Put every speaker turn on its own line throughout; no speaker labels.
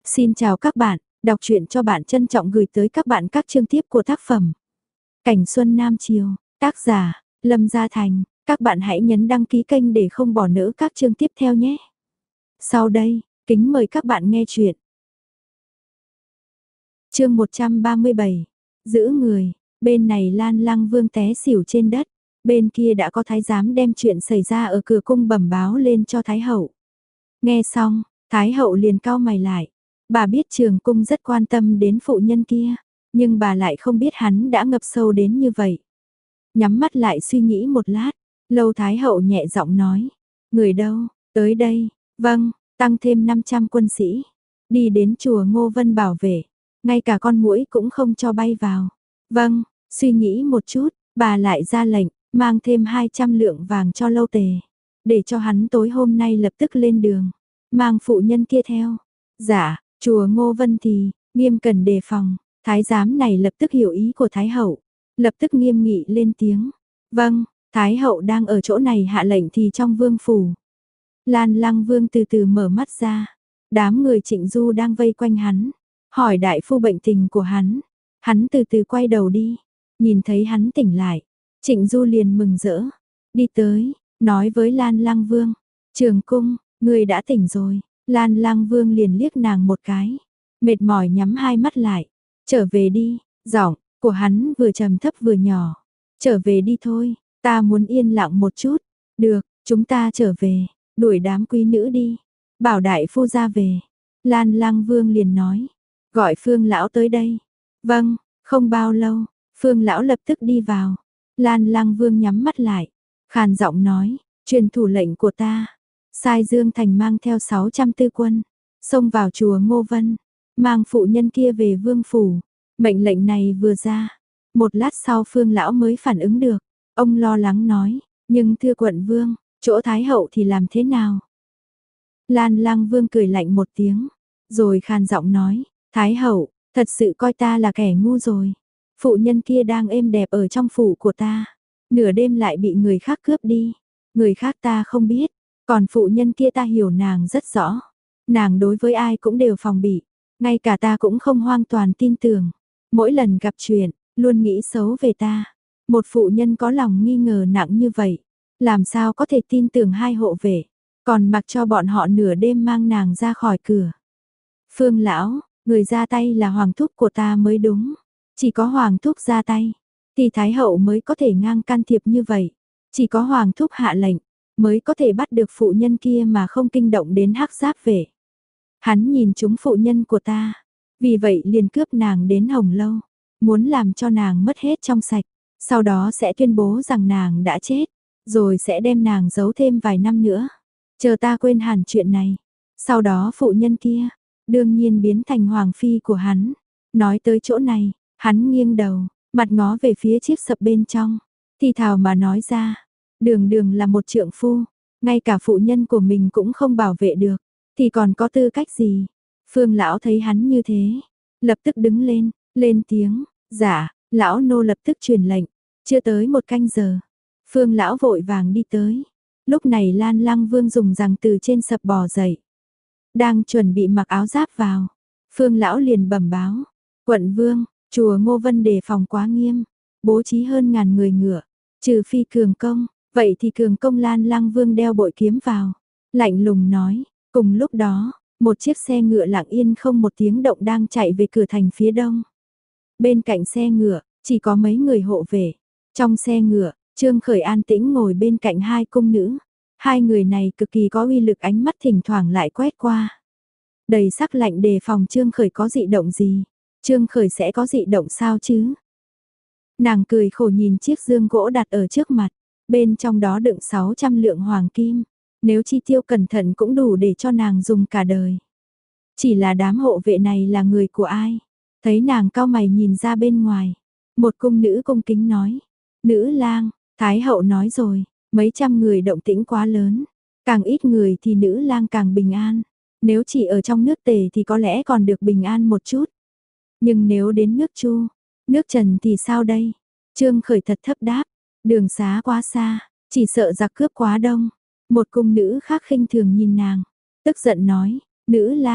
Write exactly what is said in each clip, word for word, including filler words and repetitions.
Xin chào các bạn, đọc truyện cho bạn trân trọng gửi tới các bạn các chương tiếp của tác phẩm Cảnh Xuân Nam Chiều, tác giả Lâm Gia Thành. Các bạn hãy nhấn đăng ký kênh để không bỏ lỡ các chương tiếp theo nhé. Sau đây, kính mời các bạn nghe truyện. Chương một trăm ba mươi bảy. Giữ người. Bên này Lan Lăng Vương té xỉu trên đất, bên kia đã có thái giám đem chuyện xảy ra ở cửa cung bẩm báo lên cho thái hậu. Nghe xong, thái hậu liền cau mày lại. Bà biết Trường Cung rất quan tâm đến phụ nhân kia, nhưng bà lại không biết hắn đã ngập sâu đến như vậy. Nhắm mắt lại suy nghĩ một lát, Lâu Thái hậu nhẹ giọng nói, người đâu, tới đây, vâng, tăng thêm năm trăm quân sĩ, đi đến chùa Ngô Vân bảo vệ, ngay cả con muỗi cũng không cho bay vào. Vâng, suy nghĩ một chút, bà lại ra lệnh, mang thêm hai trăm lượng vàng cho Lâu Tề, để cho hắn tối hôm nay lập tức lên đường, mang phụ nhân kia theo. Dạ. Chùa Ngô Vân thì, nghiêm cẩn đề phòng, thái giám này lập tức hiểu ý của thái hậu, lập tức nghiêm nghị lên tiếng. Vâng, thái hậu đang ở chỗ này hạ lệnh thì trong vương phủ. Lan Lăng Vương từ từ mở mắt ra, đám người Trịnh Du đang vây quanh hắn, hỏi đại phu bệnh tình của hắn. Hắn từ từ quay đầu đi, nhìn thấy hắn tỉnh lại, Trịnh Du liền mừng rỡ, đi tới, nói với Lan Lăng Vương, Trường Cung, người đã tỉnh rồi. Lan Lăng Vương liền liếc nàng một cái, mệt mỏi nhắm hai mắt lại, trở về đi, giọng của hắn vừa trầm thấp vừa nhỏ, trở về đi thôi, ta muốn yên lặng một chút, được, chúng ta trở về, đuổi đám quý nữ đi, bảo đại phu ra về. Lan Lăng Vương liền nói, gọi Phương lão tới đây. Vâng, không bao lâu, Phương lão lập tức đi vào. Lan Lăng Vương nhắm mắt lại, khàn giọng nói, truyền thủ lệnh của ta. Sai Dương Thành mang theo sáu trăm tư quân, xông vào chùa Ngô Vân, mang phụ nhân kia về vương phủ. Mệnh lệnh này vừa ra, một lát sau Phương lão mới phản ứng được, ông lo lắng nói, nhưng thưa quận vương, chỗ thái hậu thì làm thế nào? Lan Lăng Vương cười lạnh một tiếng, rồi khàn giọng nói, thái hậu, thật sự coi ta là kẻ ngu rồi. Phụ nhân kia đang êm đẹp ở trong phủ của ta, nửa đêm lại bị người khác cướp đi, người khác ta không biết. Còn phụ nhân kia ta hiểu nàng rất rõ, nàng đối với ai cũng đều phòng bị, ngay cả ta cũng không hoàn toàn tin tưởng. Mỗi lần gặp chuyện, luôn nghĩ xấu về ta. Một phụ nhân có lòng nghi ngờ nặng như vậy, làm sao có thể tin tưởng hai hộ vệ, còn mặc cho bọn họ nửa đêm mang nàng ra khỏi cửa. Phương lão, người ra tay là hoàng thúc của ta mới đúng, chỉ có hoàng thúc ra tay, thì thái hậu mới có thể ngang can thiệp như vậy, chỉ có hoàng thúc hạ lệnh, mới có thể bắt được phụ nhân kia mà không kinh động đến hắc giáp vệ. Hắn nhìn chúng phụ nhân của ta, vì vậy liền cướp nàng đến Hồng Lâu, muốn làm cho nàng mất hết trong sạch, sau đó sẽ tuyên bố rằng nàng đã chết, rồi sẽ đem nàng giấu thêm vài năm nữa, chờ ta quên hẳn chuyện này. Sau đó phụ nhân kia, đương nhiên biến thành hoàng phi của hắn. Nói tới chỗ này, hắn nghiêng đầu, mặt ngó về phía chiếc sập bên trong, thì thào mà nói ra, Đường Đường là một trượng phu, ngay cả phụ nhân của mình cũng không bảo vệ được, thì còn có tư cách gì? Phương lão thấy hắn như thế, lập tức đứng lên, lên tiếng, dạ, lão nô lập tức truyền lệnh. Chưa tới một canh giờ, Phương lão vội vàng đi tới. Lúc này Lan Lăng Vương dùng rằng từ trên sập bò dậy, đang chuẩn bị mặc áo giáp vào. Phương lão liền bẩm báo, quận vương, chùa Ngô Vân đề phòng quá nghiêm, bố trí hơn ngàn người ngựa, trừ phi cường công. Vậy thì cường công. Lan Lăng Vương đeo bội kiếm vào, lạnh lùng nói. Cùng lúc đó, một chiếc xe ngựa lặng yên không một tiếng động đang chạy về cửa thành phía đông. Bên cạnh xe ngựa, chỉ có mấy người hộ vệ. Trong xe ngựa, Trương Khởi an tĩnh ngồi bên cạnh hai cung nữ. Hai người này cực kỳ có uy lực, ánh mắt thỉnh thoảng lại quét qua, đầy sắc lạnh đề phòng Trương Khởi có dị động gì. Trương Khởi sẽ có dị động sao chứ? Nàng cười khổ nhìn chiếc dương gỗ đặt ở trước mặt. Bên trong đó đựng sáu trăm lượng hoàng kim, nếu chi tiêu cẩn thận cũng đủ để cho nàng dùng cả đời. Chỉ là đám hộ vệ này là người của ai? Thấy nàng cau mày nhìn ra bên ngoài, một cung nữ cung kính nói, nữ lang, thái hậu nói rồi, mấy trăm người động tĩnh quá lớn, càng ít người thì nữ lang càng bình an, nếu chỉ ở trong nước Tề thì có lẽ còn được bình an một chút. Nhưng nếu đến nước Chu, nước Trần thì sao đây? Trương Khởi thật thấp đáp, đường xá quá xa, chỉ sợ giặc cướp quá đông. Một cung nữ khác khinh thường nhìn nàng, tức giận nói, nữ lang,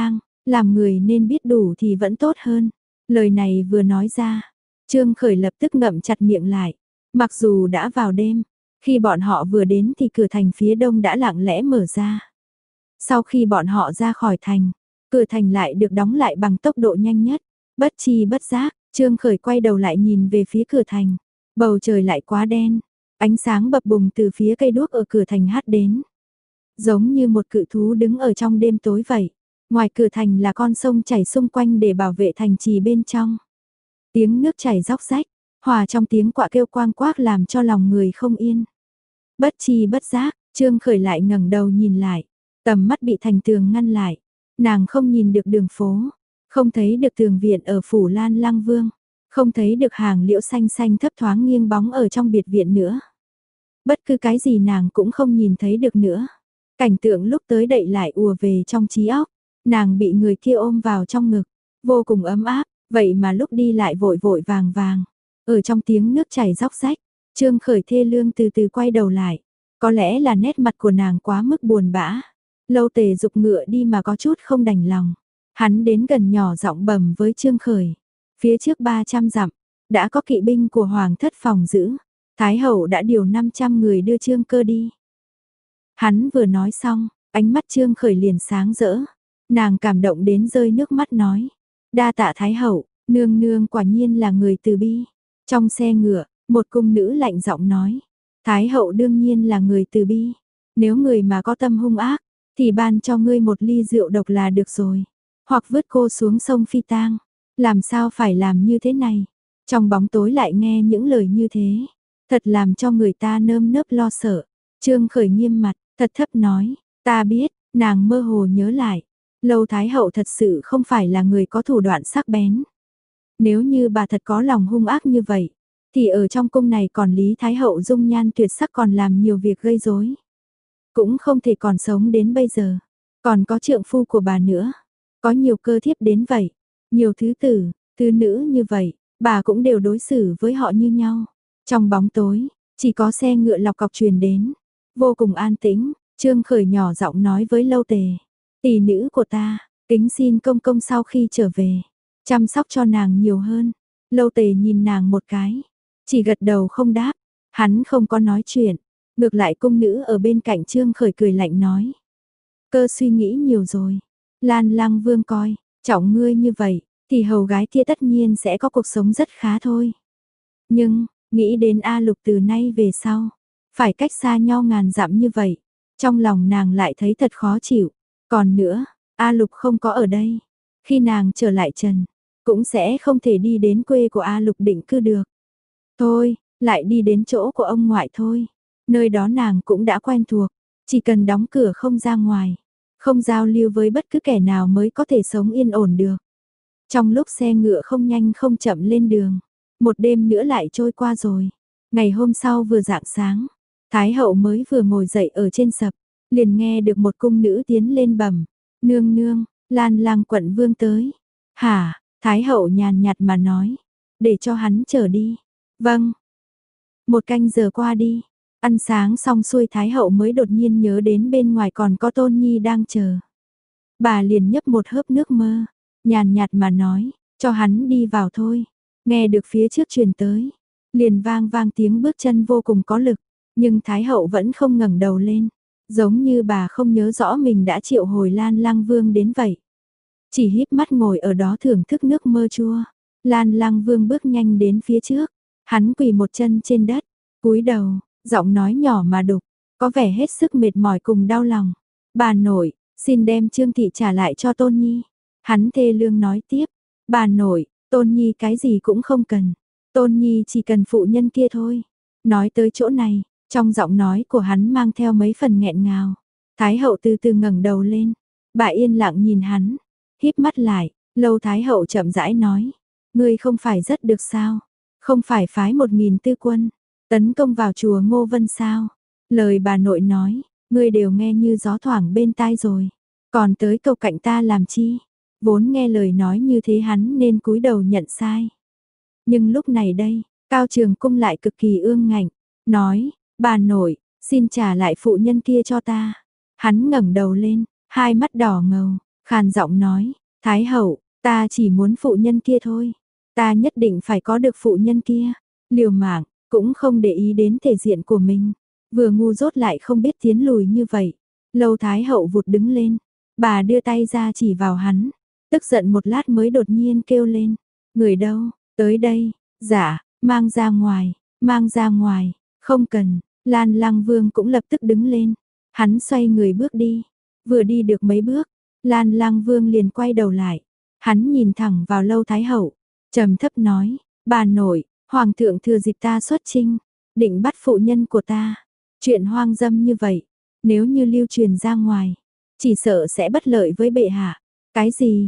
làm người nên biết đủ thì vẫn tốt hơn. Lời này vừa nói ra, Trương Khởi lập tức ngậm chặt miệng lại. Mặc dù đã vào đêm, khi bọn họ vừa đến thì cửa thành phía đông đã lặng lẽ mở ra. Sau khi bọn họ ra khỏi thành, cửa thành lại được đóng lại bằng tốc độ nhanh nhất. Bất chi bất giác, Trương Khởi quay đầu lại nhìn về phía cửa thành. Bầu trời lại quá đen, ánh sáng bập bùng từ phía cây đuốc ở cửa thành hắt đến. Giống như một cự thú đứng ở trong đêm tối vậy. Ngoài cửa thành là con sông chảy xung quanh để bảo vệ thành trì bên trong. Tiếng nước chảy róc rách, hòa trong tiếng quạ kêu quang quác làm cho lòng người không yên. Bất chi bất giác, Trương Khởi lại ngẩng đầu nhìn lại. Tầm mắt bị thành tường ngăn lại. Nàng không nhìn được đường phố, không thấy được tường viện ở phủ Lan Lăng Vương, không thấy được hàng liễu xanh xanh thấp thoáng nghiêng bóng ở trong biệt viện nữa. Bất cứ cái gì nàng cũng không nhìn thấy được nữa. Cảnh tượng lúc tới đậy lại ùa về trong trí óc. Nàng bị người kia ôm vào trong ngực, vô cùng ấm áp, vậy mà lúc đi lại vội vội vàng vàng. Ở trong tiếng nước chảy róc rách, Trương Khởi thê lương từ từ quay đầu lại. Có lẽ là nét mặt của nàng quá mức buồn bã. Lâu Tề dục ngựa đi mà có chút không đành lòng. Hắn đến gần nhỏ giọng bẩm với Trương Khởi. Phía trước ba trăm dặm, đã có kỵ binh của Hoàng thất phòng giữ. Thái hậu đã điều năm trăm người đưa Trương Cơ đi. Hắn vừa nói xong, ánh mắt Trương Khởi liền sáng rỡ. Nàng cảm động đến rơi nước mắt nói. Đa tạ Thái hậu, nương nương quả nhiên là người từ bi. Trong xe ngựa, một cung nữ lạnh giọng nói. Thái hậu đương nhiên là người từ bi. Nếu người mà có tâm hung ác, thì ban cho ngươi một ly rượu độc là được rồi. Hoặc vứt cô xuống sông phi tang. Làm sao phải làm như thế này? Trong bóng tối lại nghe những lời như thế. Thật làm cho người ta nơm nớp lo sợ. Trương Khởi nghiêm mặt, thật thấp nói. Ta biết, nàng mơ hồ nhớ lại. Lâu Thái hậu thật sự không phải là người có thủ đoạn sắc bén. Nếu như bà thật có lòng hung ác như vậy, thì ở trong cung này còn Lý Thái hậu dung nhan tuyệt sắc còn làm nhiều việc gây rối. Cũng không thể còn sống đến bây giờ. Còn có trượng phu của bà nữa. Có nhiều cơ thiếp đến vậy. Nhiều thứ tử, thứ nữ như vậy, bà cũng đều đối xử với họ như nhau. Trong bóng tối, chỉ có xe ngựa lọc cọc truyền đến. Vô cùng an tĩnh, Trương Khởi nhỏ giọng nói với Lâu Tề. Tỷ nữ của ta, kính xin công công sau khi trở về, chăm sóc cho nàng nhiều hơn. Lâu Tề nhìn nàng một cái, chỉ gật đầu không đáp. Hắn không có nói chuyện. Ngược lại cung nữ ở bên cạnh Trương Khởi cười lạnh nói. Cơ suy nghĩ nhiều rồi. Lan Lăng Vương coi, trọng ngươi như vậy, thì hầu gái kia tất nhiên sẽ có cuộc sống rất khá thôi. Nhưng, nghĩ đến A Lục từ nay về sau, phải cách xa nhau ngàn dặm như vậy. Trong lòng nàng lại thấy thật khó chịu. Còn nữa, A Lục không có ở đây. Khi nàng trở lại trần, cũng sẽ không thể đi đến quê của A Lục định cư được. Thôi, lại đi đến chỗ của ông ngoại thôi. Nơi đó nàng cũng đã quen thuộc, chỉ cần đóng cửa không ra ngoài, không giao lưu với bất cứ kẻ nào mới có thể sống yên ổn được. Trong lúc xe ngựa không nhanh không chậm lên đường, một đêm nữa lại trôi qua rồi. Ngày hôm sau vừa rạng sáng, Thái hậu mới vừa ngồi dậy ở trên sập, liền nghe được một cung nữ tiến lên bẩm, nương nương, Lan Lang quận vương tới. Hả? Thái hậu nhàn nhạt mà nói, để cho hắn trở đi. Vâng. Một canh giờ qua đi, ăn sáng xong xuôi Thái hậu mới đột nhiên nhớ đến bên ngoài còn có Tôn Nhi đang chờ. Bà liền nhấp một hớp nước mơ, nhàn nhạt mà nói, cho hắn đi vào thôi. Nghe được phía trước truyền tới, liền vang vang tiếng bước chân vô cùng có lực, nhưng Thái hậu vẫn không ngẩng đầu lên, giống như bà không nhớ rõ mình đã triệu hồi Lan Lăng Vương đến vậy. Chỉ híp mắt ngồi ở đó thưởng thức nước mơ chua. Lan Lăng Vương bước nhanh đến phía trước, hắn quỳ một chân trên đất, cúi đầu, giọng nói nhỏ mà đục, có vẻ hết sức mệt mỏi cùng đau lòng. Bà nội, xin đem Trương thị trả lại cho Tôn Nhi. Hắn thê lương nói tiếp, bà nội, Tôn Nhi cái gì cũng không cần. Tôn Nhi chỉ cần phụ nhân kia thôi. Nói tới chỗ này, trong giọng nói của hắn mang theo mấy phần nghẹn ngào. Thái hậu từ từ ngẩng đầu lên, bà yên lặng nhìn hắn, híp mắt lại, Lâu Thái hậu chậm rãi nói, ngươi không phải rất được sao? Không phải phái một nghìn tư quân tấn công vào chùa Ngô Vân sao? Lời bà nội nói, ngươi đều nghe như gió thoảng bên tai rồi, còn tới cầu cạnh ta làm chi? Vốn nghe lời nói như thế hắn nên cúi đầu nhận sai. Nhưng lúc này đây, Cao Trường Cung lại cực kỳ ương ngạnh, nói, bà nội, xin trả lại phụ nhân kia cho ta. Hắn ngẩng đầu lên, hai mắt đỏ ngầu, khàn giọng nói, Thái hậu, ta chỉ muốn phụ nhân kia thôi. Ta nhất định phải có được phụ nhân kia. Liều mạng, cũng không để ý đến thể diện của mình. Vừa ngu dốt lại không biết tiến lùi như vậy. Lâu Thái hậu vụt đứng lên. Bà đưa tay ra chỉ vào hắn. Tức giận một lát mới đột nhiên kêu lên. Người đâu, tới đây, dạ, mang ra ngoài, mang ra ngoài, không cần. Lan Lăng Vương cũng lập tức đứng lên. Hắn xoay người bước đi. Vừa đi được mấy bước, Lan Lăng Vương liền quay đầu lại. Hắn nhìn thẳng vào Lâu Thái hậu, trầm thấp nói, bà nội, Hoàng thượng thừa dịp ta xuất chinh, định bắt phụ nhân của ta. Chuyện hoang dâm như vậy, nếu như lưu truyền ra ngoài, chỉ sợ sẽ bất lợi với bệ hạ. Cái gì?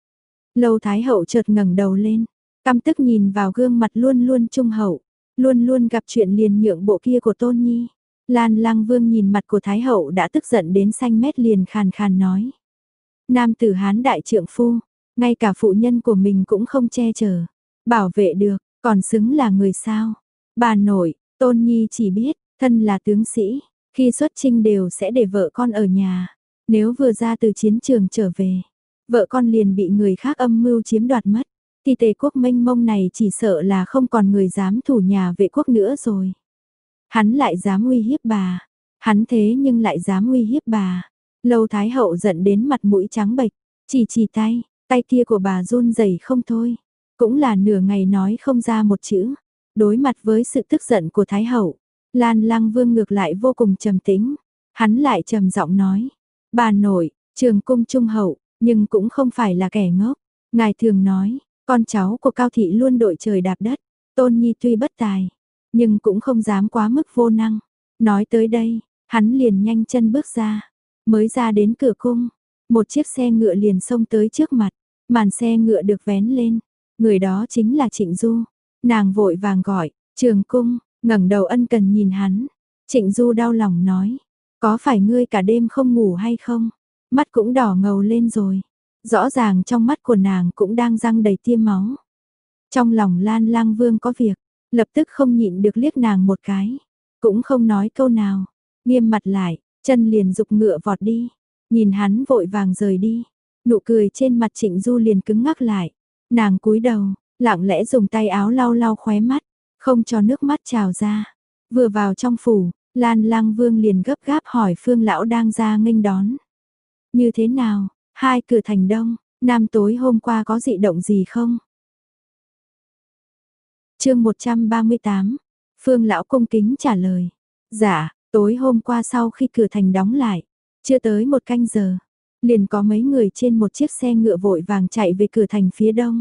Lâu Thái hậu chợt ngẩng đầu lên, căm tức nhìn vào gương mặt luôn luôn trung hậu, luôn luôn gặp chuyện liền nhượng bộ kia của Tôn Nhi. Lan Lăng Vương nhìn mặt của Thái hậu đã tức giận đến xanh mét liền khàn khàn nói. Nam tử Hán đại trượng phu, ngay cả phụ nhân của mình cũng không che chở, bảo vệ được, còn xứng là người sao? Bà nội, Tôn Nhi chỉ biết, thân là tướng sĩ, khi xuất chinh đều sẽ để vợ con ở nhà. Nếu vừa ra từ chiến trường trở về, vợ con liền bị người khác âm mưu chiếm đoạt mất, thì Tề quốc mênh mông này chỉ sợ là không còn người dám thủ nhà vệ quốc nữa rồi. Hắn lại dám uy hiếp bà, hắn thế nhưng lại dám uy hiếp bà. Lâu Thái hậu giận đến mặt mũi trắng bệch, chỉ chỉ tay, tay kia của bà run rẩy không thôi, cũng là nửa ngày nói không ra một chữ. Đối mặt với sự tức giận của Thái hậu, Lan Lăng Vương ngược lại vô cùng trầm tĩnh, hắn lại trầm giọng nói: "Bà nội, Trường cung trung hậu, nhưng cũng không phải là kẻ ngốc, ngài thường nói, con cháu của Cao thị luôn đội trời đạp đất, Tôn Nhi tuy bất tài, nhưng cũng không dám quá mức vô năng." Nói tới đây, hắn liền nhanh chân bước ra, mới ra đến cửa cung, một chiếc xe ngựa liền xông tới trước mặt, màn xe ngựa được vén lên, người đó chính là Trịnh Du. Nàng vội vàng gọi, "Trường cung", ngẩng đầu ân cần nhìn hắn. Trịnh Du đau lòng nói, "Có phải ngươi cả đêm không ngủ hay không? Mắt cũng đỏ ngầu lên rồi." Rõ ràng trong mắt của nàng cũng đang răng đầy tia máu. Trong lòng Lan Lang Vương có việc, lập tức không nhịn được liếc nàng một cái, cũng không nói câu nào, nghiêm mặt lại, chân liền dục ngựa vọt đi. Nhìn hắn vội vàng rời đi, nụ cười trên mặt Trịnh Du liền cứng ngắc lại. Nàng cúi đầu, lặng lẽ dùng tay áo lau lau khóe mắt, không cho nước mắt trào ra. Vừa vào trong phủ, Lan Lang Vương liền gấp gáp hỏi Phương lão đang ra nghênh đón. "Như thế nào, hai cửa thành đông, Nam tối hôm qua có dị động gì không?" Chương một trăm ba mươi tám. Phương lão cung kính trả lời, "Dạ, tối hôm qua sau khi cửa thành đóng lại, chưa tới một canh giờ, liền có mấy người trên một chiếc xe ngựa vội vàng chạy về cửa thành phía đông."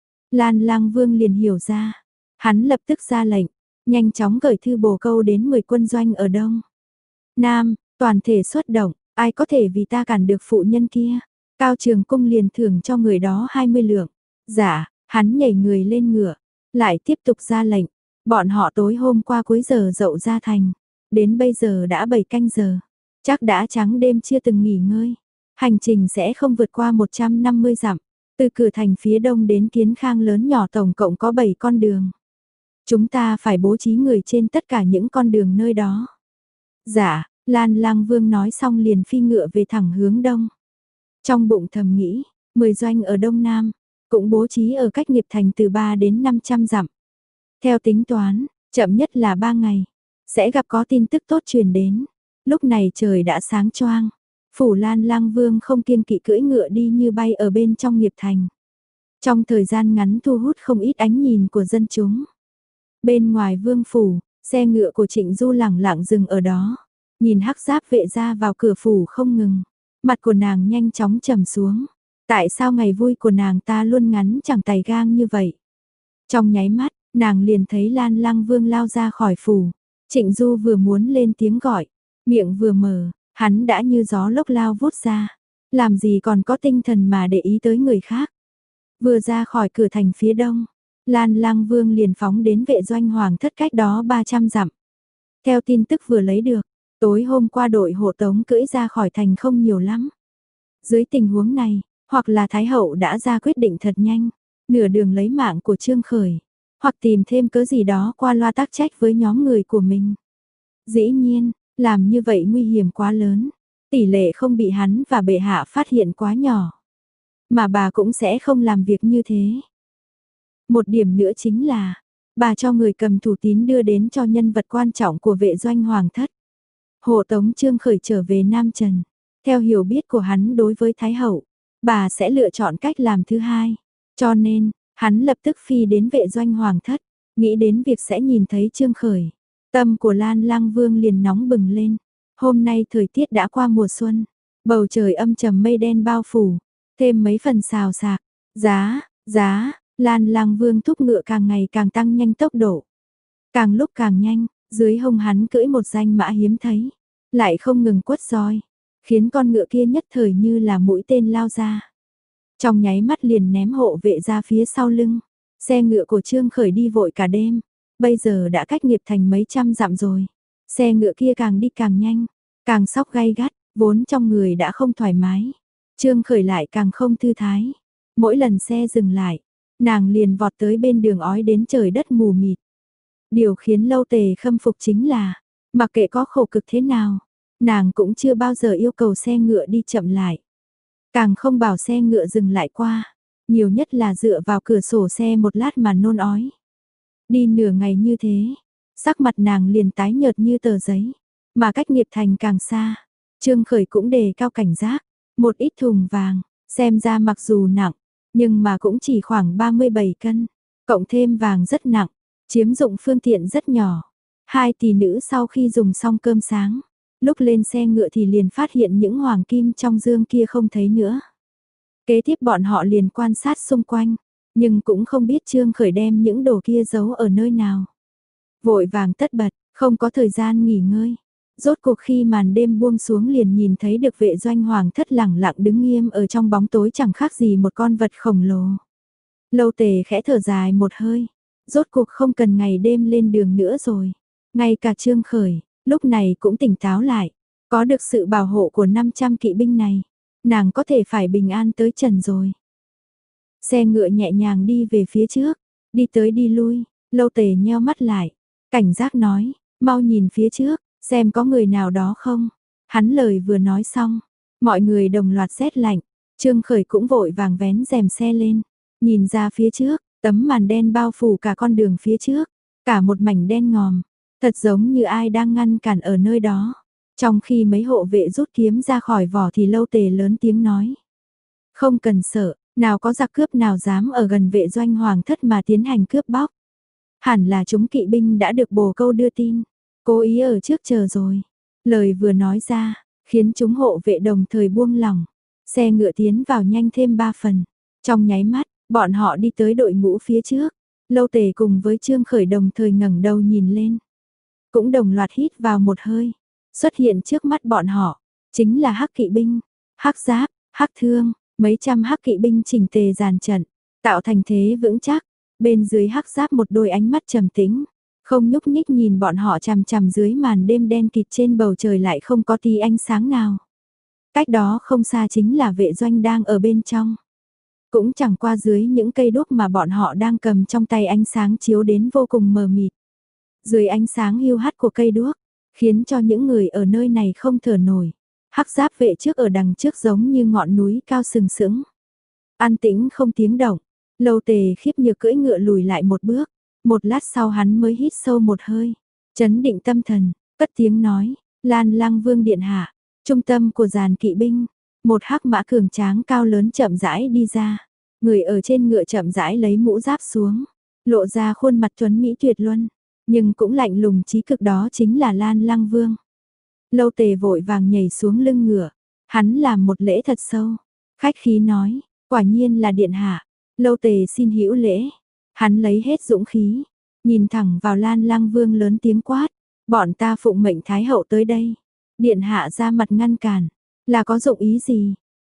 Lan Lang Vương liền hiểu ra, hắn lập tức ra lệnh, nhanh chóng gửi thư bổ câu đến mười quân doanh ở đông Nam, toàn thể xuất động, ai có thể vì ta cản được phụ nhân kia, Cao Trường Cung liền thưởng cho người đó hai mươi lượng. Dạ, hắn nhảy người lên ngựa, lại tiếp tục ra lệnh, bọn họ tối hôm qua cuối giờ dậu ra thành, đến bây giờ đã bảy canh giờ, chắc đã trắng đêm chưa từng nghỉ ngơi, hành trình sẽ không vượt qua một trăm năm mươi dặm, từ cửa thành phía đông đến Kiến Khang lớn nhỏ tổng cộng có bảy con đường. Chúng ta phải bố trí người trên tất cả những con đường nơi đó. Dạ, Lan Lang Vương nói xong liền phi ngựa về thẳng hướng đông. Trong bụng thầm nghĩ, mười doanh ở đông nam, cũng bố trí ở cách nghiệp thành từ ba đến năm trăm dặm. Theo tính toán, chậm nhất là ba ngày, sẽ gặp có tin tức tốt truyền đến. Lúc này trời đã sáng choang, phủ Lan Lang Vương không kiêng kỵ cưỡi ngựa đi như bay ở bên trong nghiệp thành. Trong thời gian ngắn thu hút không ít ánh nhìn của dân chúng. Bên ngoài vương phủ, xe ngựa của Trịnh Du lẳng lặng dừng ở đó, nhìn hắc giáp vệ ra vào cửa phủ không ngừng, mặt của nàng nhanh chóng trầm xuống. Tại sao ngày vui của nàng ta luôn ngắn chẳng tày gang như vậy? Trong nháy mắt, nàng liền thấy Lan Lang Vương lao ra khỏi phủ. Trịnh Du vừa muốn lên tiếng gọi, miệng vừa mở, hắn đã như gió lốc lao vút ra, làm gì còn có tinh thần mà để ý tới người khác. Vừa ra khỏi cửa thành phía đông, Lan Lang Vương liền phóng đến vệ doanh hoàng thất cách đó ba trăm dặm. Theo tin tức vừa lấy được, tối hôm qua đội hộ tống cưỡi ra khỏi thành không nhiều lắm. Dưới tình huống này, hoặc là Thái hậu đã ra quyết định thật nhanh, nửa đường lấy mạng của Trương Khởi, hoặc tìm thêm cớ gì đó qua loa tác trách với nhóm người của mình. Dĩ nhiên, làm như vậy nguy hiểm quá lớn, tỷ lệ không bị hắn và bệ hạ phát hiện quá nhỏ. mà bà cũng sẽ không làm việc như thế. Một điểm nữa chính là, bà cho người cầm thủ tín đưa đến cho nhân vật quan trọng của vệ doanh hoàng thất. Hộ tống Trương Khởi trở về Nam Trần. Theo hiểu biết của hắn đối với Thái Hậu, bà sẽ lựa chọn cách làm thứ hai. Cho nên, hắn lập tức phi đến vệ doanh hoàng thất, nghĩ đến việc sẽ nhìn thấy Trương Khởi. Tâm của Lan Lang Vương liền nóng bừng lên. Hôm nay thời tiết đã qua mùa xuân, bầu trời âm trầm mây đen bao phủ, thêm mấy phần xào xạc. Giá, giá, Lan Lang Vương thúc ngựa càng ngày càng tăng nhanh tốc độ. Càng lúc càng nhanh, dưới hông hắn cưỡi một danh mã hiếm thấy, lại không ngừng quất roi, khiến con ngựa kia nhất thời như là mũi tên lao ra. Trong nháy mắt liền ném hộ vệ ra phía sau lưng. Xe ngựa của Trương Khởi đi vội cả đêm, bây giờ đã cách nghiệp thành mấy trăm dặm rồi. Xe ngựa kia càng đi càng nhanh, càng sóc gay gắt, vốn trong người đã không thoải mái. Trương Khởi lại càng không thư thái. Mỗi lần xe dừng lại, nàng liền vọt tới bên đường ói đến trời đất mù mịt. Điều khiến Lâu Tề khâm phục chính là, mặc kệ có khổ cực thế nào, nàng cũng chưa bao giờ yêu cầu xe ngựa đi chậm lại. Càng không bảo xe ngựa dừng lại qua, nhiều nhất là dựa vào cửa sổ xe một lát mà nôn ói. Đi nửa ngày như thế, sắc mặt nàng liền tái nhợt như tờ giấy, mà cách nghiệp thành càng xa. Trương Khởi cũng đề cao cảnh giác, một ít thùng vàng, xem ra mặc dù nặng, nhưng mà cũng chỉ khoảng ba mươi bảy cân, cộng thêm vàng rất nặng, chiếm dụng phương tiện rất nhỏ. Hai tỷ nữ sau khi dùng xong cơm sáng, lúc lên xe ngựa thì liền phát hiện những hoàng kim trong dương kia không thấy nữa. Kế tiếp bọn họ liền quan sát xung quanh, nhưng cũng không biết Trương Khởi đem những đồ kia giấu ở nơi nào. Vội vàng tất bật, không có thời gian nghỉ ngơi. Rốt cuộc khi màn đêm buông xuống liền nhìn thấy được vệ doanh hoàng thất lẳng lặng đứng nghiêm ở trong bóng tối chẳng khác gì một con vật khổng lồ. Lâu Tề khẽ thở dài một hơi, rốt cuộc không cần ngày đêm lên đường nữa rồi. Ngay cả Trương Khởi, lúc này cũng tỉnh táo lại, có được sự bảo hộ của năm trăm kỵ binh này, nàng có thể phải bình an tới trần rồi. Xe ngựa nhẹ nhàng đi về phía trước, đi tới đi lui, Lâu Tề nheo mắt lại, cảnh giác nói, mau nhìn phía trước, xem có người nào đó không. Hắn lời vừa nói xong, mọi người đồng loạt rét lạnh, Trương Khởi cũng vội vàng vén rèm xe lên, nhìn ra phía trước, tấm màn đen bao phủ cả con đường phía trước, cả một mảnh đen ngòm, thật giống như ai đang ngăn cản ở nơi đó. Trong khi mấy hộ vệ rút kiếm ra khỏi vỏ thì Lâu Tề lớn tiếng nói, không cần sợ, nào có giặc cướp nào dám ở gần vệ doanh hoàng thất mà tiến hành cướp bóc. Hẳn là chúng kỵ binh đã được bồ câu đưa tin, cố ý ở trước chờ rồi. Lời vừa nói ra, khiến chúng hộ vệ đồng thời buông lỏng. Xe ngựa tiến vào nhanh thêm ba phần. Trong nháy mắt, bọn họ đi tới đội ngũ phía trước. Lâu Tề cùng với Trương Khởi đồng thời ngẩng đầu nhìn lên. Cũng đồng loạt hít vào một hơi. Xuất hiện trước mắt bọn họ, chính là hắc kỵ binh, hắc giáp, hắc thương, mấy trăm hắc kỵ binh chỉnh tề dàn trận, tạo thành thế vững chắc. Bên dưới hắc giáp một đôi ánh mắt trầm tĩnh, không nhúc nhích nhìn bọn họ chằm chằm dưới màn đêm đen kịt trên bầu trời lại không có tí ánh sáng nào. Cách đó không xa chính là vệ doanh đang ở bên trong. Cũng chẳng qua dưới những cây đuốc mà bọn họ đang cầm trong tay ánh sáng chiếu đến vô cùng mờ mịt. Dưới ánh sáng hiu hắt của cây đuốc, khiến cho những người ở nơi này không thở nổi. Hắc giáp vệ trước ở đằng trước giống như ngọn núi cao sừng sững. An tĩnh không tiếng động. Lâu Tề khiếp nhược cưỡi ngựa lùi lại một bước, một lát sau hắn mới hít sâu một hơi, trấn định tâm thần, cất tiếng nói, Lan Lang Vương điện hạ, trung tâm của dàn kỵ binh, một hắc mã cường tráng cao lớn chậm rãi đi ra, người ở trên ngựa chậm rãi lấy mũ giáp xuống, lộ ra khuôn mặt tuấn mỹ tuyệt luân, nhưng cũng lạnh lùng chí cực, đó chính là Lan Lang Vương. Lâu Tề vội vàng nhảy xuống lưng ngựa, hắn làm một lễ thật sâu, khách khí nói, quả nhiên là điện hạ. Lâu Tề xin hữu lễ, hắn lấy hết dũng khí, nhìn thẳng vào Lan Lang Vương lớn tiếng quát, bọn ta phụng mệnh Thái Hậu tới đây, điện hạ ra mặt ngăn cản, là có dụng ý gì?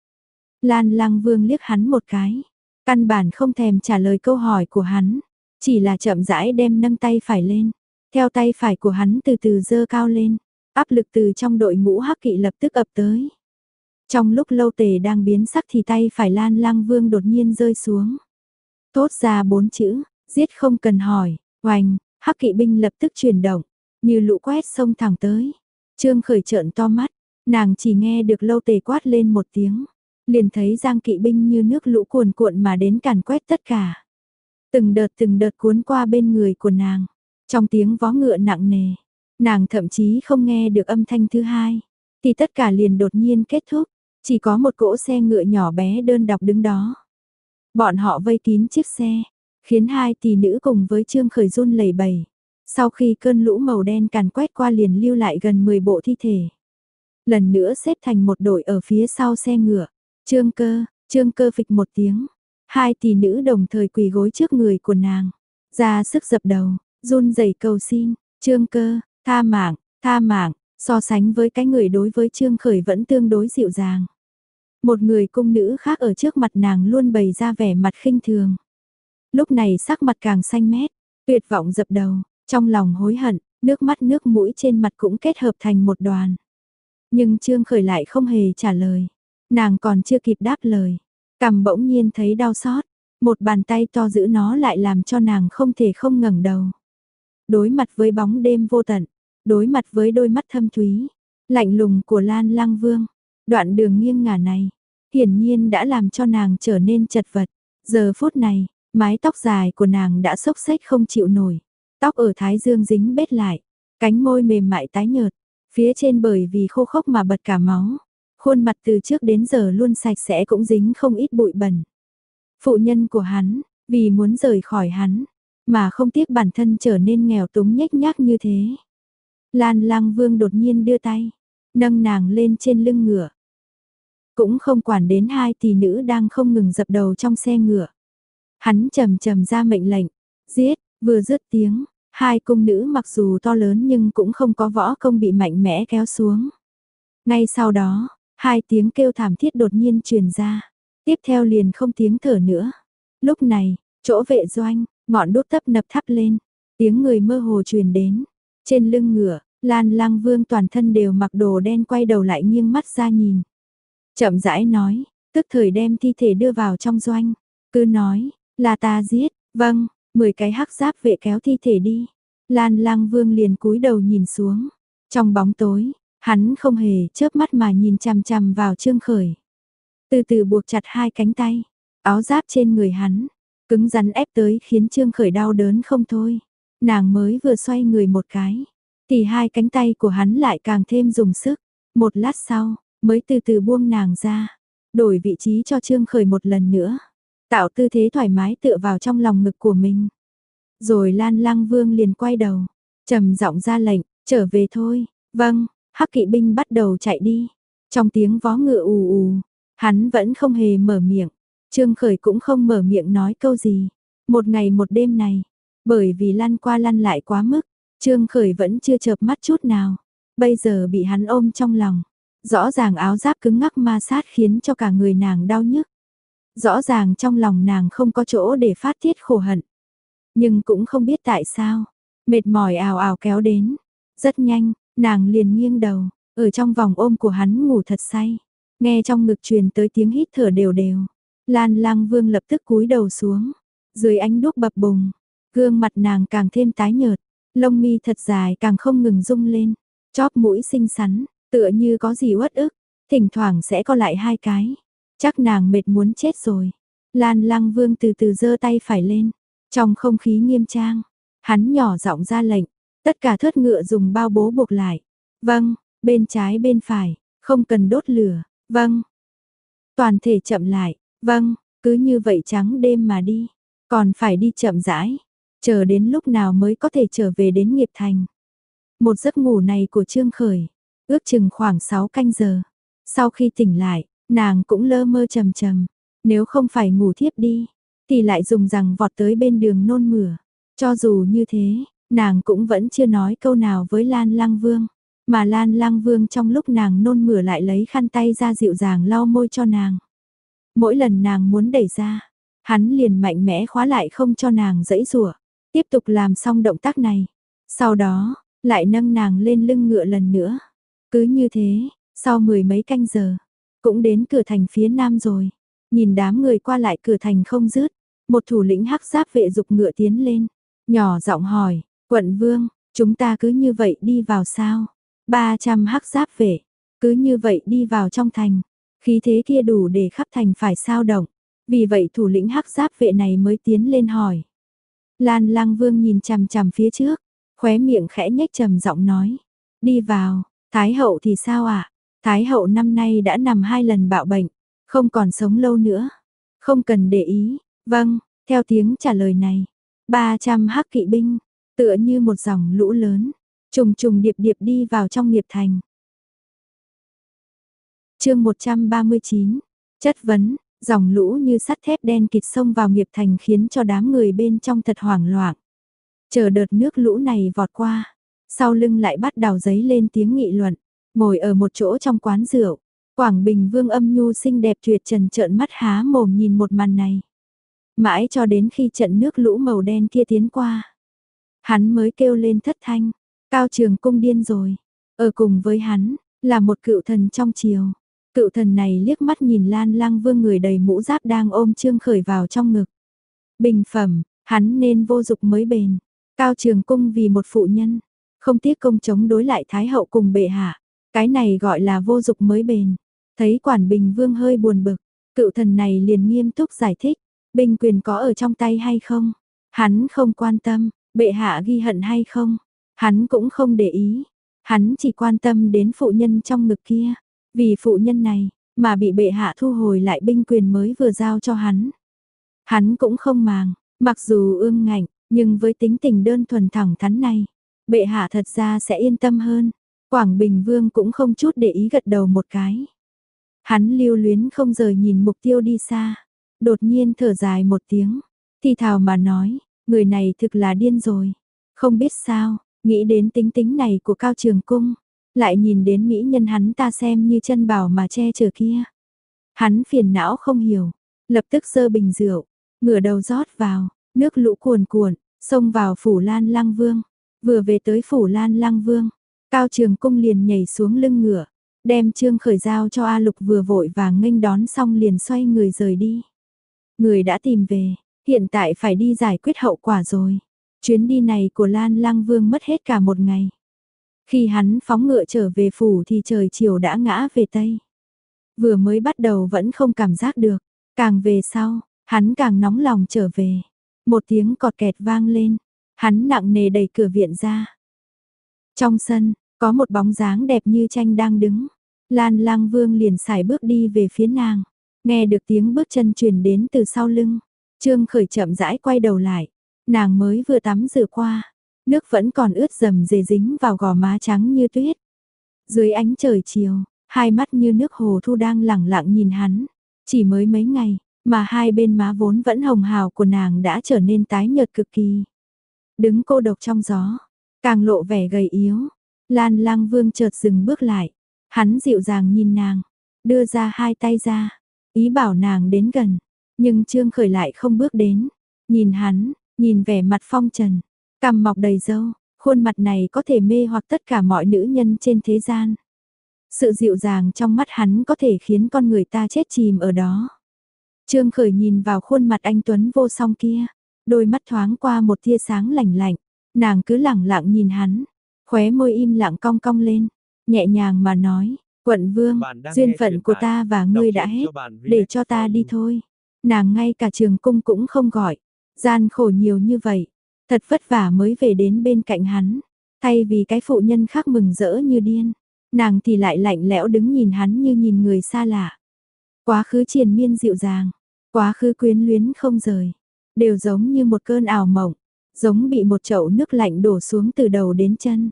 Lan Lang Vương liếc hắn một cái, căn bản không thèm trả lời câu hỏi của hắn, chỉ là chậm rãi đem nâng tay phải lên, theo tay phải của hắn từ từ giơ cao lên, áp lực từ trong đội ngũ hắc kỵ lập tức ập tới. Trong lúc Lâu Tề đang biến sắc thì tay phải Lan Lang Vương đột nhiên rơi xuống. Thốt ra bốn chữ, giết không cần hỏi, oành, hắc kỵ binh lập tức chuyển động, như lũ quét xông thẳng tới. Trương Khởi trợn to mắt, nàng chỉ nghe được Lâu Tề quát lên một tiếng, liền thấy Giang kỵ binh như nước lũ cuồn cuộn mà đến càn quét tất cả. Từng đợt từng đợt cuốn qua bên người của nàng, trong tiếng vó ngựa nặng nề, nàng thậm chí không nghe được âm thanh thứ hai, thì tất cả liền đột nhiên kết thúc, chỉ có một cỗ xe ngựa nhỏ bé đơn độc đứng đó. Bọn họ vây kín chiếc xe, khiến hai tỷ nữ cùng với Trương Khởi run lẩy bẩy. Sau khi cơn lũ màu đen càn quét qua liền lưu lại gần mười bộ thi thể. Lần nữa xếp thành một đội ở phía sau xe ngựa. Trương Cơ, Trương Cơ phịch một tiếng. Hai tỷ nữ đồng thời quỳ gối trước người của nàng. Ra sức dập đầu, run rẩy cầu xin. Trương Cơ, tha mạng, tha mạng. So sánh với cái người đối với Trương Khởi vẫn tương đối dịu dàng. Một người cung nữ khác ở trước mặt nàng luôn bày ra vẻ mặt khinh thường. Lúc này sắc mặt càng xanh mét, tuyệt vọng dập đầu, trong lòng hối hận, nước mắt nước mũi trên mặt cũng kết hợp thành một đoàn. Nhưng Trương Khởi lại không hề trả lời, nàng còn chưa kịp đáp lời, cằm bỗng nhiên thấy đau xót, một bàn tay to giữ nó lại làm cho nàng không thể không ngẩng đầu. Đối mặt với bóng đêm vô tận, đối mặt với đôi mắt thâm thúy, lạnh lùng của Lan Lăng Vương, đoạn đường nghiêng ngả này, hiển nhiên đã làm cho nàng trở nên chật vật. Giờ phút này, mái tóc dài của nàng đã xốc xếch không chịu nổi, tóc ở thái dương dính bết lại, cánh môi mềm mại tái nhợt, phía trên bởi vì khô khốc mà bật cả máu, khuôn mặt từ trước đến giờ luôn sạch sẽ cũng dính không ít bụi bẩn. Phụ nhân của hắn, vì muốn rời khỏi hắn, mà không tiếc bản thân trở nên nghèo túng nhếch nhác như thế. Lan Lăng Vương đột nhiên đưa tay, nâng nàng lên trên lưng ngựa. Cũng không quản đến hai tỷ nữ đang không ngừng dập đầu trong xe ngựa. Hắn trầm trầm ra mệnh lệnh, giết, vừa dứt tiếng, hai cung nữ mặc dù to lớn nhưng cũng không có võ công bị mạnh mẽ kéo xuống. Ngay sau đó, hai tiếng kêu thảm thiết đột nhiên truyền ra, tiếp theo liền không tiếng thở nữa. Lúc này, chỗ vệ doanh, ngọn đuốc tấp nập thắp lên, tiếng người mơ hồ truyền đến. Trên lưng ngựa, Lan Lăng Vương toàn thân đều mặc đồ đen quay đầu lại nghiêng mắt ra nhìn. Chậm rãi nói, tức thời đem thi thể đưa vào trong doanh. Cứ nói, là ta giết, vâng, mười cái hắc giáp vệ kéo thi thể đi. Lan Lăng Vương liền cúi đầu nhìn xuống. Trong bóng tối, hắn không hề chớp mắt mà nhìn chằm chằm vào Trương Khởi. Từ từ buộc chặt hai cánh tay, áo giáp trên người hắn, cứng rắn ép tới khiến Trương Khởi đau đớn không thôi. Nàng mới vừa xoay người một cái, thì hai cánh tay của hắn lại càng thêm dùng sức. Một lát sau, mới từ từ buông nàng ra, đổi vị trí cho Trương Khởi một lần nữa, tạo tư thế thoải mái tựa vào trong lòng ngực của mình. Rồi Lan Lăng Vương liền quay đầu, trầm giọng ra lệnh, trở về thôi. Vâng, hắc kỵ binh bắt đầu chạy đi. Trong tiếng vó ngựa ù ù, hắn vẫn không hề mở miệng. Trương Khởi cũng không mở miệng nói câu gì. Một ngày một đêm này, bởi vì lăn qua lăn lại quá mức, Trương Khởi vẫn chưa chợp mắt chút nào. Bây giờ bị hắn ôm trong lòng, rõ ràng áo giáp cứng ngắc ma sát khiến cho cả người nàng đau nhức. Rõ ràng trong lòng nàng không có chỗ để phát tiết khổ hận. Nhưng cũng không biết tại sao, mệt mỏi ào ào kéo đến. Rất nhanh, nàng liền nghiêng đầu, ở trong vòng ôm của hắn ngủ thật say. Nghe trong ngực truyền tới tiếng hít thở đều đều. Lan Lăng Vương lập tức cúi đầu xuống, dưới ánh đuốc bập bùng, gương mặt nàng càng thêm tái nhợt, lông mi thật dài càng không ngừng rung lên, chóp mũi xinh xắn, tựa như có gì uất ức, thỉnh thoảng sẽ co lại hai cái. Chắc nàng mệt muốn chết rồi. Lan Lăng Vương từ từ giơ tay phải lên, trong không khí nghiêm trang, hắn nhỏ giọng ra lệnh, tất cả thớt ngựa dùng bao bố buộc lại. Vâng, bên trái bên phải, không cần đốt lửa. Vâng. Toàn thể chậm lại. Vâng, cứ như vậy trắng đêm mà đi, còn phải đi chậm rãi, chờ đến lúc nào mới có thể trở về đến Nghiệp Thành. Một giấc ngủ này của Trương Khởi, ước chừng khoảng sáu canh giờ. Sau khi tỉnh lại, nàng cũng lơ mơ trầm trầm, nếu không phải ngủ thiếp đi, thì lại dùng rằng vọt tới bên đường nôn mửa. Cho dù như thế, nàng cũng vẫn chưa nói câu nào với Lan Lăng Vương, mà Lan Lăng Vương trong lúc nàng nôn mửa lại lấy khăn tay ra dịu dàng lau môi cho nàng. Mỗi lần nàng muốn đẩy ra, hắn liền mạnh mẽ khóa lại không cho nàng giãy giụa, tiếp tục làm xong động tác này. Sau đó, lại nâng nàng lên lưng ngựa lần nữa. Cứ như thế, sau mười mấy canh giờ, cũng đến cửa thành phía nam rồi. Nhìn đám người qua lại cửa thành không dứt, một thủ lĩnh hắc giáp vệ dục ngựa tiến lên, nhỏ giọng hỏi, quận vương, chúng ta cứ như vậy đi vào sao? ba trăm hắc giáp vệ, cứ như vậy đi vào trong thành. Khí thế kia đủ để khắp thành phải sao động. Vì vậy thủ lĩnh hắc giáp vệ này mới tiến lên hỏi. Lan Lang Vương nhìn chằm chằm phía trước, khóe miệng khẽ nhếch trầm giọng nói. Đi vào, Thái hậu thì sao ạ? À? Thái hậu năm nay đã nằm hai lần bạo bệnh, không còn sống lâu nữa. Không cần để ý, vâng, theo tiếng trả lời này. ba trăm hắc kỵ binh, tựa như một dòng lũ lớn, trùng trùng điệp điệp đi vào trong Nghiệp Thành. Chương một trăm ba mươi chín, chất vấn, dòng lũ như sắt thép đen kịt xông vào Nghiệp Thành khiến cho đám người bên trong thật hoảng loạn. Chờ đợt nước lũ này vọt qua, sau lưng lại bắt đầu dấy lên tiếng nghị luận, ngồi ở một chỗ trong quán rượu, Quảng Bình Vương âm nhu xinh đẹp tuyệt trần trợn mắt há mồm nhìn một màn này. Mãi cho đến khi trận nước lũ màu đen kia tiến qua, hắn mới kêu lên thất thanh, Cao Trường Cung điên rồi. Ở cùng với hắn, là một cựu thần trong triều. Cựu thần này liếc mắt nhìn Lan Lang Vương người đầy mũ giáp đang ôm Trương Khởi vào trong ngực. Bình phẩm, hắn nên vô dụng mới bền. Cao Trường Cung vì một phụ nhân, không tiếc công chống đối lại Thái hậu cùng bệ hạ. Cái này gọi là vô dụng mới bền. Thấy Quản Bình Vương hơi buồn bực, cựu thần này liền nghiêm túc giải thích. Binh quyền có ở trong tay hay không? Hắn không quan tâm, bệ hạ ghi hận hay không? Hắn cũng không để ý. Hắn chỉ quan tâm đến phụ nhân trong ngực kia. Vì phụ nhân này, mà bị bệ hạ thu hồi lại binh quyền mới vừa giao cho hắn. Hắn cũng không màng, mặc dù ương ngạnh, nhưng với tính tình đơn thuần thẳng thắn này, bệ hạ thật ra sẽ yên tâm hơn. Quảng Bình Vương cũng không chút để ý gật đầu một cái. Hắn lưu luyến không rời nhìn mục tiêu đi xa, đột nhiên thở dài một tiếng, thì thào mà nói, người này thực là điên rồi. Không biết sao, nghĩ đến tính tính này của Cao Trường Cung, lại nhìn đến mỹ nhân hắn ta xem như chân bảo mà che chở kia. Hắn phiền não không hiểu, lập tức giơ bình rượu, ngửa đầu rót vào, nước lũ cuồn cuộn, xông vào phủ Lan Lang Vương. Vừa về tới phủ Lan Lang Vương, Cao Trường Cung liền nhảy xuống lưng ngựa, đem Trương Khởi giao cho A Lục vừa vội vàng nghênh đón xong liền xoay người rời đi. Người đã tìm về, hiện tại phải đi giải quyết hậu quả rồi. Chuyến đi này của Lan Lang Vương mất hết cả một ngày. Khi hắn phóng ngựa trở về phủ thì trời chiều đã ngã về Tây. Vừa mới bắt đầu vẫn không cảm giác được, càng về sau, hắn càng nóng lòng trở về. Một tiếng cọt kẹt vang lên, hắn nặng nề đẩy cửa viện ra. Trong sân, có một bóng dáng đẹp như tranh đang đứng. Lan Lang Vương liền sải bước đi về phía nàng. Nghe được tiếng bước chân truyền đến từ sau lưng, Trương Khởi chậm rãi quay đầu lại. Nàng mới vừa tắm rửa qua, nước vẫn còn ướt rầm rề dính vào gò má trắng như tuyết. Dưới ánh trời chiều, hai mắt như nước hồ thu đang lẳng lặng nhìn hắn. Chỉ mới mấy ngày, mà hai bên má vốn vẫn hồng hào của nàng đã trở nên tái nhợt cực kỳ. Đứng cô độc trong gió, càng lộ vẻ gầy yếu. Lan Lang Vương chợt dừng bước lại. Hắn dịu dàng nhìn nàng, đưa ra hai tay ra, ý bảo nàng đến gần. Nhưng Trương Khởi lại không bước đến. Nhìn hắn, nhìn vẻ mặt phong trần, cằm mọc đầy râu, khuôn mặt này có thể mê hoặc tất cả mọi nữ nhân trên thế gian. Sự dịu dàng trong mắt hắn có thể khiến con người ta chết chìm ở đó. Trương Khởi nhìn vào khuôn mặt anh tuấn vô song kia, đôi mắt thoáng qua một tia sáng lạnh lạnh, nàng cứ lẳng lặng nhìn hắn, khóe môi im lặng cong cong lên, nhẹ nhàng mà nói, quận vương, duyên phận của ta và ngươi đã hết, để cho ta đi thôi. Nàng ngay cả Trường Cung cũng không gọi, gian khổ nhiều như vậy, thật vất vả mới về đến bên cạnh hắn, thay vì cái phụ nhân khác mừng rỡ như điên, nàng thì lại lạnh lẽo đứng nhìn hắn như nhìn người xa lạ. Quá khứ triền miên dịu dàng, quá khứ quyến luyến không rời, đều giống như một cơn ảo mộng, giống bị một chậu nước lạnh đổ xuống từ đầu đến chân.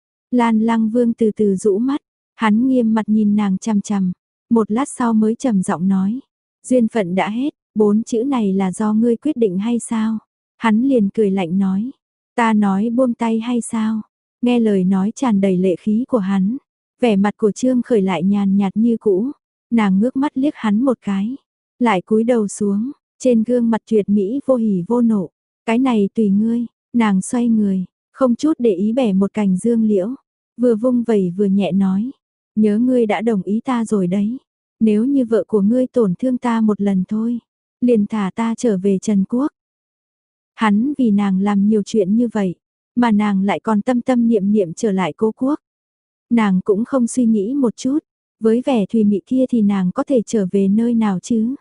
Lan Lang Vương từ từ rũ mắt, hắn nghiêm mặt nhìn nàng chằm chằm, một lát sau mới trầm giọng nói, duyên phận đã hết, bốn chữ này là do ngươi quyết định hay sao? Hắn liền cười lạnh nói, ta nói buông tay hay sao? Nghe lời nói tràn đầy lệ khí của hắn, vẻ mặt của Trương Khởi lại nhàn nhạt như cũ, nàng ngước mắt liếc hắn một cái, lại cúi đầu xuống, trên gương mặt tuyệt mỹ vô hỉ vô nộ, cái này tùy ngươi. Nàng xoay người, không chút để ý bẻ một cành dương liễu, vừa vung vẩy vừa nhẹ nói, nhớ ngươi đã đồng ý ta rồi đấy, nếu như vợ của ngươi tổn thương ta một lần thôi, liền thả ta trở về Trần Quốc. Hắn vì nàng làm nhiều chuyện như vậy, mà nàng lại còn tâm tâm niệm niệm trở lại Cố Quốc. Nàng cũng không suy nghĩ một chút, Với vẻ thùy mị kia thì nàng có thể trở về nơi nào chứ?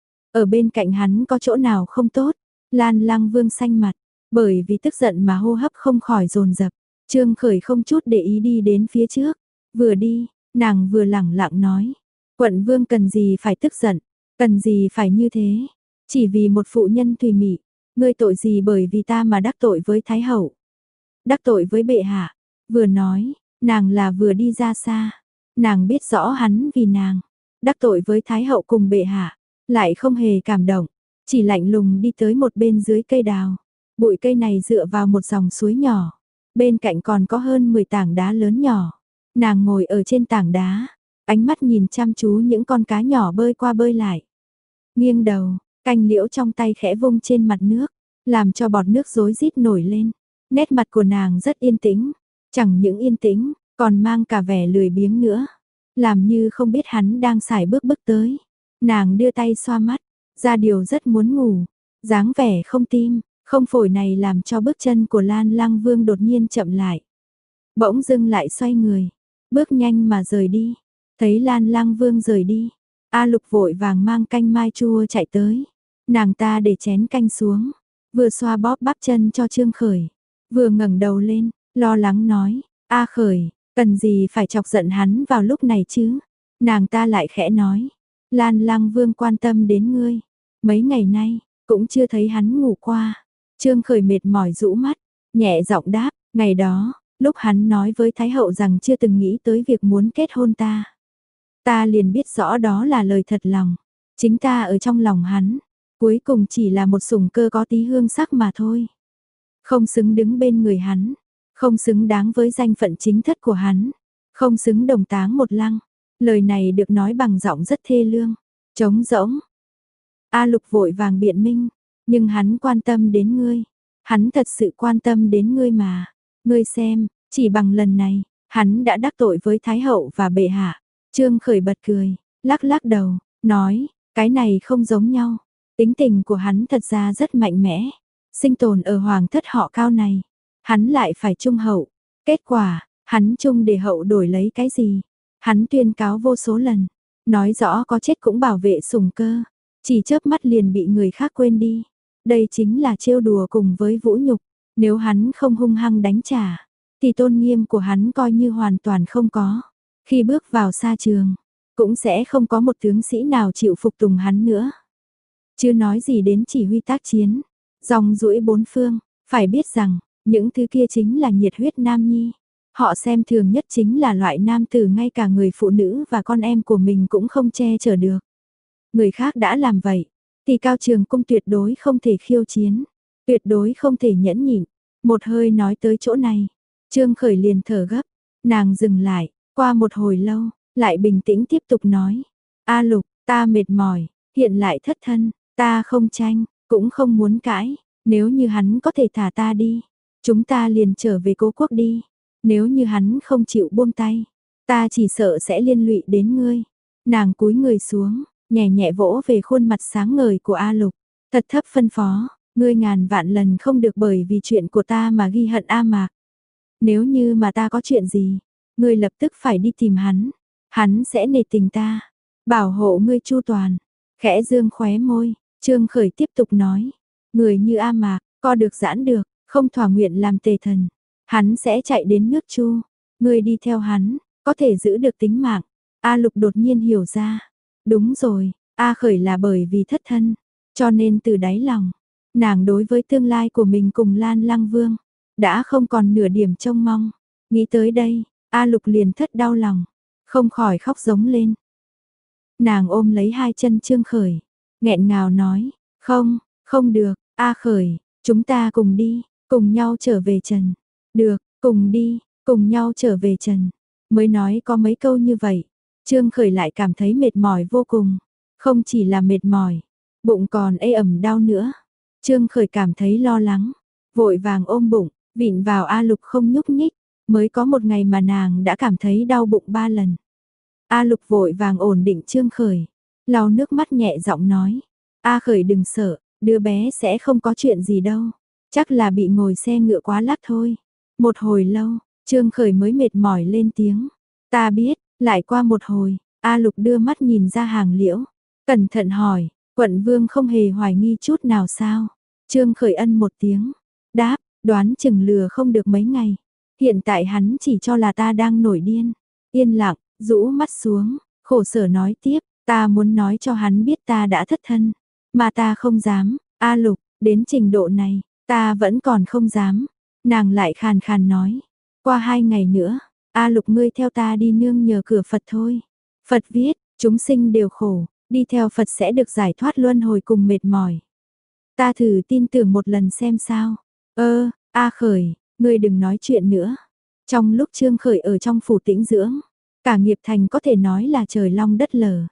Ở bên cạnh hắn có chỗ nào không tốt? Lan Lăng Vương xanh mặt, bởi vì tức giận mà hô hấp không khỏi dồn dập. Trương Khởi không chút để ý đi đến phía trước, vừa đi, nàng vừa lẳng lặng nói, quận vương cần gì phải tức giận, cần gì phải như thế, chỉ vì một phụ nhân thùy mị, ngươi tội gì bởi vì ta mà đắc tội với Thái Hậu, đắc tội với bệ hạ. Vừa nói, nàng là vừa đi ra xa, nàng biết rõ hắn vì nàng, đắc tội với Thái Hậu cùng bệ hạ, lại không hề cảm động, chỉ lạnh lùng đi tới một bên dưới cây đào. Bụi cây này dựa vào một dòng suối nhỏ, bên cạnh còn có hơn mười tảng đá lớn nhỏ. Nàng ngồi ở trên tảng đá, ánh mắt nhìn chăm chú những con cá nhỏ bơi qua bơi lại. Nghiêng đầu, canh liễu trong tay khẽ vung trên mặt nước, làm cho bọt nước rối rít nổi lên. Nét mặt của nàng rất yên tĩnh, chẳng những yên tĩnh, còn mang cả vẻ lười biếng nữa. Làm như không biết hắn đang sải bước bước tới. Nàng đưa tay xoa mắt, ra điều rất muốn ngủ, dáng vẻ không tim, không phổi này làm cho bước chân của Lan Lăng Vương đột nhiên chậm lại. Bỗng dưng lại xoay người, bước nhanh mà rời đi. Thấy Lan Lăng Vương rời đi, A Lục vội vàng mang canh mai chua chạy tới. Nàng ta để chén canh xuống, vừa xoa bóp bắp chân cho Trương Khởi, vừa ngẩng đầu lên, lo lắng nói, A Khởi, cần gì phải chọc giận hắn vào lúc này chứ? Nàng ta lại khẽ nói, Lan Lăng Vương quan tâm đến ngươi, mấy ngày nay, cũng chưa thấy hắn ngủ qua. Trương Khởi mệt mỏi rũ mắt, nhẹ giọng đáp, ngày đó, lúc hắn nói với Thái Hậu rằng chưa từng nghĩ tới việc muốn kết hôn ta. Ta liền biết rõ đó là lời thật lòng, chính ta ở trong lòng hắn, cuối cùng chỉ là một sủng cơ có tí hương sắc mà thôi. Không xứng đứng bên người hắn, không xứng đáng với danh phận chính thất của hắn, không xứng đồng táng một lăng. Lời này được nói bằng giọng rất thê lương, trống rỗng. A Lục vội vàng biện minh, nhưng hắn quan tâm đến ngươi, hắn thật sự quan tâm đến ngươi mà. Ngươi xem, chỉ bằng lần này, hắn đã đắc tội với Thái Hậu và bệ hạ. Trương Khởi bật cười, lắc lắc đầu, nói, cái này không giống nhau. Tính tình của hắn thật ra rất mạnh mẽ, sinh tồn ở hoàng thất họ Cao này, hắn lại phải trung hậu. Kết quả, hắn trung để hậu đổi lấy cái gì? Hắn tuyên cáo vô số lần, nói rõ có chết cũng bảo vệ sủng cơ, chỉ chớp mắt liền bị người khác quên đi. Đây chính là trêu đùa cùng với vũ nhục, nếu hắn không hung hăng đánh trả, thì tôn nghiêm của hắn coi như hoàn toàn không có. Khi bước vào sa trường, cũng sẽ không có một tướng sĩ nào chịu phục tùng hắn nữa. Chưa nói gì đến chỉ huy tác chiến, dòng dũi bốn phương, phải biết rằng, những thứ kia chính là nhiệt huyết nam nhi. Họ xem thường nhất chính là loại nam tử ngay cả người phụ nữ và con em của mình cũng không che chở được. Người khác đã làm vậy, thì Cao Trường Cung tuyệt đối không thể khiêu chiến, tuyệt đối không thể nhẫn nhịn. Một hơi nói tới chỗ này, Trương Khởi liền thở gấp, nàng dừng lại, qua một hồi lâu, lại bình tĩnh tiếp tục nói. A Lục, ta mệt mỏi, hiện lại thất thân, ta không tranh, cũng không muốn cãi, nếu như hắn có thể thả ta đi, chúng ta liền trở về Cố Quốc đi. Nếu như hắn không chịu buông tay, ta chỉ sợ sẽ liên lụy đến ngươi. Nàng cúi người xuống, nhẹ nhẹ vỗ về khuôn mặt sáng ngời của A Lục, thật thấp phân phó, ngươi ngàn vạn lần không được bởi vì chuyện của ta mà ghi hận A Mạc. Nếu như mà ta có chuyện gì, ngươi lập tức phải đi tìm hắn, hắn sẽ nể tình ta, bảo hộ ngươi chu toàn. Khẽ dương khóe môi, Trương Khởi tiếp tục nói, người như A Mạc, co được giãn được, không thỏa nguyện làm tề thần. Hắn sẽ chạy đến nước Chu, ngươi đi theo hắn, có thể giữ được tính mạng. A Lục đột nhiên hiểu ra, đúng rồi, A Khởi là bởi vì thất thân, cho nên từ đáy lòng, nàng đối với tương lai của mình cùng Lan Lăng Vương, đã không còn nửa điểm trông mong. Nghĩ tới đây, A Lục liền thất đau lòng, không khỏi khóc giống lên. Nàng ôm lấy hai chân Trương Khởi, nghẹn ngào nói, không, không được, A Khởi, chúng ta cùng đi, cùng nhau trở về Trần. Được, cùng đi, cùng nhau trở về Trần. Mới nói có mấy câu như vậy, Trương Khởi lại cảm thấy mệt mỏi vô cùng. Không chỉ là mệt mỏi, bụng còn ê ẩm đau nữa. Trương Khởi cảm thấy lo lắng, vội vàng ôm bụng, vịn vào A Lục không nhúc nhích. Mới có một ngày mà nàng đã cảm thấy đau bụng ba lần. A Lục vội vàng ổn định Trương Khởi, lau nước mắt nhẹ giọng nói. A Khởi đừng sợ, đứa bé sẽ không có chuyện gì đâu. Chắc là bị ngồi xe ngựa quá lắc thôi. Một hồi lâu, Trương Khởi mới mệt mỏi lên tiếng. Ta biết, lại qua một hồi, A Lục đưa mắt nhìn ra hàng liễu, cẩn thận hỏi, quận vương không hề hoài nghi chút nào sao? Trương Khởi Ân một tiếng, đáp, đoán chừng lừa không được mấy ngày. Hiện tại hắn chỉ cho là ta đang nổi điên. Yên lặng, rũ mắt xuống, khổ sở nói tiếp, ta muốn nói cho hắn biết ta đã thất thân. Mà ta không dám, A Lục, đến trình độ này, ta vẫn còn không dám. Nàng lại khàn khàn nói, qua hai ngày nữa, A Lục ngươi theo ta đi nương nhờ cửa Phật thôi. Phật viết, chúng sinh đều khổ, đi theo Phật sẽ được giải thoát luân hồi cùng mệt mỏi. Ta thử tin tưởng một lần xem sao. Ơ, A Khởi, ngươi đừng nói chuyện nữa. Trong lúc Trương Khởi ở trong phủ tĩnh dưỡng, cả nghiệp thành có thể nói là trời long đất lở.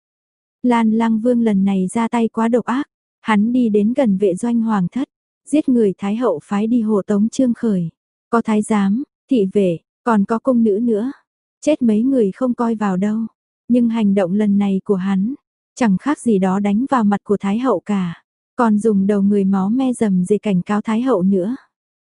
Lan Lăng Vương lần này ra tay quá độc ác, hắn đi đến gần vệ doanh hoàng thất, giết người Thái hậu phái đi hộ tống Trương Khởi. Có thái giám, thị vệ, còn có cung nữ nữa. Chết mấy người không coi vào đâu. Nhưng hành động lần này của hắn, chẳng khác gì đó đánh vào mặt của Thái hậu cả. Còn dùng đầu người máu me rầm rề cảnh cáo Thái hậu nữa.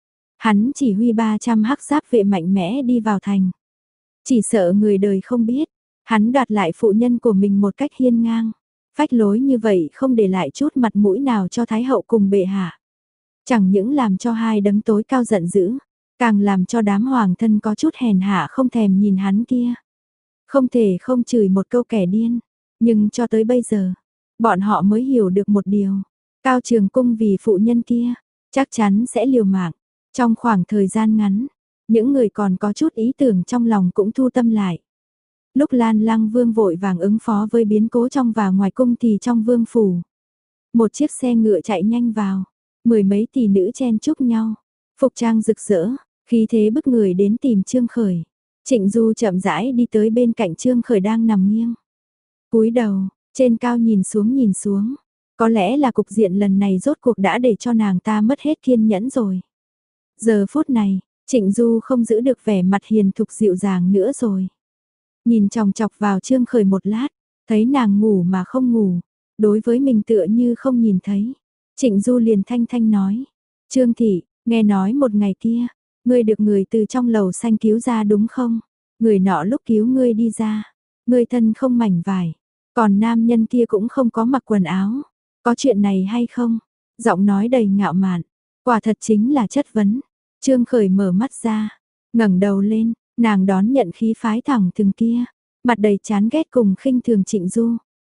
Hắn chỉ huy ba trăm hắc giáp vệ mạnh mẽ đi vào thành. Chỉ sợ người đời không biết, hắn đoạt lại phụ nhân của mình một cách hiên ngang. Phách lối như vậy không để lại chút mặt mũi nào cho Thái hậu cùng bệ hạ. Chẳng những làm cho hai đấng tối cao giận dữ, càng làm cho đám hoàng thân có chút hèn hạ không thèm nhìn hắn kia. Không thể không chửi một câu kẻ điên, nhưng cho tới bây giờ, bọn họ mới hiểu được một điều. Cao Trường Cung vì phụ nhân kia, chắc chắn sẽ liều mạng. Trong khoảng thời gian ngắn, những người còn có chút ý tưởng trong lòng cũng thu tâm lại. Lúc Lan Lăng Vương vội vàng ứng phó với biến cố trong và ngoài cung thì trong vương phủ. Một chiếc xe ngựa chạy nhanh vào, mười mấy tỷ nữ chen chúc nhau, phục trang rực rỡ, khí thế bức người đến tìm Trương Khởi. Trịnh Du chậm rãi đi tới bên cạnh Trương Khởi đang nằm nghiêng. Cúi đầu, trên cao nhìn xuống nhìn xuống. Có lẽ là cục diện lần này rốt cuộc đã để cho nàng ta mất hết kiên nhẫn rồi. Giờ phút này, Trịnh Du không giữ được vẻ mặt hiền thục dịu dàng nữa rồi. Nhìn chòng chọc vào Trương Khởi một lát, thấy nàng ngủ mà không ngủ, đối với mình tựa như không nhìn thấy. Trịnh Du liền thanh thanh nói, Trương Thị, nghe nói một ngày kia, ngươi được người từ trong lầu xanh cứu ra đúng không? Người nọ lúc cứu ngươi đi ra, ngươi thân không mảnh vải, còn nam nhân kia cũng không có mặc quần áo. Có chuyện này hay không? Giọng nói đầy ngạo mạn, quả thật chính là chất vấn. Trương Khởi mở mắt ra, ngẩng đầu lên, nàng đón nhận khí phái thẳng thừng kia, mặt đầy chán ghét cùng khinh thường Trịnh Du.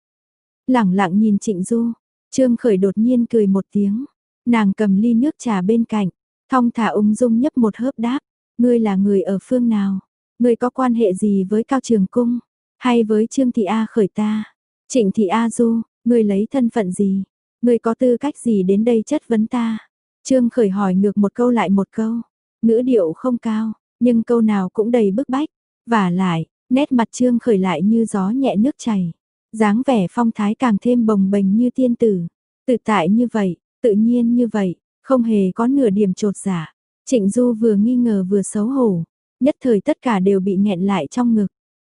Lẳng lặng nhìn Trịnh Du, Trương Khởi đột nhiên cười một tiếng, nàng cầm ly nước trà bên cạnh, thong thả ung dung nhấp một hớp đáp, ngươi là người ở phương nào? Ngươi có quan hệ gì với Cao Trường Cung? Hay với Trương Thị A Khởi ta? Trịnh Thị A Du, ngươi lấy thân phận gì? Ngươi có tư cách gì đến đây chất vấn ta? Trương Khởi hỏi ngược một câu lại một câu, ngữ điệu không cao, nhưng câu nào cũng đầy bức bách. Vả lại, nét mặt Trương Khởi lại như gió nhẹ nước chảy, dáng vẻ phong thái càng thêm bồng bềnh như tiên tử, tự tại như vậy, tự nhiên như vậy, không hề có nửa điểm chột dạ. Trịnh Du vừa nghi ngờ vừa xấu hổ, nhất thời tất cả đều bị nghẹn lại trong ngực.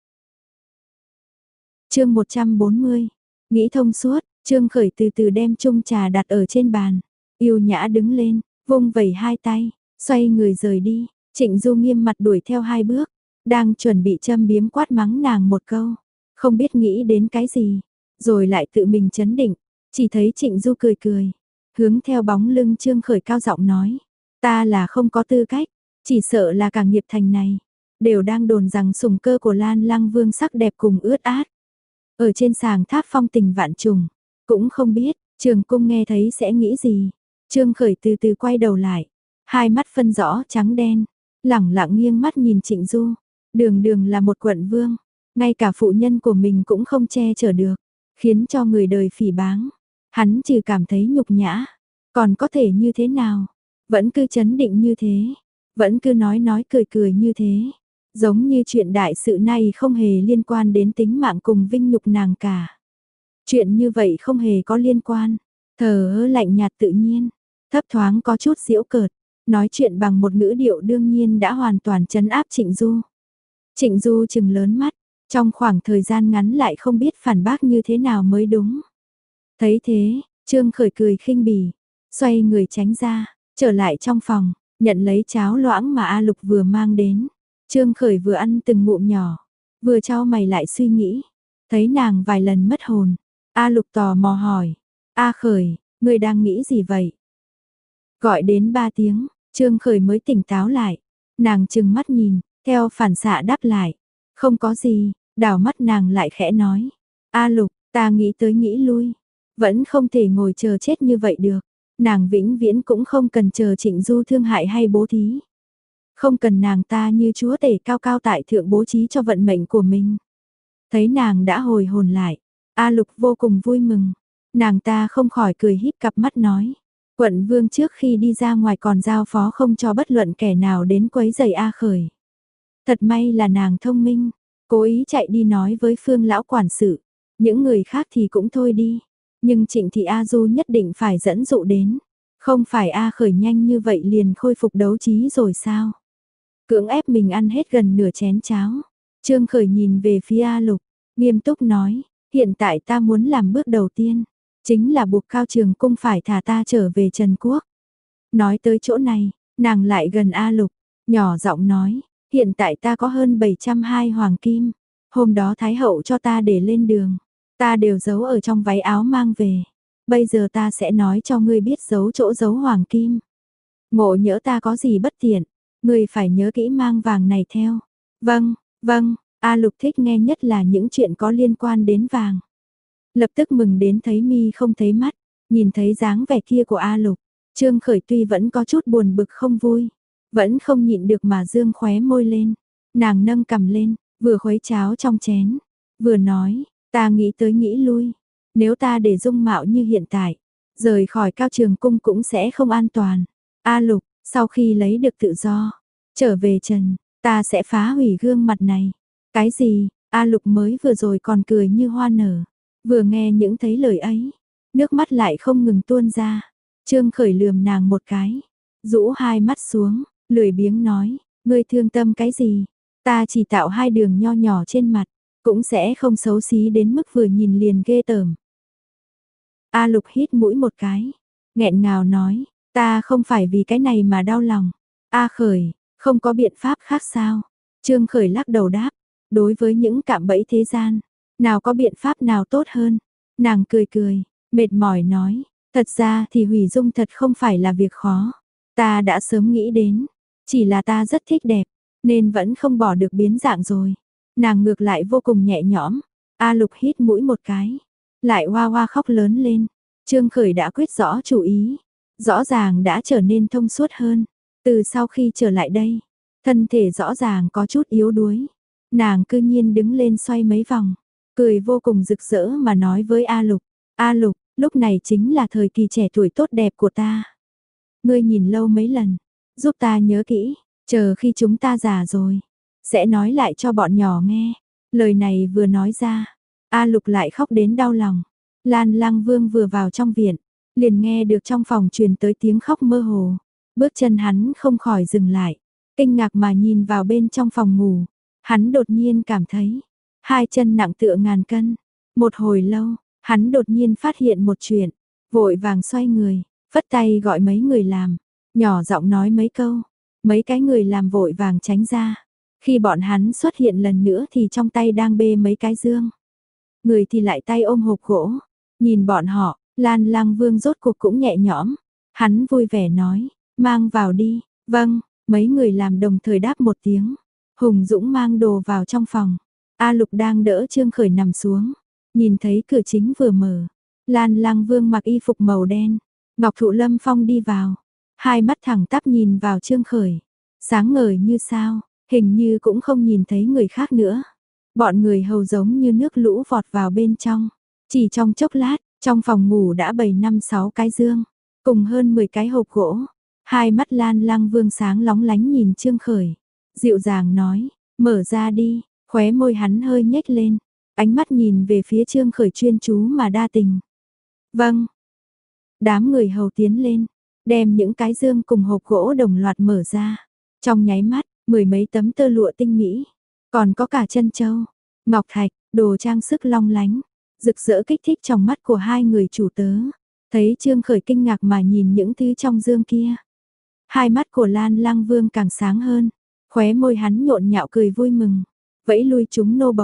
Chương một trăm bốn mươi, nghĩ thông suốt, Trương Khởi từ từ đem chung trà đặt ở trên bàn, yêu nhã đứng lên, vung vẩy hai tay, xoay người rời đi. Trịnh Du nghiêm mặt đuổi theo hai bước, đang chuẩn bị châm biếm quát mắng nàng một câu, không biết nghĩ đến cái gì, rồi lại tự mình chấn định, chỉ thấy Trịnh Du cười cười, hướng theo bóng lưng Trương Khởi cao giọng nói, ta là không có tư cách, chỉ sợ là cả nghiệp thành này, đều đang đồn rằng sủng cơ của Lan Lăng Vương sắc đẹp cùng ướt át. Ở trên sàng tháp phong tình vạn trùng, cũng không biết, Trường Cung nghe thấy sẽ nghĩ gì. Trương Khởi từ từ quay đầu lại, hai mắt phân rõ trắng đen, lẳng lặng nghiêng mắt nhìn Trịnh Du, đường đường là một quận vương, ngay cả phụ nhân của mình cũng không che chở được, khiến cho người đời phỉ báng. Hắn chỉ cảm thấy nhục nhã, còn có thể như thế nào, vẫn cứ chấn định như thế, vẫn cứ nói nói cười cười như thế, giống như chuyện đại sự này không hề liên quan đến tính mạng cùng vinh nhục nàng cả. Chuyện như vậy không hề có liên quan, thờ ơ lạnh nhạt tự nhiên, thấp thoáng có chút giễu cợt, nói chuyện bằng một ngữ điệu đương nhiên đã hoàn toàn trấn áp Trịnh Du. Trịnh Du trừng lớn mắt, trong khoảng thời gian ngắn lại không biết phản bác như thế nào mới đúng. Thấy thế, Trương Khởi cười khinh bỉ, xoay người tránh ra, trở lại trong phòng, nhận lấy cháo loãng mà A Lục vừa mang đến. Trương Khởi vừa ăn từng ngụm nhỏ, vừa chau mày lại suy nghĩ, Thấy nàng vài lần mất hồn, A Lục tò mò hỏi, A Khởi, ngươi đang nghĩ gì vậy? Gọi đến ba tiếng, Trương Khởi mới tỉnh táo lại, nàng trừng mắt nhìn, theo phản xạ đáp lại, không có gì, đảo mắt nàng lại khẽ nói, A Lục, ta nghĩ tới nghĩ lui, vẫn không thể ngồi chờ chết như vậy được, nàng vĩnh viễn cũng không cần chờ Trịnh Du thương hại hay bố thí. Không cần nàng ta như chúa tể cao cao tại thượng bố trí cho vận mệnh của mình. Thấy nàng đã hồi hồn lại, A Lục vô cùng vui mừng, nàng ta không khỏi cười híp cặp mắt nói. Quận vương trước khi đi ra ngoài còn giao phó không cho bất luận kẻ nào đến quấy rầy A Khởi. Thật may là nàng thông minh, cố ý chạy đi nói với Phương lão quản sự, những người khác thì cũng thôi đi, nhưng Trịnh thị A Du nhất định phải dẫn dụ đến, không phải A Khởi nhanh như vậy liền khôi phục đấu trí rồi sao? Cưỡng ép mình ăn hết gần nửa chén cháo, Trương Khởi nhìn về phía A Lục, nghiêm túc nói, hiện tại ta muốn làm bước đầu tiên, chính là buộc Cao Trường Cung phải thả ta trở về Trần Quốc. Nói tới chỗ này, nàng lại gần A Lục, nhỏ giọng nói, hiện tại ta có hơn bảy trăm hai hoàng kim, hôm đó Thái Hậu cho ta để lên đường, ta đều giấu ở trong váy áo mang về, bây giờ ta sẽ nói cho ngươi biết giấu chỗ giấu hoàng kim. Ngộ nhỡ ta có gì bất tiện, ngươi phải nhớ kỹ mang vàng này theo. Vâng, vâng, A Lục thích nghe nhất là những chuyện có liên quan đến vàng. Lập tức mừng đến thấy mi không thấy mắt, nhìn thấy dáng vẻ kia của A Lục, Trương Khởi tuy vẫn có chút buồn bực không vui, vẫn không nhịn được mà dương khóe môi lên, nàng nâng cằm lên, vừa khuấy cháo trong chén, vừa nói, ta nghĩ tới nghĩ lui, nếu ta để dung mạo như hiện tại, rời khỏi Cao Trường Cung cũng sẽ không an toàn. A Lục, sau khi lấy được tự do, trở về Trần, ta sẽ phá hủy gương mặt này. Cái gì? A Lục mới vừa rồi còn cười như hoa nở, vừa nghe những thấy lời ấy, nước mắt lại không ngừng tuôn ra. Trương Khởi lườm nàng một cái, rũ hai mắt xuống, lười biếng nói, ngươi thương tâm cái gì? Ta chỉ tạo hai đường nho nhỏ trên mặt, cũng sẽ không xấu xí đến mức vừa nhìn liền ghê tởm. A Lục hít mũi một cái, nghẹn ngào nói, ta không phải vì cái này mà đau lòng. A Khởi, không có biện pháp khác sao? Trương Khởi lắc đầu đáp, đối với những cạm bẫy thế gian, nào có biện pháp nào tốt hơn? Nàng cười cười, mệt mỏi nói, thật ra thì hủy dung thật không phải là việc khó. Ta đã sớm nghĩ đến, chỉ là ta rất thích đẹp, nên vẫn không bỏ được biến dạng rồi. Nàng ngược lại vô cùng nhẹ nhõm. A Lục hít mũi một cái, lại hoa hoa khóc lớn lên. Trương Khởi đã quyết rõ chủ ý, rõ ràng đã trở nên thông suốt hơn. Từ sau khi trở lại đây, thân thể rõ ràng có chút yếu đuối. Nàng cư nhiên đứng lên xoay mấy vòng, cười vô cùng rực rỡ mà nói với A Lục, A Lục, lúc này chính là thời kỳ trẻ tuổi tốt đẹp của ta. Ngươi nhìn lâu mấy lần, giúp ta nhớ kỹ, chờ khi chúng ta già rồi, sẽ nói lại cho bọn nhỏ nghe. Lời này vừa nói ra, A Lục lại khóc đến đau lòng. Lan Lang Vương vừa vào trong viện, liền nghe được trong phòng truyền tới tiếng khóc mơ hồ. Bước chân hắn không khỏi dừng lại, kinh ngạc mà nhìn vào bên trong phòng ngủ. Hắn đột nhiên cảm thấy, hai chân nặng tựa ngàn cân. Một hồi lâu, hắn đột nhiên phát hiện một chuyện, vội vàng xoay người, phất tay gọi mấy người làm, nhỏ giọng nói mấy câu. Mấy cái người làm vội vàng tránh ra. Khi bọn hắn xuất hiện lần nữa thì trong tay đang bê mấy cái dương. Người thì lại tay ôm hộp gỗ. Nhìn bọn họ, Lan Lang Vương rốt cuộc cũng nhẹ nhõm. Hắn vui vẻ nói, mang vào đi. Vâng, mấy người làm đồng thời đáp một tiếng. Hùng Dũng mang đồ vào trong phòng. A Lục đang đỡ Trương Khởi nằm xuống. Nhìn thấy cửa chính vừa mở. Lan Lang Vương mặc y phục màu đen. Ngọc Thụ Lâm Phong đi vào. Hai mắt thẳng tắp nhìn vào Trương Khởi. Sáng ngời như sao, hình như cũng không nhìn thấy người khác nữa. Bọn người hầu giống như nước lũ vọt vào bên trong. Chỉ trong chốc lát, trong phòng ngủ đã bày năm sáu cái dương, cùng hơn mười cái hộp gỗ. Hai mắt Lan Lang Vương sáng lóng lánh nhìn Trương Khởi. Dịu dàng nói, mở ra đi, khóe môi hắn hơi nhếch lên. Ánh mắt nhìn về phía Trương Khởi chuyên chú mà đa tình. Vâng. Đám người hầu tiến lên, đem những cái dương cùng hộp gỗ đồng loạt mở ra. Trong nháy mắt, mười mấy tấm tơ lụa tinh mỹ, còn có cả chân châu, ngọc thạch, đồ trang sức long lánh, rực rỡ kích thích trong mắt của hai người chủ tớ. Thấy Trương Khởi kinh ngạc mà nhìn những thứ trong dương kia. Hai mắt của Lan Lang Vương càng sáng hơn, khóe môi hắn nhộn nhạo cười vui mừng, vẫy lui chúng nô bộc,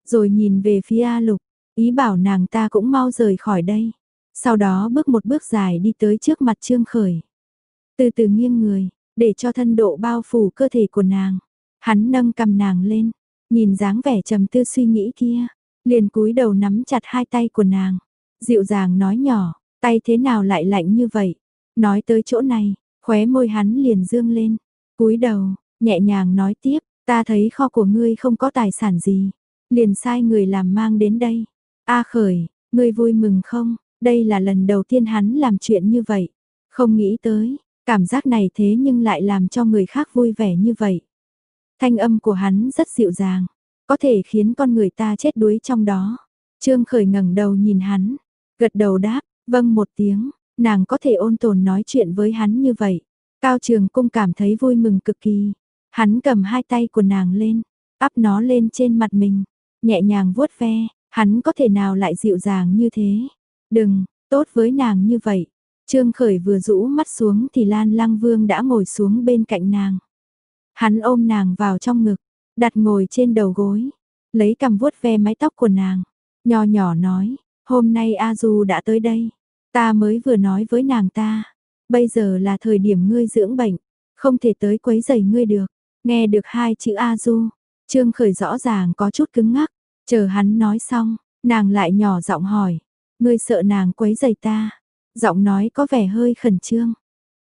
rồi nhìn về phía A Lục, ý bảo nàng ta cũng mau rời khỏi đây. Sau đó bước một bước dài đi tới trước mặt Trương Khởi. Từ từ nghiêng người, để cho thân độ bao phủ cơ thể của nàng. Hắn nâng cầm nàng lên, nhìn dáng vẻ trầm tư suy nghĩ kia, liền cúi đầu nắm chặt hai tay của nàng. Dịu dàng nói nhỏ, tay thế nào lại lạnh như vậy? Nói tới chỗ này, khóe môi hắn liền dương lên, cúi đầu, nhẹ nhàng nói tiếp, ta thấy kho của ngươi không có tài sản gì, liền sai người làm mang đến đây. A Khởi, ngươi vui mừng không? Đây là lần đầu tiên hắn làm chuyện như vậy. Không nghĩ tới, cảm giác này thế nhưng lại làm cho người khác vui vẻ như vậy. Thanh âm của hắn rất dịu dàng, có thể khiến con người ta chết đuối trong đó. Trương Khởi ngẩng đầu nhìn hắn, gật đầu đáp, vâng một tiếng, nàng có thể ôn tồn nói chuyện với hắn như vậy. Cao Trường Cung cảm thấy vui mừng cực kỳ. Hắn cầm hai tay của nàng lên, áp nó lên trên mặt mình, nhẹ nhàng vuốt ve, hắn có thể nào lại dịu dàng như thế. Đừng, tốt với nàng như vậy. Trương Khởi vừa rũ mắt xuống thì Lan Lăng Vương đã ngồi xuống bên cạnh nàng. Hắn ôm nàng vào trong ngực, đặt ngồi trên đầu gối, lấy cằm vuốt ve mái tóc của nàng, nho nhỏ nói, hôm nay A Du đã tới đây, ta mới vừa nói với nàng ta, bây giờ là thời điểm ngươi dưỡng bệnh, không thể tới quấy rầy ngươi được. Nghe được hai chữ A Du, Trương Khởi rõ ràng có chút cứng ngắc, chờ hắn nói xong, nàng lại nhỏ giọng hỏi, ngươi sợ nàng quấy rầy ta? Giọng nói có vẻ hơi khẩn trương.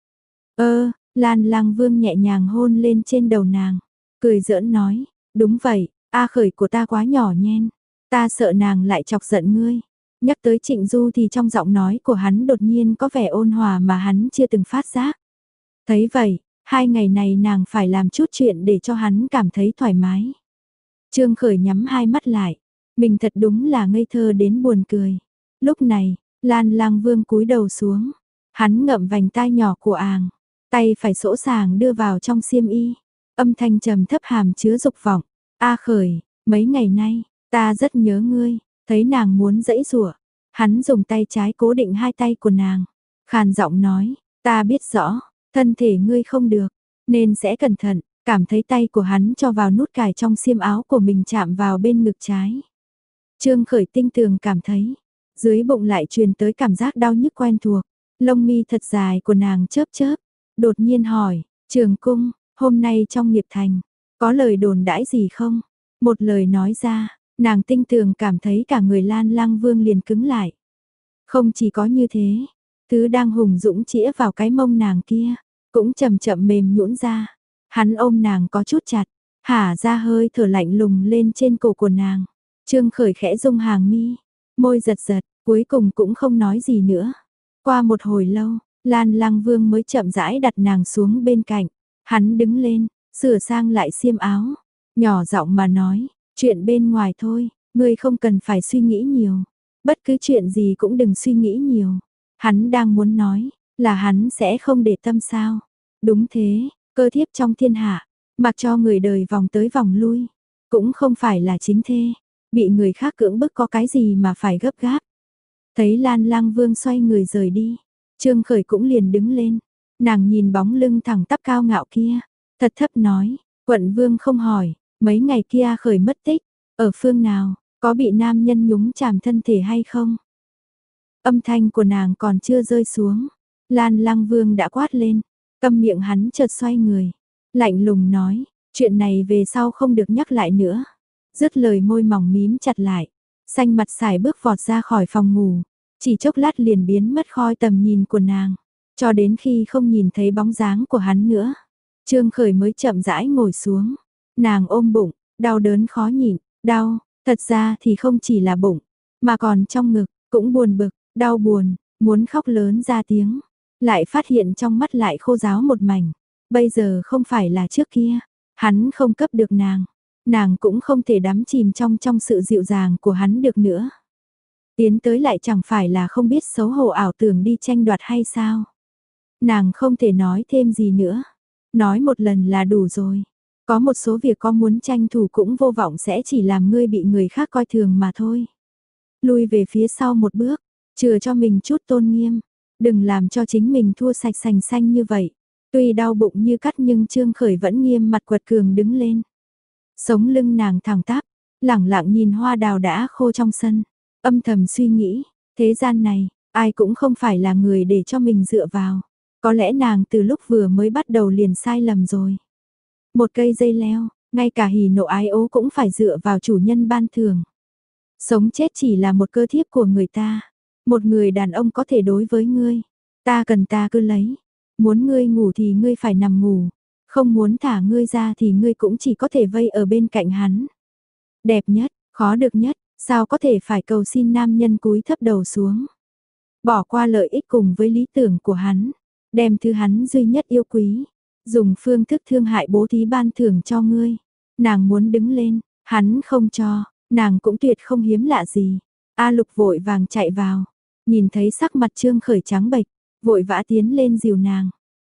Ơ, Lan Lăng Vương nhẹ nhàng hôn lên trên đầu nàng, cười giỡn nói, đúng vậy, A Khởi của ta quá nhỏ nhen, ta sợ nàng lại chọc giận ngươi. Nhắc tới Trịnh Du thì trong giọng nói của hắn đột nhiên có vẻ ôn hòa mà hắn chưa từng phát giác. Thấy vậy, hai ngày này nàng phải làm chút chuyện để cho hắn cảm thấy thoải mái. Trương Khởi nhắm hai mắt lại, mình thật đúng là ngây thơ đến buồn cười. Lúc này, Lan Lang Vương cúi đầu xuống, hắn ngậm vành tai nhỏ của àng, tay phải sỗ sàng đưa vào trong xiêm y, âm thanh trầm thấp hàm chứa dục vọng. A Khởi, mấy ngày nay, ta rất nhớ ngươi. Thấy nàng muốn giãy giụa, hắn dùng tay trái cố định hai tay của nàng, khàn giọng nói, ta biết rõ, thân thể ngươi không được, nên sẽ cẩn thận. Cảm thấy tay của hắn cho vào nút cài trong xiêm áo của mình chạm vào bên ngực trái. Trương Khởi tinh tường cảm thấy, dưới bụng lại truyền tới cảm giác đau nhức quen thuộc, lông mi thật dài của nàng chớp chớp, đột nhiên hỏi, Trường Cung, hôm nay trong nghiệp thành, có lời đồn đãi gì không? Một lời nói ra, nàng tinh tường cảm thấy cả người Lan Lăng Vương liền cứng lại. Không chỉ có như thế, thứ đang hùng dũng chĩa vào cái mông nàng kia, cũng chậm chậm mềm nhũn ra. Hắn ôm nàng có chút chặt, hả ra hơi thở lạnh lùng lên trên cổ của nàng. Trương Khởi khẽ rung hàng mi, môi giật giật, cuối cùng cũng không nói gì nữa. Qua một hồi lâu, Lan Lăng Vương mới chậm rãi đặt nàng xuống bên cạnh. Hắn đứng lên, sửa sang lại xiêm áo, nhỏ giọng mà nói, chuyện bên ngoài thôi, ngươi không cần phải suy nghĩ nhiều. Bất cứ chuyện gì cũng đừng suy nghĩ nhiều. Hắn đang muốn nói, là hắn sẽ không để tâm sao. Đúng thế, cơ thiếp trong thiên hạ, mặc cho người đời vòng tới vòng lui, cũng không phải là chính thê, bị người khác cưỡng bức có cái gì mà phải gấp gáp. Thấy Lan Lăng Vương xoay người rời đi, Trương Khởi cũng liền đứng lên, nàng nhìn bóng lưng thẳng tắp cao ngạo kia, thật thấp nói, quận vương không hỏi, mấy ngày kia Khởi mất tích, ở phương nào, có bị nam nhân nhúng chàm thân thể hay không? Âm thanh của nàng còn chưa rơi xuống, Lan Lăng Vương đã quát lên. Câm miệng hắn chợt xoay người, lạnh lùng nói, chuyện này về sau không được nhắc lại nữa. Dứt lời môi mỏng mím chặt lại, xanh mặt sải bước vọt ra khỏi phòng ngủ, chỉ chốc lát liền biến mất khỏi tầm nhìn của nàng, cho đến khi không nhìn thấy bóng dáng của hắn nữa. Trương Khởi mới chậm rãi ngồi xuống, nàng ôm bụng, đau đớn khó nhịn, đau, thật ra thì không chỉ là bụng, mà còn trong ngực, cũng buồn bực, đau buồn, muốn khóc lớn ra tiếng. Lại phát hiện trong mắt lại khô ráo một mảnh. Bây giờ không phải là trước kia, hắn không cấp được nàng, nàng cũng không thể đắm chìm trong trong sự dịu dàng của hắn được nữa. Tiến tới lại chẳng phải là không biết xấu hổ ảo tưởng đi tranh đoạt hay sao. Nàng không thể nói thêm gì nữa, nói một lần là đủ rồi. Có một số việc có muốn tranh thủ cũng vô vọng sẽ chỉ làm ngươi bị người khác coi thường mà thôi. Lui về phía sau một bước, chừa cho mình chút tôn nghiêm. Đừng làm cho chính mình thua sạch sành xanh như vậy. Tuy đau bụng như cắt nhưng Trương Khởi vẫn nghiêm mặt quật cường đứng lên. Sống lưng nàng thẳng tắp, lẳng lặng nhìn hoa đào đã khô trong sân, âm thầm suy nghĩ, thế gian này, ai cũng không phải là người để cho mình dựa vào. Có lẽ nàng từ lúc vừa mới bắt đầu liền sai lầm rồi. Một cây dây leo, ngay cả hỉ nộ ái ố cũng phải dựa vào chủ nhân ban thưởng. Sống chết chỉ là một cơ thiếp của người ta. Một người đàn ông có thể đối với ngươi. Ta cần ta cứ lấy. Muốn ngươi ngủ thì ngươi phải nằm ngủ. Không muốn thả ngươi ra thì ngươi cũng chỉ có thể vây ở bên cạnh hắn. Đẹp nhất, khó được nhất, sao có thể phải cầu xin nam nhân cúi thấp đầu xuống. Bỏ qua lợi ích cùng với lý tưởng của hắn. Đem thứ hắn duy nhất yêu quý. Dùng phương thức thương hại bố thí ban thưởng cho ngươi. Nàng muốn đứng lên, hắn không cho, nàng cũng tuyệt không hiếm lạ gì. A Lục vội vàng chạy vào, nhìn thấy sắc mặt Trương Khởi trắng bệch, vội vã tiến lên dìu nàng.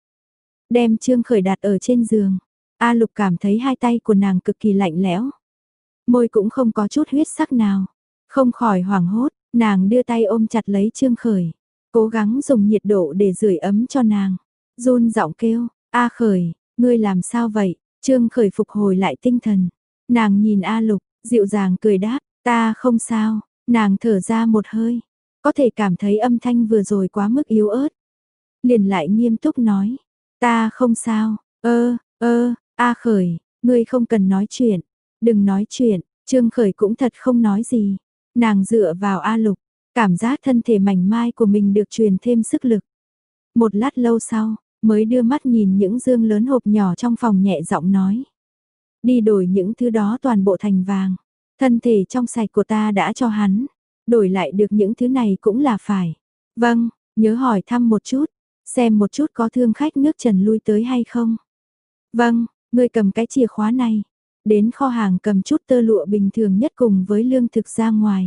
Đem Trương Khởi đặt ở trên giường, A Lục cảm thấy hai tay của nàng cực kỳ lạnh lẽo. Môi cũng không có chút huyết sắc nào, không khỏi hoảng hốt, nàng đưa tay ôm chặt lấy Trương Khởi, cố gắng dùng nhiệt độ để sưởi ấm cho nàng. Run giọng kêu, A Khởi, ngươi làm sao vậy? Trương Khởi phục hồi lại tinh thần. Nàng nhìn A Lục, dịu dàng cười đáp, ta không sao. Nàng thở ra một hơi, có thể cảm thấy âm thanh vừa rồi quá mức yếu ớt. Liền lại nghiêm túc nói, ta không sao, ơ, ơ, A Khởi, ngươi không cần nói chuyện, đừng nói chuyện. Trương Khởi cũng thật không nói gì. Nàng dựa vào A Lục, cảm giác thân thể mảnh mai của mình được truyền thêm sức lực. Một lát lâu sau, mới đưa mắt nhìn những dương lớn hộp nhỏ trong phòng nhẹ giọng nói. Đi đổi những thứ đó toàn bộ thành vàng. Thân thể trong sạch của ta đã cho hắn. Đổi lại được những thứ này cũng là phải. Vâng, nhớ hỏi thăm một chút. Xem một chút có thương khách nước Trần lui tới hay không. Vâng, ngươi cầm cái chìa khóa này. Đến kho hàng cầm chút tơ lụa bình thường nhất cùng với lương thực ra ngoài.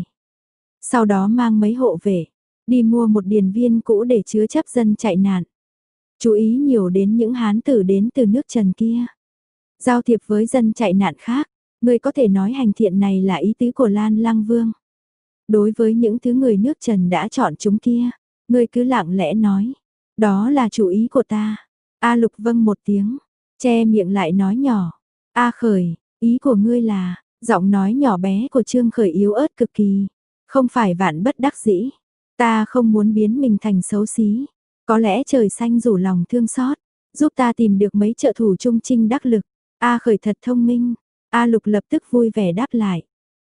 Sau đó mang mấy hộ về. Đi mua một điền viên cũ để chứa chấp dân chạy nạn. Chú ý nhiều đến những hán tử đến từ nước Trần kia. Giao thiệp với dân chạy nạn khác, ngươi có thể nói hành thiện này là ý tứ của Lan Lăng Vương. Đối với những thứ người nước Trần đã chọn chúng kia, ngươi cứ lặng lẽ nói, đó là chủ ý của ta. A Lục vâng một tiếng, che miệng lại nói nhỏ, A Khởi, ý của ngươi là, giọng nói nhỏ bé của Trương Khởi yếu ớt cực kỳ, không phải vạn bất đắc dĩ, ta không muốn biến mình thành xấu xí. Có lẽ trời xanh rủ lòng thương xót, giúp ta tìm được mấy trợ thủ trung trinh đắc lực. A Khởi thật thông minh. A Lục lập tức vui vẻ đáp lại.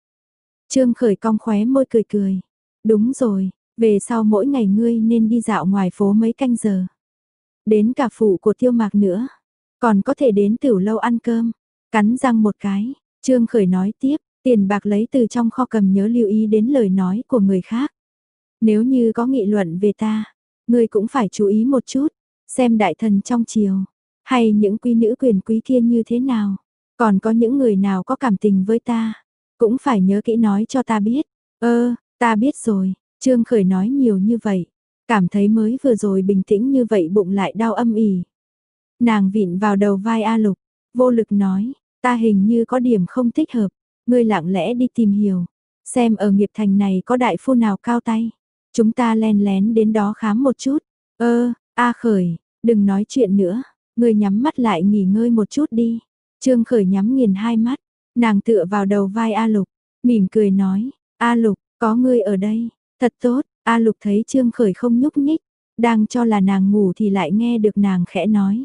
Trương Khởi cong khóe môi cười cười. Đúng rồi, về sau mỗi ngày ngươi nên đi dạo ngoài phố mấy canh giờ. Đến cả phủ của Tiêu Mạc nữa. Còn có thể đến tiểu lâu ăn cơm. Cắn răng một cái, Trương Khởi nói tiếp, tiền bạc lấy từ trong kho cầm nhớ lưu ý đến lời nói của người khác. Nếu như có nghị luận về ta, ngươi cũng phải chú ý một chút, xem đại thần trong triều, hay những quý nữ quyền quý kia như thế nào, còn có những người nào có cảm tình với ta, cũng phải nhớ kỹ nói cho ta biết. Ơ, ta biết rồi. Trương Khởi nói nhiều như vậy, cảm thấy mới vừa rồi bình tĩnh như vậy bụng lại đau âm ỉ. Nàng vịn vào đầu vai A Lục, vô lực nói, ta hình như có điểm không thích hợp, ngươi lặng lẽ đi tìm hiểu, xem ở nghiệp thành này có đại phu nào cao tay. Chúng ta len lén đến đó khám một chút. Ơ, A Khởi, đừng nói chuyện nữa, ngươi nhắm mắt lại nghỉ ngơi một chút đi. Trương Khởi nhắm nghiền hai mắt, nàng tựa vào đầu vai A Lục, mỉm cười nói, A Lục, có ngươi ở đây, thật tốt. A Lục thấy Trương Khởi không nhúc nhích, đang cho là nàng ngủ thì lại nghe được nàng khẽ nói.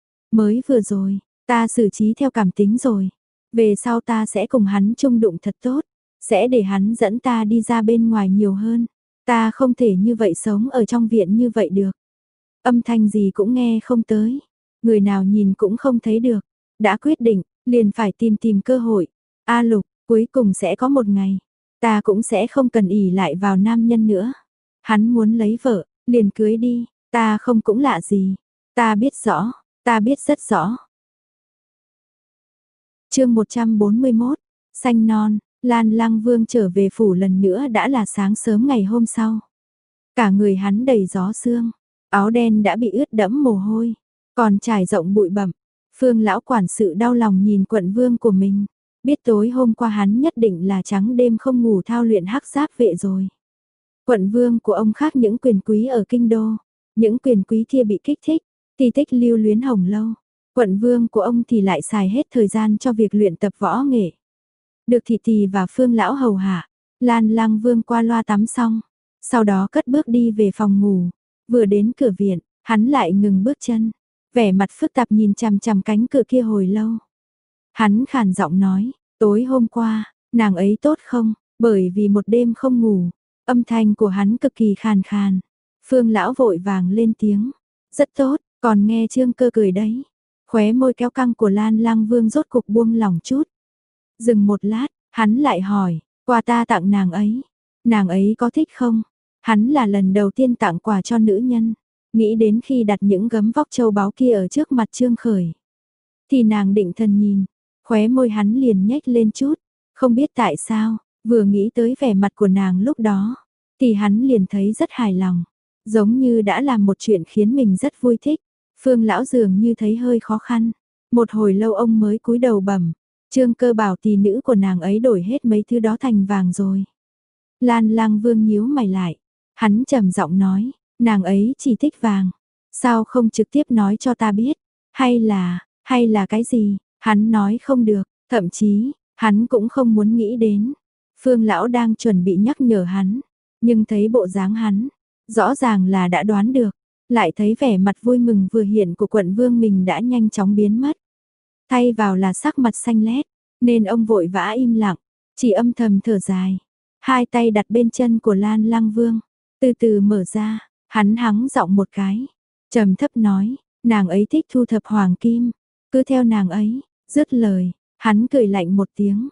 Mới vừa rồi, ta xử trí theo cảm tính rồi, về sau ta sẽ cùng hắn chung đụng thật tốt, sẽ để hắn dẫn ta đi ra bên ngoài nhiều hơn. Ta không thể như vậy sống ở trong viện như vậy được. Âm thanh gì cũng nghe không tới. Người nào nhìn cũng không thấy được. Đã quyết định, liền phải tìm tìm cơ hội. A Lục, cuối cùng sẽ có một ngày. Ta cũng sẽ không cần ỷ lại vào nam nhân nữa. Hắn muốn lấy vợ, liền cưới đi. Ta không cũng lạ gì. Ta biết rõ, ta biết rất rõ. Chương một trăm bốn mươi mốt, xanh non. Lan Lăng Vương trở về phủ lần nữa đã là sáng sớm ngày hôm sau. Cả người hắn đầy gió sương, áo đen đã bị ướt đẫm mồ hôi, còn trải rộng bụi bặm. Phương lão quản sự đau lòng nhìn quận vương của mình, biết tối hôm qua hắn nhất định là trắng đêm không ngủ thao luyện hắc giáp vệ rồi. Quận vương của ông khác những quyền quý ở kinh đô, những quyền quý kia bị kích thích, thì thích lưu luyến hồng lâu. Quận vương của ông thì lại xài hết thời gian cho việc luyện tập võ nghệ. được thị tỳ và Phương lão hầu hạ. Lan Lang Vương qua loa tắm xong, sau đó cất bước đi về phòng ngủ. Vừa đến cửa viện, hắn lại ngừng bước chân, vẻ mặt phức tạp nhìn chằm chằm cánh cửa kia hồi lâu. Hắn khàn giọng nói, tối hôm qua, nàng ấy tốt không? Bởi vì một đêm không ngủ, âm thanh của hắn cực kỳ khàn khàn. Phương lão vội vàng lên tiếng, rất tốt, còn nghe Trương Cơ cười đấy. Khóe môi kéo căng của Lan Lang Vương rốt cục buông lỏng chút. Dừng một lát, hắn lại hỏi, quà ta tặng nàng ấy, nàng ấy có thích không? Hắn là lần đầu tiên tặng quà cho nữ nhân, nghĩ đến khi đặt những gấm vóc châu báu kia ở trước mặt Trương Khởi. Thì nàng định thần nhìn, khóe môi hắn liền nhếch lên chút, không biết tại sao, vừa nghĩ tới vẻ mặt của nàng lúc đó, thì hắn liền thấy rất hài lòng, giống như đã làm một chuyện khiến mình rất vui thích. Phương lão dường như thấy hơi khó khăn, một hồi lâu ông mới cúi đầu bẩm, Trương Cơ bảo tỷ nữ của nàng ấy đổi hết mấy thứ đó thành vàng rồi. Lan Lang Vương nhíu mày lại, hắn trầm giọng nói, nàng ấy chỉ thích vàng, sao không trực tiếp nói cho ta biết, hay là, hay là cái gì, hắn nói không được, thậm chí, hắn cũng không muốn nghĩ đến. Phương lão đang chuẩn bị nhắc nhở hắn, nhưng thấy bộ dáng hắn, rõ ràng là đã đoán được, lại thấy vẻ mặt vui mừng vừa hiện của quận vương mình đã nhanh chóng biến mất. Thay vào là sắc mặt xanh lét, nên ông vội vã im lặng, chỉ âm thầm thở dài. Hai tay đặt bên chân của Lan Lang Vương, từ từ mở ra, hắn hắng giọng một cái, trầm thấp nói, nàng ấy thích thu thập hoàng kim, cứ theo nàng ấy. Dứt lời, hắn cười lạnh một tiếng,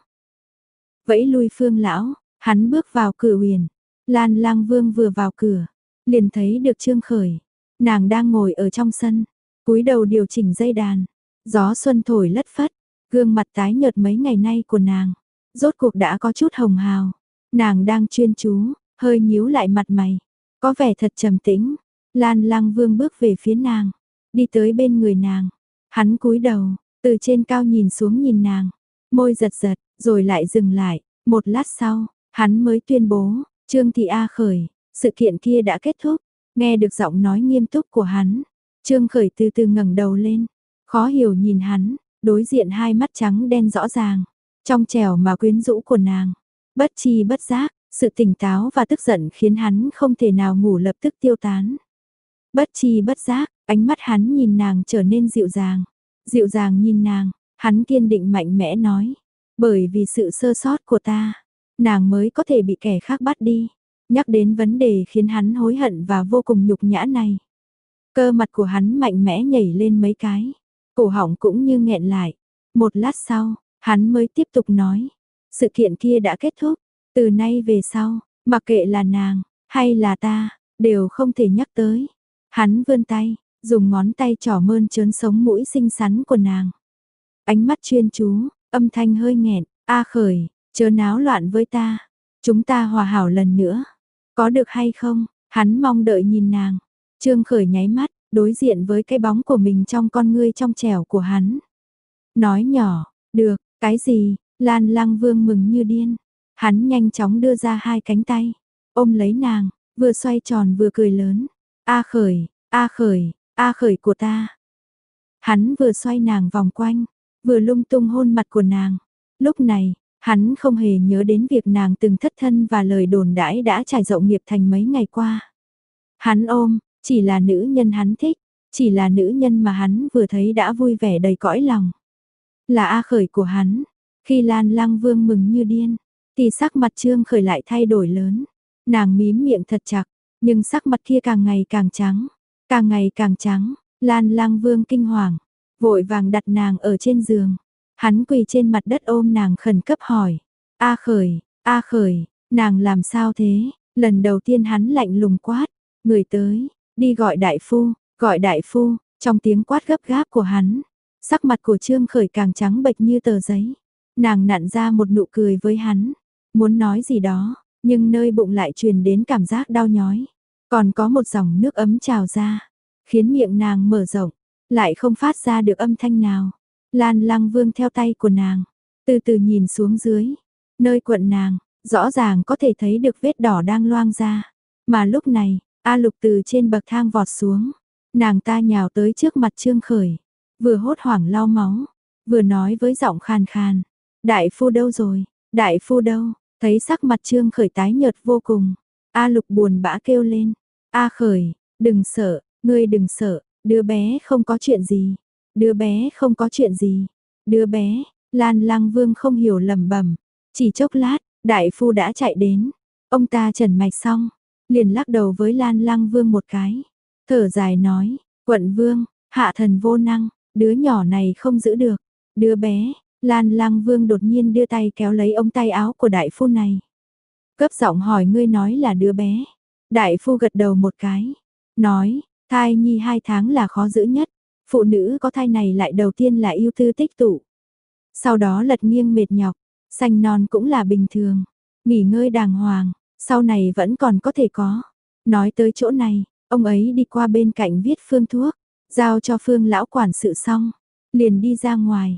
vẫy lui Phương lão, hắn bước vào cửa huyền. Lan Lang Vương vừa vào cửa, liền thấy được Trương Khởi, nàng đang ngồi ở trong sân, cúi đầu điều chỉnh dây đàn. Gió xuân thổi lất phất, gương mặt tái nhợt mấy ngày nay của nàng, rốt cuộc đã có chút hồng hào. Nàng đang chuyên chú, hơi nhíu lại mặt mày, có vẻ thật trầm tĩnh. Lan Lang Vương bước về phía nàng, đi tới bên người nàng. Hắn cúi đầu, từ trên cao nhìn xuống nhìn nàng, môi giật giật, rồi lại dừng lại. Một lát sau, hắn mới tuyên bố, Trương Thị A Khởi, sự kiện kia đã kết thúc. Nghe được giọng nói nghiêm túc của hắn, Trương Khởi từ từ ngẩng đầu lên, khó hiểu nhìn hắn, đối diện hai mắt trắng đen rõ ràng, trong trẻo mà quyến rũ của nàng. Bất chi bất giác, sự tỉnh táo và tức giận khiến hắn không thể nào ngủ lập tức tiêu tán. Bất chi bất giác, ánh mắt hắn nhìn nàng trở nên dịu dàng. Dịu dàng nhìn nàng, hắn kiên định mạnh mẽ nói, bởi vì sự sơ sót của ta, nàng mới có thể bị kẻ khác bắt đi. Nhắc đến vấn đề khiến hắn hối hận và vô cùng nhục nhã này, cơ mặt của hắn mạnh mẽ nhảy lên mấy cái, cổ họng cũng như nghẹn lại. Một lát sau, hắn mới tiếp tục nói, sự kiện kia đã kết thúc, từ nay về sau, mặc kệ là nàng, hay là ta, đều không thể nhắc tới. Hắn vươn tay, dùng ngón tay trỏ mơn trớn sống mũi xinh xắn của nàng. Ánh mắt chuyên chú, âm thanh hơi nghẹn, A Khởi, chớ náo loạn với ta, chúng ta hòa hảo lần nữa, có được hay không? Hắn mong đợi nhìn nàng. Trương Khởi nháy mắt, đối diện với cái bóng của mình trong con ngươi trong trẻo của hắn. Nói nhỏ, được, cái gì? Lan Lang Vương mừng như điên. Hắn nhanh chóng đưa ra hai cánh tay, ôm lấy nàng, vừa xoay tròn vừa cười lớn. A Khởi, A Khởi, A Khởi của ta. Hắn vừa xoay nàng vòng quanh, vừa lung tung hôn mặt của nàng. Lúc này, hắn không hề nhớ đến việc nàng từng thất thân và lời đồn đãi đã trải rộng nghiệp thành mấy ngày qua. Hắn ôm, chỉ là nữ nhân hắn thích, chỉ là nữ nhân mà hắn vừa thấy đã vui vẻ đầy cõi lòng. Là A Khởi của hắn. Khi Lan Lang Vương mừng như điên, thì sắc mặt Trương Khởi lại thay đổi lớn. Nàng mím miệng thật chặt, nhưng sắc mặt kia càng ngày càng trắng, càng ngày càng trắng. Lan Lang Vương kinh hoàng, vội vàng đặt nàng ở trên giường. Hắn quỳ trên mặt đất ôm nàng khẩn cấp hỏi, A Khởi, A Khởi, nàng làm sao thế? Lần đầu tiên hắn lạnh lùng quát, người tới, đi gọi đại phu, gọi đại phu. Trong tiếng quát gấp gáp của hắn, sắc mặt của Trương Khởi càng trắng bệch như tờ giấy. Nàng nặn ra một nụ cười với hắn, muốn nói gì đó, nhưng nơi bụng lại truyền đến cảm giác đau nhói. Còn có một dòng nước ấm trào ra, khiến miệng nàng mở rộng, lại không phát ra được âm thanh nào. Lan Lang Vương theo tay của nàng, từ từ nhìn xuống dưới, nơi quận nàng, rõ ràng có thể thấy được vết đỏ đang loang ra. Mà lúc này, A Lục từ trên bậc thang vọt xuống, nàng ta nhào tới trước mặt Trương Khởi, vừa hốt hoảng lau máu, vừa nói với giọng khàn khàn, đại phu đâu rồi, Đại phu đâu? Thấy sắc mặt Trương Khởi tái nhợt vô cùng. A Lục buồn bã kêu lên. A Khởi, đừng sợ, ngươi đừng sợ, đứa bé không có chuyện gì. Đứa bé không có chuyện gì. Đứa bé, Lan Lăng Vương không hiểu lẩm bẩm. Chỉ chốc lát, đại phu đã chạy đến. Ông ta trần mạch xong, liền lắc đầu với Lan Lăng Vương một cái. Thở dài nói, quận vương, hạ thần vô năng, đứa nhỏ này không giữ được. Đứa bé, Lan Lăng Vương đột nhiên đưa tay kéo lấy ống tay áo của đại phu này. Cấp giọng hỏi ngươi nói là đứa bé. Đại phu gật đầu một cái. Nói, thai nhi hai tháng là khó giữ nhất. Phụ nữ có thai này lại đầu tiên là ưu tư tích tụ. Sau đó lật nghiêng mệt nhọc. Sanh non cũng là bình thường. Nghỉ ngơi đàng hoàng. Sau này vẫn còn có thể có. Nói tới chỗ này, ông ấy đi qua bên cạnh viết phương thuốc. Giao cho Phương lão quản sự xong. Liền đi ra ngoài.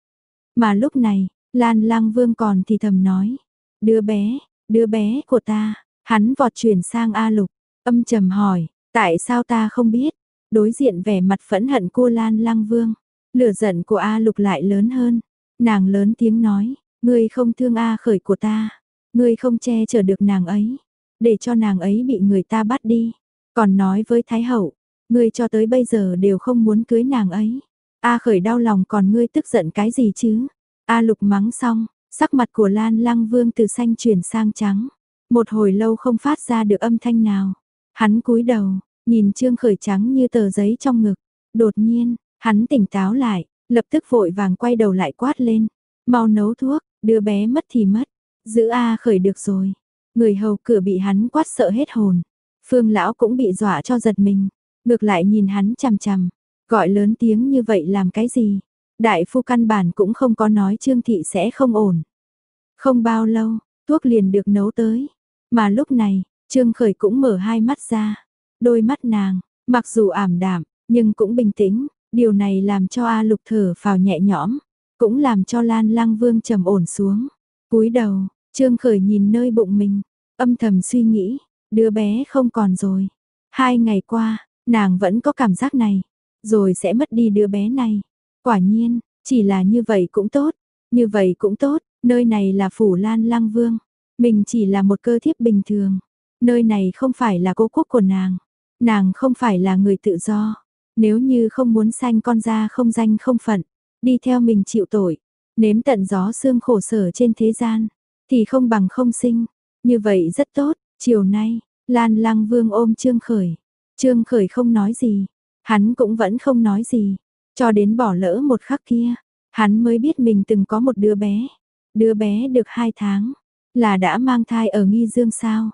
Mà lúc này, Lan Lăng Vương còn thì thầm nói. Đứa bé, đứa bé của ta. Hắn vọt chuyển sang A Lục. Âm trầm hỏi, tại sao ta không biết? Đối diện vẻ mặt phẫn hận của Lan Lăng Vương. Lửa giận của A Lục lại lớn hơn. Nàng lớn tiếng nói, ngươi không thương A Khởi của ta. Ngươi không che chở được nàng ấy. Để cho nàng ấy bị người ta bắt đi. Còn nói với Thái Hậu, ngươi cho tới bây giờ đều không muốn cưới nàng ấy. A Khởi đau lòng còn ngươi tức giận cái gì chứ? A Lục mắng xong, sắc mặt của Lan Lăng Vương từ xanh chuyển sang trắng. Một hồi lâu không phát ra được âm thanh nào. Hắn cúi đầu, nhìn Trương Khởi trắng như tờ giấy trong ngực. Đột nhiên, hắn tỉnh táo lại, lập tức vội vàng quay đầu lại quát lên. Mau nấu thuốc, đứa bé mất thì mất. Giữ A Khởi được rồi. Người hầu cửa bị hắn quát sợ hết hồn. Phương lão cũng bị dọa cho giật mình. Ngược lại nhìn hắn chằm chằm. Gọi lớn tiếng như vậy làm cái gì? Đại phu căn bản cũng không có nói Trương thị sẽ không ổn. Không bao lâu, thuốc liền được nấu tới. Mà lúc này, Trương Khởi cũng mở hai mắt ra. Đôi mắt nàng, mặc dù ảm đạm, nhưng cũng bình tĩnh. Điều này làm cho A Lục thở phào nhẹ nhõm. Cũng làm cho Lan Lăng Vương trầm ổn xuống. Cúi đầu, Trương Khởi nhìn nơi bụng mình. Âm thầm suy nghĩ, đứa bé không còn rồi. Hai ngày qua, nàng vẫn có cảm giác này. Rồi sẽ mất đi đứa bé này. Quả nhiên, chỉ là như vậy cũng tốt. Như vậy cũng tốt, nơi này là phủ Lan Lăng Vương. Mình chỉ là một cơ thiếp bình thường. Nơi này không phải là cố quốc của nàng. Nàng không phải là người tự do. Nếu như không muốn sanh con ra không danh không phận, đi theo mình chịu tội, nếm tận gió sương khổ sở trên thế gian, thì không bằng không sinh. Như vậy rất tốt. Chiều nay, Lan Lăng Vương ôm Trương Khởi. Trương Khởi không nói gì. Hắn cũng vẫn không nói gì. Cho đến bỏ lỡ một khắc kia, hắn mới biết mình từng có một đứa bé. Đứa bé được hai tháng, là đã mang thai ở Nghi Dương sao?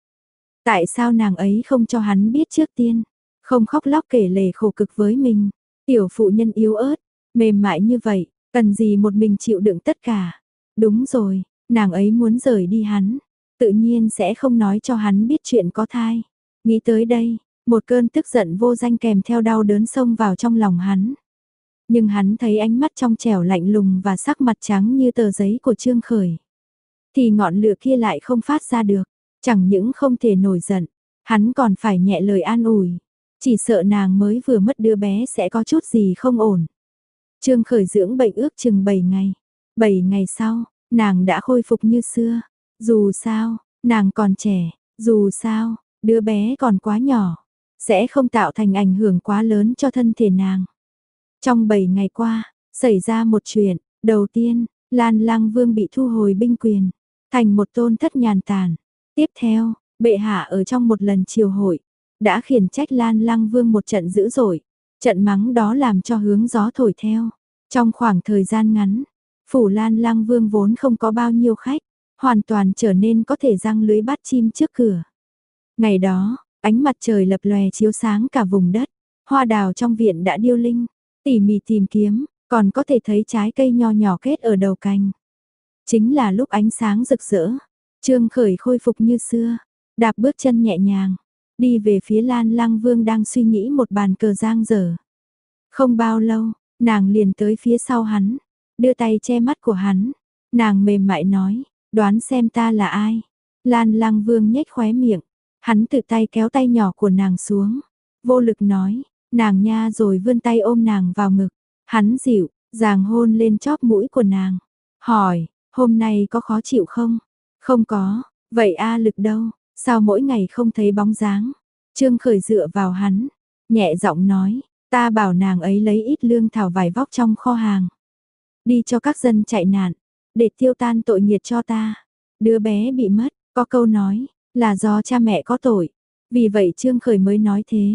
Tại sao nàng ấy không cho hắn biết trước tiên? Không khóc lóc kể lể khổ cực với mình. Tiểu phụ nhân yếu ớt, mềm mại như vậy, cần gì một mình chịu đựng tất cả? Đúng rồi, nàng ấy muốn rời đi hắn, tự nhiên sẽ không nói cho hắn biết chuyện có thai. Nghĩ tới đây, một cơn tức giận vô danh kèm theo đau đớn xông vào trong lòng hắn. Nhưng hắn thấy ánh mắt trong trẻo lạnh lùng và sắc mặt trắng như tờ giấy của Trương Khởi. Thì ngọn lửa kia lại không phát ra được. Chẳng những không thể nổi giận, hắn còn phải nhẹ lời an ủi. Chỉ sợ nàng mới vừa mất đứa bé sẽ có chút gì không ổn. Trương Khởi dưỡng bệnh ước chừng bảy ngày. bảy ngày sau, nàng đã khôi phục như xưa. Dù sao, nàng còn trẻ. Dù sao, đứa bé còn quá nhỏ. Sẽ không tạo thành ảnh hưởng quá lớn cho thân thể nàng. Trong bảy ngày qua, xảy ra một chuyện. Đầu tiên, Lan Lăng Vương bị thu hồi binh quyền. Thành một tôn thất nhàn tản. Tiếp theo, bệ hạ ở trong một lần triều hội, đã khiển trách Lan Lăng Vương một trận dữ dội. Trận mắng đó làm cho hướng gió thổi theo. Trong khoảng thời gian ngắn, phủ Lan Lăng Vương vốn không có bao nhiêu khách, hoàn toàn trở nên có thể giăng lưới bắt chim trước cửa. Ngày đó, ánh mặt trời lập lòe chiếu sáng cả vùng đất. Hoa đào trong viện đã điêu linh, tỉ mỉ tìm kiếm, còn có thể thấy trái cây nho nhỏ kết ở đầu cành. Chính là lúc ánh sáng rực rỡ, Trương Khởi khôi phục như xưa, đạp bước chân nhẹ nhàng, đi về phía Lan Lăng Vương đang suy nghĩ một bàn cờ giang dở. Không bao lâu, nàng liền tới phía sau hắn, đưa tay che mắt của hắn. Nàng mềm mại nói, đoán xem ta là ai. Lan Lăng Vương nhếch khóe miệng, hắn tự tay kéo tay nhỏ của nàng xuống, vô lực nói, nàng nha, rồi vươn tay ôm nàng vào ngực. Hắn dịu dàng hôn lên chóp mũi của nàng, hỏi, hôm nay có khó chịu không? Không có, vậy A Lực đâu? Sao mỗi ngày không thấy bóng dáng? Trương Khởi dựa vào hắn, nhẹ giọng nói, ta bảo nàng ấy lấy ít lương thảo vải vóc trong kho hàng. Đi cho các dân chạy nạn, để tiêu tan tội nghiệt cho ta. Đứa bé bị mất, có câu nói, là do cha mẹ có tội. Vì vậy Trương Khởi mới nói thế.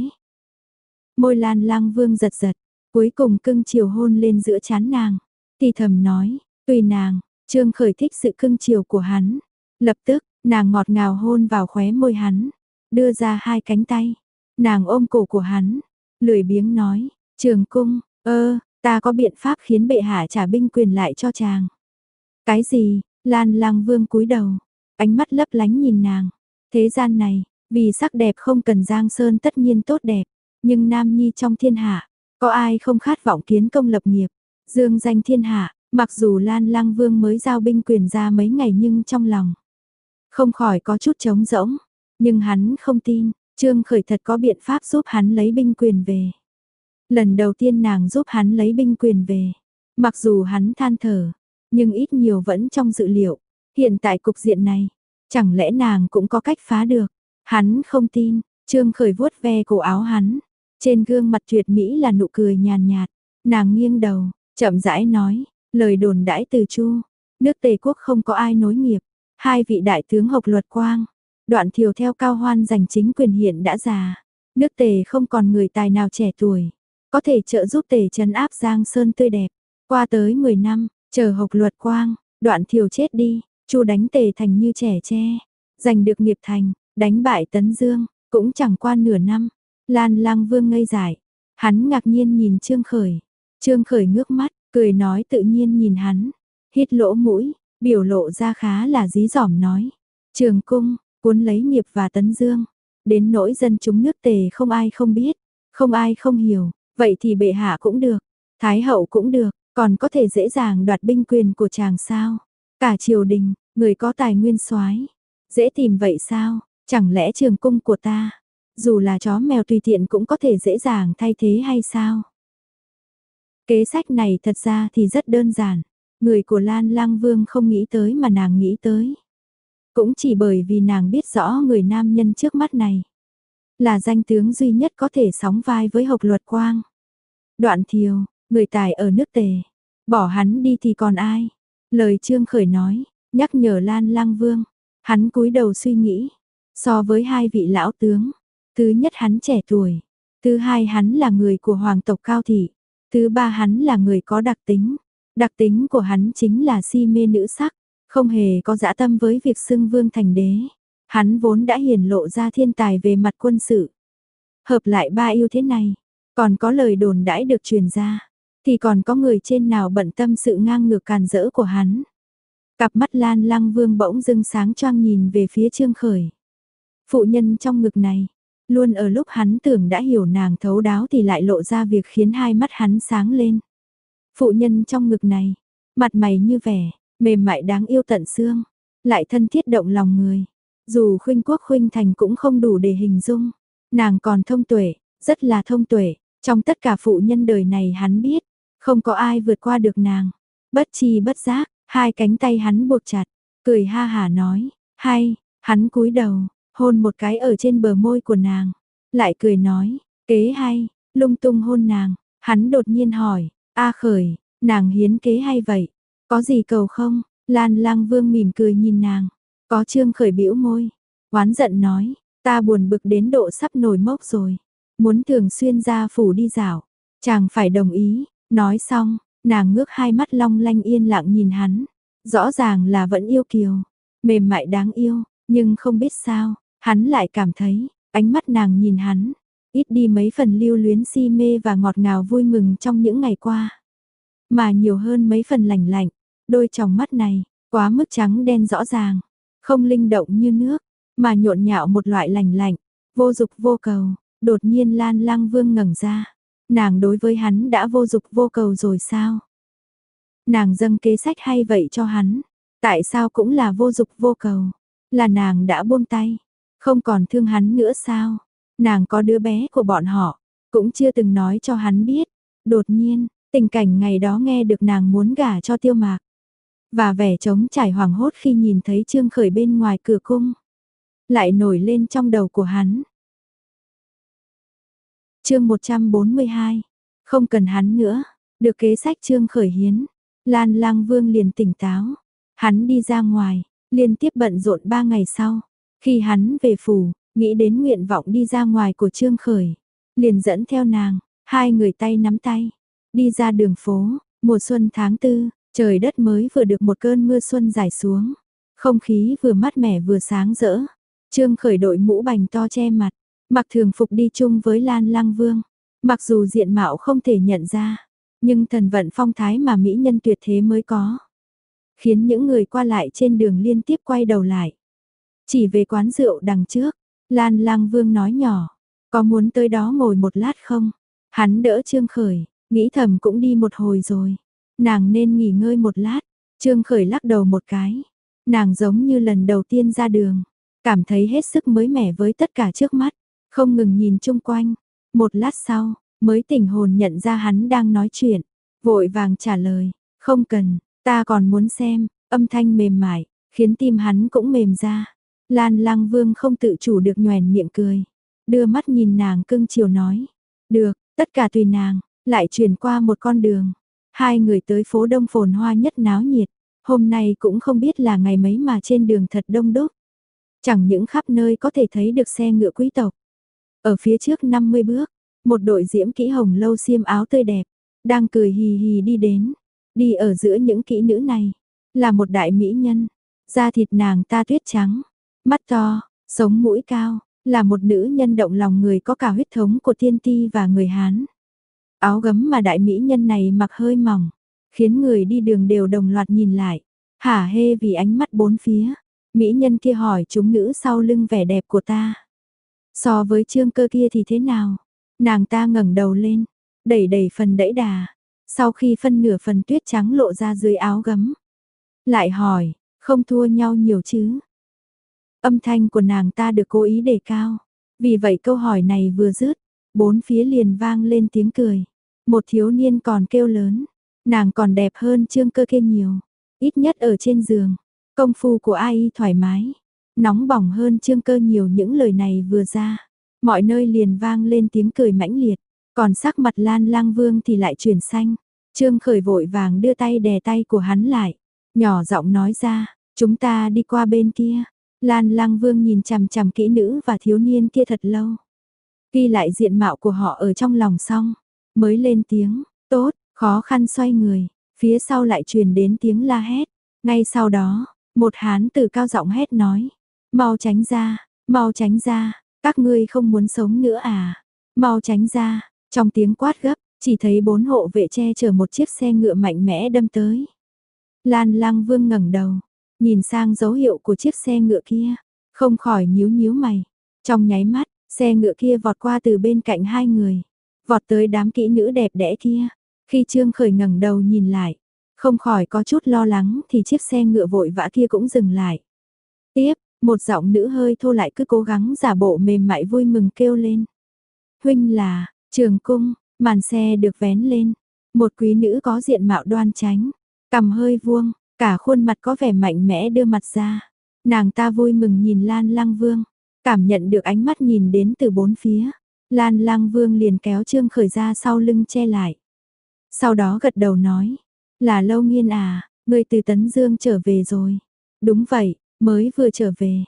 Môi Lan Lang Vương giật giật, cuối cùng cưng chiều hôn lên giữa trán nàng. Thì thầm nói, tùy nàng, Trương Khởi thích sự cưng chiều của hắn. Lập tức, nàng ngọt ngào hôn vào khóe môi hắn, đưa ra hai cánh tay. Nàng ôm cổ của hắn, lười biếng nói, Trường Cung, ơ, ta có biện pháp khiến bệ hạ trả binh quyền lại cho chàng. Cái gì? Lan Lang Vương cúi đầu, ánh mắt lấp lánh nhìn nàng. Thế gian này, vì sắc đẹp không cần giang sơn tất nhiên tốt đẹp, nhưng nam nhi trong thiên hạ, có ai không khát vọng kiến công lập nghiệp, dương danh thiên hạ. Mặc dù Lan Lang Vương mới giao binh quyền ra mấy ngày nhưng trong lòng không khỏi có chút trống rỗng, nhưng hắn không tin, Trương Khởi thật có biện pháp giúp hắn lấy binh quyền về. Lần đầu tiên nàng giúp hắn lấy binh quyền về, mặc dù hắn than thở, nhưng ít nhiều vẫn trong dự liệu. Hiện tại cục diện này, chẳng lẽ nàng cũng có cách phá được? Hắn không tin, Trương Khởi vuốt ve cổ áo hắn, trên gương mặt tuyệt mỹ là nụ cười nhàn nhạt, nàng nghiêng đầu, chậm rãi nói, lời đồn đãi từ Chu, nước Tề quốc không có ai nối nghiệp, hai vị đại tướng Hộc Luật Quang, Đoạn Thiều theo Cao Hoan giành chính quyền hiện đã già, nước Tề không còn người tài nào trẻ tuổi, có thể trợ giúp Tề trấn áp Giang Sơn tươi đẹp. Qua tới mười năm, chờ Hộc Luật Quang, Đoạn Thiều chết đi, Chu đánh Tề thành như trẻ tre, giành được nghiệp thành, đánh bại Tấn Dương, cũng chẳng qua nửa năm. Lan Lang Vương ngây dại, hắn ngạc nhiên nhìn Trương Khởi, Trương Khởi ngước mắt, cười nói tự nhiên nhìn hắn, hít lỗ mũi, biểu lộ ra khá là dí dỏm nói, Trường Cung, cuốn lấy nghiệp và Tấn Dương, đến nỗi dân chúng nước Tề không ai không biết, không ai không hiểu, vậy thì bệ hạ cũng được, Thái hậu cũng được, còn có thể dễ dàng đoạt binh quyền của chàng sao? Cả triều đình, người có tài nguyên soái, dễ tìm vậy sao? Chẳng lẽ Trường Cung của ta, dù là chó mèo tùy tiện cũng có thể dễ dàng thay thế hay sao? Kế sách này thật ra thì rất đơn giản, người của Lan Lang Vương không nghĩ tới mà nàng nghĩ tới. Cũng chỉ bởi vì nàng biết rõ người nam nhân trước mắt này là danh tướng duy nhất có thể sóng vai với Hộc Luật Quang. Đoạn Thiều, người tài ở nước Tề, bỏ hắn đi thì còn ai? Lời Trương Khởi nói, nhắc nhở Lan Lang Vương, hắn cúi đầu suy nghĩ, so với hai vị lão tướng, thứ nhất hắn trẻ tuổi, thứ hai hắn là người của hoàng tộc Cao Thị, thứ ba hắn là người có đặc tính, đặc tính của hắn chính là si mê nữ sắc, không hề có dã tâm với việc xưng vương thành đế. Hắn vốn đã hiển lộ ra thiên tài về mặt quân sự. Hợp lại ba ưu thế này, còn có lời đồn đãi được truyền ra, thì còn có người trên nào bận tâm sự ngang ngược càn rỡ của hắn. Cặp mắt Lan Lang Vương bỗng dưng sáng choang nhìn về phía Trương Khởi. Phụ nhân trong ngực này, luôn ở lúc hắn tưởng đã hiểu nàng thấu đáo thì lại lộ ra việc khiến hai mắt hắn sáng lên. Phụ nhân trong ngực này, mặt mày như vẻ, mềm mại đáng yêu tận xương, lại thân thiết động lòng người. Dù khuynh quốc khuynh thành cũng không đủ để hình dung, nàng còn thông tuệ, rất là thông tuệ, trong tất cả phụ nhân đời này hắn biết, không có ai vượt qua được nàng. Bất chi bất giác, hai cánh tay hắn buộc chặt, cười ha hả nói, hay, hắn cúi đầu, hôn một cái ở trên bờ môi của nàng, lại cười nói, kế hay, lung tung hôn nàng, hắn đột nhiên hỏi, A Khởi, nàng hiến kế hay vậy, có gì cầu không? Lan Lang Vương mỉm cười nhìn nàng, có. Trương Khởi bĩu môi, oán giận nói, ta buồn bực đến độ sắp nổi mốc rồi, muốn thường xuyên ra phủ đi dạo, chàng phải đồng ý. Nói xong, nàng ngước hai mắt long lanh yên lặng nhìn hắn, rõ ràng là vẫn yêu kiều, mềm mại đáng yêu, nhưng không biết sao, hắn lại cảm thấy, ánh mắt nàng nhìn hắn, ít đi mấy phần lưu luyến si mê và ngọt ngào vui mừng trong những ngày qua, mà nhiều hơn mấy phần lạnh lạnh. Đôi tròng mắt này, quá mức trắng đen rõ ràng, không linh động như nước, mà nhộn nhạo một loại lạnh lạnh, vô dục vô cầu. Đột nhiên Lan Lang Vương ngẩng ra, nàng đối với hắn đã vô dục vô cầu rồi sao? Nàng dâng kế sách hay vậy cho hắn, tại sao cũng là vô dục vô cầu? Là nàng đã buông tay, không còn thương hắn nữa sao? Nàng có đứa bé của bọn họ, cũng chưa từng nói cho hắn biết. Đột nhiên, tình cảnh ngày đó nghe được nàng muốn gả cho Tiêu Mạc. và vẻ trống trải hoảng hốt khi nhìn thấy Trương Khởi bên ngoài cửa cung. Lại nổi lên trong đầu của hắn. Chương một trăm bốn mươi hai. Không cần hắn nữa, được kế sách Trương Khởi hiến, Lan Lang Vương liền tỉnh táo. Hắn đi ra ngoài, liên tiếp bận rộn ba ngày sau, khi hắn về phủ, nghĩ đến nguyện vọng đi ra ngoài của Trương Khởi, liền dẫn theo nàng, hai người tay nắm tay, đi ra đường phố. Mùa xuân tháng tư, trời đất mới vừa được một cơn mưa xuân rải xuống, không khí vừa mát mẻ vừa sáng rỡ. Trương Khởi đội mũ bành to che mặt, mặc thường phục đi chung với Lan Lang Vương. Mặc dù diện mạo không thể nhận ra, nhưng thần vận phong thái mà mỹ nhân tuyệt thế mới có, khiến những người qua lại trên đường liên tiếp quay đầu lại. Chỉ về quán rượu đằng trước, Lan Lang Vương nói nhỏ, có muốn tới đó ngồi một lát không? Hắn đỡ Trương Khởi, nghĩ thầm cũng đi một hồi rồi, nàng nên nghỉ ngơi một lát. Trương Khởi lắc đầu một cái, nàng giống như lần đầu tiên ra đường, cảm thấy hết sức mới mẻ với tất cả trước mắt, không ngừng nhìn chung quanh. Một lát sau, mới tỉnh hồn nhận ra hắn đang nói chuyện, vội vàng trả lời, không cần, ta còn muốn xem. Âm thanh mềm mại, khiến tim hắn cũng mềm ra. Lan Lang Vương không tự chủ được nhoẻn miệng cười, đưa mắt nhìn nàng cưng chiều nói, được, tất cả tùy nàng. Lại chuyển qua một con đường, hai người tới phố đông phồn hoa nhất náo nhiệt. Hôm nay cũng không biết là ngày mấy mà trên đường thật đông đúc, chẳng những khắp nơi có thể thấy được xe ngựa quý tộc. Ở phía trước năm mươi bước, một đội diễm kỹ hồng lâu xiêm áo tươi đẹp, đang cười hì hì đi đến. Đi ở giữa những kỹ nữ này, là một đại mỹ nhân, da thịt nàng ta tuyết trắng, mắt to, sống mũi cao, là một nữ nhân động lòng người có cả huyết thống của tiên ti và người Hán. Áo gấm mà đại mỹ nhân này mặc hơi mỏng, khiến người đi đường đều đồng loạt nhìn lại, hả hê vì ánh mắt bốn phía. Mỹ nhân kia hỏi chúng nữ sau lưng vẻ đẹp của ta, so với Trương Cơ kia thì thế nào? Nàng ta ngẩng đầu lên, đẩy đẩy phần đẫy đà, sau khi phân nửa phần tuyết trắng lộ ra dưới áo gấm, lại hỏi, không thua nhau nhiều chứ? Âm thanh của nàng ta được cố ý đề cao, vì vậy câu hỏi này vừa dứt, bốn phía liền vang lên tiếng cười. Một thiếu niên còn kêu lớn, nàng còn đẹp hơn Trương Cơ kia nhiều, ít nhất ở trên giường, công phu của ai thoải mái, nóng bỏng hơn Trương Cơ nhiều. Những lời này vừa ra, mọi nơi liền vang lên tiếng cười mãnh liệt, còn sắc mặt Lan Lang Vương thì lại chuyển xanh. Trương Khởi vội vàng đưa tay đè tay của hắn lại, nhỏ giọng nói ra, chúng ta đi qua bên kia. Lan Lang Vương nhìn chằm chằm kỹ nữ và thiếu niên kia thật lâu, ghi lại diện mạo của họ ở trong lòng xong, mới lên tiếng, tốt. Khó khăn xoay người, phía sau lại truyền đến tiếng la hét. Ngay sau đó, một hán tử cao giọng hét nói, mau tránh ra, mau tránh ra, các ngươi không muốn sống nữa à, mau tránh ra. Trong tiếng quát gấp, chỉ thấy bốn hộ vệ che chở một chiếc xe ngựa mạnh mẽ đâm tới. Lan Lang Vương ngẩng đầu, nhìn sang dấu hiệu của chiếc xe ngựa kia, không khỏi nhíu nhíu mày. Trong nháy mắt, xe ngựa kia vọt qua từ bên cạnh hai người, vọt tới đám kỹ nữ đẹp đẽ kia. Khi Trương Khởi ngẩng đầu nhìn lại, không khỏi có chút lo lắng thì chiếc xe ngựa vội vã kia cũng dừng lại. Tiếp, một giọng nữ hơi thô lại cứ cố gắng giả bộ mềm mại vui mừng kêu lên. Huynh là, Trường Cung. Màn xe được vén lên, một quý nữ có diện mạo đoan chánh, cằm hơi vuông, cả khuôn mặt có vẻ mạnh mẽ đưa mặt ra. Nàng ta vui mừng nhìn Lan Lang Vương, cảm nhận được ánh mắt nhìn đến từ bốn phía. Lan Lang Vương liền kéo Trương Khởi ra sau lưng che lại. Sau đó gật đầu nói, là Lâu Nghiên à, ngươi từ Tấn Dương trở về rồi. Đúng vậy, mới vừa trở về.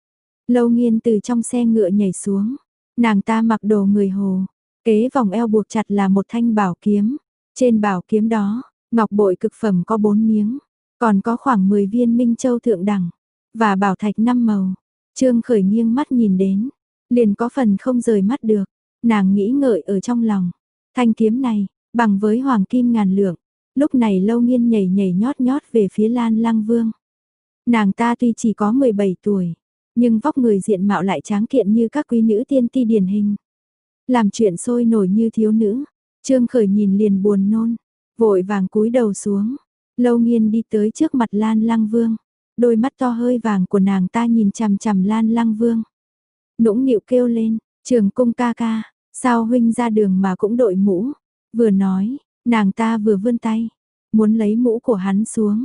Lâu Nghiên từ trong xe ngựa nhảy xuống, nàng ta mặc đồ người Hồ, kế vòng eo buộc chặt là một thanh bảo kiếm. Trên bảo kiếm đó, ngọc bội cực phẩm có bốn miếng, còn có khoảng mười viên minh châu thượng đẳng, và bảo thạch năm màu. Trương Khởi nghiêng mắt nhìn đến, liền có phần không rời mắt được. Nàng nghĩ ngợi ở trong lòng, thanh kiếm này, bằng với hoàng kim ngàn lượng. Lúc này Lâu Nghiên nhảy nhảy nhót nhót về phía Lan Lang Vương. Nàng ta tuy chỉ có mười bảy tuổi, nhưng vóc người diện mạo lại tráng kiện như các quý nữ tiên ti điển hình. Làm chuyện sôi nổi như thiếu nữ, Trương Khởi nhìn liền buồn nôn, vội vàng cúi đầu xuống. Lâu Nghiên đi tới trước mặt Lan Lang Vương, đôi mắt to hơi vàng của nàng ta nhìn chằm chằm Lan Lang Vương. Nũng nịu kêu lên, Trường Cung ca ca, sao huynh ra đường mà cũng đội mũ? Vừa nói, nàng ta vừa vươn tay, muốn lấy mũ của hắn xuống.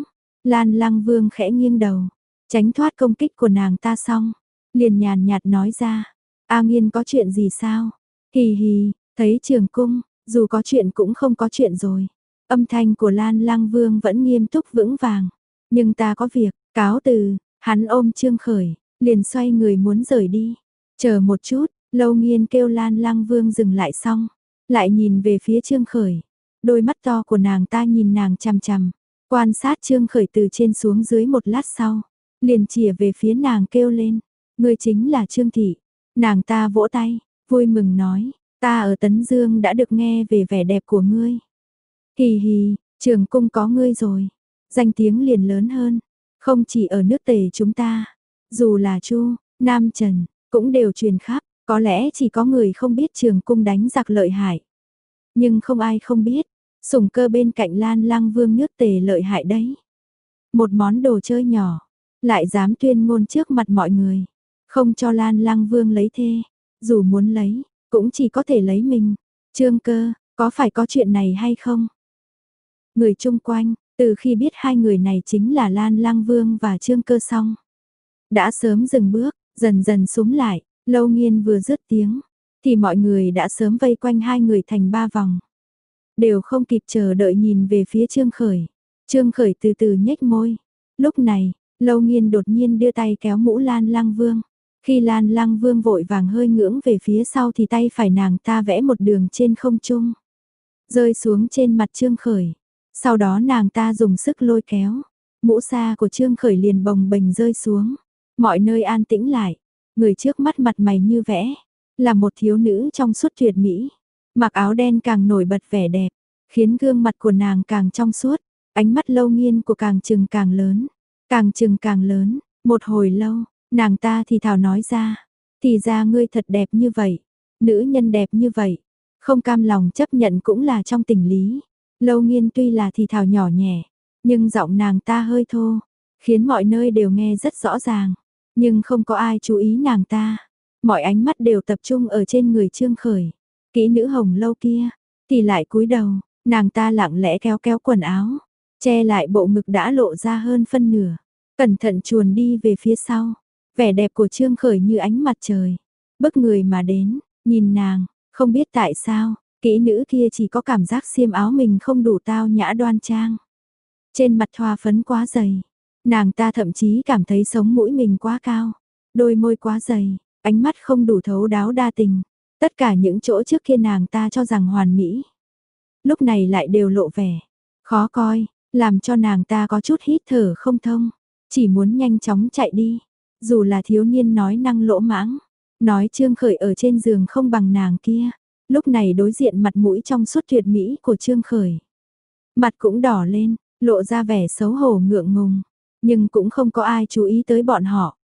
Lan Lăng Vương khẽ nghiêng đầu, tránh thoát công kích của nàng ta xong, liền nhàn nhạt nói ra, A Nghiên có chuyện gì sao? Hì hì, thấy Trường Cung, dù có chuyện cũng không có chuyện rồi. Âm thanh của Lan Lăng Vương vẫn nghiêm túc vững vàng, nhưng ta có việc, cáo từ, hắn ôm Trương Khởi, liền xoay người muốn rời đi. Chờ một chút, Lâu Nghiên kêu Lan Lăng Vương dừng lại xong, lại nhìn về phía Trương Khởi. Đôi mắt to của nàng ta nhìn nàng chằm chằm, quan sát Trương Khởi từ trên xuống dưới một lát sau, liền chìa về phía nàng kêu lên, ngươi chính là Trương Thị. Nàng ta vỗ tay, vui mừng nói, ta ở Tấn Dương đã được nghe về vẻ đẹp của ngươi. Hì hì, Trường Cung có ngươi rồi, danh tiếng liền lớn hơn, không chỉ ở nước Tề chúng ta, dù là Chu, Nam Trần, cũng đều truyền khắp, có lẽ chỉ có người không biết Trường Cung đánh giặc lợi hại. Nhưng không ai không biết, Sủng Cơ bên cạnh Lan Lăng Vương nước Tề lợi hại đấy. Một món đồ chơi nhỏ, lại dám tuyên ngôn trước mặt mọi người, không cho Lan Lăng Vương lấy thê, dù muốn lấy, cũng chỉ có thể lấy mình. Trương Cơ, có phải có chuyện này hay không? Người chung quanh, từ khi biết hai người này chính là Lan Lăng Vương và Trương Cơ xong, đã sớm dừng bước, dần dần súm lại. Lâu Nghiên vừa dứt tiếng, thì mọi người đã sớm vây quanh hai người thành ba vòng, đều không kịp chờ đợi nhìn về phía Trương Khởi. Trương Khởi từ từ nhếch môi. Lúc này, Lâu Nghiên đột nhiên đưa tay kéo mũ Lan Lăng Vương. Khi Lan Lăng Vương vội vàng hơi ngưỡng về phía sau thì tay phải nàng ta vẽ một đường trên không trung, rơi xuống trên mặt Trương Khởi. Sau đó nàng ta dùng sức lôi kéo, mũ sa của Trương Khởi liền bồng bềnh rơi xuống. Mọi nơi an tĩnh lại, người trước mắt mặt mày như vẽ, là một thiếu nữ trong suốt tuyệt mỹ. Mặc áo đen càng nổi bật vẻ đẹp, khiến gương mặt của nàng càng trong suốt, ánh mắt Lâu Nghiên của càng trừng càng lớn, càng trừng càng lớn. Một hồi lâu, nàng ta thì thào nói ra, thì ra ngươi thật đẹp như vậy, nữ nhân đẹp như vậy, không cam lòng chấp nhận cũng là trong tình lý. Lâu Nghiên tuy là thì thào nhỏ nhẹ, nhưng giọng nàng ta hơi thô, khiến mọi nơi đều nghe rất rõ ràng, nhưng không có ai chú ý nàng ta. Mọi ánh mắt đều tập trung ở trên người Trương Khởi. Kỹ nữ Hồng Lâu kia thì lại cúi đầu, nàng ta lặng lẽ kéo kéo quần áo, che lại bộ ngực đã lộ ra hơn phân nửa, cẩn thận chuồn đi về phía sau. Vẻ đẹp của Trương Khởi như ánh mặt trời, bức người mà đến. Nhìn nàng, không biết tại sao, kỹ nữ kia chỉ có cảm giác xiêm áo mình không đủ tao nhã đoan trang, trên mặt thoa phấn quá dày. Nàng ta thậm chí cảm thấy sống mũi mình quá cao, đôi môi quá dày, ánh mắt không đủ thấu đáo đa tình. Tất cả những chỗ trước kia nàng ta cho rằng hoàn mỹ, lúc này lại đều lộ vẻ khó coi, làm cho nàng ta có chút hít thở không thông, chỉ muốn nhanh chóng chạy đi. Dù là thiếu niên nói năng lỗ mãng, nói Trương Khởi ở trên giường không bằng nàng kia, lúc này đối diện mặt mũi trong suốt tuyệt mỹ của Trương Khởi, mặt cũng đỏ lên, lộ ra vẻ xấu hổ ngượng ngùng, nhưng cũng không có ai chú ý tới bọn họ.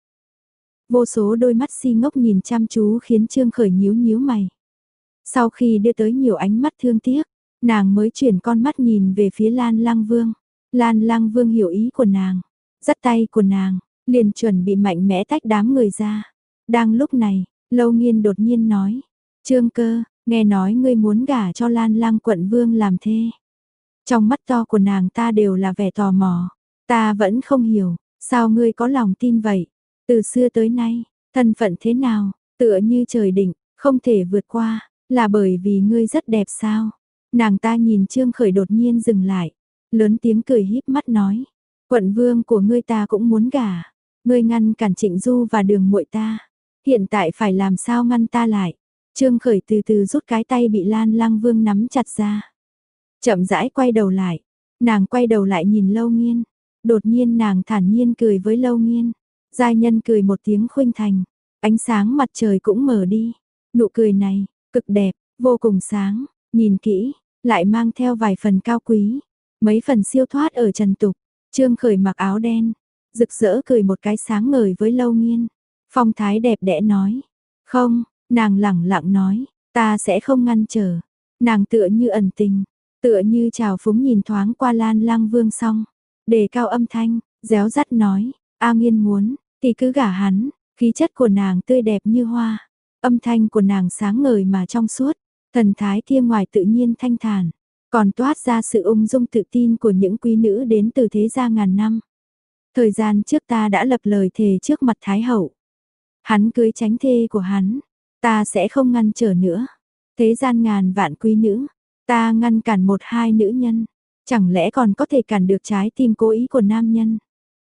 Vô số đôi mắt si ngốc nhìn chăm chú khiến Trương Khởi nhíu nhíu mày. Sau khi đưa tới nhiều ánh mắt thương tiếc, nàng mới chuyển con mắt nhìn về phía Lan Lăng Vương. Lan Lăng Vương hiểu ý của nàng, dắt tay của nàng, liền chuẩn bị mạnh mẽ tách đám người ra. Đang lúc này, Lâu Nghiên đột nhiên nói, Trương Cơ, nghe nói ngươi muốn gả cho Lan Lăng quận vương làm thê. Trong mắt to của nàng ta đều là vẻ tò mò. Ta vẫn không hiểu, sao ngươi có lòng tin vậy? Từ xưa tới nay, thân phận thế nào, tựa như trời định, không thể vượt qua, là bởi vì ngươi rất đẹp sao? Nàng ta nhìn Trương Khởi đột nhiên dừng lại, lớn tiếng cười híp mắt nói, quận vương của ngươi ta cũng muốn gả, ngươi ngăn cản Trịnh Du và Đường muội ta, hiện tại phải làm sao ngăn ta lại? Trương Khởi từ từ rút cái tay bị Lan Lăng Vương nắm chặt ra, chậm rãi quay đầu lại, nàng quay đầu lại nhìn Lâu Nghiên, đột nhiên nàng thản nhiên cười với Lâu Nghiên. Giai nhân cười một tiếng khuynh thành, ánh sáng mặt trời cũng mở đi, nụ cười này, cực đẹp, vô cùng sáng, nhìn kỹ, lại mang theo vài phần cao quý, mấy phần siêu thoát ở trần tục. Trương Khởi mặc áo đen, rực rỡ cười một cái sáng ngời với Lâu Nghiên, phong thái đẹp đẽ nói, không, nàng lẳng lặng nói, ta sẽ không ngăn trở. Nàng tựa như ẩn tình, tựa như trào phúng nhìn thoáng qua Lan Lăng Vương xong, đề cao âm thanh, réo rắt nói, A Nghiên muốn, thì cứ gả hắn. Khí chất của nàng tươi đẹp như hoa, âm thanh của nàng sáng ngời mà trong suốt, thần thái kia ngoài tự nhiên thanh thản, còn toát ra sự ung dung tự tin của những quý nữ đến từ thế gia ngàn năm. Thời gian trước ta đã lập lời thề trước mặt Thái Hậu. Hắn cưới chánh thê của hắn, ta sẽ không ngăn trở nữa. Thế gian ngàn vạn quý nữ, ta ngăn cản một hai nữ nhân, chẳng lẽ còn có thể cản được trái tim cố ý của nam nhân.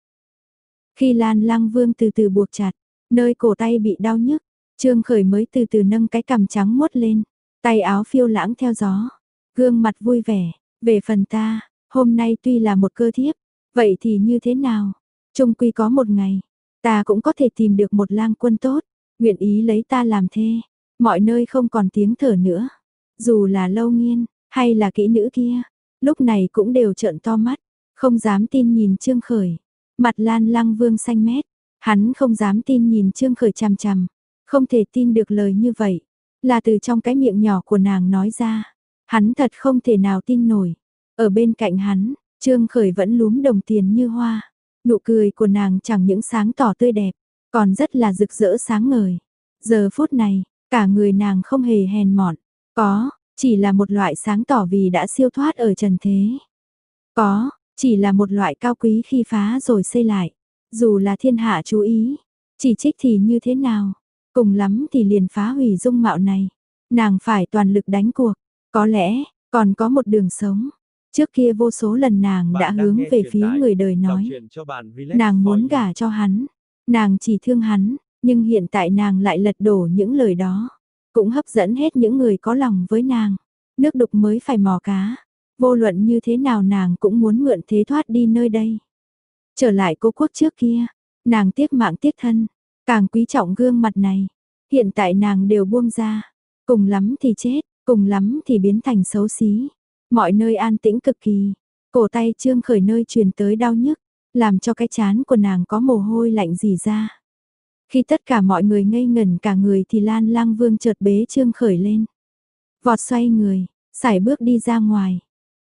Khi Lan Lăng Vương từ từ buộc chặt, nơi cổ tay bị đau nhức, Trương Khởi mới từ từ nâng cái cằm trắng muốt lên, tay áo phiêu lãng theo gió, gương mặt vui vẻ. Về phần ta, hôm nay tuy là một cơ thiếp, vậy thì như thế nào? Chung quy có một ngày, ta cũng có thể tìm được một lang quân tốt, nguyện ý lấy ta làm thê. Mọi nơi không còn tiếng thở nữa, dù là Lâu Nghiên hay là kỹ nữ kia, lúc này cũng đều trợn to mắt, không dám tin nhìn Trương Khởi. Mặt Lan Lăng Vương xanh mét, hắn không dám tin nhìn Trương Khởi chằm chằm, không thể tin được lời như vậy, là từ trong cái miệng nhỏ của nàng nói ra. Hắn thật không thể nào tin nổi. Ở bên cạnh hắn, Trương Khởi vẫn lúm đồng tiền như hoa, nụ cười của nàng chẳng những sáng tỏ tươi đẹp, còn rất là rực rỡ sáng ngời. Giờ phút này, cả người nàng không hề hèn mọn, có, chỉ là một loại sáng tỏ vì đã siêu thoát ở trần thế. Có, chỉ là một loại cao quý khi phá rồi xây lại. Dù là thiên hạ chú ý, chỉ trích thì như thế nào, cùng lắm thì liền phá hủy dung mạo này. Nàng phải toàn lực đánh cuộc, có lẽ còn có một đường sống. Trước kia vô số lần nàng đã hướng về phía người đời nói, nàng muốn gả cho hắn, nàng chỉ thương hắn, nhưng hiện tại nàng lại lật đổ những lời đó, cũng hấp dẫn hết những người có lòng với nàng. Nước đục mới phải mò cá, vô luận như thế nào nàng cũng muốn mượn thế thoát đi nơi đây. Trở lại Cố Quốc trước kia, nàng tiếc mạng tiếc thân, càng quý trọng gương mặt này, hiện tại nàng đều buông ra, cùng lắm thì chết, cùng lắm thì biến thành xấu xí. Mọi nơi an tĩnh cực kỳ, cổ tay Trương Khởi nơi truyền tới đau nhức, làm cho cái trán của nàng có mồ hôi lạnh rỉ ra. Khi tất cả mọi người ngây ngẩn cả người thì Lan Lăng Vương chợt bế Trương Khởi lên. Vọt xoay người, sải bước đi ra ngoài.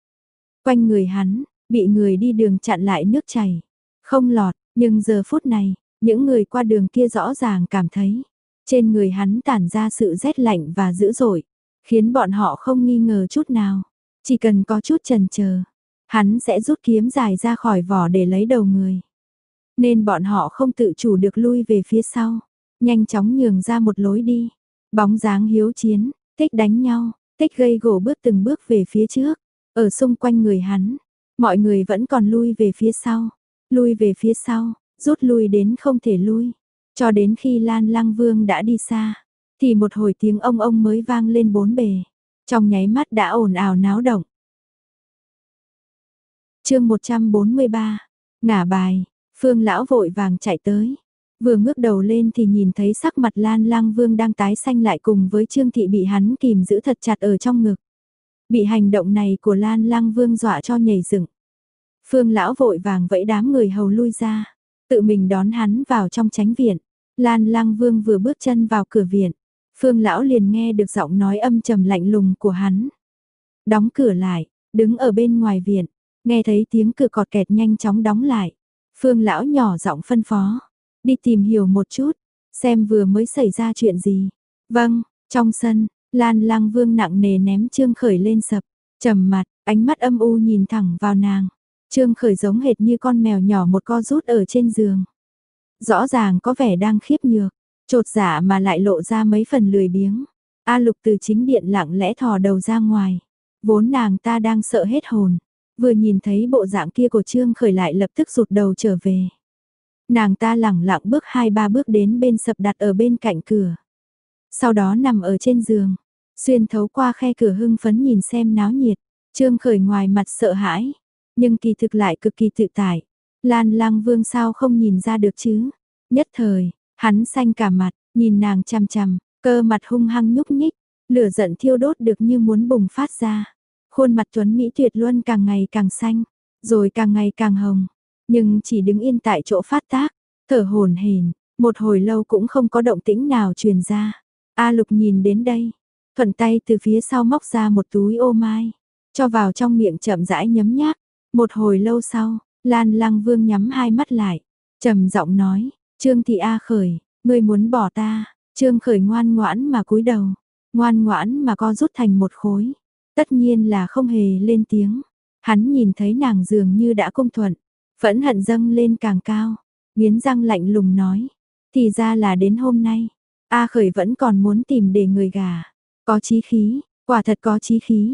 Quanh người hắn, bị người đi đường chặn lại nước chảy, không lọt, nhưng giờ phút này, những người qua đường kia rõ ràng cảm thấy, trên người hắn tản ra sự rét lạnh và dữ dội, khiến bọn họ không nghi ngờ chút nào. Chỉ cần có chút chần chờ, hắn sẽ rút kiếm dài ra khỏi vỏ để lấy đầu người. Nên bọn họ không tự chủ được lui về phía sau, nhanh chóng nhường ra một lối đi. Bóng dáng hiếu chiến, thích đánh nhau, thích gây gổ bước từng bước về phía trước. Ở xung quanh người hắn, mọi người vẫn còn lui về phía sau, lui về phía sau, rút lui đến không thể lui. Cho đến khi Lan Lăng Vương đã đi xa, thì một hồi tiếng ông ông mới vang lên bốn bề. Trong nháy mắt đã ồn ào náo động. Chương một trăm bốn mươi ba, ngả bài, Phương lão vội vàng chạy tới, vừa ngước đầu lên thì nhìn thấy sắc mặt Lan Lăng Vương đang tái xanh lại cùng với Trương thị bị hắn kìm giữ thật chặt ở trong ngực. Bị hành động này của Lan Lăng Vương dọa cho nhảy dựng. Phương lão vội vàng vẫy đám người hầu lui ra, tự mình đón hắn vào trong chánh viện. Lan Lăng Vương vừa bước chân vào cửa viện, Phương lão liền nghe được giọng nói âm trầm lạnh lùng của hắn. Đóng cửa lại, đứng ở bên ngoài viện, nghe thấy tiếng cửa cọt kẹt nhanh chóng đóng lại. Phương lão nhỏ giọng phân phó, đi tìm hiểu một chút, xem vừa mới xảy ra chuyện gì. Vâng, trong sân, Lan Lăng Vương nặng nề ném Trương Khởi lên sập, trầm mặt, ánh mắt âm u nhìn thẳng vào nàng. Trương Khởi giống hệt như con mèo nhỏ một co rút ở trên giường. Rõ ràng có vẻ đang khiếp nhược, chột dạ mà lại lộ ra mấy phần lười biếng. A Lục từ chính điện lặng lẽ thò đầu ra ngoài. Vốn nàng ta đang sợ hết hồn, vừa nhìn thấy bộ dạng kia của Trương Khởi lại lập tức rụt đầu trở về. Nàng ta lẳng lặng bước hai ba bước đến bên sập đặt ở bên cạnh cửa. Sau đó nằm ở trên giường, xuyên thấu qua khe cửa hưng phấn nhìn xem náo nhiệt. Trương Khởi ngoài mặt sợ hãi, nhưng kỳ thực lại cực kỳ tự tại. Lan Lăng Vương sao không nhìn ra được chứ? Nhất thời, hắn xanh cả mặt, nhìn nàng chằm chằm, cơ mặt hung hăng nhúc nhích, lửa giận thiêu đốt được như muốn bùng phát ra. Khuôn mặt tuấn mỹ tuyệt luân càng ngày càng xanh, rồi càng ngày càng hồng, nhưng chỉ đứng yên tại chỗ phát tác, thở hổn hển, một hồi lâu cũng không có động tĩnh nào truyền ra. A Lục nhìn đến đây, thuận tay từ phía sau móc ra một túi ô mai, cho vào trong miệng chậm rãi nhấm nháp. Một hồi lâu sau, Lan Lăng Vương nhắm hai mắt lại, trầm giọng nói, Trương thị A Khởi, ngươi muốn bỏ ta. Trương Khởi ngoan ngoãn mà cúi đầu, ngoan ngoãn mà co rút thành một khối. Tất nhiên là không hề lên tiếng. Hắn nhìn thấy nàng dường như đã cung thuận, Phẫn hận dâng lên càng cao, nghiến răng lạnh lùng nói, thì ra là đến hôm nay, A Khởi vẫn còn muốn tìm để người gả, có chí khí, quả thật có chí khí.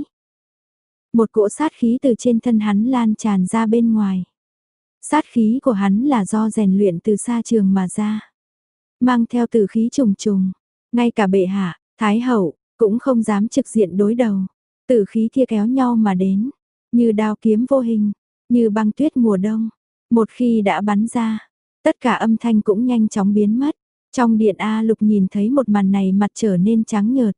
Một cỗ sát khí từ trên thân hắn lan tràn ra bên ngoài. Sát khí của hắn là do rèn luyện từ xa trường mà ra, mang theo tử khí trùng trùng, ngay cả bệ hạ, thái hậu cũng không dám trực diện đối đầu. Tử khí kia kéo nhau mà đến, như đao kiếm vô hình, như băng tuyết mùa đông. Một khi đã bắn ra, tất cả âm thanh cũng nhanh chóng biến mất. Trong điện A Lục nhìn thấy một màn này, mặt trở nên trắng nhợt.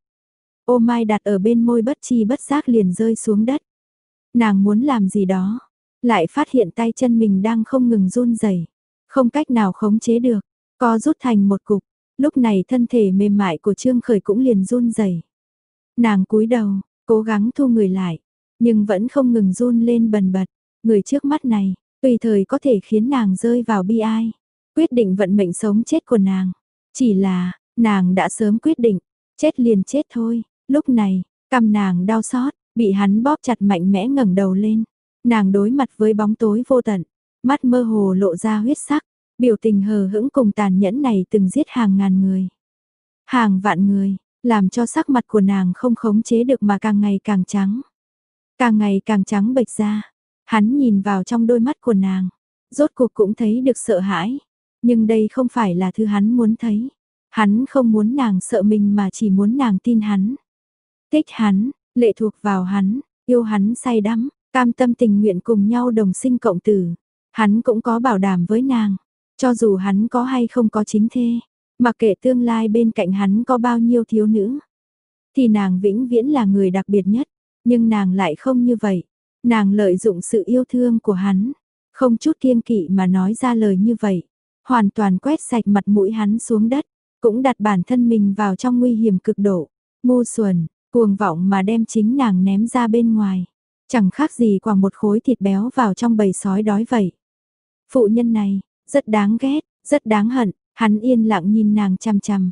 Ô mai đặt ở bên môi bất chi bất giác liền rơi xuống đất. Nàng muốn làm gì đó, lại phát hiện tay chân mình đang không ngừng run rẩy, không cách nào khống chế được, co rút thành một cục. Lúc này thân thể mềm mại của Trương Khởi cũng liền run rẩy. Nàng cúi đầu, cố gắng thu người lại, nhưng vẫn không ngừng run lên bần bật. Người trước mắt này, tùy thời có thể khiến nàng rơi vào bi ai, quyết định vận mệnh sống chết của nàng. Chỉ là, nàng đã sớm quyết định, chết liền chết thôi. Lúc này, cằm nàng đau xót, bị hắn bóp chặt mạnh mẽ ngẩng đầu lên. Nàng đối mặt với bóng tối vô tận, mắt mơ hồ lộ ra huyết sắc, biểu tình hờ hững cùng tàn nhẫn này từng giết hàng ngàn người, hàng vạn người, làm cho sắc mặt của nàng không khống chế được mà càng ngày càng trắng, càng ngày càng trắng bệch ra. Hắn nhìn vào trong đôi mắt của nàng, rốt cuộc cũng thấy được sợ hãi, nhưng đây không phải là thứ hắn muốn thấy. Hắn không muốn nàng sợ mình mà chỉ muốn nàng tin hắn, thích hắn, lệ thuộc vào hắn, yêu hắn say đắm, cam tâm tình nguyện cùng nhau đồng sinh cộng tử. Hắn cũng có bảo đảm với nàng, cho dù hắn có hay không có chính thê, mặc kệ tương lai bên cạnh hắn có bao nhiêu thiếu nữ, thì nàng vĩnh viễn là người đặc biệt nhất. Nhưng nàng lại không như vậy, nàng lợi dụng sự yêu thương của hắn, không chút kiêng kỵ mà nói ra lời như vậy, hoàn toàn quét sạch mặt mũi hắn xuống đất, cũng đặt bản thân mình vào trong nguy hiểm cực độ, ngu xuẩn, cuồng vọng mà đem chính nàng ném ra bên ngoài, chẳng khác gì quẳng một khối thịt béo vào trong bầy sói đói vậy. Phụ nhân này, rất đáng ghét, rất đáng hận. Hắn yên lặng nhìn nàng chằm chằm.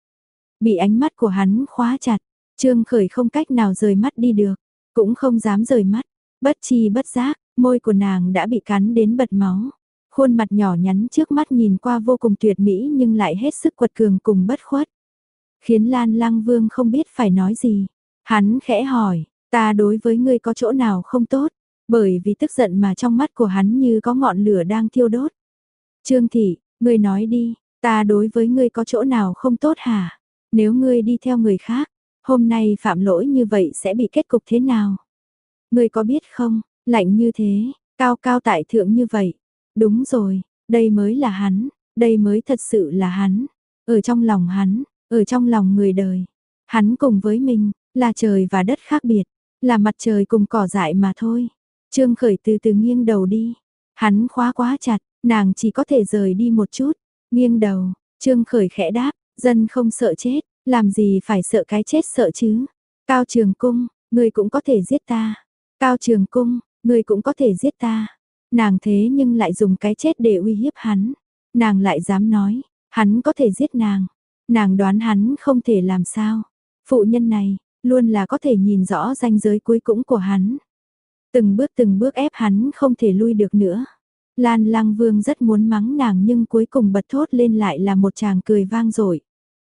Bị ánh mắt của hắn khóa chặt, Trương Khởi không cách nào rời mắt đi được, cũng không dám rời mắt. Bất chi bất giác, môi của nàng đã bị cắn đến bật máu. Khuôn mặt nhỏ nhắn trước mắt nhìn qua vô cùng tuyệt mỹ nhưng lại hết sức quật cường cùng bất khuất, khiến Lan Lăng Vương không biết phải nói gì. Hắn khẽ hỏi, ta đối với ngươi có chỗ nào không tốt? Bởi vì tức giận mà trong mắt của hắn như có ngọn lửa đang thiêu đốt. Trương thị, ngươi nói đi, ta đối với ngươi có chỗ nào không tốt hả? Nếu ngươi đi theo người khác, hôm nay phạm lỗi như vậy sẽ bị kết cục thế nào? Ngươi có biết không, lạnh như thế, cao cao tại thượng như vậy. Đúng rồi, đây mới là hắn, đây mới thật sự là hắn. Ở trong lòng hắn, ở trong lòng người đời, hắn cùng với mình, là trời và đất khác biệt, là mặt trời cùng cỏ dại mà thôi. Trương Khởi từ từ nghiêng đầu đi, hắn khóa quá chặt, nàng chỉ có thể rời đi một chút, nghiêng đầu, Trương Khởi khẽ đáp, dân không sợ chết, làm gì phải sợ cái chết sợ chứ. Cao Trường Cung, ngươi cũng có thể giết ta. Cao Trường Cung, ngươi cũng có thể giết ta. Nàng thế nhưng lại dùng cái chết để uy hiếp hắn. Nàng lại dám nói, hắn có thể giết nàng. Nàng đoán hắn không thể làm sao. Phụ nhân này, luôn là có thể nhìn rõ ranh giới cuối cùng của hắn. Từng bước từng bước ép hắn không thể lui được nữa. Lan Lăng Vương rất muốn mắng nàng nhưng cuối cùng bật thốt lên lại là một tràng cười vang dội.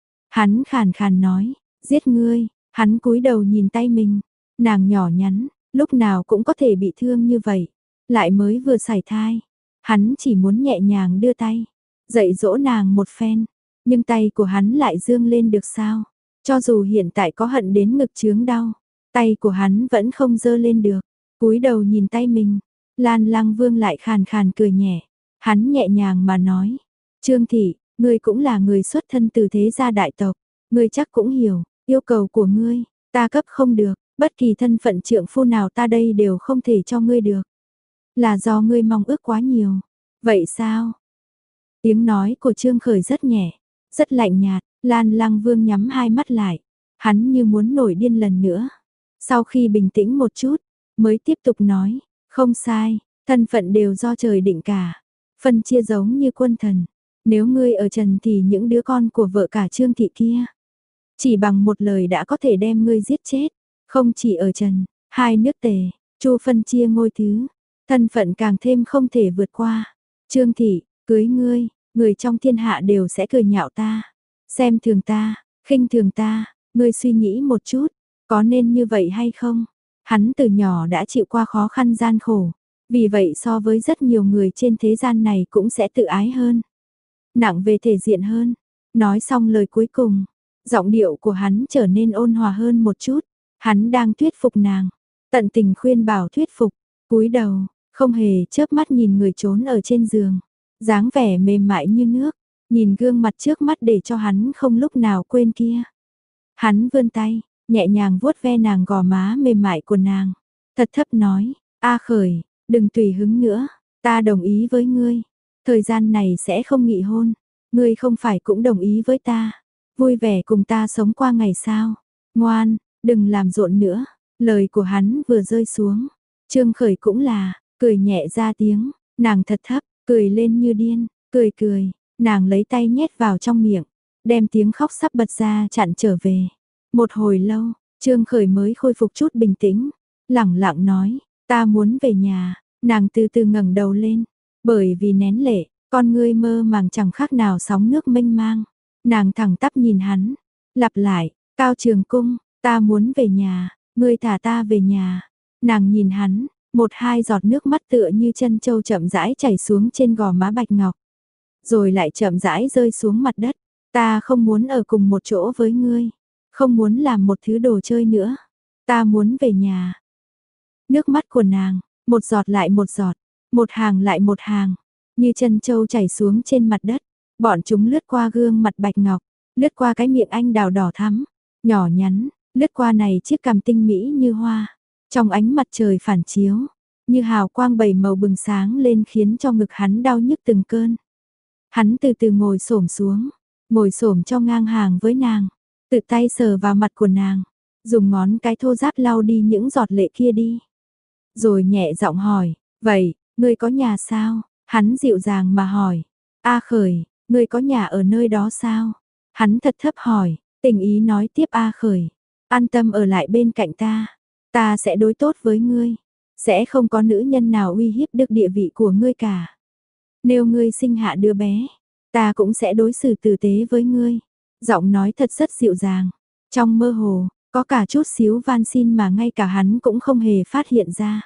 Hắn khàn khàn nói, giết ngươi. Hắn cúi đầu nhìn tay mình, nàng nhỏ nhắn, lúc nào cũng có thể bị thương như vậy, lại mới vừa sảy thai. Hắn chỉ muốn nhẹ nhàng đưa tay, dạy dỗ nàng một phen, nhưng tay của hắn lại dương lên được sao? Cho dù hiện tại có hận đến ngực chướng đau, tay của hắn vẫn không giơ lên được. Cúi đầu nhìn tay mình, Lan Lăng Vương lại khàn khàn cười nhẹ. Hắn nhẹ nhàng mà nói, Trương thị, ngươi cũng là người xuất thân từ thế gia đại tộc, ngươi chắc cũng hiểu, yêu cầu của ngươi, ta cấp không được, bất kỳ thân phận trượng phu nào ta đây đều không thể cho ngươi được. Là do ngươi mong ước quá nhiều. Vậy sao? Tiếng nói của Trương Khởi rất nhẹ, rất lạnh nhạt. Lan Lăng Vương nhắm hai mắt lại, hắn như muốn nổi điên lần nữa. Sau khi bình tĩnh một chút, mới tiếp tục nói, không sai, thân phận đều do trời định cả, phân chia giống như quân thần. Nếu ngươi ở trần thì những đứa con của vợ cả Trương thị kia, chỉ bằng một lời đã có thể đem ngươi giết chết. Không chỉ ở trần, hai nước Tề, Chu phân chia ngôi thứ, thân phận càng thêm không thể vượt qua. Trương thị, cưới ngươi, người trong thiên hạ đều sẽ cười nhạo ta, xem thường ta, khinh thường ta, ngươi suy nghĩ một chút, có nên như vậy hay không? Hắn từ nhỏ đã chịu qua khó khăn gian khổ, vì vậy so với rất nhiều người trên thế gian này cũng sẽ tự ái hơn, nặng về thể diện hơn. Nói xong lời cuối cùng, giọng điệu của hắn trở nên ôn hòa hơn một chút, hắn đang thuyết phục nàng, tận tình khuyên bảo thuyết phục, cúi đầu, không hề chớp mắt nhìn người trốn ở trên giường, dáng vẻ mềm mại như nước, nhìn gương mặt trước mắt để cho hắn không lúc nào quên kia. Hắn vươn tay, nhẹ nhàng vuốt ve nàng gò má mềm mại của nàng, thật thấp nói, A Khởi, đừng tùy hứng nữa, ta đồng ý với ngươi, thời gian này sẽ không nghị hôn, ngươi không phải cũng đồng ý với ta, vui vẻ cùng ta sống qua ngày sao, ngoan, đừng làm rộn nữa, lời của hắn vừa rơi xuống, Trương Khởi cũng là, cười nhẹ ra tiếng, nàng thật thấp, cười lên như điên, cười cười, nàng lấy tay nhét vào trong miệng, đem tiếng khóc sắp bật ra chặn trở về. Một hồi lâu, Trương Khởi mới khôi phục chút bình tĩnh, lẳng lặng nói, ta muốn về nhà, nàng từ từ ngẩng đầu lên, bởi vì nén lệ, con ngươi mơ màng chẳng khác nào sóng nước mênh mang. Nàng thẳng tắp nhìn hắn, lặp lại, Cao Trường Cung, ta muốn về nhà, ngươi thả ta về nhà. Nàng nhìn hắn, một hai giọt nước mắt tựa như chân châu chậm rãi chảy xuống trên gò má bạch ngọc, rồi lại chậm rãi rơi xuống mặt đất. Ta không muốn ở cùng một chỗ với ngươi, không muốn làm một thứ đồ chơi nữa, ta muốn về nhà. Nước mắt của nàng, một giọt lại một giọt, một hàng lại một hàng, như chân châu chảy xuống trên mặt đất, bọn chúng lướt qua gương mặt bạch ngọc, lướt qua cái miệng anh đào đỏ thắm, nhỏ nhắn, lướt qua này chiếc cằm tinh mỹ như hoa, trong ánh mặt trời phản chiếu, như hào quang bảy màu bừng sáng lên khiến cho ngực hắn đau nhức từng cơn. Hắn từ từ ngồi xổm xuống, ngồi xổm cho ngang hàng với nàng, tự tay sờ vào mặt của nàng, dùng ngón cái thô ráp lau đi những giọt lệ kia đi. Rồi nhẹ giọng hỏi, vậy, ngươi có nhà sao? Hắn dịu dàng mà hỏi, A Khởi, ngươi có nhà ở nơi đó sao? Hắn thật thấp hỏi, tình ý nói tiếp A Khởi, an tâm ở lại bên cạnh ta, ta sẽ đối tốt với ngươi, sẽ không có nữ nhân nào uy hiếp được địa vị của ngươi cả. Nếu ngươi sinh hạ đứa bé, ta cũng sẽ đối xử tử tế với ngươi. Giọng nói thật rất dịu dàng, trong mơ hồ, có cả chút xíu van xin mà ngay cả hắn cũng không hề phát hiện ra.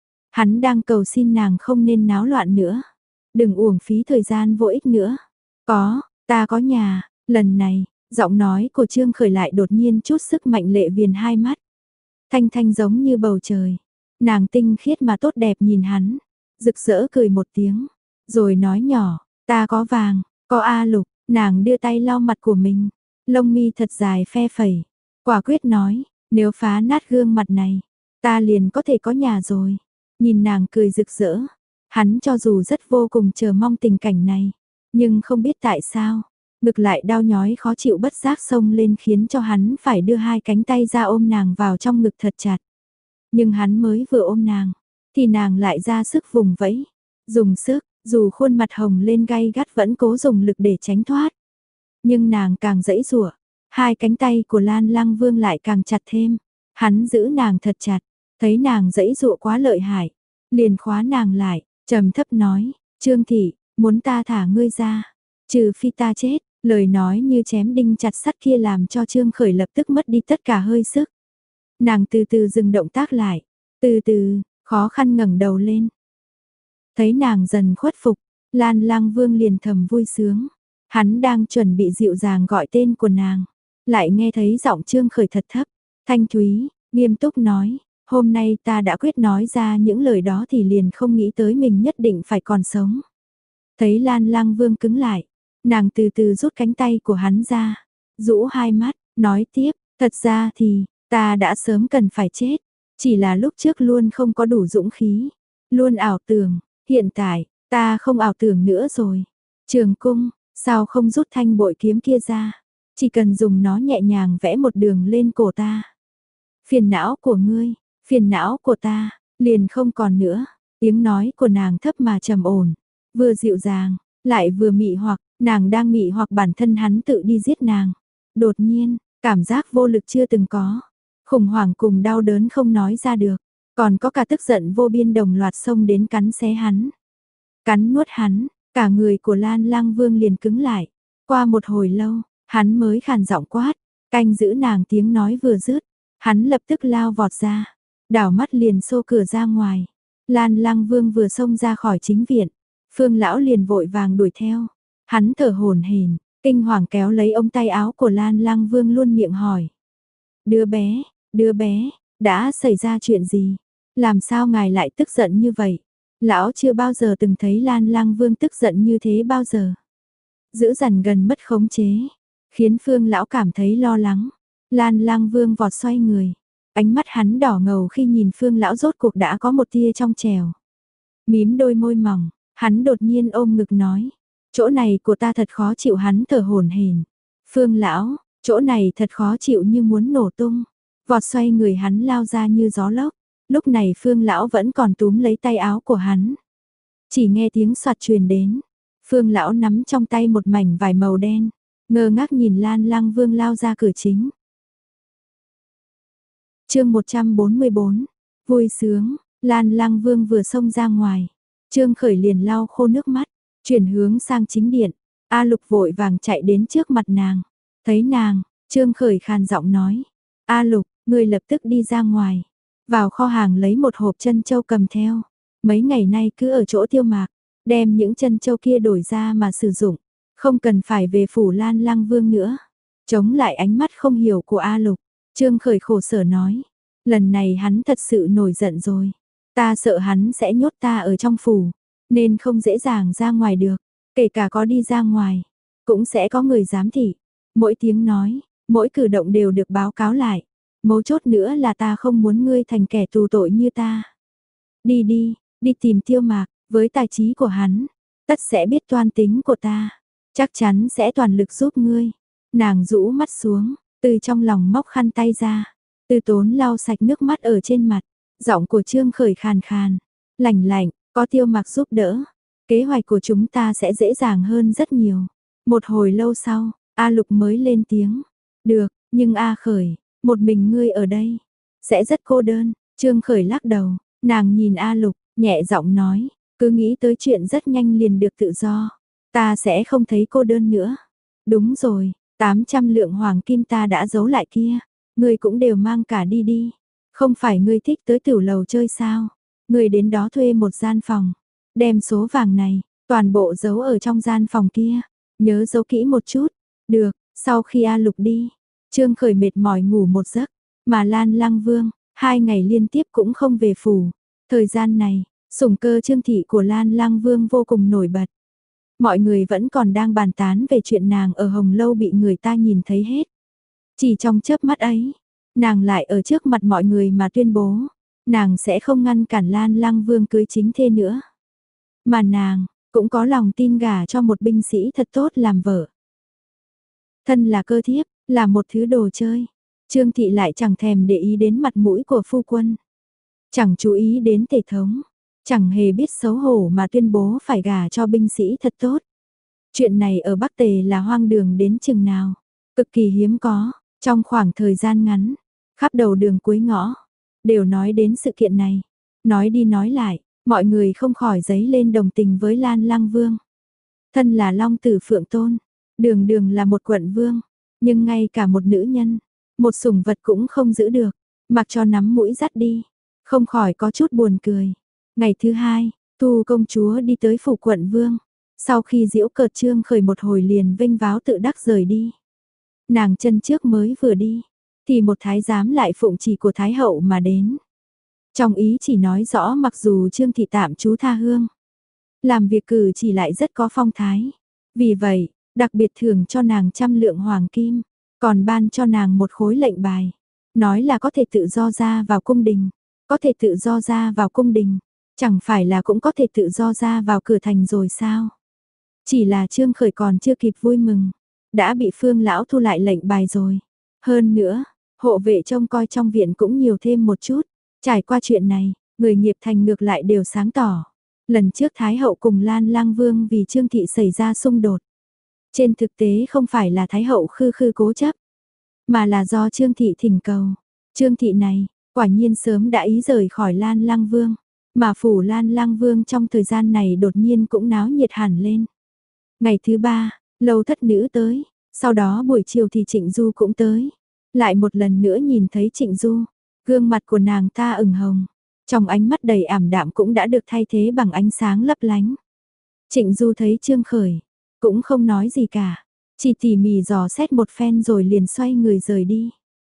Hắn đang cầu xin nàng không nên náo loạn nữa, đừng uổng phí thời gian vô ích nữa. Có, ta có nhà, lần này, giọng nói của Trương Khởi lại đột nhiên chút sức mạnh lệ viền hai mắt. Thanh thanh giống như bầu trời, nàng tinh khiết mà tốt đẹp nhìn hắn, rực rỡ cười một tiếng, rồi nói nhỏ, ta có vàng, có A Lục. Nàng đưa tay lau mặt của mình, lông mi thật dài phe phẩy, quả quyết nói, nếu phá nát gương mặt này, ta liền có thể có nhà rồi. Nhìn nàng cười rực rỡ, hắn cho dù rất vô cùng chờ mong tình cảnh này, nhưng không biết tại sao, ngực lại đau nhói khó chịu bất giác xông lên khiến cho hắn phải đưa hai cánh tay ra ôm nàng vào trong ngực thật chặt. Nhưng hắn mới vừa ôm nàng, thì nàng lại ra sức vùng vẫy, dùng sức. Dù khuôn mặt hồng lên gay gắt vẫn cố dùng lực để tránh thoát. Nhưng nàng càng giãy giụa, hai cánh tay của Lan Lăng Vương lại càng chặt thêm. Hắn giữ nàng thật chặt, thấy nàng giãy giụa quá lợi hại, liền khóa nàng lại, trầm thấp nói, Trương thị, muốn ta thả ngươi ra, trừ phi ta chết. Lời nói như chém đinh chặt sắt kia làm cho Trương Khởi lập tức mất đi tất cả hơi sức. Nàng từ từ dừng động tác lại, từ từ, khó khăn ngẩng đầu lên. Thấy nàng dần khuất phục, Lan Lăng Vương liền thầm vui sướng. Hắn đang chuẩn bị dịu dàng gọi tên của nàng, lại nghe thấy giọng Trương Khởi thật thấp, thanh thúy, nghiêm túc nói, hôm nay ta đã quyết nói ra những lời đó thì liền không nghĩ tới mình nhất định phải còn sống. Thấy Lan Lăng Vương cứng lại, nàng từ từ rút cánh tay của hắn ra, rũ hai mắt, nói tiếp, thật ra thì, ta đã sớm cần phải chết, chỉ là lúc trước luôn không có đủ dũng khí, luôn ảo tưởng. Hiện tại, ta không ảo tưởng nữa rồi. Trường Cung, sao không rút thanh bội kiếm kia ra? Chỉ cần dùng nó nhẹ nhàng vẽ một đường lên cổ ta. Phiền não của ngươi, phiền não của ta, liền không còn nữa. Tiếng nói của nàng thấp mà trầm ổn, vừa dịu dàng, lại vừa mị hoặc, nàng đang mị hoặc bản thân hắn tự đi giết nàng. Đột nhiên, cảm giác vô lực chưa từng có, khủng hoảng cùng đau đớn không nói ra được. Còn có cả tức giận vô biên đồng loạt xông đến cắn xé hắn. Cắn nuốt hắn, cả người của Lan Lang Vương liền cứng lại. Qua một hồi lâu, hắn mới khàn giọng quát, canh giữ nàng tiếng nói vừa dứt. Hắn lập tức lao vọt ra, đảo mắt liền xô cửa ra ngoài. Lan Lang Vương vừa xông ra khỏi chính viện, Phương lão liền vội vàng đuổi theo. Hắn thở hổn hển, kinh hoàng kéo lấy ống tay áo của Lan Lang Vương luôn miệng hỏi. Đứa bé, đứa bé, đã xảy ra chuyện gì? Làm sao ngài lại tức giận như vậy? Lão chưa bao giờ từng thấy Lan Lang Vương tức giận như thế bao giờ. Dữ dằn gần mất khống chế, khiến Phương lão cảm thấy lo lắng. Lan Lang Vương vọt xoay người, ánh mắt hắn đỏ ngầu khi nhìn Phương lão rốt cuộc đã có một tia trong trèo. Mím đôi môi mỏng, hắn đột nhiên ôm ngực nói, chỗ này của ta thật khó chịu, hắn thở hổn hển. Phương lão, chỗ này thật khó chịu như muốn nổ tung. Vọt xoay người hắn lao ra như gió lốc. Lúc này Phương lão vẫn còn túm lấy tay áo của hắn. Chỉ nghe tiếng soạt truyền đến. Phương lão nắm trong tay một mảnh vải màu đen, ngơ ngác nhìn Lan Lang Vương lao ra cửa chính. Chương một trăm bốn mươi bốn. Vui sướng, Lan Lang Vương vừa xông ra ngoài, Trương Khởi liền lau khô nước mắt, chuyển hướng sang chính điện. A Lục vội vàng chạy đến trước mặt nàng. Thấy nàng, Trương Khởi khàn giọng nói: "A Lục, ngươi lập tức đi ra ngoài, vào kho hàng lấy một hộp trân châu cầm theo. Mấy ngày nay cứ ở chỗ Tiêu Mạc, đem những trân châu kia đổi ra mà sử dụng, không cần phải về phủ Lan Lang Vương nữa." Chống lại ánh mắt không hiểu của A Lục, Trương Khởi khổ sở nói: "Lần này hắn thật sự nổi giận rồi. Ta sợ hắn sẽ nhốt ta ở trong phủ, nên không dễ dàng ra ngoài được. Kể cả có đi ra ngoài, cũng sẽ có người giám thị. Mỗi tiếng nói, mỗi cử động đều được báo cáo lại. Mấu chốt nữa là ta không muốn ngươi thành kẻ tù tội như ta. Đi đi, đi tìm Tiêu Mạc, với tài trí của hắn, tất sẽ biết toan tính của ta. Chắc chắn sẽ toàn lực giúp ngươi." Nàng rũ mắt xuống, từ trong lòng móc khăn tay ra, Từ Tốn lau sạch nước mắt ở trên mặt. Giọng của Trương Khởi khàn khàn, lạnh lạnh, có Tiêu Mạc giúp đỡ, kế hoạch của chúng ta sẽ dễ dàng hơn rất nhiều. Một hồi lâu sau, A Lục mới lên tiếng. Được, nhưng A Khởi, một mình ngươi ở đây, sẽ rất cô đơn. Trương Khởi lắc đầu, nàng nhìn A Lục, nhẹ giọng nói, cứ nghĩ tới chuyện rất nhanh liền được tự do. Ta sẽ không thấy cô đơn nữa. Đúng rồi, tám trăm lượng hoàng kim ta đã giấu lại kia, ngươi cũng đều mang cả đi đi. Không phải ngươi thích tới tiểu lầu chơi sao? Ngươi đến đó thuê một gian phòng, đem số vàng này, toàn bộ giấu ở trong gian phòng kia. Nhớ giấu kỹ một chút. Được, sau khi A Lục đi, Trương Khởi mệt mỏi ngủ một giấc, mà Lan Lang Vương, hai ngày liên tiếp cũng không về phủ. Thời gian này, sủng cơ Trương thị của Lan Lang Vương vô cùng nổi bật. Mọi người vẫn còn đang bàn tán về chuyện nàng ở Hồng Lâu bị người ta nhìn thấy hết. Chỉ trong chớp mắt ấy, nàng lại ở trước mặt mọi người mà tuyên bố, nàng sẽ không ngăn cản Lan Lang Vương cưới chính thê nữa. Mà nàng, cũng có lòng tin gả cho một binh sĩ thật tốt làm vợ. Thân là cơ thiếp, là một thứ đồ chơi. Trương thị lại chẳng thèm để ý đến mặt mũi của phu quân. Chẳng chú ý đến tể thống. Chẳng hề biết xấu hổ mà tuyên bố phải gả cho binh sĩ thật tốt. Chuyện này ở Bắc Tề là hoang đường đến chừng nào. Cực kỳ hiếm có, trong khoảng thời gian ngắn. Khắp đầu đường cuối ngõ, đều nói đến sự kiện này. Nói đi nói lại, mọi người không khỏi dấy lên đồng tình với Lan Lang Vương. Thân là Long Tử Phượng Tôn, đường đường là một quận vương, nhưng ngay cả một nữ nhân, một sủng vật cũng không giữ được, mặc cho nắm mũi dắt đi, không khỏi có chút buồn cười. Ngày thứ hai, Thu công chúa đi tới phủ quận vương, sau khi giễu cợt Trương Khởi một hồi liền vênh váo tự đắc rời đi. Nàng chân trước mới vừa đi, thì một thái giám lại phụng chỉ của thái hậu mà đến. Trong ý chỉ nói rõ mặc dù Trương thị tạm trú tha hương, làm việc cử chỉ lại rất có phong thái. Vì vậy, đặc biệt thưởng cho nàng trăm lượng hoàng kim, còn ban cho nàng một khối lệnh bài, nói là có thể tự do ra vào cung đình, có thể tự do ra vào cung đình, chẳng phải là cũng có thể tự do ra vào cửa thành rồi sao? Chỉ là Trương Khởi còn chưa kịp vui mừng, đã bị Phương lão thu lại lệnh bài rồi. Hơn nữa, hộ vệ trông coi trong viện cũng nhiều thêm một chút. Trải qua chuyện này, người nghiệp thành ngược lại đều sáng tỏ. Lần trước Thái hậu cùng Lan Lang Vương vì Trương thị xảy ra xung đột. Trên thực tế không phải là Thái hậu khư khư cố chấp, mà là do Trương thị thỉnh cầu. Trương thị này, Quả nhiên sớm đã ý rời khỏi Lan Lăng Vương, mà phủ Lan Lăng Vương trong thời gian này đột nhiên cũng náo nhiệt hẳn lên. Ngày thứ ba, Lâu thất nữ tới, sau đó buổi chiều thì Trịnh Du cũng tới. Lại một lần nữa nhìn thấy Trịnh Du, gương mặt của nàng ta ửng hồng, trong ánh mắt đầy ảm đạm cũng đã được thay thế bằng ánh sáng lấp lánh. Trịnh Du thấy Trương Khởi, cũng không nói gì cả, chỉ tỉ mỉ dò xét một phen rồi liền xoay người rời đi.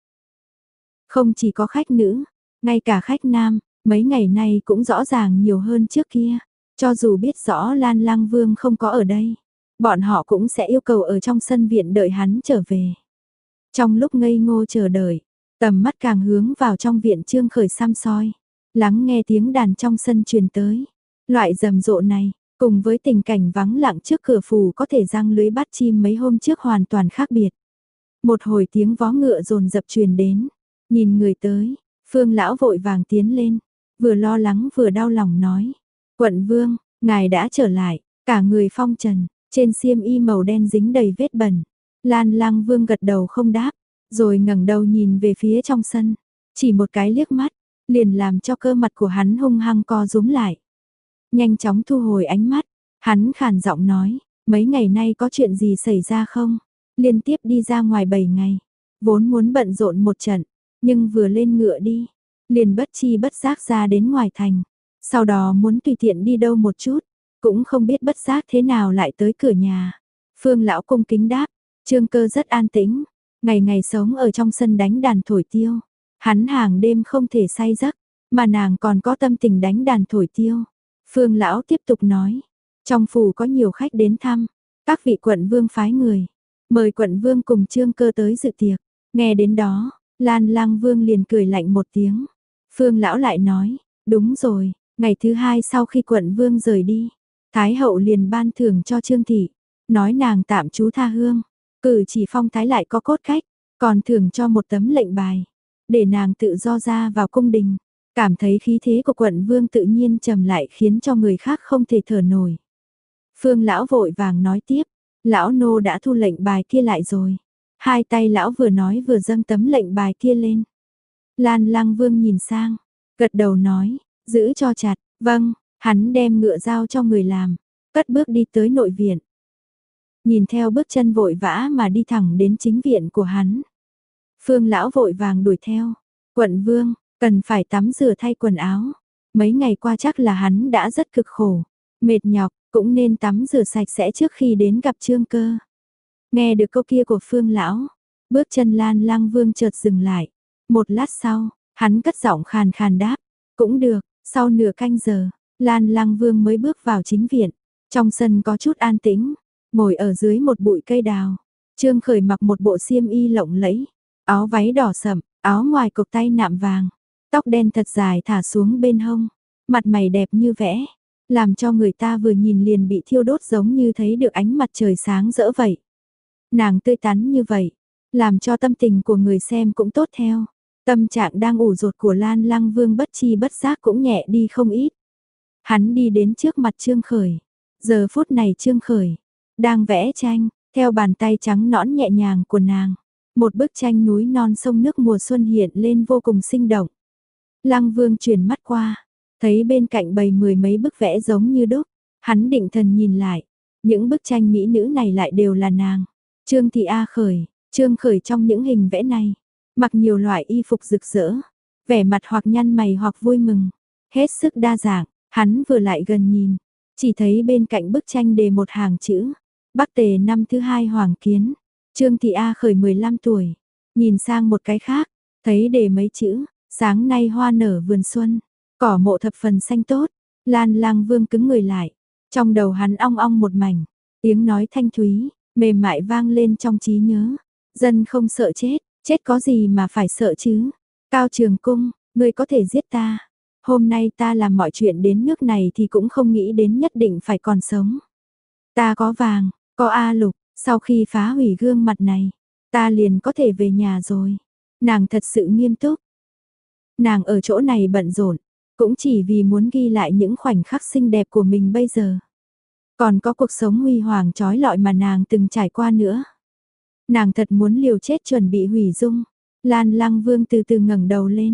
Không chỉ có khách nữ, ngay cả khách nam, mấy ngày nay cũng rõ ràng nhiều hơn trước kia. Cho dù biết rõ Lan Lăng Vương không có ở đây, bọn họ cũng sẽ yêu cầu ở trong sân viện đợi hắn trở về. Trong lúc ngây ngô chờ đợi, tầm mắt càng hướng vào trong viện Trương Khởi xăm soi, lắng nghe tiếng đàn trong sân truyền tới. Loại rầm rộ này, cùng với tình cảnh vắng lặng trước cửa phủ có thể răng lưới bắt chim mấy hôm trước hoàn toàn khác biệt. Một hồi tiếng vó ngựa dồn dập truyền đến, nhìn người tới, Phương lão vội vàng tiến lên, vừa lo lắng vừa đau lòng nói: "Quận vương, ngài đã trở lại." Cả người phong trần, trên xiêm y màu đen dính đầy vết bẩn. Lan Lăng Vương gật đầu không đáp, rồi ngẩng đầu nhìn về phía trong sân, chỉ một cái liếc mắt, liền làm cho cơ mặt của hắn hung hăng co rúm lại. Nhanh chóng thu hồi ánh mắt, hắn khàn giọng nói: "Mấy ngày nay có chuyện gì xảy ra không? Liên tiếp đi ra ngoài bảy ngày, vốn muốn bận rộn một trận, nhưng vừa lên ngựa đi, liền bất chi bất giác ra đến ngoài thành, sau đó muốn tùy tiện đi đâu một chút, cũng không biết bất giác thế nào lại tới cửa nhà." Phương lão cung kính đáp: "Trương Cơ rất an tĩnh, ngày ngày sống ở trong sân đánh đàn thổi tiêu, hắn hàng đêm không thể say giấc, mà nàng còn có tâm tình đánh đàn thổi tiêu." Phương lão tiếp tục nói: "Trong phủ có nhiều khách đến thăm, các vị quận vương phái người, mời quận vương cùng Trương Cơ tới dự tiệc." Nghe đến đó, Lan Lăng Vương liền cười lạnh một tiếng. Phương lão lại nói: "Đúng rồi, ngày thứ hai sau khi quận vương rời đi, Thái hậu liền ban thưởng cho Trương thị, nói nàng tạm trú tha hương, cử chỉ phong thái lại có cốt cách, còn thưởng cho một tấm lệnh bài, để nàng tự do ra vào cung đình." Cảm thấy khí thế của quận vương tự nhiên trầm lại khiến cho người khác không thể thở nổi. Phương lão vội vàng nói tiếp: "Lão nô đã thu lệnh bài kia lại rồi." Hai tay lão vừa nói vừa dâng tấm lệnh bài kia lên. Lan Lăng Vương nhìn sang, gật đầu nói: "Giữ cho chặt." "Vâng." Hắn đem ngựa giao cho người làm, cất bước đi tới nội viện. Nhìn theo bước chân vội vã mà đi thẳng đến chính viện của hắn. Phương lão vội vàng đuổi theo: "Quận vương, cần phải tắm rửa thay quần áo. Mấy ngày qua chắc là hắn đã rất cực khổ, mệt nhọc, cũng nên tắm rửa sạch sẽ trước khi đến gặp Trương Cơ." Nghe được câu kia của Phương lão, bước chân Lan Lăng Vương chợt dừng lại. Một lát sau, hắn cất giọng khàn khàn đáp: "Cũng được." Sau nửa canh giờ, Lan Lăng Vương mới bước vào chính viện. Trong sân có chút an tĩnh, ngồi ở dưới một bụi cây đào. Trương Khởi mặc một bộ xiêm y lộng lẫy, áo váy đỏ sẫm, áo ngoài cộc tay nạm vàng, tóc đen thật dài thả xuống bên hông, mặt mày đẹp như vẽ, làm cho người ta vừa nhìn liền bị thiêu đốt giống như thấy được ánh mặt trời sáng rỡ vậy. Nàng tươi tắn như vậy, làm cho tâm tình của người xem cũng tốt theo. Tâm trạng đang ủ rột của Lan Lăng Vương bất chi bất giác cũng nhẹ đi không ít. Hắn đi đến trước mặt Trương Khởi. Giờ phút này Trương Khởi đang vẽ tranh, theo bàn tay trắng nõn nhẹ nhàng của nàng. Một bức tranh núi non sông nước mùa xuân hiện lên vô cùng sinh động. Lăng Vương chuyển mắt qua, thấy bên cạnh bày mười mấy bức vẽ giống như đúc. Hắn định thần nhìn lại, những bức tranh mỹ nữ này lại đều là nàng. Trương Thị A Khởi, Trương Khởi trong những hình vẽ này, mặc nhiều loại y phục rực rỡ, vẻ mặt hoặc nhăn mày hoặc vui mừng, hết sức đa dạng. Hắn vừa lại gần nhìn, chỉ thấy bên cạnh bức tranh đề một hàng chữ: Bắc Tề năm thứ hai Hoàng Kiến, Trương Thị A Khởi mười lăm tuổi. Nhìn sang một cái khác, thấy đề mấy chữ: sáng nay hoa nở vườn xuân, cỏ mộ thập phần xanh tốt. Lan Lăng Vương cứng người lại, trong đầu hắn ong ong một mảnh, tiếng nói thanh thúy, mềm mại vang lên trong trí nhớ. Dân không sợ chết, chết có gì mà phải sợ chứ? Cao Trường Cung, ngươi có thể giết ta. Hôm nay ta làm mọi chuyện đến nước này thì cũng không nghĩ đến nhất định phải còn sống. Ta có vàng, có A Lục, sau khi phá hủy gương mặt này, ta liền có thể về nhà rồi. Nàng thật sự nghiêm túc. Nàng ở chỗ này bận rộn, cũng chỉ vì muốn ghi lại những khoảnh khắc xinh đẹp của mình bây giờ. Còn có cuộc sống huy hoàng trói lọi mà nàng từng trải qua nữa. Nàng thật muốn liều chết chuẩn bị hủy dung. Lan Lăng Vương từ từ ngẩng đầu lên,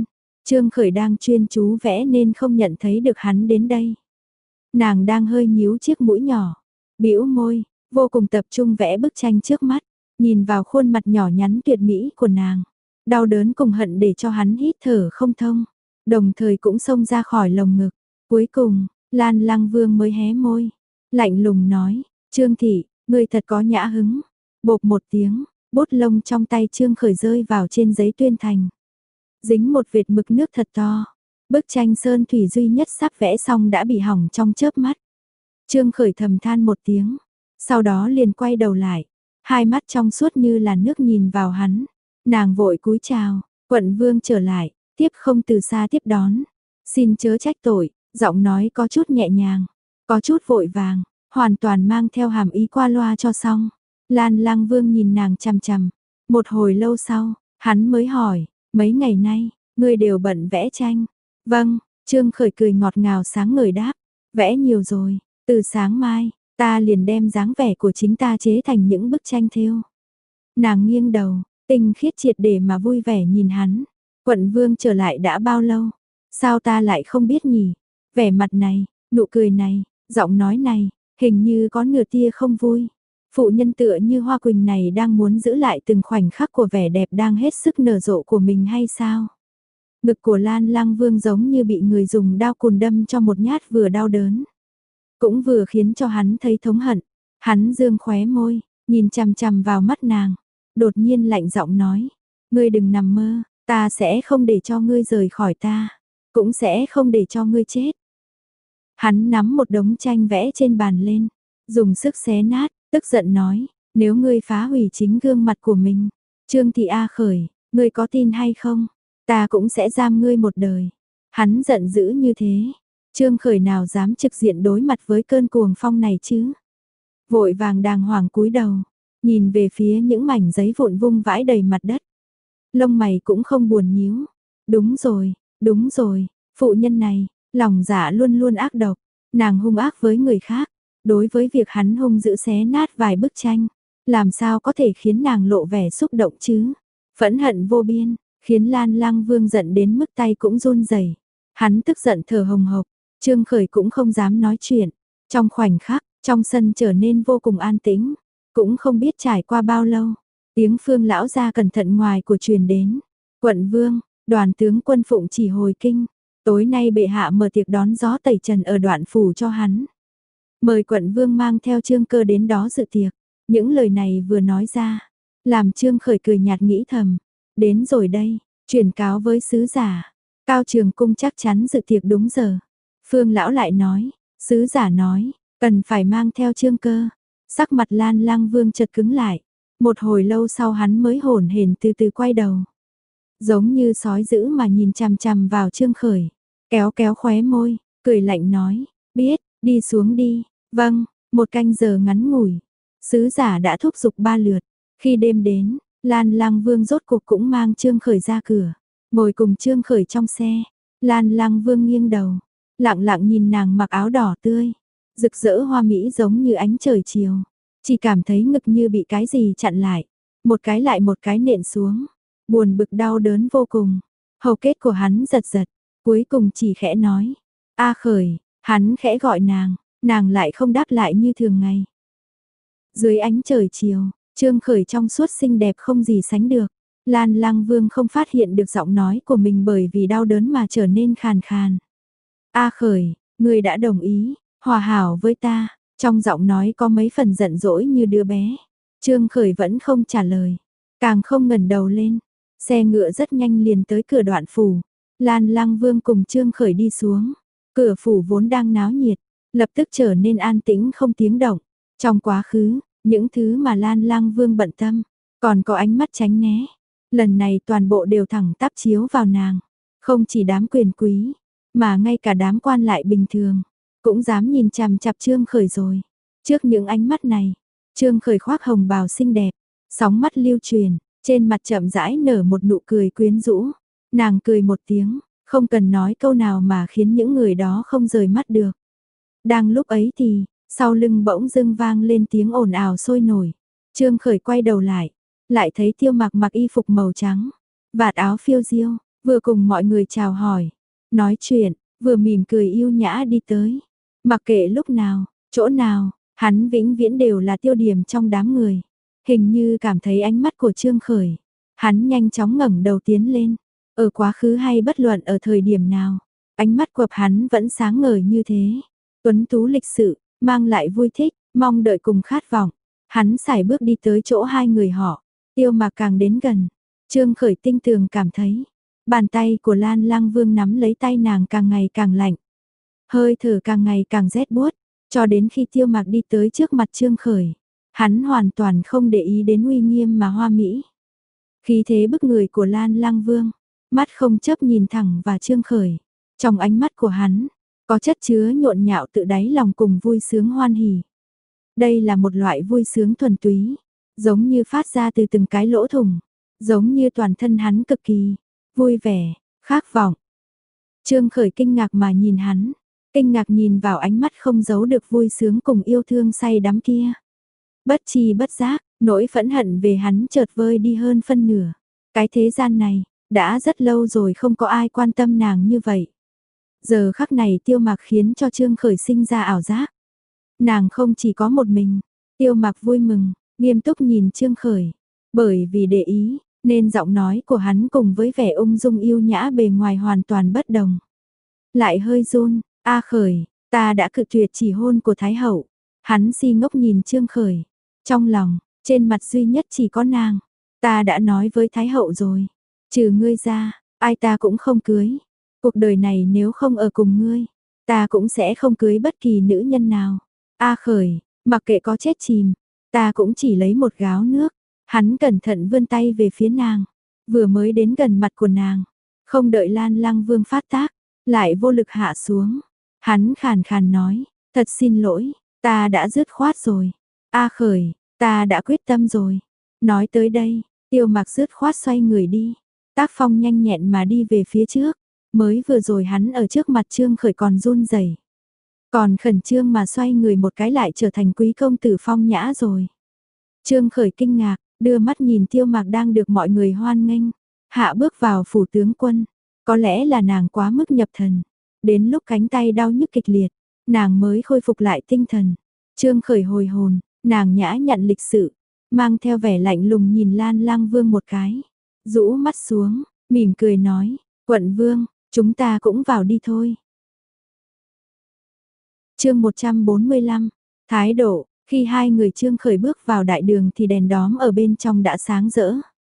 Trương Khởi đang chuyên chú vẽ nên không nhận thấy được hắn đến đây. Nàng đang hơi nhíu chiếc mũi nhỏ, bĩu môi, vô cùng tập trung vẽ bức tranh trước mắt, nhìn vào khuôn mặt nhỏ nhắn tuyệt mỹ của nàng. Đau đớn cùng hận để cho hắn hít thở không thông, đồng thời cũng xông ra khỏi lồng ngực. Cuối cùng, Lan Lăng Vương mới hé môi, lạnh lùng nói, Trương Thị, ngươi thật có nhã hứng. Bộp một tiếng, bút lông trong tay Trương Khởi rơi vào trên giấy tuyên thành. Dính một vệt mực nước thật to. Bức tranh sơn thủy duy nhất sắp vẽ xong đã bị hỏng trong chớp mắt. Trương Khởi thầm than một tiếng, sau đó liền quay đầu lại, hai mắt trong suốt như là nước nhìn vào hắn. Nàng vội cúi chào, quận vương trở lại, tiếp không từ xa tiếp đón. Xin chớ trách tội, giọng nói có chút nhẹ nhàng, có chút vội vàng, hoàn toàn mang theo hàm ý qua loa cho xong. Lan Lăng Vương nhìn nàng chằm chằm, một hồi lâu sau, hắn mới hỏi, mấy ngày nay, ngươi đều bận vẽ tranh. Vâng, Trương Khởi cười ngọt ngào sáng ngời đáp, vẽ nhiều rồi, từ sáng mai, ta liền đem dáng vẻ của chính ta chế thành những bức tranh thêu. Nàng nghiêng đầu, tinh khiết triệt để mà vui vẻ nhìn hắn, quận vương trở lại đã bao lâu? Sao ta lại không biết nhỉ? Vẻ mặt này, nụ cười này, giọng nói này, hình như có nửa tia không vui. Phụ nhân tựa như Hoa Quỳnh này đang muốn giữ lại từng khoảnh khắc của vẻ đẹp đang hết sức nở rộ của mình hay sao? Ngực của Lan Lăng Vương giống như bị người dùng đao cùn đâm cho một nhát vừa đau đớn, cũng vừa khiến cho hắn thấy thống hận. Hắn dương khóe môi, nhìn chằm chằm vào mắt nàng, đột nhiên lạnh giọng nói, ngươi đừng nằm mơ, ta sẽ không để cho ngươi rời khỏi ta, cũng sẽ không để cho ngươi chết. Hắn nắm một đống tranh vẽ trên bàn lên, dùng sức xé nát, tức giận nói, nếu ngươi phá hủy chính gương mặt của mình, Trương Thị A Khởi, ngươi có tin hay không? Ta cũng sẽ giam ngươi một đời. Hắn giận dữ như thế, Trương Khởi nào dám trực diện đối mặt với cơn cuồng phong này chứ? Vội vàng đàng hoàng cúi đầu, nhìn về phía những mảnh giấy vụn vung vãi đầy mặt đất. Lông mày cũng không buồn nhíu. Đúng rồi, đúng rồi, phụ nhân này, lòng dạ luôn luôn ác độc, nàng hung ác với người khác, đối với việc hắn hung dữ xé nát vài bức tranh, làm sao có thể khiến nàng lộ vẻ xúc động chứ? Phẫn hận vô biên, khiến Lan Lăng Vương giận đến mức tay cũng run rẩy. Hắn tức giận thở hồng hộc, Trương Khởi cũng không dám nói chuyện. Trong khoảnh khắc, trong sân trở nên vô cùng an tĩnh, cũng không biết trải qua bao lâu, tiếng Phương lão gia cẩn thận ngoài của truyền đến. Quận vương, đoàn tướng quân phụng chỉ hồi kinh, tối nay bệ hạ mở tiệc đón gió tẩy trần ở Đoạn phủ cho hắn. Mời quận vương mang theo Trương Cơ đến đó dự tiệc. Những lời này vừa nói ra, làm Trương Khởi cười nhạt nghĩ thầm, đến rồi đây, truyền cáo với sứ giả, Cao Trường Cung chắc chắn dự tiệc đúng giờ. Phương lão lại nói, sứ giả nói, cần phải mang theo Trương Cơ. Sắc mặt Lan Lăng Vương chợt cứng lại, một hồi lâu sau hắn mới hổn hển từ từ quay đầu. Giống như sói dữ mà nhìn chằm chằm vào Trương Khởi, kéo kéo khóe môi, cười lạnh nói, biết, đi xuống đi. Vâng, một canh giờ ngắn ngủi, sứ giả đã thúc giục ba lượt. Khi đêm đến, Lan Lăng Vương rốt cuộc cũng mang Trương Khởi ra cửa, ngồi cùng Trương Khởi trong xe. Lan Lăng Vương nghiêng đầu, lặng lặng nhìn nàng mặc áo đỏ tươi, rực rỡ hoa mỹ giống như ánh trời chiều, chỉ cảm thấy ngực như bị cái gì chặn lại, một cái lại một cái nện xuống, buồn bực đau đớn vô cùng. Hầu kết của hắn giật giật, cuối cùng chỉ khẽ nói, A Khởi. Hắn khẽ gọi nàng, nàng lại không đáp lại như thường ngày. Dưới ánh trời chiều, Trương Khởi trong suốt xinh đẹp không gì sánh được. Lan Lăng Vương không phát hiện được giọng nói của mình bởi vì đau đớn mà trở nên khàn khàn. A Khởi, ngươi đã đồng ý, hòa hảo với ta. Trong giọng nói có mấy phần giận dỗi như đứa bé. Trương Khởi vẫn không trả lời, càng không ngẩng đầu lên. Xe ngựa rất nhanh liền tới cửa Đoạn phủ. Lan Lăng Vương cùng Trương Khởi đi xuống. Cửa phủ vốn đang náo nhiệt, lập tức trở nên an tĩnh không tiếng động. Trong quá khứ, những thứ mà Lan Lăng Vương bận tâm, còn có ánh mắt tránh né, lần này toàn bộ đều thẳng tắp chiếu vào nàng. Không chỉ đám quyền quý, mà ngay cả đám quan lại bình thường, cũng dám nhìn chằm chằm Trương Khởi rồi. Trước những ánh mắt này, Trương Khởi khoác hồng bào xinh đẹp, sóng mắt lưu truyền, trên mặt chậm rãi nở một nụ cười quyến rũ. Nàng cười một tiếng, không cần nói câu nào mà khiến những người đó không rời mắt được. Đang lúc ấy thì, sau lưng bỗng dưng vang lên tiếng ồn ào sôi nổi. Trương Khởi quay đầu lại, lại thấy Tiêu Mặc mặc y phục màu trắng, vạt áo phiêu diêu, vừa cùng mọi người chào hỏi, nói chuyện, vừa mỉm cười yêu nhã đi tới. Mặc kệ lúc nào, chỗ nào, hắn vĩnh viễn đều là tiêu điểm trong đám người. Hình như cảm thấy ánh mắt của Trương Khởi, hắn nhanh chóng ngẩng đầu tiến lên. Ở quá khứ hay bất luận ở thời điểm nào, ánh mắt của hắn vẫn sáng ngời như thế. Tuấn tú lịch sự, mang lại vui thích, mong đợi cùng khát vọng. Hắn sải bước đi tới chỗ hai người họ, Tiêu Mạc càng đến gần. Trương Khởi tinh tường cảm thấy, bàn tay của Lan Lăng Vương nắm lấy tay nàng càng ngày càng lạnh. Hơi thở càng ngày càng rét buốt, cho đến khi Tiêu Mạc đi tới trước mặt Trương Khởi. Hắn hoàn toàn không để ý đến uy nghiêm mà hoa mỹ. Khí thế bức người của Lan Lăng Vương, mắt không chấp nhìn thẳng vào Trương Khởi. Trong ánh mắt của hắn, có chất chứa nhộn nhạo tự đáy lòng cùng vui sướng hoan hỉ. Đây là một loại vui sướng thuần túy, giống như phát ra từ từng cái lỗ thủng, giống như toàn thân hắn cực kỳ vui vẻ, khát vọng. Trương Khởi kinh ngạc mà nhìn hắn, kinh ngạc nhìn vào ánh mắt không giấu được vui sướng cùng yêu thương say đắm kia. Bất chi bất giác, nỗi phẫn hận về hắn chợt vơi đi hơn phân nửa. Cái thế gian này, đã rất lâu rồi không có ai quan tâm nàng như vậy. Giờ khắc này Tiêu Mạc khiến cho Trương Khởi sinh ra ảo giác. Nàng không chỉ có một mình, Tiêu Mạc vui mừng, nghiêm túc nhìn Trương Khởi. Bởi vì để ý, nên giọng nói của hắn cùng với vẻ ung dung yêu nhã bề ngoài hoàn toàn bất đồng. Lại hơi run, A Khởi, ta đã cự tuyệt chỉ hôn của Thái Hậu. Hắn si ngốc nhìn Trương Khởi. Trong lòng, trên mặt duy nhất chỉ có nàng. Ta đã nói với Thái Hậu rồi. Trừ ngươi ra, ai ta cũng không cưới. Cuộc đời này nếu không ở cùng ngươi, ta cũng sẽ không cưới bất kỳ nữ nhân nào. A Khởi, mặc kệ có chết chìm, ta cũng chỉ lấy một gáo nước. Hắn cẩn thận vươn tay về phía nàng, vừa mới đến gần mặt của nàng, không đợi Lan Lăng Vương phát tác, lại vô lực hạ xuống. Hắn khàn khàn nói, thật xin lỗi, ta đã dứt khoát rồi. A Khởi, ta đã quyết tâm rồi. Nói tới đây, Tiêu Mạc dứt khoát xoay người đi, tác phong nhanh nhẹn mà đi về phía trước. Mới vừa rồi hắn ở trước mặt Trương Khởi còn run rẩy, còn khẩn trương mà xoay người một cái lại trở thành quý công tử phong nhã rồi. Trương Khởi kinh ngạc, đưa mắt nhìn Tiêu Mạc đang được mọi người hoan nghênh, hạ bước vào phủ tướng quân. Có lẽ là nàng quá mức nhập thần, đến lúc cánh tay đau nhức kịch liệt, nàng mới khôi phục lại tinh thần. Trương Khởi hồi hồn, nàng nhã nhặn lịch sự, mang theo vẻ lạnh lùng nhìn Lan Lăng Vương một cái, rũ mắt xuống, mỉm cười nói, quận vương, chúng ta cũng vào đi thôi. Chương một trăm bốn mươi lăm, thái độ. Khi hai người Trương Khởi bước vào đại đường thì đèn đóm ở bên trong đã sáng rỡ.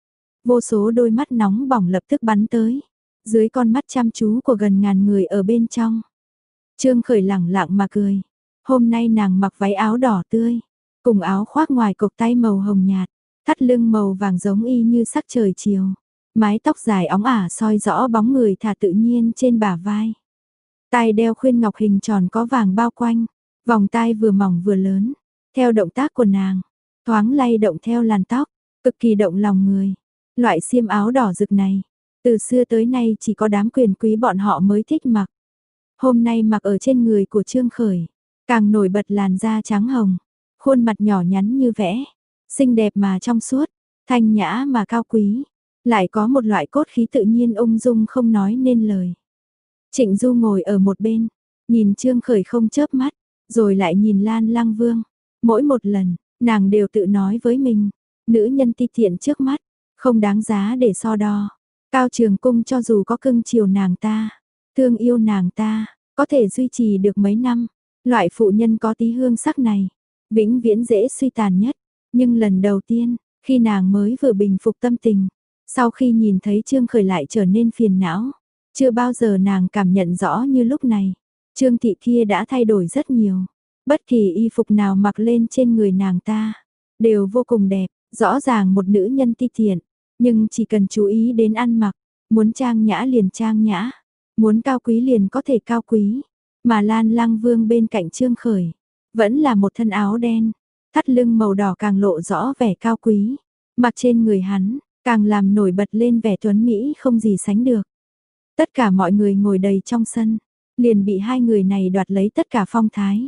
Vô số đôi mắt nóng bỏng lập tức bắn tới, dưới con mắt chăm chú của gần ngàn người ở bên trong. Trương Khởi lẳng lặng mà cười. Hôm nay nàng mặc váy áo đỏ tươi, cùng áo khoác ngoài cộc tay màu hồng nhạt, thắt lưng màu vàng giống y như sắc trời chiều. Mái tóc dài óng ả soi rõ bóng người thả tự nhiên trên bả vai. Tai đeo khuyên ngọc hình tròn có vàng bao quanh, vòng tai vừa mỏng vừa lớn. Theo động tác của nàng, thoáng lay động theo làn tóc, cực kỳ động lòng người. Loại xiêm áo đỏ rực này, từ xưa tới nay chỉ có đám quyền quý bọn họ mới thích mặc. Hôm nay mặc ở trên người của Trương Khởi, càng nổi bật làn da trắng hồng, khuôn mặt nhỏ nhắn như vẽ, xinh đẹp mà trong suốt, thanh nhã mà cao quý, lại có một loại cốt khí tự nhiên ung dung không nói nên lời. Trịnh Du ngồi ở một bên, nhìn Trương Khởi không chớp mắt, rồi lại nhìn Lan Lăng Vương. Mỗi một lần, nàng đều tự nói với mình, nữ nhân ti tiện trước mắt, không đáng giá để so đo. Cao Trường Cung cho dù có cưng chiều nàng ta, thương yêu nàng ta, có thể duy trì được mấy năm. Loại phụ nhân có tí hương sắc này, vĩnh viễn dễ suy tàn nhất. Nhưng lần đầu tiên, khi nàng mới vừa bình phục tâm tình, sau khi nhìn thấy Trương Khởi lại trở nên phiền não, chưa bao giờ nàng cảm nhận rõ như lúc này. Trương thị kia đã thay đổi rất nhiều. Bất kỳ y phục nào mặc lên trên người nàng ta, đều vô cùng đẹp, rõ ràng một nữ nhân ti tiện, nhưng chỉ cần chú ý đến ăn mặc, muốn trang nhã liền trang nhã, muốn cao quý liền có thể cao quý. Mà Lan Lăng Vương bên cạnh Trương Khởi, vẫn là một thân áo đen, thắt lưng màu đỏ càng lộ rõ vẻ cao quý, mặc trên người hắn, càng làm nổi bật lên vẻ tuấn mỹ không gì sánh được. Tất cả mọi người ngồi đầy trong sân, liền bị hai người này đoạt lấy tất cả phong thái.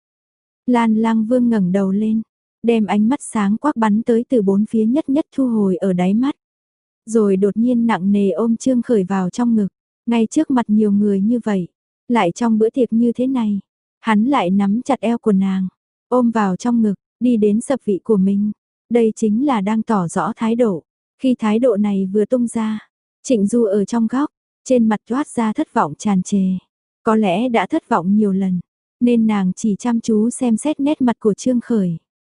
Lan Lăng Vương ngẩng đầu lên, đem ánh mắt sáng quắc bắn tới từ bốn phía nhất nhất thu hồi ở đáy mắt. rồi đột nhiên nặng nề ôm Trương Khởi vào trong ngực, ngay trước mặt nhiều người như vậy, lại trong bữa tiệc như thế này, hắn lại nắm chặt eo của nàng, ôm vào trong ngực, đi đến sập vị của mình. Đây chính là đang tỏ rõ thái độ. Khi thái độ này vừa tung ra, Trịnh Du ở trong góc, trên mặt toát ra thất vọng tràn trề. Có lẽ đã thất vọng nhiều lần, nên nàng chỉ chăm chú xem xét nét mặt của Trương Khởi.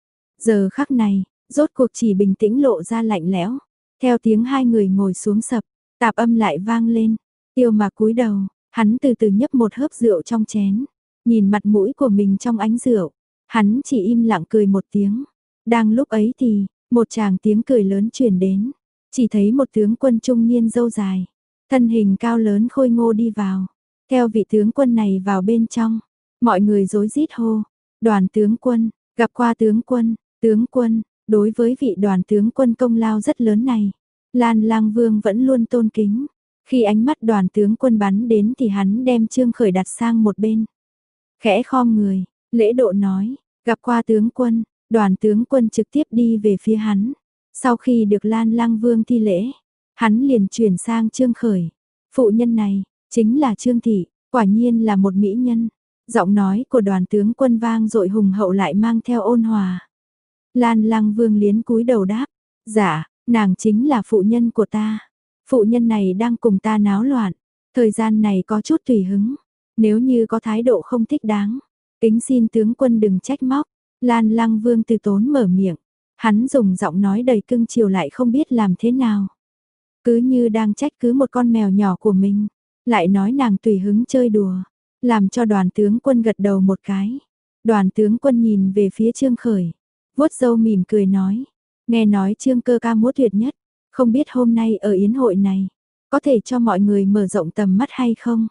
Giờ khắc này, rốt cuộc chỉ bình tĩnh lộ ra lạnh lẽo. Theo tiếng hai người ngồi xuống sập, tạp âm lại vang lên. Tiêu Mạc cúi đầu, hắn từ từ nhấp một hớp rượu trong chén, nhìn mặt mũi của mình trong ánh rượu, hắn chỉ im lặng cười một tiếng. Đang lúc ấy thì, một tràng tiếng cười lớn truyền đến, chỉ thấy một tướng quân trung niên râu dài, thân hình cao lớn khôi ngô đi vào. Theo vị tướng quân này vào bên trong, mọi người rối rít hô, Đoàn tướng quân, gặp qua tướng quân, tướng quân. Đối với vị đoàn tướng quân công lao rất lớn này, Lan Lang Vương vẫn luôn tôn kính. Khi ánh mắt đoàn tướng quân bắn đến thì hắn đem Trương Khởi đặt sang một bên. Khẽ khom người, lễ độ nói, gặp qua tướng quân. Đoàn tướng quân trực tiếp đi về phía hắn. Sau khi được Lan Lang Vương thi lễ, hắn liền chuyển sang Trương Khởi. Phụ nhân này, chính là Trương Thị, quả nhiên là một mỹ nhân. Giọng nói của đoàn tướng quân vang dội hùng hậu lại mang theo ôn hòa. Lan Lang Vương liến cúi đầu đáp, dạ, nàng chính là phụ nhân của ta. Phụ nhân này đang cùng ta náo loạn, thời gian này có chút tùy hứng. Nếu như có thái độ không thích đáng, kính xin tướng quân đừng trách móc. Lan Lang Vương từ tốn mở miệng, hắn dùng giọng nói đầy cưng chiều lại không biết làm thế nào. Cứ như đang trách cứ một con mèo nhỏ của mình, lại nói nàng tùy hứng chơi đùa, làm cho đoàn tướng quân gật đầu một cái. Đoàn tướng quân nhìn về phía Trương Khởi, vuốt râu mỉm cười nói, nghe nói Trương cơ ca múa tuyệt nhất, không biết hôm nay ở yến hội này, có thể cho mọi người mở rộng tầm mắt hay không?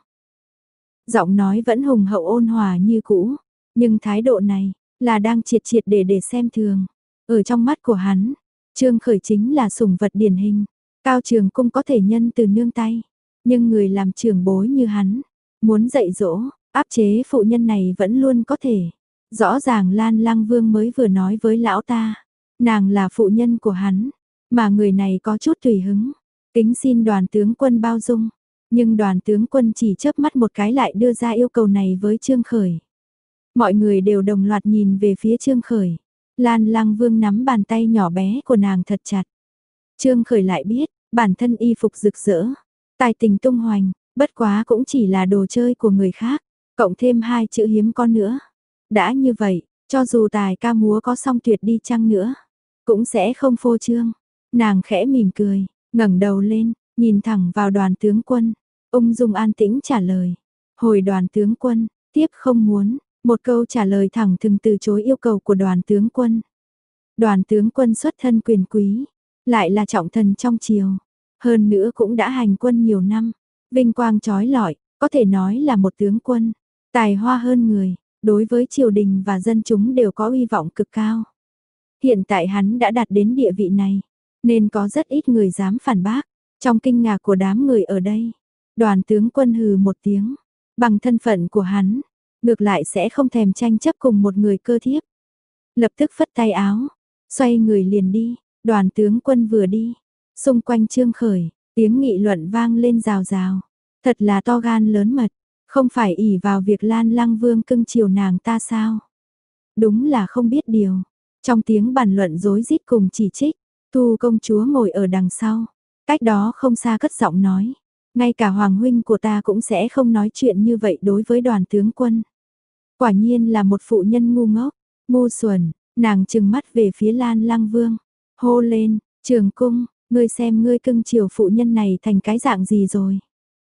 Giọng nói vẫn hùng hậu ôn hòa như cũ, nhưng thái độ này, là đang triệt triệt để để xem thường. Ở trong mắt của hắn, Trương Khởi chính là sủng vật điển hình, Cao Trường Cung có thể nhân từ nương tay, nhưng người làm trưởng bối như hắn, muốn dạy dỗ, áp chế phụ nhân này vẫn luôn có thể. Rõ ràng Lan Lang Vương mới vừa nói với lão ta, nàng là phụ nhân của hắn, mà người này có chút tùy hứng, kính xin đoàn tướng quân bao dung. Nhưng đoàn tướng quân chỉ chớp mắt một cái lại đưa ra yêu cầu này với Trương Khởi. Mọi người đều đồng loạt nhìn về phía Trương Khởi. Lan Lang Vương nắm bàn tay nhỏ bé của nàng thật chặt. Trương Khởi lại biết, bản thân y phục rực rỡ, tài tình tung hoành, bất quá cũng chỉ là đồ chơi của người khác, cộng thêm hai chữ hiếm con nữa. Đã như vậy, cho dù tài ca múa có song tuyệt đi chăng nữa, cũng sẽ không phô trương. Nàng khẽ mỉm cười, ngẩng đầu lên, nhìn thẳng vào đoàn tướng quân, ung dung an tĩnh trả lời. Hồi đoàn tướng quân, tiếp không muốn. Một câu trả lời thẳng thừng từ chối yêu cầu của đoàn tướng quân. Đoàn tướng quân xuất thân quyền quý, lại là trọng thần trong triều, hơn nữa cũng đã hành quân nhiều năm, vinh quang trói lọi, có thể nói là một tướng quân, tài hoa hơn người, đối với triều đình và dân chúng đều có uy vọng cực cao. Hiện tại hắn đã đạt đến địa vị này, nên có rất ít người dám phản bác. Trong kinh ngạc của đám người ở đây, đoàn tướng quân hừ một tiếng, bằng thân phận của hắn, ngược lại sẽ không thèm tranh chấp cùng một người cơ thiếp. Lập tức phất tay áo, xoay người liền đi, đoàn tướng quân vừa đi, xung quanh Trương Khởi, tiếng nghị luận vang lên rào rào. Thật là to gan lớn mật, không phải ỷ vào việc Lan Lang Vương cưng chiều nàng ta sao? Đúng là không biết điều. Trong tiếng bàn luận rối rít cùng chỉ trích, Thu công chúa ngồi ở đằng sau, cách đó không xa cất giọng nói, ngay cả hoàng huynh của ta cũng sẽ không nói chuyện như vậy đối với đoàn tướng quân. Quả nhiên là một phụ nhân ngu ngốc, ngu xuẩn. Nàng trừng mắt về phía Lan Lang Vương, hô lên, Trường Cung, ngươi xem ngươi cưng chiều phụ nhân này thành cái dạng gì rồi.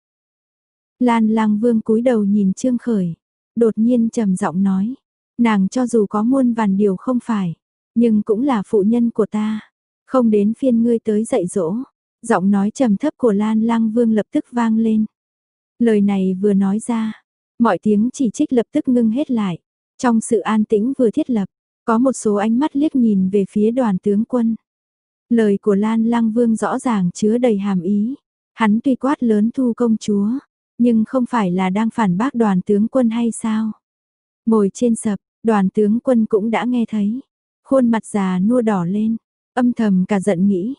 Lan Lang Vương cúi đầu nhìn Trương Khởi, đột nhiên trầm giọng nói, nàng cho dù có muôn vàn điều không phải, nhưng cũng là phụ nhân của ta, không đến phiên ngươi tới dạy dỗ. Giọng nói trầm thấp của Lan Lang Vương lập tức vang lên. Lời này vừa nói ra, mọi tiếng chỉ trích lập tức ngưng hết lại. Trong sự an tĩnh vừa thiết lập, có một số ánh mắt liếc nhìn về phía đoàn tướng quân. Lời của Lan Lang Vương rõ ràng chứa đầy hàm ý. Hắn tuy quát lớn Thu công chúa, nhưng không phải là đang phản bác đoàn tướng quân hay sao? Ngồi trên sập, đoàn tướng quân cũng đã nghe thấy. Khuôn mặt già nua đỏ lên, âm thầm cả giận nghĩ.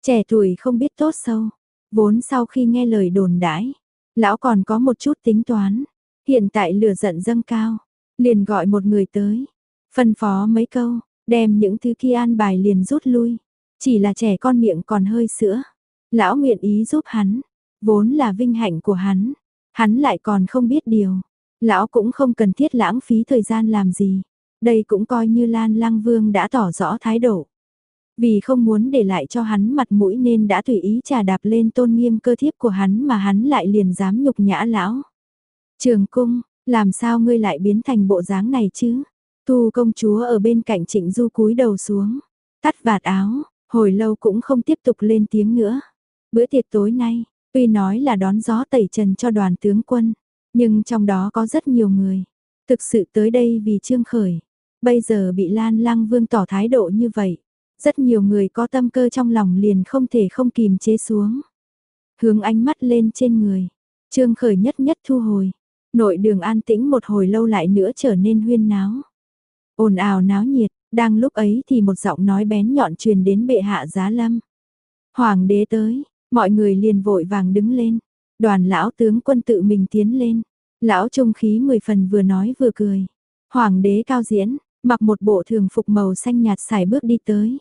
Trẻ tuổi không biết tốt sâu, vốn sau khi nghe lời đồn đãi, lão còn có một chút tính toán, hiện tại lửa giận dâng cao, liền gọi một người tới, phân phó mấy câu, đem những thứ kia an bài liền rút lui, chỉ là trẻ con miệng còn hơi sữa, lão nguyện ý giúp hắn, vốn là vinh hạnh của hắn, hắn lại còn không biết điều, lão cũng không cần thiết lãng phí thời gian làm gì, đây cũng coi như Lan Lăng Vương đã tỏ rõ thái độ. Vì không muốn để lại cho hắn mặt mũi nên đã tùy ý trà đạp lên tôn nghiêm cơ thiếp của hắn mà hắn lại liền dám nhục nhã lão. Trường cung, làm sao ngươi lại biến thành bộ dáng này chứ? Tu công chúa ở bên cạnh Trịnh Du cúi đầu xuống, thắt vạt áo, hồi lâu cũng không tiếp tục lên tiếng nữa. Bữa tiệc tối nay, tuy nói là đón gió tẩy trần cho đoàn tướng quân, nhưng trong đó có rất nhiều người, thực sự tới đây vì Trương Khởi. Bây giờ bị Lan Lăng Vương tỏ thái độ như vậy, rất nhiều người có tâm cơ trong lòng liền không thể không kìm chế xuống. Hướng ánh mắt lên trên người, Trương Khởi nhất nhất thu hồi, nội đường an tĩnh một hồi lâu lại nữa trở nên huyên náo. Ồn ào náo nhiệt, đang lúc ấy thì một giọng nói bén nhọn truyền đến bệ hạ giá lâm. Hoàng đế tới, mọi người liền vội vàng đứng lên, đoàn lão tướng quân tự mình tiến lên, lão trung khí mười phần vừa nói vừa cười. Hoàng đế Cao Diễn, mặc một bộ thường phục màu xanh nhạt sải bước đi tới.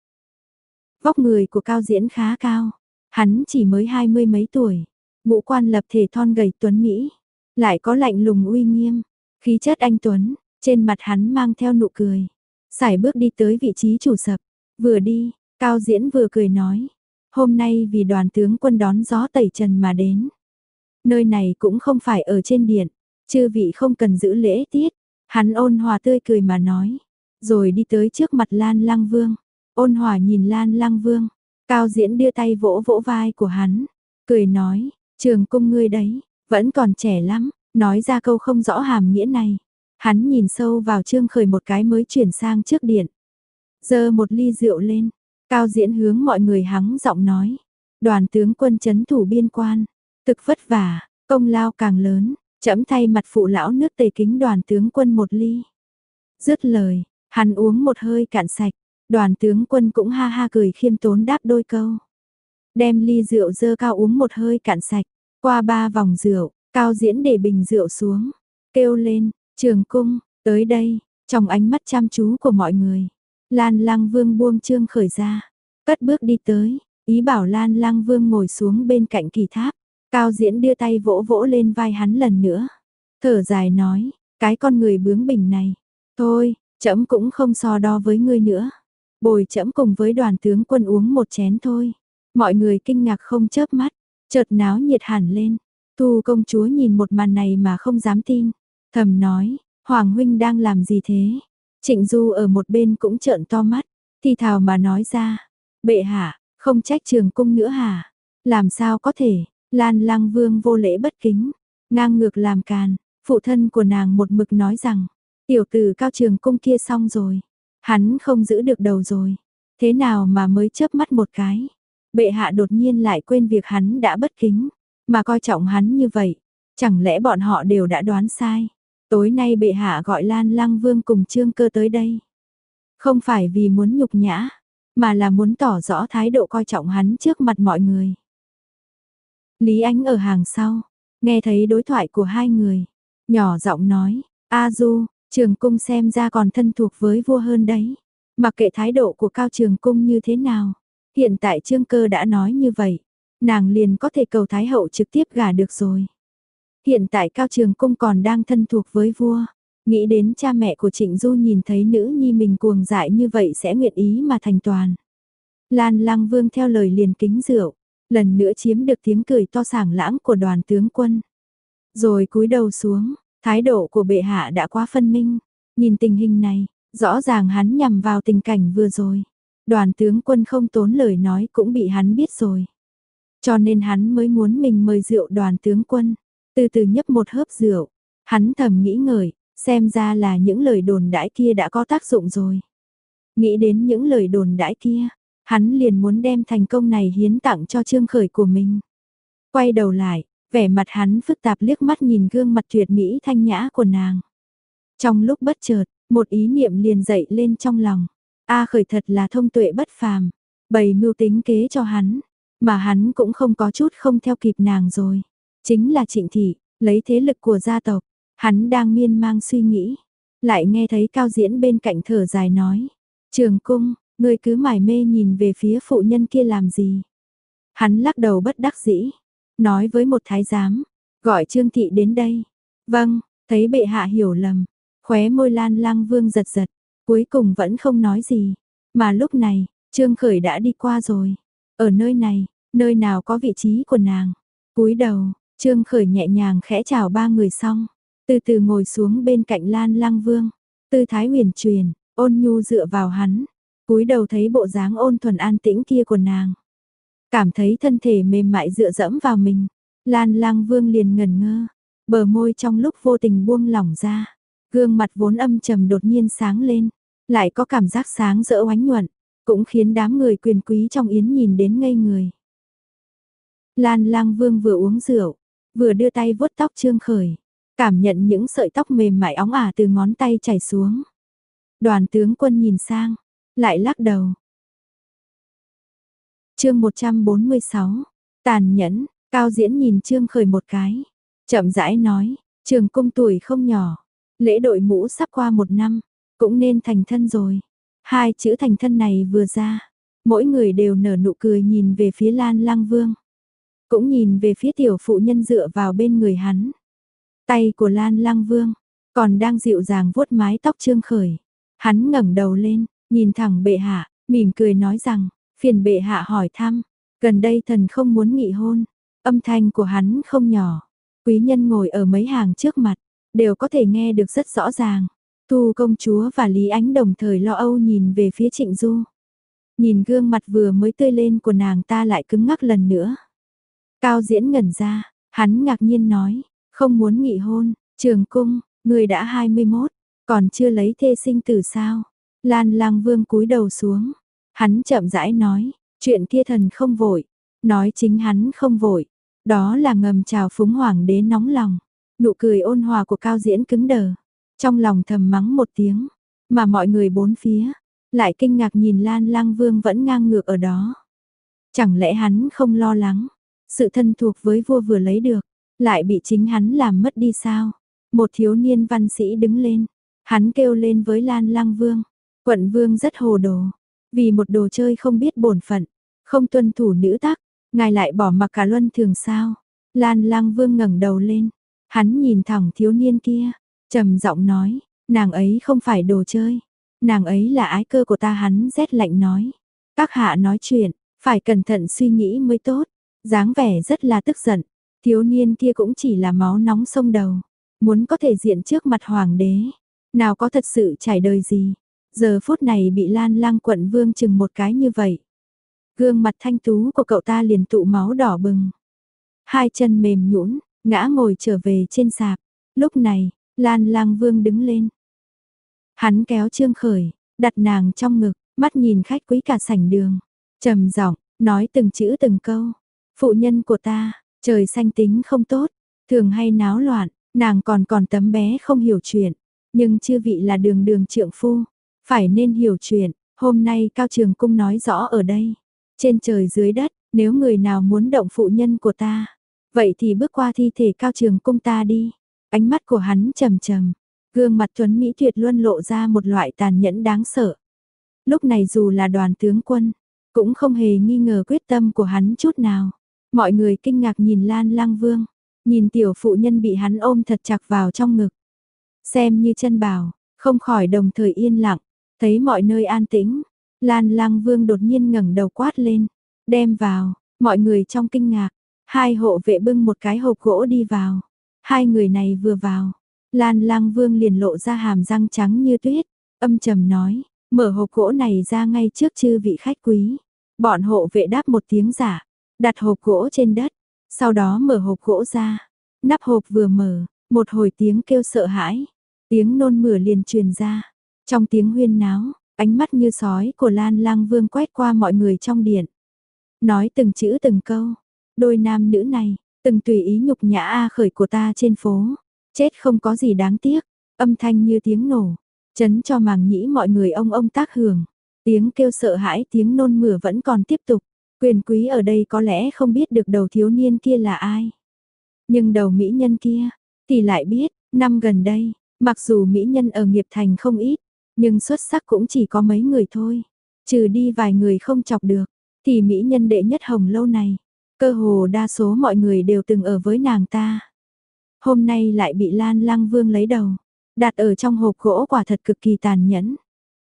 Vóc người của Cao Diễn khá cao, hắn chỉ mới hai mươi mấy tuổi, ngũ quan lập thể thon gầy tuấn mỹ, lại có lạnh lùng uy nghiêm, khí chất anh tuấn, trên mặt hắn mang theo nụ cười. Sải bước đi tới vị trí chủ sập, vừa đi, Cao Diễn vừa cười nói, hôm nay vì đoàn tướng quân đón gió tẩy trần mà đến. Nơi này cũng không phải ở trên điện, chư vị không cần giữ lễ tiết. Hắn ôn hòa tươi cười mà nói, rồi đi tới trước mặt Lan Lăng Vương. Ôn hòa nhìn Lan Lăng Vương, Cao Diễn đưa tay vỗ vỗ vai của hắn, cười nói, trường cung ngươi đấy, vẫn còn trẻ lắm, nói ra câu không rõ hàm nghĩa này. Hắn nhìn sâu vào Trương Khởi một cái mới chuyển sang trước điện. Giơ một ly rượu lên, Cao Diễn hướng mọi người hắng giọng nói, đoàn tướng quân trấn thủ biên quan, thực vất vả, công lao càng lớn. Trẫm thay mặt phụ lão nước Tề kính đoàn tướng quân một ly. Dứt lời, hắn uống một hơi cạn sạch, đoàn tướng quân cũng ha ha cười khiêm tốn đáp đôi câu. Đem ly rượu dơ cao uống một hơi cạn sạch, qua ba vòng rượu, Cao Diễn để bình rượu xuống, kêu lên, trường cung, tới đây, trong ánh mắt chăm chú của mọi người. Lan Lăng Vương buông Trương Khởi ra, cất bước đi tới, ý bảo Lan Lăng Vương ngồi xuống bên cạnh kỳ tháp. Cao Diễn đưa tay vỗ vỗ lên vai hắn lần nữa, thở dài nói, cái con người bướng bỉnh này, thôi, trẫm cũng không so đo với ngươi nữa, bồi trẫm cùng với đoàn tướng quân uống một chén thôi. Mọi người kinh ngạc không chớp mắt, chợt náo nhiệt hẳn lên. Tu công chúa nhìn một màn này mà không dám tin, thầm nói, Hoàng huynh đang làm gì thế? Trịnh Du ở một bên cũng trợn to mắt, thì thào mà nói ra, bệ hạ, không trách trường cung nữa hả? Làm sao có thể? Lan Lăng Vương vô lễ bất kính, ngang ngược làm càn, phụ thân của nàng một mực nói rằng, tiểu tử Cao Trường cung kia xong rồi, hắn không giữ được đầu rồi, thế nào mà mới chớp mắt một cái, bệ hạ đột nhiên lại quên việc hắn đã bất kính, mà coi trọng hắn như vậy, chẳng lẽ bọn họ đều đã đoán sai, tối nay bệ hạ gọi Lan Lăng Vương cùng Trương Cơ tới đây, không phải vì muốn nhục nhã, mà là muốn tỏ rõ thái độ coi trọng hắn trước mặt mọi người. Lý Ánh ở hàng sau, nghe thấy đối thoại của hai người, nhỏ giọng nói, A Du, Trường cung xem ra còn thân thuộc với vua hơn đấy. Mặc kệ thái độ của Cao Trường cung như thế nào, hiện tại Trương Cơ đã nói như vậy, nàng liền có thể cầu Thái hậu trực tiếp gả được rồi. Hiện tại Cao Trường cung còn đang thân thuộc với vua, nghĩ đến cha mẹ của Trịnh Du nhìn thấy nữ nhi mình cuồng dại như vậy sẽ nguyện ý mà thành toàn. Lan Lăng Vương theo lời liền kính rượu, lần nữa chiếm được tiếng cười to sảng lãng của đoàn tướng quân. Rồi cúi đầu xuống, thái độ của bệ hạ đã quá phân minh, nhìn tình hình này, rõ ràng hắn nhằm vào tình cảnh vừa rồi. Đoàn tướng quân không tốn lời nói cũng bị hắn biết rồi. Cho nên hắn mới muốn mình mời rượu đoàn tướng quân, từ từ nhấp một hớp rượu, hắn thầm nghĩ ngợi, xem ra là những lời đồn đãi kia đã có tác dụng rồi. Nghĩ đến những lời đồn đãi kia, hắn liền muốn đem thành công này hiến tặng cho Trương Khởi của mình. Quay đầu lại, vẻ mặt hắn phức tạp liếc mắt nhìn gương mặt tuyệt mỹ thanh nhã của nàng. Trong lúc bất chợt, một ý niệm liền dậy lên trong lòng. A Khởi thật là thông tuệ bất phàm, bày mưu tính kế cho hắn, mà hắn cũng không có chút không theo kịp nàng rồi. Chính là Trịnh Thị, lấy thế lực của gia tộc, hắn đang miên man suy nghĩ, lại nghe thấy Cao Diễn bên cạnh thở dài nói, Trường Cung, ngươi cứ mải mê nhìn về phía phụ nhân kia làm gì. Hắn lắc đầu bất đắc dĩ, nói với một thái giám, gọi Trương Thị đến đây. Vâng, thấy bệ hạ hiểu lầm, khóe môi Lan Lang Vương giật giật, cuối cùng vẫn không nói gì. Mà lúc này, Trương Khởi đã đi qua rồi. Ở nơi này, nơi nào có vị trí của nàng. Cúi đầu, Trương Khởi nhẹ nhàng khẽ chào ba người xong, từ từ ngồi xuống bên cạnh Lan Lang Vương. Tư thái huyền truyền, ôn nhu dựa vào hắn, cúi đầu thấy bộ dáng ôn thuần an tĩnh kia của nàng. Cảm thấy thân thể mềm mại dựa dẫm vào mình, Lan Lang Vương liền ngẩn ngơ, bờ môi trong lúc vô tình buông lỏng ra, gương mặt vốn âm trầm đột nhiên sáng lên, lại có cảm giác sáng rỡ oánh nhuận, cũng khiến đám người quyền quý trong yến nhìn đến ngây người. Lan Lang Vương vừa uống rượu, vừa đưa tay vuốt tóc Trương Khởi, cảm nhận những sợi tóc mềm mại óng ả từ ngón tay chảy xuống. Đoàn tướng quân nhìn sang, lại lắc đầu. Chương một trăm bốn mươi sáu, tàn nhẫn, Cao Diễn nhìn Trương Khởi một cái, chậm rãi nói, Trường Cung tuổi không nhỏ, lễ đội mũ sắp qua một năm, cũng nên thành thân rồi. Hai chữ thành thân này vừa ra, mỗi người đều nở nụ cười nhìn về phía Lan Lang Vương, cũng nhìn về phía tiểu phụ nhân dựa vào bên người hắn. Tay của Lan Lang Vương còn đang dịu dàng vuốt mái tóc Trương Khởi. Hắn ngẩng đầu lên, nhìn thẳng bệ hạ, mỉm cười nói rằng, phiền bệ hạ hỏi thăm, gần đây thần không muốn nghị hôn. Âm thanh của hắn không nhỏ, quý nhân ngồi ở mấy hàng trước mặt, đều có thể nghe được rất rõ ràng. Thu công chúa và Lý Ánh đồng thời lo âu nhìn về phía Trịnh Du. Nhìn gương mặt vừa mới tươi lên của nàng ta lại cứng ngắc lần nữa. Cao Diễn ngẩn ra, hắn ngạc nhiên nói, không muốn nghị hôn, Trường Cung, người đã hai mươi mốt, còn chưa lấy thê sinh tử sao? Lan Lang Vương cúi đầu xuống, hắn chậm rãi nói, chuyện kia thần không vội, nói chính hắn không vội, đó là ngầm chào phúng hoàng đế nóng lòng. Nụ cười ôn hòa của Cao Diễn cứng đờ, trong lòng thầm mắng một tiếng, mà mọi người bốn phía lại kinh ngạc nhìn Lan Lang Vương vẫn ngang ngược ở đó. Chẳng lẽ hắn không lo lắng, sự thân thuộc với vua vừa lấy được, lại bị chính hắn làm mất đi sao? Một thiếu niên văn sĩ đứng lên, hắn kêu lên với Lan Lang Vương, quận vương rất hồ đồ, vì một đồ chơi không biết bổn phận, không tuân thủ nữ tắc, ngài lại bỏ mặc cả luân thường sao? Lan Lang Vương ngẩng đầu lên, hắn nhìn thẳng thiếu niên kia, trầm giọng nói, nàng ấy không phải đồ chơi, nàng ấy là ái cơ của ta. Hắn rét lạnh nói, các hạ nói chuyện, phải cẩn thận suy nghĩ mới tốt. Dáng vẻ rất là tức giận, thiếu niên kia cũng chỉ là máu nóng sông đầu, muốn có thể diện trước mặt hoàng đế, nào có thật sự trải đời gì. Giờ phút này bị Lan Lang quận vương chừng một cái như vậy, gương mặt thanh tú của cậu ta liền tụ máu đỏ bừng, hai chân mềm nhũn, ngã ngồi trở về trên sạp. Lúc này, Lan Lang Vương đứng lên, hắn kéo Trương Khởi, đặt nàng trong ngực, mắt nhìn khách quý cả sảnh đường, trầm giọng nói từng chữ từng câu, phụ nhân của ta, trời xanh tính không tốt, thường hay náo loạn, nàng còn còn tấm bé không hiểu chuyện, nhưng chư vị là đường đường trượng phu, phải nên hiểu chuyện. Hôm nay Cao Trường Cung nói rõ ở đây, trên trời dưới đất, nếu người nào muốn động phụ nhân của ta, vậy thì bước qua thi thể Cao Trường Cung ta đi. Ánh mắt của hắn trầm trầm, gương mặt tuấn mỹ tuyệt luân lộ ra một loại tàn nhẫn đáng sợ. Lúc này dù là Đoàn tướng quân, cũng không hề nghi ngờ quyết tâm của hắn chút nào. Mọi người kinh ngạc nhìn Lan Lang Vương, nhìn tiểu phụ nhân bị hắn ôm thật chặt vào trong ngực, xem như chân bảo, không khỏi đồng thời yên lặng. Thấy mọi nơi an tĩnh, Lan Lang Vương đột nhiên ngẩng đầu quát lên, đem vào. Mọi người trong kinh ngạc, hai hộ vệ bưng một cái hộp gỗ đi vào. Hai người này vừa vào, Lan Lang Vương liền lộ ra hàm răng trắng như tuyết, âm trầm nói, mở hộp gỗ này ra ngay trước chư vị khách quý. Bọn hộ vệ đáp một tiếng giả, đặt hộp gỗ trên đất, sau đó mở hộp gỗ ra. Nắp hộp vừa mở, một hồi tiếng kêu sợ hãi, tiếng nôn mửa liền truyền ra. Trong tiếng huyên náo, ánh mắt như sói của Lan Lang Vương quét qua mọi người trong điện, nói từng chữ từng câu, đôi nam nữ này từng tùy ý nhục nhã A Khởi của ta trên phố, chết không có gì đáng tiếc. Âm thanh như tiếng nổ, chấn cho màng nhĩ mọi người ông ông tác hưởng. Tiếng kêu sợ hãi, tiếng nôn mửa vẫn còn tiếp tục. Quyền quý ở đây có lẽ không biết được đầu thiếu niên kia là ai. Nhưng đầu mỹ nhân kia, thì lại biết, năm gần đây, mặc dù mỹ nhân ở nghiệp thành không ít, nhưng xuất sắc cũng chỉ có mấy người thôi. Trừ đi vài người không chọc được, thì mỹ nhân đệ nhất Hồng Lâu này, cơ hồ đa số mọi người đều từng ở với nàng ta. Hôm nay lại bị Lan Lăng Vương lấy đầu, đặt ở trong hộp gỗ, quả thật cực kỳ tàn nhẫn.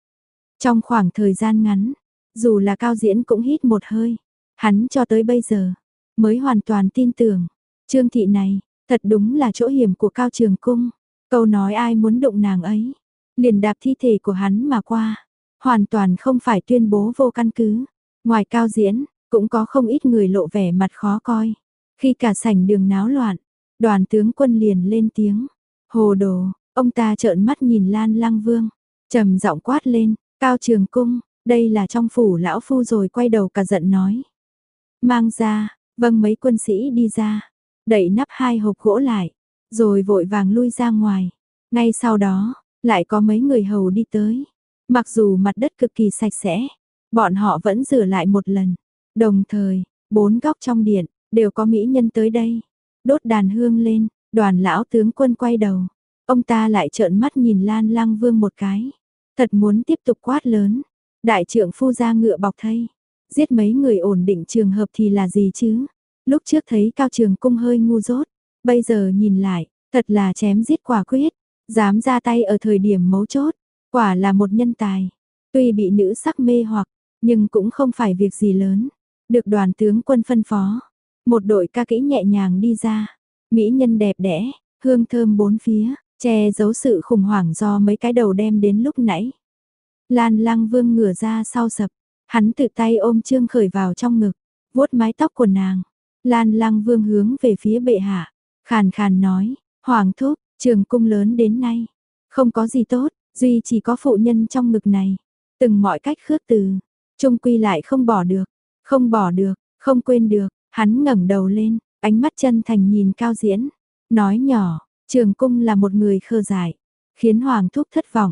Trong khoảng thời gian ngắn, dù là Cao Diễn cũng hít một hơi, hắn cho tới bây giờ mới hoàn toàn tin tưởng, Trương thị này, thật đúng là chỗ hiểm của Cao Trường Cung. Câu nói ai muốn đụng nàng ấy, liền đạp thi thể của hắn mà qua, hoàn toàn không phải tuyên bố vô căn cứ. Ngoài Cao Diễn, cũng có không ít người lộ vẻ mặt khó coi. Khi cả sảnh đường náo loạn, Đoàn tướng quân liền lên tiếng, hồ đồ. Ông ta trợn mắt nhìn Lan Lăng Vương, trầm giọng quát lên, Cao Trường Cung, đây là trong phủ lão phu, rồi quay đầu cả giận nói. Mang ra, vâng. Mấy quân sĩ đi ra, đậy nắp hai hộp gỗ lại, rồi vội vàng lui ra ngoài. Ngay sau đó, lại có mấy người hầu đi tới. Mặc dù mặt đất cực kỳ sạch sẽ, bọn họ vẫn rửa lại một lần. Đồng thời, bốn góc trong điện, đều có mỹ nhân tới đây. Đốt đàn hương lên, Đoàn lão tướng quân quay đầu. Ông ta lại trợn mắt nhìn Lan Lăng Vương một cái. Thật muốn tiếp tục quát lớn. Đại trượng phu ra ngựa bọc thây. Giết mấy người ổn định trường hợp thì là gì chứ? Lúc trước thấy Cao Trường Cung hơi ngu dốt. Bây giờ nhìn lại, thật là chém giết quả quyết. Dám ra tay ở thời điểm mấu chốt. Quả là một nhân tài. Tuy bị nữ sắc mê hoặc, nhưng cũng không phải việc gì lớn. Được đoàn tướng quân phân phó. Một đội ca kỹ nhẹ nhàng đi ra. Mỹ nhân đẹp đẽ, hương thơm bốn phía, che giấu sự khủng hoảng do mấy cái đầu đem đến lúc nãy. Lan Lăng Vương ngửa ra sau sập, hắn tự tay ôm Trương Khởi vào trong ngực, vuốt mái tóc của nàng. Lan Lăng Vương hướng về phía bệ hạ, khàn khàn nói, Hoàng thúc, Trường Cung lớn đến nay, không có gì tốt, duy chỉ có phụ nhân trong ngực này. Từng mọi cách khước từ, chung quy lại không bỏ được, không bỏ được, không quên được. Hắn ngẩng đầu lên, ánh mắt chân thành nhìn Cao Diễn, nói nhỏ, Trường Cung là một người khờ dại, khiến Hoàng thúc thất vọng.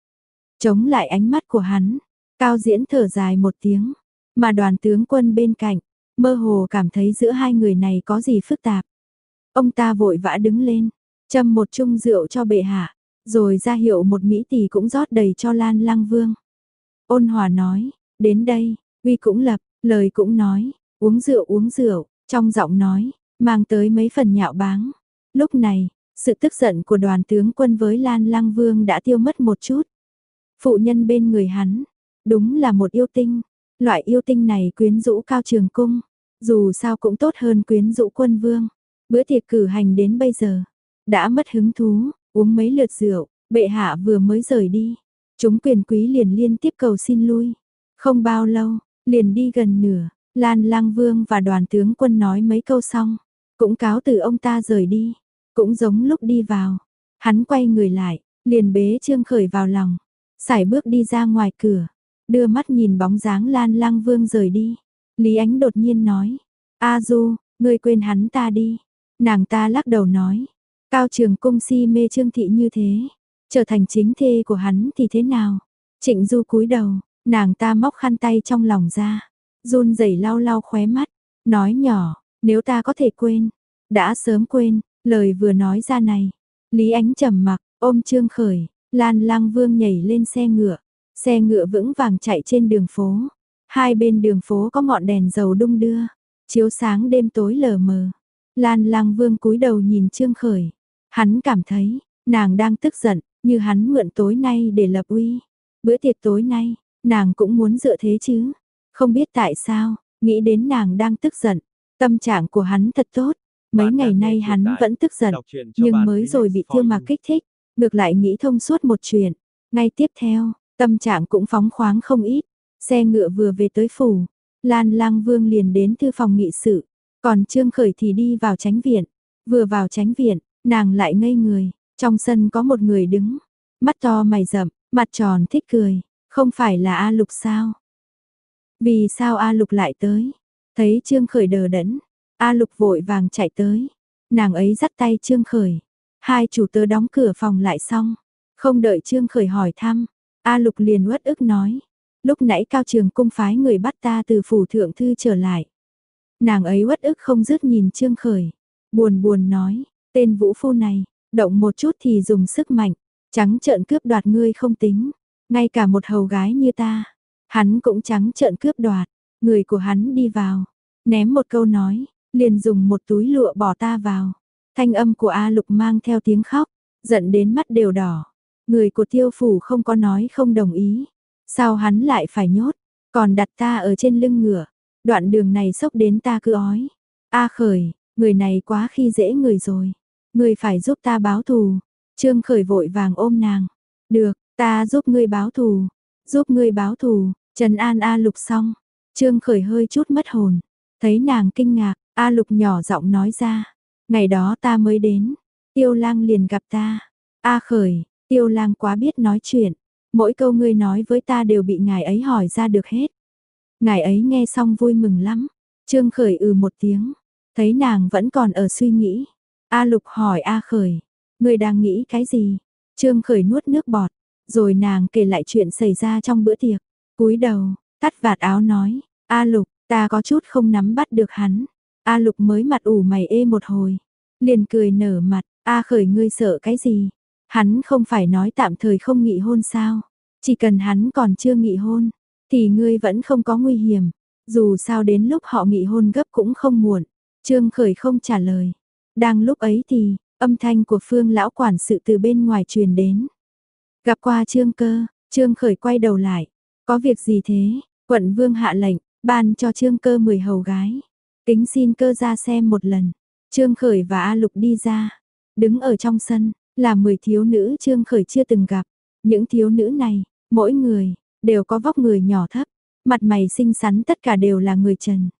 Chống lại ánh mắt của hắn, Cao Diễn thở dài một tiếng, mà đoàn tướng quân bên cạnh, mơ hồ cảm thấy giữa hai người này có gì phức tạp. Ông ta vội vã đứng lên, châm một chung rượu cho bệ hạ, rồi ra hiệu một mỹ tỳ cũng rót đầy cho Lan Lăng Vương. Ôn hòa nói, đến đây, uy cũng lập, lời cũng nói, uống rượu uống rượu, trong giọng nói, mang tới mấy phần nhạo báng. Lúc này, sự tức giận của đoàn tướng quân với Lan Lăng Vương đã tiêu mất một chút. Phụ nhân bên người hắn, đúng là một yêu tinh. Loại yêu tinh này quyến rũ Cao Trường Cung, dù sao cũng tốt hơn quyến rũ quân vương. Bữa tiệc cử hành đến bây giờ, đã mất hứng thú, uống mấy lượt rượu, bệ hạ vừa mới rời đi. Chúng quyền quý liền liên tiếp cầu xin lui. Không bao lâu, liền đi gần nửa. Lan Lăng Vương và đoàn tướng quân nói mấy câu xong, cũng cáo từ ông ta rời đi. Cũng giống lúc đi vào, hắn quay người lại, liền bế Trương Khởi vào lòng, sải bước đi ra ngoài cửa, đưa mắt nhìn bóng dáng Lan Lăng Vương rời đi. Lý Ánh đột nhiên nói, A Du, ngươi quên hắn ta đi. Nàng ta lắc đầu nói, Cao Trường Cung si mê Trương thị như thế, trở thành chính thê của hắn thì thế nào? Trịnh Du cúi đầu, nàng ta móc khăn tay trong lòng ra, run rẩy lau lau khóe mắt, nói nhỏ, nếu ta có thể quên, đã sớm quên. Lời vừa nói ra này, Lý Ánh trầm mặc, ôm Trương Khởi, Lan Lăng Vương nhảy lên xe ngựa, xe ngựa vững vàng chạy trên đường phố. Hai bên đường phố có ngọn đèn dầu đung đưa, chiếu sáng đêm tối lờ mờ. Lan Lăng Vương cúi đầu nhìn Trương Khởi, hắn cảm thấy, nàng đang tức giận, như hắn mượn tối nay để lập uy. Bữa tiệc tối nay, nàng cũng muốn dựa thế chứ. Không biết tại sao, nghĩ đến nàng đang tức giận, tâm trạng của hắn thật tốt. Mấy ngày nay hắn vẫn tức giận, nhưng mới rồi bị Thiêu Mạc kích thích, ngược lại nghĩ thông suốt một chuyện. Ngay tiếp theo, tâm trạng cũng phóng khoáng không ít. Xe ngựa vừa về tới phủ, Lan Lăng Vương liền đến thư phòng nghị sự, còn Trương Khởi thì đi vào chánh viện. Vừa vào chánh viện, nàng lại ngây người, trong sân có một người đứng, mắt to mày rậm, mặt tròn thích cười, không phải là A Lục sao? Vì sao A Lục lại tới? Thấy Trương Khởi đờ đẫn, A Lục vội vàng chạy tới, nàng ấy dắt tay Trương Khởi, hai chủ tớ đóng cửa phòng lại xong, không đợi Trương Khởi hỏi thăm, A Lục liền uất ức nói, Lúc nãy Cao Trường Cung phái người bắt ta từ phủ thượng thư trở lại. Nàng ấy uất ức không dứt nhìn Trương Khởi, buồn buồn nói, tên vũ phu này, động một chút thì dùng sức mạnh, trắng trợn cướp đoạt ngươi không tính, ngay cả một hầu gái như ta, hắn cũng trắng trợn cướp đoạt, người của hắn đi vào, ném một câu nói, liền dùng một túi lụa bỏ ta vào. Thanh âm của A Lục mang theo tiếng khóc, giận đến mắt đều đỏ. Người của Tiêu phủ không có nói không đồng ý, sao hắn lại phải nhốt, còn đặt ta ở trên lưng ngựa, đoạn đường này sốc đến ta cứ ói. A Khởi, người này quá khi dễ người rồi, người phải giúp ta báo thù. Trương Khởi vội vàng ôm nàng, được, ta giúp ngươi báo thù, giúp ngươi báo thù. Trần an A Lục xong, Trương Khởi hơi chút mất hồn, thấy nàng kinh ngạc, A Lục nhỏ giọng nói ra, ngày đó ta mới đến, Tiêu Lang liền gặp ta. A Khởi, Tiêu Lang quá biết nói chuyện, mỗi câu ngươi nói với ta đều bị ngài ấy hỏi ra được hết. Ngài ấy nghe xong vui mừng lắm. Trương Khởi ừ một tiếng, thấy nàng vẫn còn ở suy nghĩ. A Lục hỏi A Khởi, ngươi đang nghĩ cái gì? Trương Khởi nuốt nước bọt, rồi nàng kể lại chuyện xảy ra trong bữa tiệc. Cúi đầu, tắt vạt áo nói, A Lục, ta có chút không nắm bắt được hắn. A Lục mới mặt ủ mày ê một hồi, liền cười nở mặt, A Khởi ngươi sợ cái gì? Hắn không phải nói tạm thời không nghị hôn sao? Chỉ cần hắn còn chưa nghị hôn, thì ngươi vẫn không có nguy hiểm. Dù sao đến lúc họ nghị hôn gấp cũng không muộn. Trương Khởi không trả lời. Đang lúc ấy thì, âm thanh của Phương lão quản sự từ bên ngoài truyền đến. Gặp qua Trương Cơ, Trương Khởi quay đầu lại. Có việc gì thế? Quận vương hạ lệnh, ban cho Trương Cơ mười hầu gái. Kính xin Cơ ra xem một lần. Trương Khởi và A Lục đi ra. Đứng ở trong sân, là mười thiếu nữ Trương Khởi chưa từng gặp. Những thiếu nữ này, mỗi người, đều có vóc người nhỏ thấp. Mặt mày xinh xắn tất cả đều là người Trần.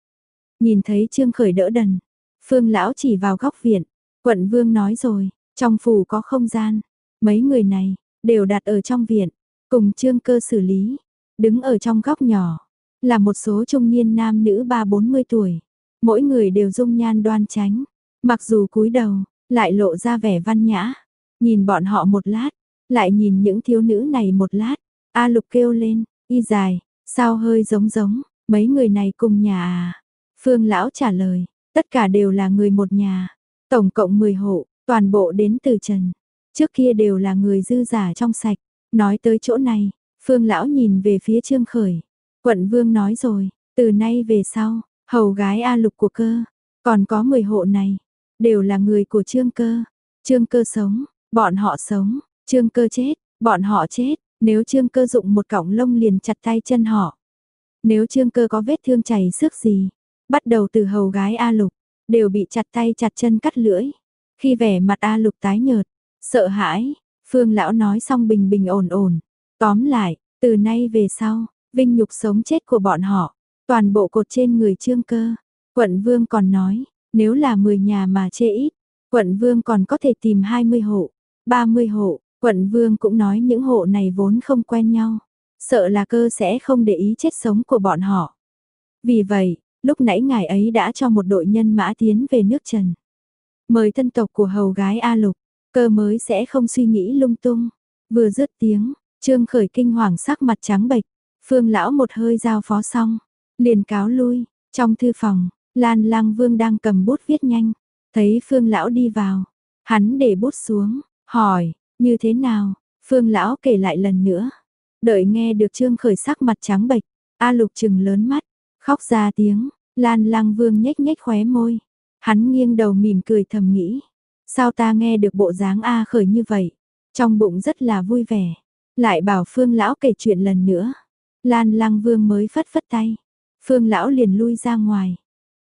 Nhìn thấy Trương Khởi đỡ đần. Phương lão chỉ vào góc viện. Quận vương nói rồi, trong phủ có không gian. Mấy người này, đều đặt ở trong viện. Cùng Trương Cơ xử lý. Đứng ở trong góc nhỏ, là một số trung niên nam nữ ba bốn mươi tuổi. Mỗi người đều dung nhan đoan chánh. Mặc dù cúi đầu, lại lộ ra vẻ văn nhã. Nhìn bọn họ một lát, lại nhìn những thiếu nữ này một lát. A Lục kêu lên, y dài, sao hơi giống giống, mấy người này cùng nhà à? Phương lão trả lời, tất cả đều là người một nhà. Tổng cộng mười hộ, toàn bộ đến từ Trần. Trước kia đều là người dư giả trong sạch. Nói tới chỗ này, Phương lão nhìn về phía Trương Khởi. Quận vương nói rồi, từ nay về sau, hầu gái A Lục của Cơ, còn có mười hộ này, đều là người của Trương Cơ. Trương Cơ sống, bọn họ sống, Trương Cơ chết, bọn họ chết. Nếu Trương Cơ dụng một cọng lông liền chặt tay chân họ. Nếu Trương Cơ có vết thương chảy xước gì, bắt đầu từ hầu gái A Lục, đều bị chặt tay chặt chân cắt lưỡi. Khi vẻ mặt A Lục tái nhợt, sợ hãi, Phương lão nói xong bình bình ổn ổn. Tóm lại, từ nay về sau, vinh nhục sống chết của bọn họ, toàn bộ cột trên người Trương Cơ. Quận vương còn nói, nếu là mười nhà mà chê ít, quận vương còn có thể tìm hai mươi hộ, ba mươi hộ. Quận vương cũng nói những hộ này vốn không quen nhau, sợ là Cơ sẽ không để ý chết sống của bọn họ. Vì vậy, lúc nãy ngài ấy đã cho một đội nhân mã tiến về nước Trần. Mời thân tộc của hầu gái A Lục, Cơ mới sẽ không suy nghĩ lung tung. Vừa dứt tiếng, Trương Khởi kinh hoàng sắc mặt trắng bệch. Phương lão một hơi giao phó xong, liền cáo lui. Trong thư phòng, Lan Lang Vương đang cầm bút viết nhanh, thấy Phương lão đi vào, hắn để bút xuống, hỏi, như thế nào? Phương lão kể lại lần nữa. Đợi nghe được Trương Khởi sắc mặt trắng bệch, A Lục trừng lớn mắt, khóc ra tiếng. Lan Lang Vương nhếch nhếch khóe môi, hắn nghiêng đầu mỉm cười thầm nghĩ, sao ta nghe được bộ dáng A Khởi như vậy? Trong bụng rất là vui vẻ, lại bảo Phương lão kể chuyện lần nữa. Lan Lang Vương mới phất phất tay, Phương lão liền lui ra ngoài.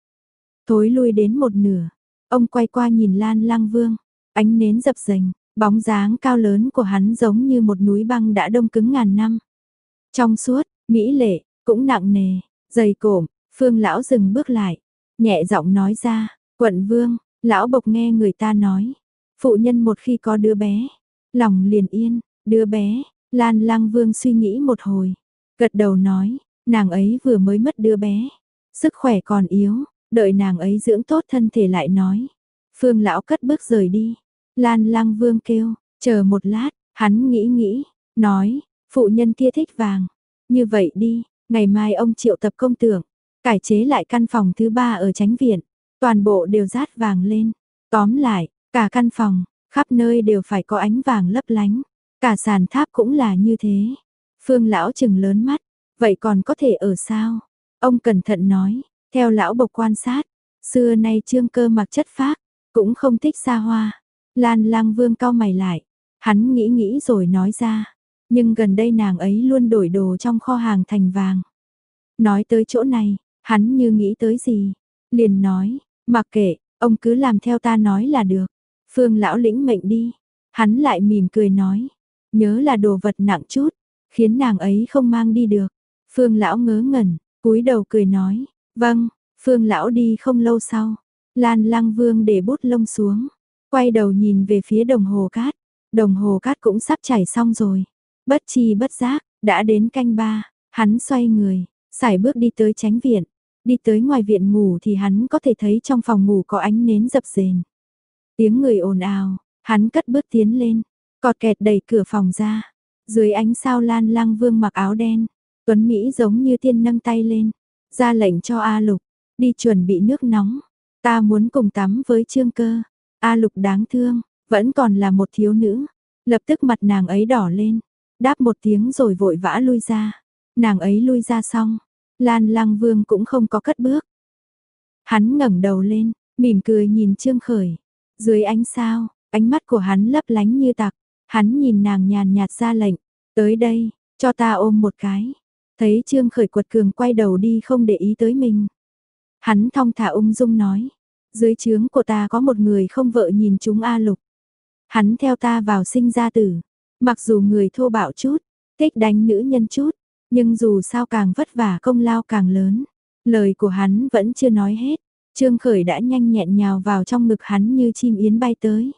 Thối lui đến một nửa, ông quay qua nhìn Lan Lang Vương, ánh nến dập dềnh, bóng dáng cao lớn của hắn giống như một núi băng đã đông cứng ngàn năm. Trong suốt, mỹ lệ, cũng nặng nề, dày cộm. Phương lão dừng bước lại, nhẹ giọng nói ra, quận vương, lão bộc nghe người ta nói, phụ nhân một khi có đứa bé, lòng liền yên, đứa bé. Lan Lang Vương suy nghĩ một hồi, gật đầu nói, nàng ấy vừa mới mất đứa bé, sức khỏe còn yếu, đợi nàng ấy dưỡng tốt thân thể lại nói. Phương lão cất bước rời đi. Lan Lang Vương kêu, chờ một lát, hắn nghĩ nghĩ, nói, phụ nhân kia thích vàng, Như vậy đi, ngày mai ông triệu tập công tưởng, cải chế lại căn phòng thứ ba ở Chánh Viện, toàn bộ đều dát vàng lên. Tóm lại, cả căn phòng, khắp nơi đều phải có ánh vàng lấp lánh, cả sàn tháp cũng là như thế. Phương lão trừng lớn mắt, vậy còn có thể ở sao? Ông cẩn thận nói, theo lão bộc quan sát, xưa nay Trương Cơ mặc chất phác, cũng không thích xa hoa. Lan Lang Vương cau mày lại, hắn nghĩ nghĩ rồi nói ra, nhưng gần đây nàng ấy luôn đổi đồ trong kho hàng thành vàng. Nói tới chỗ này, hắn như nghĩ tới gì, liền nói, mặc kệ, ông cứ làm theo ta nói là được. Phương lão lĩnh mệnh đi, hắn lại mỉm cười nói, nhớ là đồ vật nặng chút, khiến nàng ấy không mang đi được. Phương lão ngớ ngẩn, cúi đầu cười nói, vâng. Phương lão đi không lâu sau, Lan Lang Vương để bút lông xuống, quay đầu nhìn về phía đồng hồ cát, đồng hồ cát cũng sắp chảy xong rồi. Bất chi bất giác, đã đến canh ba, hắn xoay người, sải bước đi tới Chánh Viện, đi tới ngoài viện ngủ thì hắn có thể thấy trong phòng ngủ có ánh nến dập dềnh. Tiếng người ồn ào, hắn cất bước tiến lên, cọt kẹt đẩy cửa phòng ra. Dưới ánh sao Lan Lang Vương mặc áo đen, tuấn Mỹ giống như tiên nâng tay lên, ra lệnh cho A Lục, đi chuẩn bị nước nóng, ta muốn cùng tắm với Trương Cơ. A Lục đáng thương, vẫn còn là một thiếu nữ, lập tức mặt nàng ấy đỏ lên, đáp một tiếng rồi vội vã lui ra. Nàng ấy lui ra xong, Lan Lang Vương cũng không có cất bước. Hắn ngẩng đầu lên, mỉm cười nhìn Trương Khởi, dưới ánh sao, ánh mắt của hắn lấp lánh như tặc, hắn nhìn nàng nhàn nhạt ra lệnh, tới đây, cho ta ôm một cái. Thấy Trương Khởi quật cường quay đầu đi không để ý tới mình. Hắn thong thả ung dung nói, dưới trướng của ta có một người không vợ nhìn chúng A Lục. Hắn theo ta vào sinh ra tử, mặc dù người thô bạo chút, thích đánh nữ nhân chút, nhưng dù sao càng vất vả công lao càng lớn. Lời của hắn vẫn chưa nói hết, Trương Khởi đã nhanh nhẹn nhào vào trong ngực hắn như chim yến bay tới.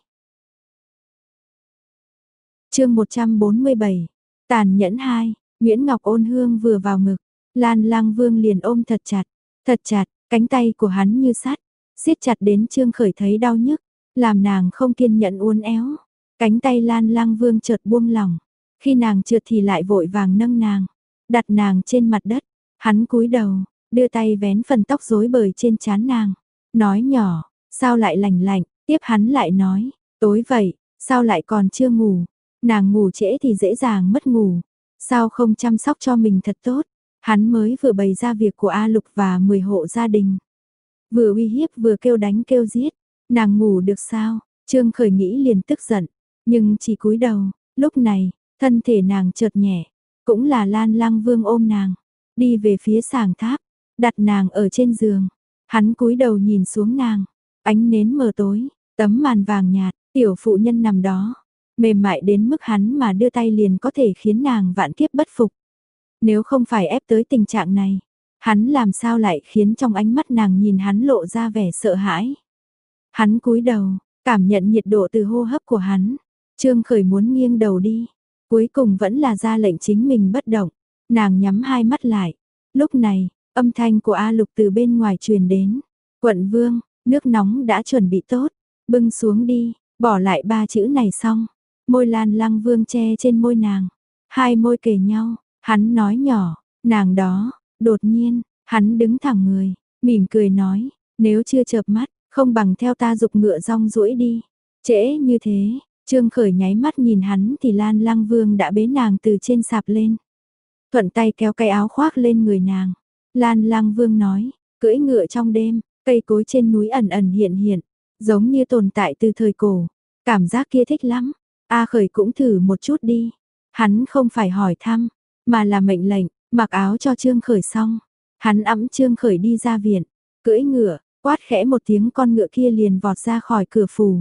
Chương một trăm bốn mươi bảy, tàn nhẫn hai. Nguyễn Ngọc Ôn Hương vừa vào ngực, Lan Lang Vương liền ôm thật chặt, thật chặt, cánh tay của hắn như sắt, siết chặt đến Trương Khởi thấy đau nhức, làm nàng không kiên nhẫn uốn éo. Cánh tay Lan Lang Vương chợt buông lỏng, khi nàng trượt thì lại vội vàng nâng nàng, đặt nàng trên mặt đất. Hắn cúi đầu, đưa tay vén phần tóc rối bời trên trán nàng, nói nhỏ, sao lại lành lạnh. Tiếp hắn lại nói, tối vậy, sao lại còn chưa ngủ? Nàng ngủ trễ thì dễ dàng mất ngủ, sao không chăm sóc cho mình thật tốt? Hắn mới vừa bày ra việc của A Lục và mười hộ gia đình, vừa uy hiếp vừa kêu đánh kêu giết, nàng ngủ được sao? Trương Khởi nghĩ liền tức giận, nhưng chỉ cúi đầu. Lúc này, thân thể nàng chợt nhẹ, cũng là Lan Lang Vương ôm nàng, đi về phía sàng tháp, đặt nàng ở trên giường. Hắn cúi đầu nhìn xuống nàng, ánh nến mờ tối, tấm màn vàng nhạt, tiểu phụ nhân nằm đó, mềm mại đến mức hắn mà đưa tay liền có thể khiến nàng vạn kiếp bất phục. Nếu không phải ép tới tình trạng này, hắn làm sao lại khiến trong ánh mắt nàng nhìn hắn lộ ra vẻ sợ hãi. Hắn cúi đầu, cảm nhận nhiệt độ từ hô hấp của hắn. Trương Khởi muốn nghiêng đầu đi, cuối cùng vẫn là ra lệnh chính mình bất động. Nàng nhắm hai mắt lại. Lúc này, âm thanh của A Lục từ bên ngoài truyền đến. Quận Vương, nước nóng đã chuẩn bị tốt, bưng xuống đi. Bỏ lại ba chữ này xong, môi Lan Lang Vương che trên môi nàng, hai môi kề nhau. Hắn nói nhỏ, nàng đó. Đột nhiên, hắn đứng thẳng người, mỉm cười nói, nếu chưa chợp mắt, không bằng theo ta giục ngựa rong ruổi đi. Trễ như thế, Trương Khởi nháy mắt nhìn hắn thì Lan Lang Vương đã bế nàng từ trên sạp lên, thuận tay kéo cái áo khoác lên người nàng. Lan Lang Vương nói, cưỡi ngựa trong đêm, cây cối trên núi ẩn ẩn hiện hiện, giống như tồn tại từ thời cổ. Cảm giác kia thích lắm. A Khởi cũng thử một chút đi. Hắn không phải hỏi thăm, mà là mệnh lệnh. Mặc áo cho Trương Khởi xong, hắn ẵm Trương Khởi đi ra viện, cưỡi ngựa, quát khẽ một tiếng con ngựa kia liền vọt ra khỏi cửa phủ.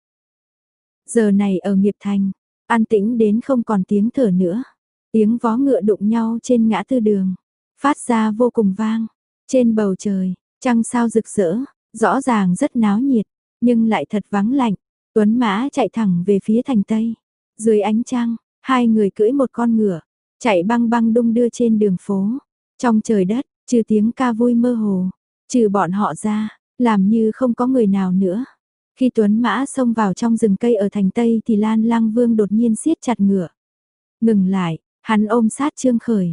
Giờ này ở Nghiệp Thành, an tĩnh đến không còn tiếng thở nữa. Tiếng vó ngựa đụng nhau trên ngã tư đường, phát ra vô cùng vang. Trên bầu trời, trăng sao rực rỡ, rõ ràng rất náo nhiệt, nhưng lại thật vắng lạnh. Tuấn mã chạy thẳng về phía thành Tây. Dưới ánh trăng, hai người cưỡi một con ngựa, chạy băng băng đung đưa trên đường phố. Trong trời đất, trừ tiếng ca vui mơ hồ, trừ bọn họ ra, làm như không có người nào nữa. Khi Tuấn mã xông vào trong rừng cây ở thành Tây thì Lan Lang Vương đột nhiên siết chặt ngựa. Ngừng lại, hắn ôm sát Trương Khởi,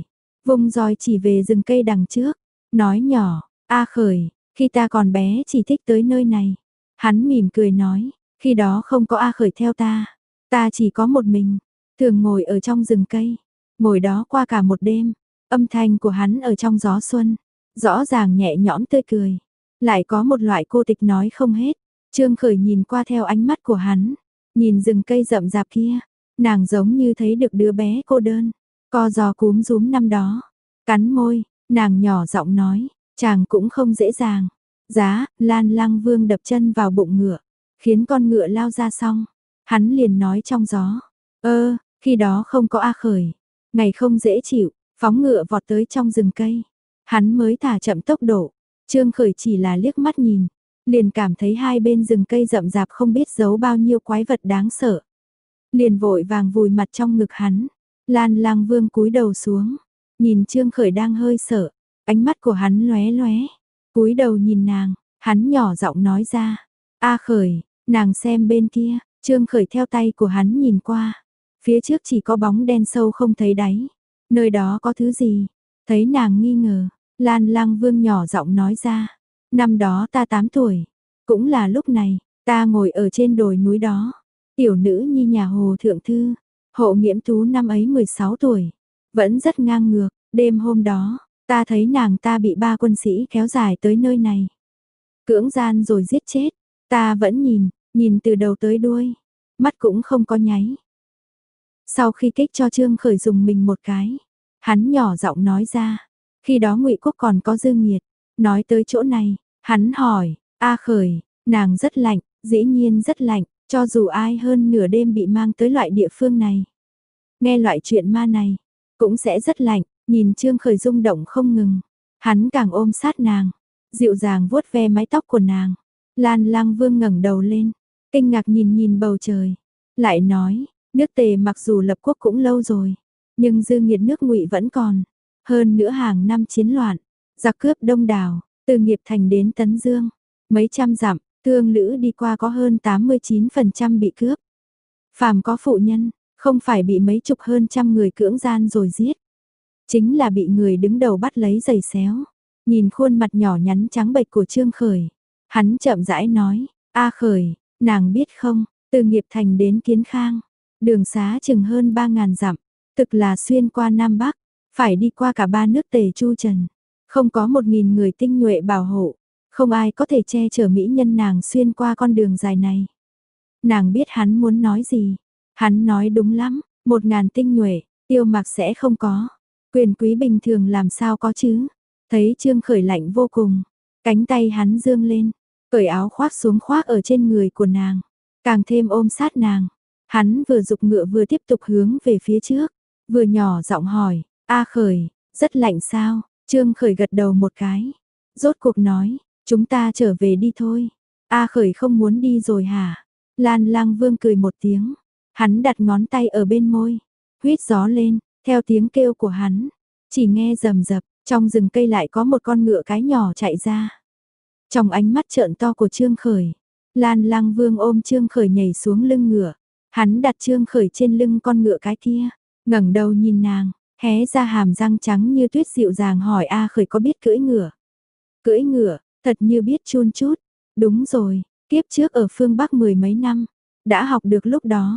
Vung roi chỉ về rừng cây đằng trước, nói nhỏ, A Khởi, khi ta còn bé chỉ thích tới nơi này. Hắn mỉm cười nói, khi đó không có A Khởi theo ta, ta chỉ có một mình, thường ngồi ở trong rừng cây, ngồi đó qua cả một đêm. Âm thanh của hắn ở trong gió xuân, rõ ràng nhẹ nhõm tươi cười, lại có một loại cô tịch nói không hết. Trương Khởi nhìn qua theo ánh mắt của hắn, nhìn rừng cây rậm rạp kia, nàng giống như thấy được đứa bé cô đơn, co giò cúm rúm năm đó. Cắn môi, nàng nhỏ giọng nói, chàng cũng không dễ dàng. Giá, Lan Lăng Vương đập chân vào bụng ngựa, khiến con ngựa lao ra xong. Hắn liền nói trong gió, ơ, khi đó không có A Khởi, ngày không dễ chịu, phóng ngựa vọt tới trong rừng cây. Hắn mới thả chậm tốc độ, Trương Khởi chỉ là liếc mắt nhìn, liền cảm thấy hai bên rừng cây rậm rạp không biết giấu bao nhiêu quái vật đáng sợ. Liền vội vàng vùi mặt trong ngực hắn, Lan Lăng Vương cúi đầu xuống, nhìn Trương Khởi đang hơi sợ, ánh mắt của hắn lóe lóe, cúi đầu nhìn nàng, hắn nhỏ giọng nói ra, A Khởi, nàng xem bên kia. Trương Khởi theo tay của hắn nhìn qua, phía trước chỉ có bóng đen sâu không thấy đáy, nơi đó có thứ gì? Thấy nàng nghi ngờ, Lan Lăng Vương nhỏ giọng nói ra, năm đó ta tám tuổi, cũng là lúc này, ta ngồi ở trên đồi núi đó, tiểu nữ nhi nhà Hồ Thượng Thư, Hộ Nghiễm Tú năm ấy mười sáu tuổi, vẫn rất ngang ngược, đêm hôm đó, ta thấy nàng ta bị ba quân sĩ kéo dài tới nơi này, cưỡng gian rồi giết chết, ta vẫn nhìn, nhìn từ đầu tới đuôi, mắt cũng không có nháy. Sau khi kích cho Trương Khởi dùng mình một cái, hắn nhỏ giọng nói ra, khi đó Ngụy Quốc còn có Dương Nghiệt. Nói tới chỗ này, hắn hỏi, A Khởi, nàng rất lạnh, dĩ nhiên rất lạnh, cho dù ai hơn nửa đêm bị mang tới loại địa phương này. Nghe loại chuyện ma này, cũng sẽ rất lạnh, nhìn Trương Khởi rung động không ngừng. Hắn càng ôm sát nàng, dịu dàng vuốt ve mái tóc của nàng. Lan Lăng Vương ngẩng đầu lên, kinh ngạc nhìn nhìn bầu trời, lại nói, nước Tề mặc dù lập quốc cũng lâu rồi, nhưng dư nghiệt nước Ngụy vẫn còn. Hơn nữa hàng năm chiến loạn, giặc cướp đông đảo, từ Nghiệp Thành đến Tấn Dương, mấy trăm dặm, thương lữ đi qua có hơn tám mươi chín phần trăm bị cướp. Phàm có phụ nhân, không phải bị mấy chục hơn trăm người cưỡng gian rồi giết, chính là bị người đứng đầu bắt lấy giày xéo. Nhìn khuôn mặt nhỏ nhắn trắng bệch của Trương Khởi, hắn chậm rãi nói, A Khởi, nàng biết không, từ Nghiệp Thành đến Kiến Khang, đường xá chừng hơn ba ngàn dặm, thực là xuyên qua Nam Bắc, phải đi qua cả ba nước Tề Chu Trần, không có một nghìn người tinh nhuệ bảo hộ, không ai có thể che chở mỹ nhân nàng xuyên qua con đường dài này. Nàng biết hắn muốn nói gì, hắn nói đúng lắm, một ngàn tinh nhuệ, Tiêu Mặc sẽ không có, quyền quý bình thường làm sao có chứ. Thấy Trương Khởi lạnh vô cùng, cánh tay hắn dương lên, cởi áo khoác xuống khoác ở trên người của nàng, càng thêm ôm sát nàng. Hắn vừa giục ngựa vừa tiếp tục hướng về phía trước, vừa nhỏ giọng hỏi, A Khởi, rất lạnh sao? Trương Khởi gật đầu một cái, rốt cuộc nói, chúng ta trở về đi thôi. A Khởi không muốn đi rồi hả? Lan Lăng Vương cười một tiếng, hắn đặt ngón tay ở bên môi, huýt gió lên, theo tiếng kêu của hắn, chỉ nghe rầm rập, trong rừng cây lại có một con ngựa cái nhỏ chạy ra. Trong ánh mắt trợn to của Trương Khởi, Lan Lăng Vương ôm Trương Khởi nhảy xuống lưng ngựa, hắn đặt Trương Khởi trên lưng con ngựa cái kia, ngẩng đầu nhìn nàng, hé ra hàm răng trắng như tuyết dịu dàng hỏi A Khởi có biết cưỡi ngựa. Cưỡi ngựa, thật như biết chun chút. Đúng rồi, kiếp trước ở phương Bắc mười mấy năm, đã học được lúc đó.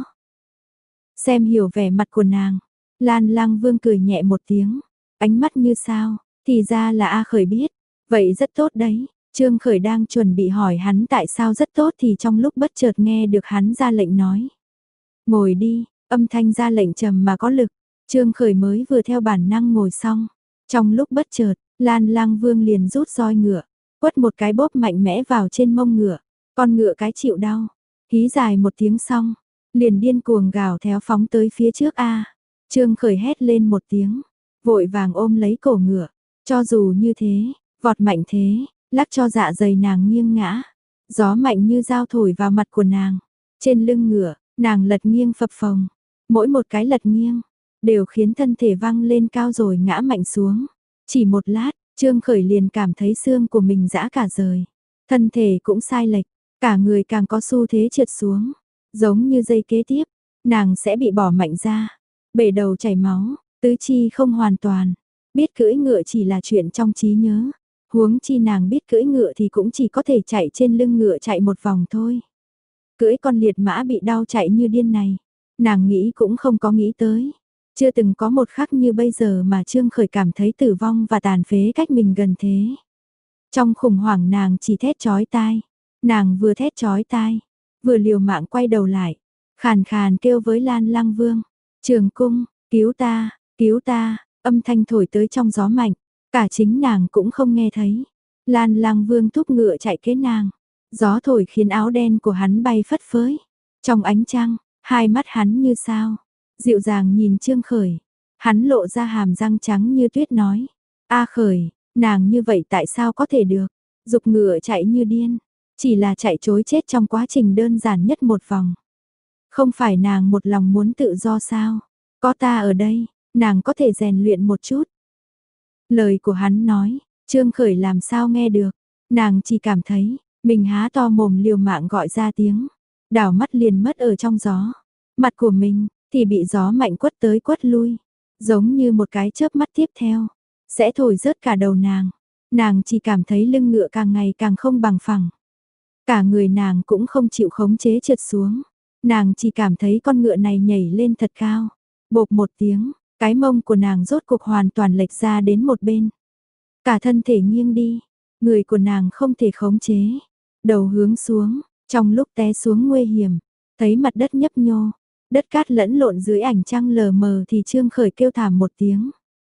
Xem hiểu vẻ mặt của nàng, Lan Lăng Vương cười nhẹ một tiếng, ánh mắt như sao, thì ra là A Khởi biết, vậy rất tốt đấy. Trương Khởi đang chuẩn bị hỏi hắn tại sao rất tốt thì trong lúc bất chợt nghe được hắn ra lệnh nói. Ngồi đi, âm thanh ra lệnh trầm mà có lực, Trương Khởi mới vừa theo bản năng ngồi xong. Trong lúc bất chợt, Lan Lăng Vương liền rút roi ngựa, quất một cái bóp mạnh mẽ vào trên mông ngựa, con ngựa cái chịu đau, hí dài một tiếng xong, liền điên cuồng gào thét phóng tới phía trước a. Trương Khởi hét lên một tiếng, vội vàng ôm lấy cổ ngựa, cho dù như thế, vọt mạnh thế, lắc cho dạ dày nàng nghiêng ngã, gió mạnh như dao thổi vào mặt của nàng, trên lưng ngựa, nàng lật nghiêng phập phồng, mỗi một cái lật nghiêng đều khiến thân thể văng lên cao rồi ngã mạnh xuống. Chỉ một lát, Trương Khởi liền cảm thấy xương của mình giã cả rời, thân thể cũng sai lệch, cả người càng có xu thế trượt xuống, giống như giây kế tiếp, nàng sẽ bị bỏ mạnh ra, bể đầu chảy máu, tứ chi không hoàn toàn. biết cưỡi ngựa chỉ là chuyện trong trí nhớ. Huống chi nàng biết cưỡi ngựa thì cũng chỉ có thể chạy trên lưng ngựa chạy một vòng thôi. Cưỡi con liệt mã bị đau chạy như điên này, nàng nghĩ cũng không có nghĩ tới. Chưa từng có một khắc như bây giờ mà Trương Khởi cảm thấy tử vong và tàn phế cách mình gần thế. Trong khủng hoảng nàng chỉ thét chói tai, nàng vừa thét chói tai, vừa liều mạng quay đầu lại, khàn khàn kêu với Lan Lăng Vương, Trường Cung, cứu ta, cứu ta, âm thanh thổi tới trong gió mạnh, cả chính nàng cũng không nghe thấy. Lan Lăng Vương thúc ngựa chạy kế nàng, gió thổi khiến áo đen của hắn bay phất phới. Trong ánh trăng, hai mắt hắn như sao, dịu dàng nhìn Trương Khởi, hắn lộ ra hàm răng trắng như tuyết nói, A Khởi, nàng như vậy tại sao có thể được, dục ngựa chạy như điên, chỉ là chạy trối chết trong quá trình đơn giản nhất một vòng. Không phải nàng một lòng muốn tự do sao, có ta ở đây, nàng có thể rèn luyện một chút. Lời của hắn nói, Trương Khởi làm sao nghe được, nàng chỉ cảm thấy, mình há to mồm liều mạng gọi ra tiếng, đảo mắt liền mất ở trong gió. Mặt của mình, thì bị gió mạnh quất tới quất lui, giống như một cái chớp mắt tiếp theo, sẽ thổi rớt cả đầu nàng. Nàng chỉ cảm thấy lưng ngựa càng ngày càng không bằng phẳng. Cả người nàng cũng không chịu khống chế trượt xuống. Nàng chỉ cảm thấy con ngựa này nhảy lên thật cao. Bộp một tiếng, cái mông của nàng rốt cuộc hoàn toàn lệch ra đến một bên. Cả thân thể nghiêng đi, người của nàng không thể khống chế. Đầu hướng xuống, trong lúc té xuống nguy hiểm, thấy mặt đất nhấp nhô, đất cát lẫn lộn dưới ảnh trăng lờ mờ thì Trương Khởi kêu thảm một tiếng.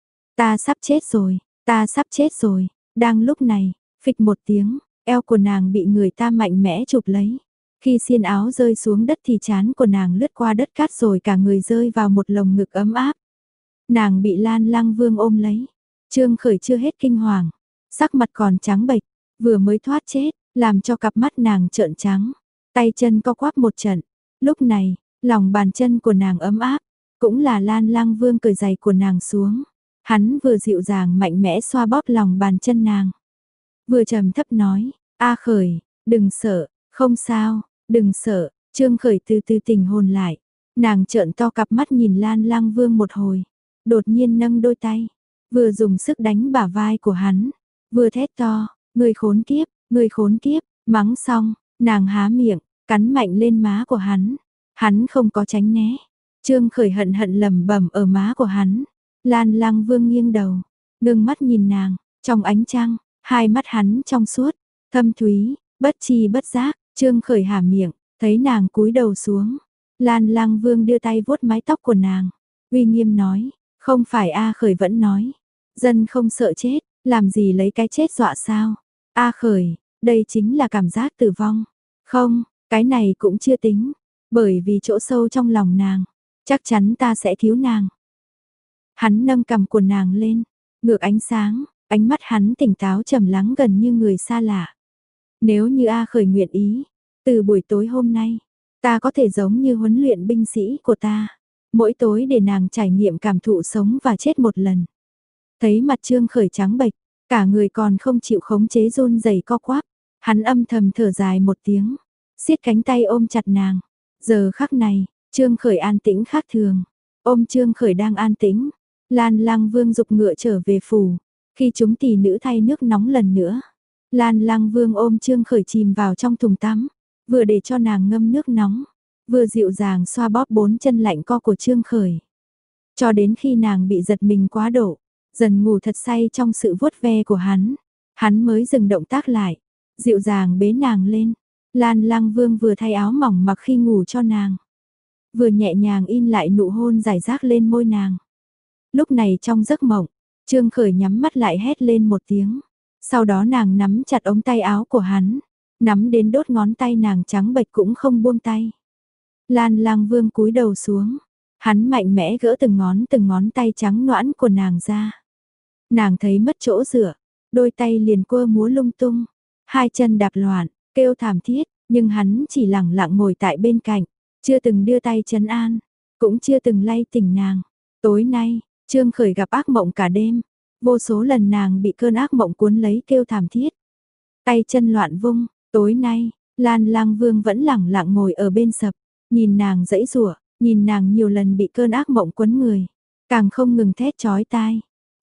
Ta sắp chết rồi, ta sắp chết rồi. Đang lúc này, phịch một tiếng, eo của nàng bị người ta mạnh mẽ chụp lấy. Khi xiên áo rơi xuống đất thì trán của nàng lướt qua đất cát rồi cả người rơi vào một lồng ngực ấm áp. Nàng bị Lan Lăng Vương ôm lấy. Trương Khởi chưa hết kinh hoàng, sắc mặt còn trắng bệch, vừa mới thoát chết, làm cho cặp mắt nàng trợn trắng, tay chân co quắp một trận. Lúc này, lòng bàn chân của nàng ấm áp, cũng là Lan Lăng Vương cởi giày của nàng xuống. Hắn vừa dịu dàng mạnh mẽ xoa bóp lòng bàn chân nàng, vừa trầm thấp nói, A Khởi, đừng sợ, không sao, đừng sợ. Trương Khởi từ từ tỉnh hồn lại, nàng trợn to cặp mắt nhìn Lan Lăng Vương một hồi, đột nhiên nâng đôi tay, vừa dùng sức đánh bả vai của hắn, vừa thét to, ngươi khốn kiếp, ngươi khốn kiếp. Mắng xong, nàng há miệng, cắn mạnh lên má của hắn, hắn không có tránh né. Trương Khởi hận hận lẩm bẩm ở má của hắn. Lan Lăng Vương nghiêng đầu, ngưng mắt nhìn nàng, trong ánh trăng, hai mắt hắn trong suốt, thâm thúy, bất chi bất giác. Trương Khởi há miệng, thấy nàng cúi đầu xuống. Lan Lăng Vương đưa tay vuốt mái tóc của nàng, uy nghiêm nói, không phải A Khởi vẫn nói, dân không sợ chết, làm gì lấy cái chết dọa sao? A Khởi, đây chính là cảm giác tử vong. Không, cái này cũng chưa tính, bởi vì chỗ sâu trong lòng nàng, chắc chắn ta sẽ cứu nàng. Hắn nâng cằm của nàng lên, ngược ánh sáng, ánh mắt hắn tỉnh táo trầm lắng gần như người xa lạ. Nếu như A Khởi nguyện ý, từ buổi tối hôm nay, ta có thể giống như huấn luyện binh sĩ của ta, mỗi tối để nàng trải nghiệm cảm thụ sống và chết một lần. Thấy mặt Trương Khởi trắng bệch, cả người còn không chịu khống chế run rẩy co quắp, hắn âm thầm thở dài một tiếng, siết cánh tay ôm chặt nàng. Giờ khắc này, Trương Khởi an tĩnh khác thường. Ôm Trương Khởi đang an tĩnh, Lan Lăng Vương dục ngựa trở về phủ. Khi chúng tỷ nữ thay nước nóng lần nữa, Lan Lăng Vương ôm Trương Khởi chìm vào trong thùng tắm, vừa để cho nàng ngâm nước nóng, vừa dịu dàng xoa bóp bốn chân lạnh co của Trương Khởi. Cho đến khi nàng bị giật mình quá độ, dần ngủ thật say trong sự vuốt ve của hắn, hắn mới dừng động tác lại, dịu dàng bế nàng lên. Lan Lăng Vương vừa thay áo mỏng mặc khi ngủ cho nàng, vừa nhẹ nhàng in lại nụ hôn rải rác lên môi nàng. Lúc này trong giấc mộng, Trương Khởi nhắm mắt lại hét lên một tiếng. Sau đó nàng nắm chặt ống tay áo của hắn, nắm đến đốt ngón tay nàng trắng bệch cũng không buông tay. Lan Lăng Vương cúi đầu xuống, hắn mạnh mẽ gỡ từng ngón từng ngón tay trắng nõn của nàng ra. Nàng thấy mất chỗ dựa, đôi tay liền quơ múa lung tung, hai chân đạp loạn, kêu thảm thiết, nhưng hắn chỉ lặng lặng ngồi tại bên cạnh, chưa từng đưa tay trấn an, cũng chưa từng lay tỉnh nàng. Tối nay, Trương Khởi gặp ác mộng cả đêm, vô số lần nàng bị cơn ác mộng cuốn lấy kêu thảm thiết, tay chân loạn vung. Tối nay, Lan Lăng Vương vẫn lặng lặng ngồi ở bên sập, nhìn nàng giãy giụa, nhìn nàng nhiều lần bị cơn ác mộng quấn người, càng không ngừng thét chói tai.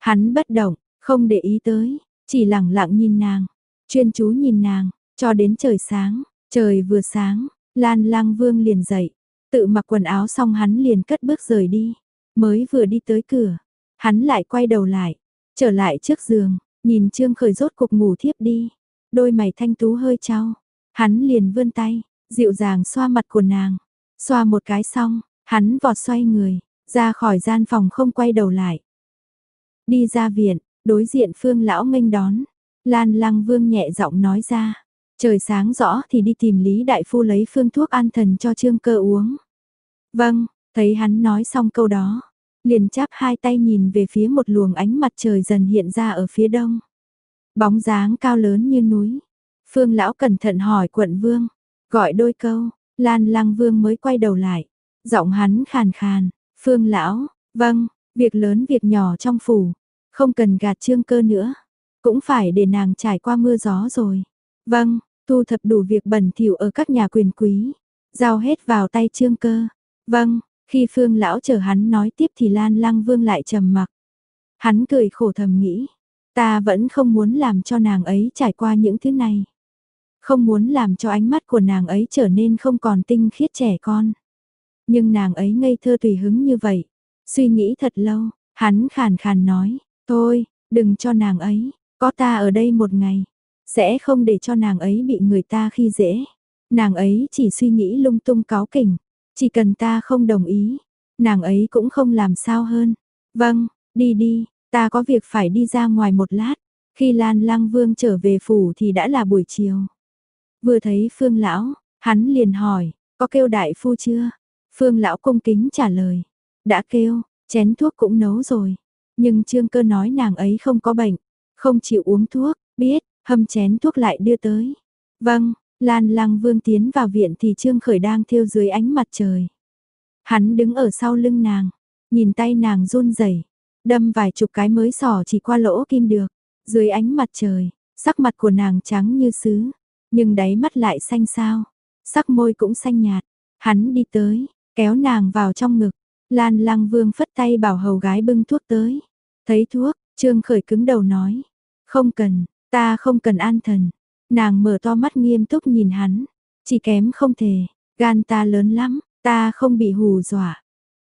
Hắn bất động, không để ý tới, chỉ lặng lặng nhìn nàng, chuyên chú nhìn nàng, cho đến trời sáng, trời vừa sáng, Lan Lang Vương liền dậy, tự mặc quần áo xong hắn liền cất bước rời đi, mới vừa đi tới cửa, hắn lại quay đầu lại, trở lại trước giường, nhìn Trương Khởi rốt cục ngủ thiếp đi, đôi mày thanh tú hơi chau, hắn liền vươn tay, dịu dàng xoa mặt của nàng, xoa một cái xong, hắn vọt xoay người, ra khỏi gian phòng không quay đầu lại. Đi ra viện, đối diện Phương lão nghênh đón, Lan Lăng Vương nhẹ giọng nói ra, trời sáng rõ thì đi tìm Lý đại phu lấy phương thuốc an thần cho Trương Cơ uống. Vâng, thấy hắn nói xong câu đó, liền chắp hai tay nhìn về phía một luồng ánh mặt trời dần hiện ra ở phía đông. Bóng dáng cao lớn như núi. Phương lão cẩn thận hỏi quận vương, gọi đôi câu, Lan Lăng Vương mới quay đầu lại, giọng hắn khàn khàn, Phương lão, vâng, việc lớn việc nhỏ trong phủ, không cần gạt Trương Cơ nữa, cũng phải để nàng trải qua mưa gió rồi. Vâng, thu thập đủ việc bẩn thỉu ở các nhà quyền quý, giao hết vào tay Trương Cơ. Vâng, khi Phương lão chờ hắn nói tiếp thì Lan Lăng Vương lại trầm mặc. Hắn cười khổ thầm nghĩ, ta vẫn không muốn làm cho nàng ấy trải qua những thứ này. Không muốn làm cho ánh mắt của nàng ấy trở nên không còn tinh khiết trẻ con. Nhưng nàng ấy ngây thơ tùy hứng như vậy. Suy nghĩ thật lâu, hắn khàn khàn nói, thôi, đừng cho nàng ấy, có ta ở đây một ngày. Sẽ không để cho nàng ấy bị người ta khi dễ. Nàng ấy chỉ suy nghĩ lung tung cáu kỉnh. Chỉ cần ta không đồng ý, nàng ấy cũng không làm sao hơn. Vâng, đi đi, ta có việc phải đi ra ngoài một lát. Khi Lan Lăng Vương trở về phủ thì đã là buổi chiều. Vừa thấy Phương lão, hắn liền hỏi, có kêu đại phu chưa? Phương lão cung kính trả lời, đã kêu, chén thuốc cũng nấu rồi. Nhưng Trương Cơ nói nàng ấy không có bệnh, không chịu uống thuốc, biết, hâm chén thuốc lại đưa tới. Vâng, Lan Lăng Vương tiến vào viện thì Trương Khởi đang thêu dưới ánh mặt trời. Hắn đứng ở sau lưng nàng, nhìn tay nàng run rẩy, đâm vài chục cái mới xỏ chỉ qua lỗ kim được. Dưới ánh mặt trời, sắc mặt của nàng trắng như sứ, nhưng đáy mắt lại xanh xao, sắc môi cũng xanh nhạt. Hắn đi tới, kéo nàng vào trong ngực, Lan Lăng Vương phất tay bảo hầu gái bưng thuốc tới. Thấy thuốc, Trương Khởi cứng đầu nói, không cần, ta không cần an thần. Nàng mở to mắt nghiêm túc nhìn hắn, chỉ kém không thể, gan ta lớn lắm, ta không bị hù dọa.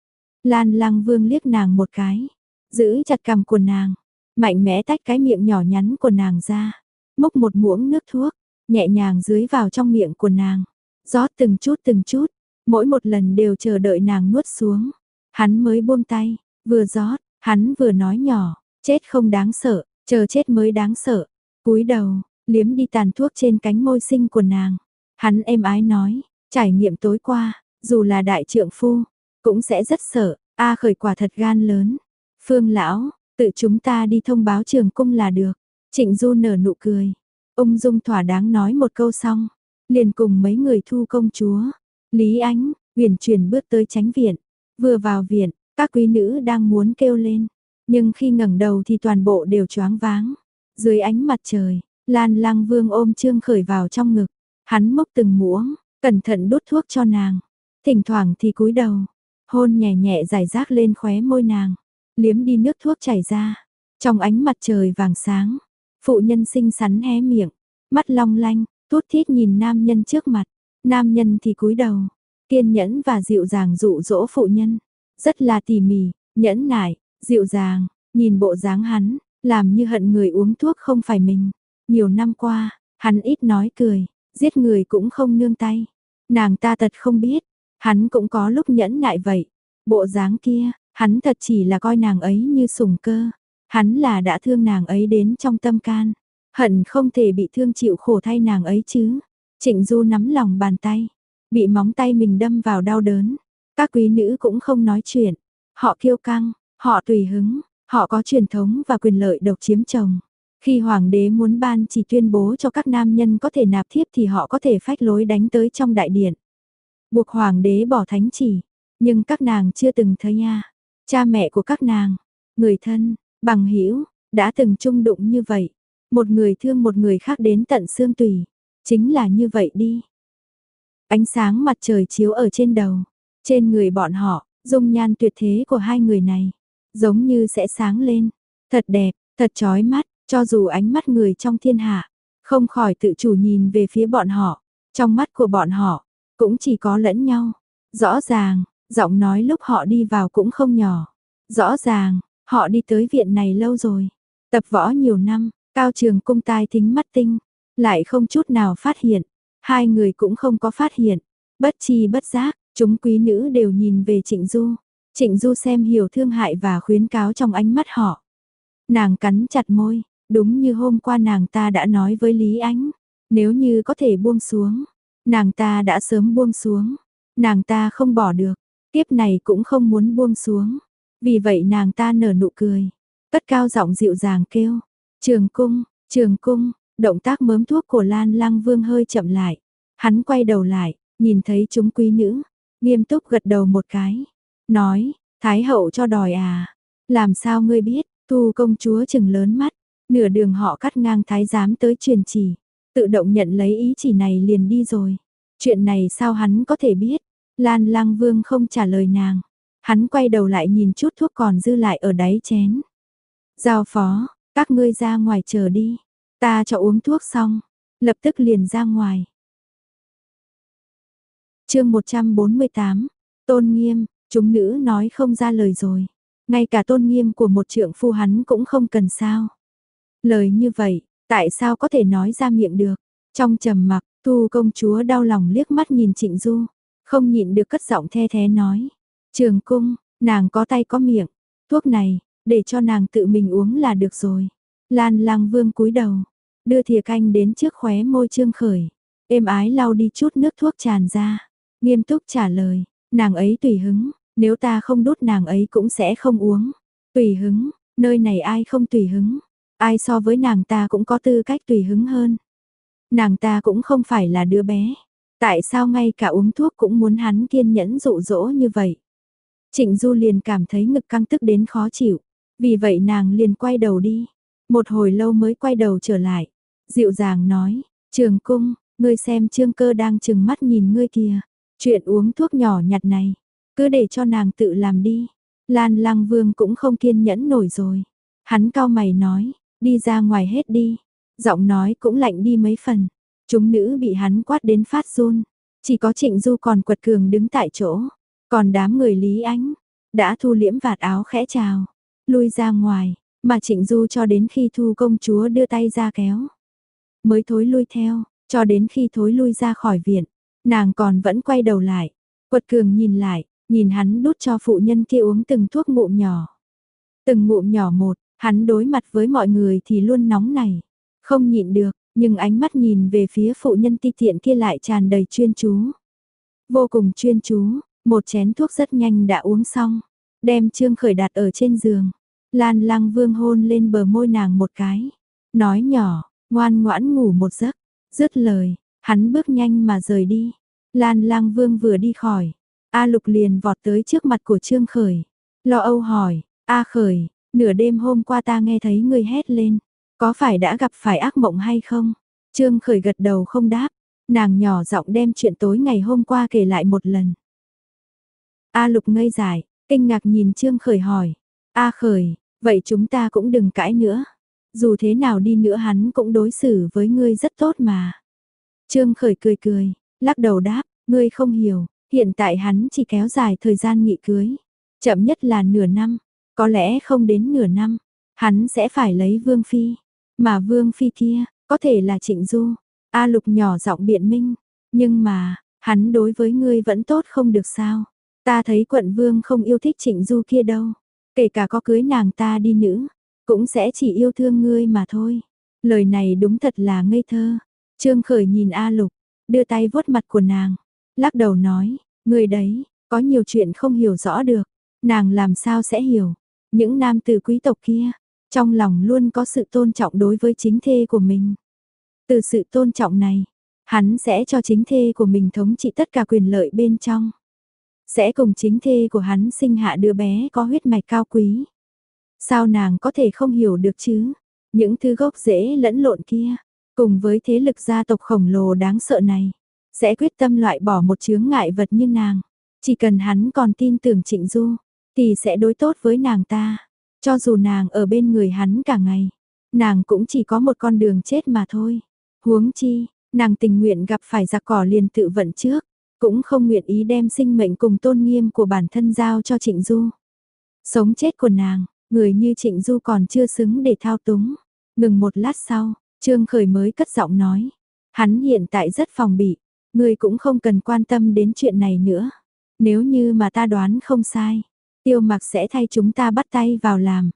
Lan Lăng Vương liếc nàng một cái, giữ chặt cằm của nàng, mạnh mẽ tách cái miệng nhỏ nhắn của nàng ra, múc một muỗng nước thuốc, nhẹ nhàng dưới vào trong miệng của nàng, rót từng chút từng chút, mỗi một lần đều chờ đợi nàng nuốt xuống. Hắn mới buông tay, vừa rót, hắn vừa nói nhỏ, chết không đáng sợ, chờ chết mới đáng sợ. Cúi đầu, liếm đi tàn thuốc trên cánh môi xinh của nàng. Hắn êm ái nói, trải nghiệm tối qua, dù là đại trượng phu, cũng sẽ rất sợ. A Khởi quả thật gan lớn. Phương lão, tự chúng ta đi thông báo trường cung là được. Trịnh Du nở nụ cười, ung dung thỏa đáng nói một câu xong, liền cùng mấy người thu công chúa, Lý Ánh, Huyền chuyển bước tới chánh viện. Vừa vào viện, các quý nữ đang muốn kêu lên, nhưng khi ngẩng đầu thì toàn bộ đều choáng váng. Dưới ánh mặt trời, Lan Lăng Vương ôm Trương Khởi vào trong ngực, hắn múc từng muỗng, cẩn thận đút thuốc cho nàng, thỉnh thoảng thì cúi đầu, hôn nhẹ nhẹ rải rác lên khóe môi nàng, liếm đi nước thuốc chảy ra. Trong ánh mặt trời vàng sáng, phụ nhân xinh xắn hé miệng, mắt long lanh, thút thít nhìn nam nhân trước mặt, nam nhân thì cúi đầu, kiên nhẫn và dịu dàng dụ dỗ phụ nhân, rất là tỉ mỉ, nhẫn nại, dịu dàng, nhìn bộ dáng hắn, làm như hận người uống thuốc không phải mình. Nhiều năm qua, hắn ít nói cười, giết người cũng không nương tay. Nàng ta thật không biết, hắn cũng có lúc nhẫn nại vậy. Bộ dáng kia, hắn thật chỉ là coi nàng ấy như sủng cơ. Hắn là đã thương nàng ấy đến trong tâm can, hận không thể bị thương chịu khổ thay nàng ấy chứ. Trịnh Du nắm lòng bàn tay, bị móng tay mình đâm vào đau đớn. Các quý nữ cũng không nói chuyện, họ kiêu căng, họ tùy hứng, họ có truyền thống và quyền lợi độc chiếm chồng. Khi hoàng đế muốn ban chỉ tuyên bố cho các nam nhân có thể nạp thiếp thì họ có thể phách lối đánh tới trong đại điện, buộc hoàng đế bỏ thánh chỉ. Nhưng các nàng chưa từng thấy nha. Cha mẹ của các nàng, người thân, bằng hữu đã từng chung đụng như vậy. Một người thương một người khác đến tận xương tủy. Chính là như vậy đi. Ánh sáng mặt trời chiếu ở trên đầu, trên người bọn họ, dung nhan tuyệt thế của hai người này, giống như sẽ sáng lên. Thật đẹp, thật chói mắt, cho dù ánh mắt người trong thiên hạ, không khỏi tự chủ nhìn về phía bọn họ. Trong mắt của bọn họ, cũng chỉ có lẫn nhau. Rõ ràng, giọng nói lúc họ đi vào cũng không nhỏ. Rõ ràng, họ đi tới viện này lâu rồi. Tập võ nhiều năm, Cao Trường Cung tai thính mắt tinh, lại không chút nào phát hiện. Hai người cũng không có phát hiện. Bất chi bất giác, chúng quý nữ đều nhìn về Trịnh Du. Trịnh Du xem hiểu thương hại và khuyến cáo trong ánh mắt họ. Nàng cắn chặt môi, đúng như hôm qua nàng ta đã nói với Lý Ánh. Nếu như có thể buông xuống, nàng ta đã sớm buông xuống. Nàng ta không bỏ được, tiếp này cũng không muốn buông xuống. Vì vậy nàng ta nở nụ cười, cất cao giọng dịu dàng kêu. Trường Cung, Trường Cung, động tác mớm thuốc của Lan Lăng Vương hơi chậm lại. Hắn quay đầu lại, nhìn thấy chúng quý nữ, nghiêm túc gật đầu một cái. Nói, Thái hậu cho đòi à? Làm sao ngươi biết? Thu công chúa chừng lớn mắt, nửa đường họ cắt ngang thái giám tới truyền chỉ, tự động nhận lấy ý chỉ này liền đi rồi. Chuyện này sao hắn có thể biết? Lan Lăng Vương không trả lời nàng. Hắn quay đầu lại nhìn chút thuốc còn dư lại ở đáy chén. Giao phó, các ngươi ra ngoài chờ đi. Ta cho uống thuốc xong, lập tức liền ra ngoài. Chương một trăm bốn mươi tám, Tôn Nghiêm, chúng nữ nói không ra lời rồi. Ngay cả tôn nghiêm của một trượng phu hắn cũng không cần sao. Lời như vậy, tại sao có thể nói ra miệng được? Trong trầm mặc, Thu công chúa đau lòng liếc mắt nhìn Trịnh Du, không nhịn được cất giọng the thé nói. Trường Cung, nàng có tay có miệng, thuốc này, để cho nàng tự mình uống là được rồi. Lan Lăng Vương cúi đầu, đưa thìa canh đến trước khóe môi Trương Khởi, êm ái lau đi chút nước thuốc tràn ra, nghiêm túc trả lời, nàng ấy tùy hứng. Nếu ta không đút nàng ấy cũng sẽ không uống. Tùy hứng, nơi này ai không tùy hứng. Ai so với nàng ta cũng có tư cách tùy hứng hơn. Nàng ta cũng không phải là đứa bé. Tại sao ngay cả uống thuốc cũng muốn hắn kiên nhẫn dụ dỗ như vậy? Trịnh Du liền cảm thấy ngực căng tức đến khó chịu. Vì vậy nàng liền quay đầu đi. Một hồi lâu mới quay đầu trở lại. Dịu dàng nói, Trường Cung, ngươi xem Trương Cơ đang trừng mắt nhìn ngươi kìa. Chuyện uống thuốc nhỏ nhặt này, cứ để cho nàng tự làm đi. Lan Lăng Vương cũng không kiên nhẫn nổi rồi. Hắn cau mày nói, đi ra ngoài hết đi. Giọng nói cũng lạnh đi mấy phần. Chúng nữ bị hắn quát đến phát run. Chỉ có Trịnh Du còn quật cường đứng tại chỗ. Còn đám người Lý Ánh đã thu liễm vạt áo khẽ chào, lui ra ngoài, mà Trịnh Du cho đến khi Thu công chúa đưa tay ra kéo, mới thối lui theo, cho đến khi thối lui ra khỏi viện, nàng còn vẫn quay đầu lại, quật cường nhìn lại, nhìn hắn đút cho phụ nhân kia uống từng thuốc ngụm nhỏ. Từng ngụm nhỏ một, hắn đối mặt với mọi người thì luôn nóng nảy, không nhịn được, nhưng ánh mắt nhìn về phía phụ nhân ti tiện kia lại tràn đầy chuyên chú. Vô cùng chuyên chú, một chén thuốc rất nhanh đã uống xong, đem Trương Khởi đặt ở trên giường. Lan Lăng Vương hôn lên bờ môi nàng một cái, nói nhỏ, ngoan ngoãn ngủ một giấc. Dứt lời, hắn bước nhanh mà rời đi. Lan Lăng Vương vừa đi khỏi, A Lục liền vọt tới trước mặt của Trương Khởi, lo âu hỏi, A Khởi, nửa đêm hôm qua ta nghe thấy ngươi hét lên, có phải đã gặp phải ác mộng hay không? Trương Khởi gật đầu không đáp, nàng nhỏ giọng đem chuyện tối ngày hôm qua kể lại một lần. A Lục ngây dại, kinh ngạc nhìn Trương Khởi hỏi, A Khởi, vậy chúng ta cũng đừng cãi nữa. Dù thế nào đi nữa hắn cũng đối xử với ngươi rất tốt mà. Trương Khởi cười cười, lắc đầu đáp, ngươi không hiểu, hiện tại hắn chỉ kéo dài thời gian nghị cưới. Chậm nhất là nửa năm, có lẽ không đến nửa năm, hắn sẽ phải lấy Vương Phi. Mà Vương Phi kia, có thể là Trịnh Du. A Lục nhỏ giọng biện minh, nhưng mà, hắn đối với ngươi vẫn tốt không được sao. Ta thấy quận Vương không yêu thích Trịnh Du kia đâu, kể cả có cưới nàng ta đi nữ, cũng sẽ chỉ yêu thương ngươi mà thôi. Lời này đúng thật là ngây thơ. Trương Khởi nhìn A Lục, đưa tay vuốt mặt của nàng, lắc đầu nói, ngươi đấy, có nhiều chuyện không hiểu rõ được, nàng làm sao sẽ hiểu. Những nam tử quý tộc kia, trong lòng luôn có sự tôn trọng đối với chính thê của mình. Từ sự tôn trọng này, hắn sẽ cho chính thê của mình thống trị tất cả quyền lợi bên trong. Sẽ cùng chính thê của hắn sinh hạ đứa bé có huyết mạch cao quý. Sao nàng có thể không hiểu được chứ? Những thứ gốc rễ lẫn lộn kia, cùng với thế lực gia tộc khổng lồ đáng sợ này, sẽ quyết tâm loại bỏ một chướng ngại vật như nàng. Chỉ cần hắn còn tin tưởng Trịnh Du, thì sẽ đối tốt với nàng ta. Cho dù nàng ở bên người hắn cả ngày, nàng cũng chỉ có một con đường chết mà thôi. Huống chi, nàng tình nguyện gặp phải giặc cỏ liền tự vận trước, cũng không nguyện ý đem sinh mệnh cùng tôn nghiêm của bản thân giao cho Trịnh Du. Sống chết của nàng, người như Trịnh Du còn chưa xứng để thao túng. Ngừng một lát sau, Trương Khởi mới cất giọng nói. Hắn hiện tại rất phòng bị, người cũng không cần quan tâm đến chuyện này nữa. Nếu như mà ta đoán không sai, Tiêu Mặc sẽ thay chúng ta bắt tay vào làm.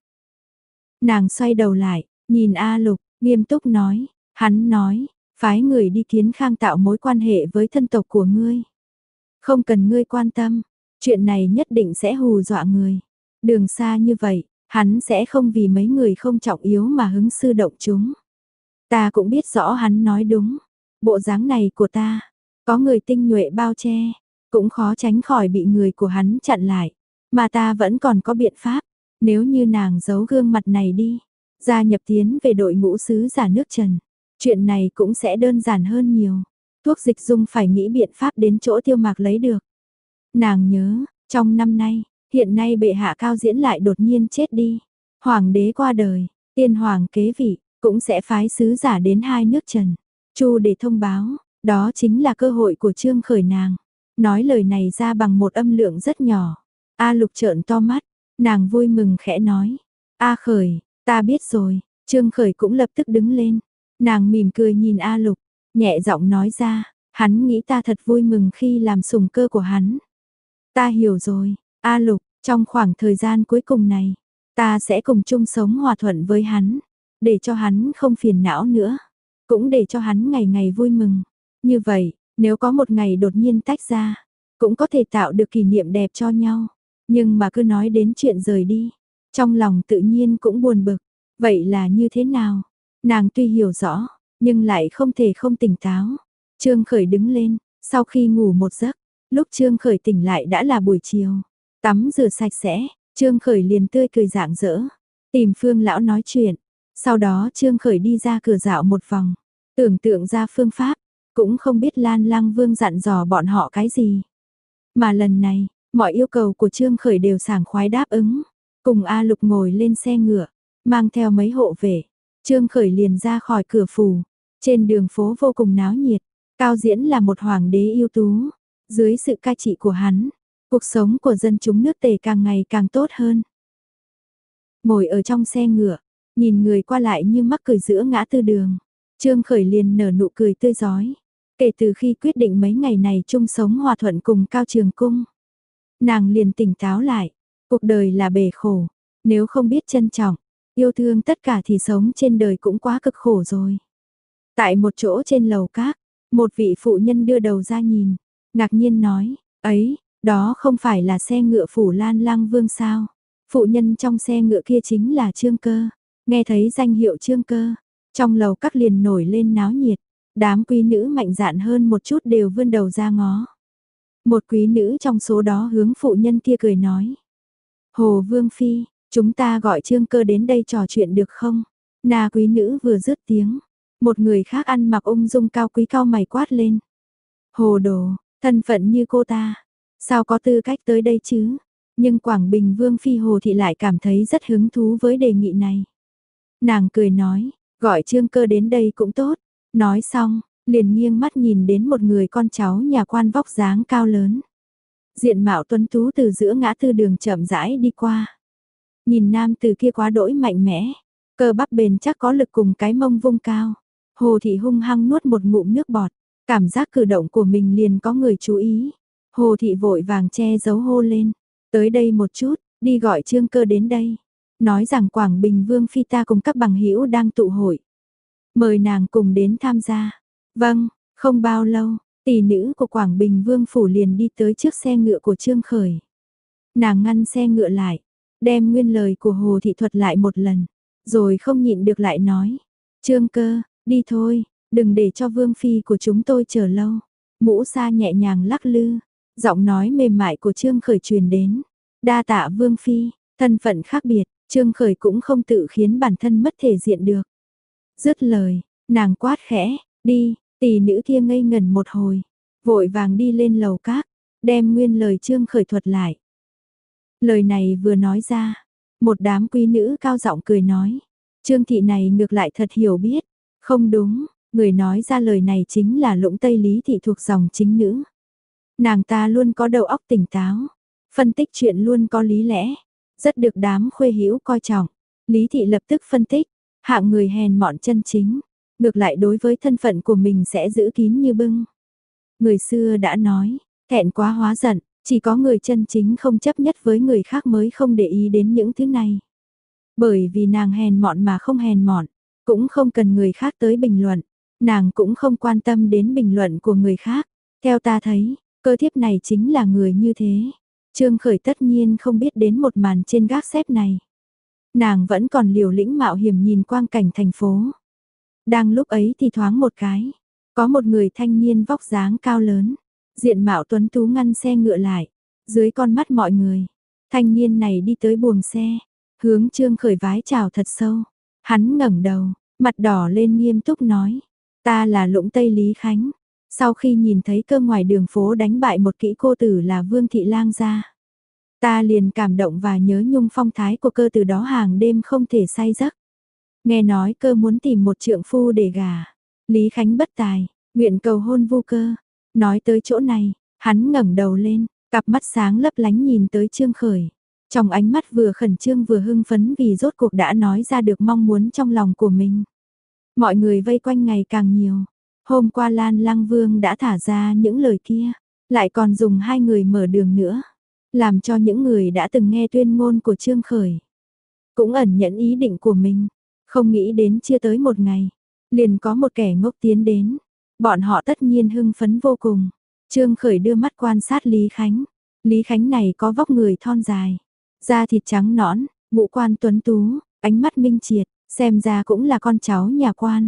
Nàng xoay đầu lại, nhìn A Lục, nghiêm túc nói. Hắn nói, phái người đi Kiến Khang tạo mối quan hệ với thân tộc của ngươi. Không cần ngươi quan tâm, chuyện này nhất định sẽ hù dọa người. Đường xa như vậy, hắn sẽ không vì mấy người không trọng yếu mà hứng sư động chúng. Ta cũng biết rõ hắn nói đúng. Bộ dáng này của ta, có người tinh nhuệ bao che, cũng khó tránh khỏi bị người của hắn chặn lại. Mà ta vẫn còn có biện pháp, nếu như nàng giấu gương mặt này đi, gia nhập tiến về đội ngũ sứ giả nước Trần. Chuyện này cũng sẽ đơn giản hơn nhiều. Thuốc dịch dung phải nghĩ biện pháp đến chỗ Tiêu Mạc lấy được. Nàng nhớ, trong năm nay, hiện nay bệ hạ Cao Diễn lại đột nhiên chết đi. Hoàng đế qua đời, tiên hoàng kế vị, cũng sẽ phái sứ giả đến hai nước Trần. Chu để thông báo, đó chính là cơ hội của Trương Khởi nàng. Nói lời này ra bằng một âm lượng rất nhỏ. A Lục trợn to mắt, nàng vui mừng khẽ nói. A Khởi, ta biết rồi. Trương Khởi cũng lập tức đứng lên. Nàng mỉm cười nhìn A Lục, nhẹ giọng nói ra, hắn nghĩ ta thật vui mừng khi làm sủng cơ của hắn. Ta hiểu rồi, A Lục, trong khoảng thời gian cuối cùng này, ta sẽ cùng chung sống hòa thuận với hắn, để cho hắn không phiền não nữa, cũng để cho hắn ngày ngày vui mừng. Như vậy, nếu có một ngày đột nhiên tách ra, cũng có thể tạo được kỷ niệm đẹp cho nhau. Nhưng mà cứ nói đến chuyện rời đi, trong lòng tự nhiên cũng buồn bực. Vậy là như thế nào? Nàng tuy hiểu rõ, nhưng lại không thể không tỉnh táo. Trương Khởi đứng lên, sau khi ngủ một giấc, lúc Trương Khởi tỉnh lại đã là buổi chiều. Tắm rửa sạch sẽ, Trương Khởi liền tươi cười rạng rỡ, tìm Phương lão nói chuyện. Sau đó Trương Khởi đi ra cửa dạo một vòng, tưởng tượng ra phương pháp, cũng không biết Lan Lăng Vương dặn dò bọn họ cái gì. Mà lần này, mọi yêu cầu của Trương Khởi đều sảng khoái đáp ứng. Cùng A Lục ngồi lên xe ngựa, mang theo mấy hộ vệ. Trương Khởi liền ra khỏi cửa phủ, trên đường phố vô cùng náo nhiệt. Cao Diễn là một hoàng đế ưu tú, dưới sự cai trị của hắn, cuộc sống của dân chúng nước Tề càng ngày càng tốt hơn. Ngồi ở trong xe ngựa, nhìn người qua lại như mắc cười giữa ngã tư đường, Trương Khởi liền nở nụ cười tươi rói. Kể từ khi quyết định mấy ngày này chung sống hòa thuận cùng Cao Trường Cung, nàng liền tỉnh táo lại, cuộc đời là bể khổ, nếu không biết trân trọng, yêu thương tất cả thì sống trên đời cũng quá cực khổ rồi. Tại một chỗ trên lầu các, một vị phụ nhân đưa đầu ra nhìn, ngạc nhiên nói, ấy, đó không phải là xe ngựa phủ Lan Lăng Vương sao? Phụ nhân trong xe ngựa kia chính là Trương Cơ. Nghe thấy danh hiệu Trương Cơ, trong lầu các liền nổi lên náo nhiệt, đám quý nữ mạnh dạn hơn một chút đều vươn đầu ra ngó. Một quý nữ trong số đó hướng phụ nhân kia cười nói, Hồ Vương Phi, chúng ta gọi Trương Cơ đến đây trò chuyện được không? Na quý nữ vừa dứt tiếng, một người khác ăn mặc ung dung cao quý cao mày quát lên. Hồ đồ, thân phận như cô ta, sao có tư cách tới đây chứ? Nhưng Quảng Bình Vương Phi Hồ Thị lại cảm thấy rất hứng thú với đề nghị này. Nàng cười nói, gọi Trương Cơ đến đây cũng tốt. Nói xong, liền nghiêng mắt nhìn đến một người con cháu nhà quan vóc dáng cao lớn. Diện mạo tuấn tú từ giữa ngã tư đường chậm rãi đi qua. Nhìn nam từ kia quá đỗi mạnh mẽ, cơ bắp bền chắc có lực cùng cái mông vung cao. Hồ Thị hung hăng nuốt một ngụm nước bọt, cảm giác cử động của mình liền có người chú ý. Hồ Thị vội vàng che giấu hô lên, tới đây một chút, đi gọi Trương Cơ đến đây. Nói rằng Quảng Bình Vương Phi ta cùng các bằng hữu đang tụ hội. Mời nàng cùng đến tham gia. Vâng, không bao lâu, tỷ nữ của Quảng Bình Vương Phủ liền đi tới trước xe ngựa của Trương Khởi. Nàng ngăn xe ngựa lại, đem nguyên lời của Hồ Thị thuật lại một lần, rồi không nhịn được lại nói. Trương Cơ, đi thôi, đừng để cho Vương Phi của chúng tôi chờ lâu. Mũ sa nhẹ nhàng lắc lư, giọng nói mềm mại của Trương Khởi truyền đến. Đa tạ Vương Phi, thân phận khác biệt, Trương Khởi cũng không tự khiến bản thân mất thể diện được. Dứt lời, nàng quát khẽ, đi, tỷ nữ kia ngây ngẩn một hồi, vội vàng đi lên lầu các, đem nguyên lời Trương Khởi thuật lại. Lời này vừa nói ra, Một đám quý nữ cao giọng cười nói. Trương thị này ngược lại thật hiểu biết. Không đúng, người nói ra lời này chính là Lũng Tây Lý thị thuộc dòng chính nữ. Nàng ta luôn có đầu óc tỉnh táo, phân tích chuyện luôn có lý lẽ, rất được đám khuê hữu coi trọng. Lý thị lập tức phân tích, hạng người hèn mọn chân chính, ngược lại đối với thân phận của mình sẽ giữ kín như bưng. Người xưa đã nói, thẹn quá hóa giận, chỉ có người chân chính không chấp nhất với người khác mới không để ý đến những thứ này. Bởi vì nàng hèn mọn mà không hèn mọn, cũng không cần người khác tới bình luận, nàng cũng không quan tâm đến bình luận của người khác. Theo ta thấy, cơ thiếp này chính là người như thế. Trương Khởi tất nhiên không biết đến một màn trên gác xếp này. Nàng vẫn còn liều lĩnh mạo hiểm nhìn quang cảnh thành phố. Đang lúc ấy thì thoáng một cái, có một người thanh niên vóc dáng cao lớn, diện mạo tuấn tú ngăn xe ngựa lại, dưới con mắt mọi người. Thanh niên này đi tới buồng xe, hướng Trương Khởi vái chào thật sâu. Hắn ngẩng đầu, mặt đỏ lên nghiêm túc nói, ta là Lũng Tây Lý Khánh. Sau khi nhìn thấy cơ ngoài đường phố đánh bại một kỹ cô tử là Vương Thị Lang gia, ta liền cảm động và nhớ nhung phong thái của cơ từ đó hàng đêm không thể say giấc. Nghe nói cơ muốn tìm một trượng phu để gả, Lý Khánh bất tài, nguyện cầu hôn vu cơ. Nói tới chỗ này, hắn ngẩng đầu lên, cặp mắt sáng lấp lánh nhìn tới Trương Khởi. Trong ánh mắt vừa khẩn trương vừa hưng phấn vì rốt cuộc đã nói ra được mong muốn trong lòng của mình. Mọi người vây quanh ngày càng nhiều. Hôm qua Lan Lăng Vương đã thả ra những lời kia, lại còn dùng hai người mở đường nữa, làm cho những người đã từng nghe tuyên ngôn của Trương Khởi cũng ẩn nhẫn ý định của mình, không nghĩ đến chưa tới một ngày, liền có một kẻ ngốc tiến đến. Bọn họ tất nhiên hưng phấn vô cùng. Trương Khởi đưa mắt quan sát Lý Khánh. Lý Khánh này có vóc người thon dài, da thịt trắng nõn, ngũ quan tuấn tú, ánh mắt minh triệt, xem ra cũng là con cháu nhà quan.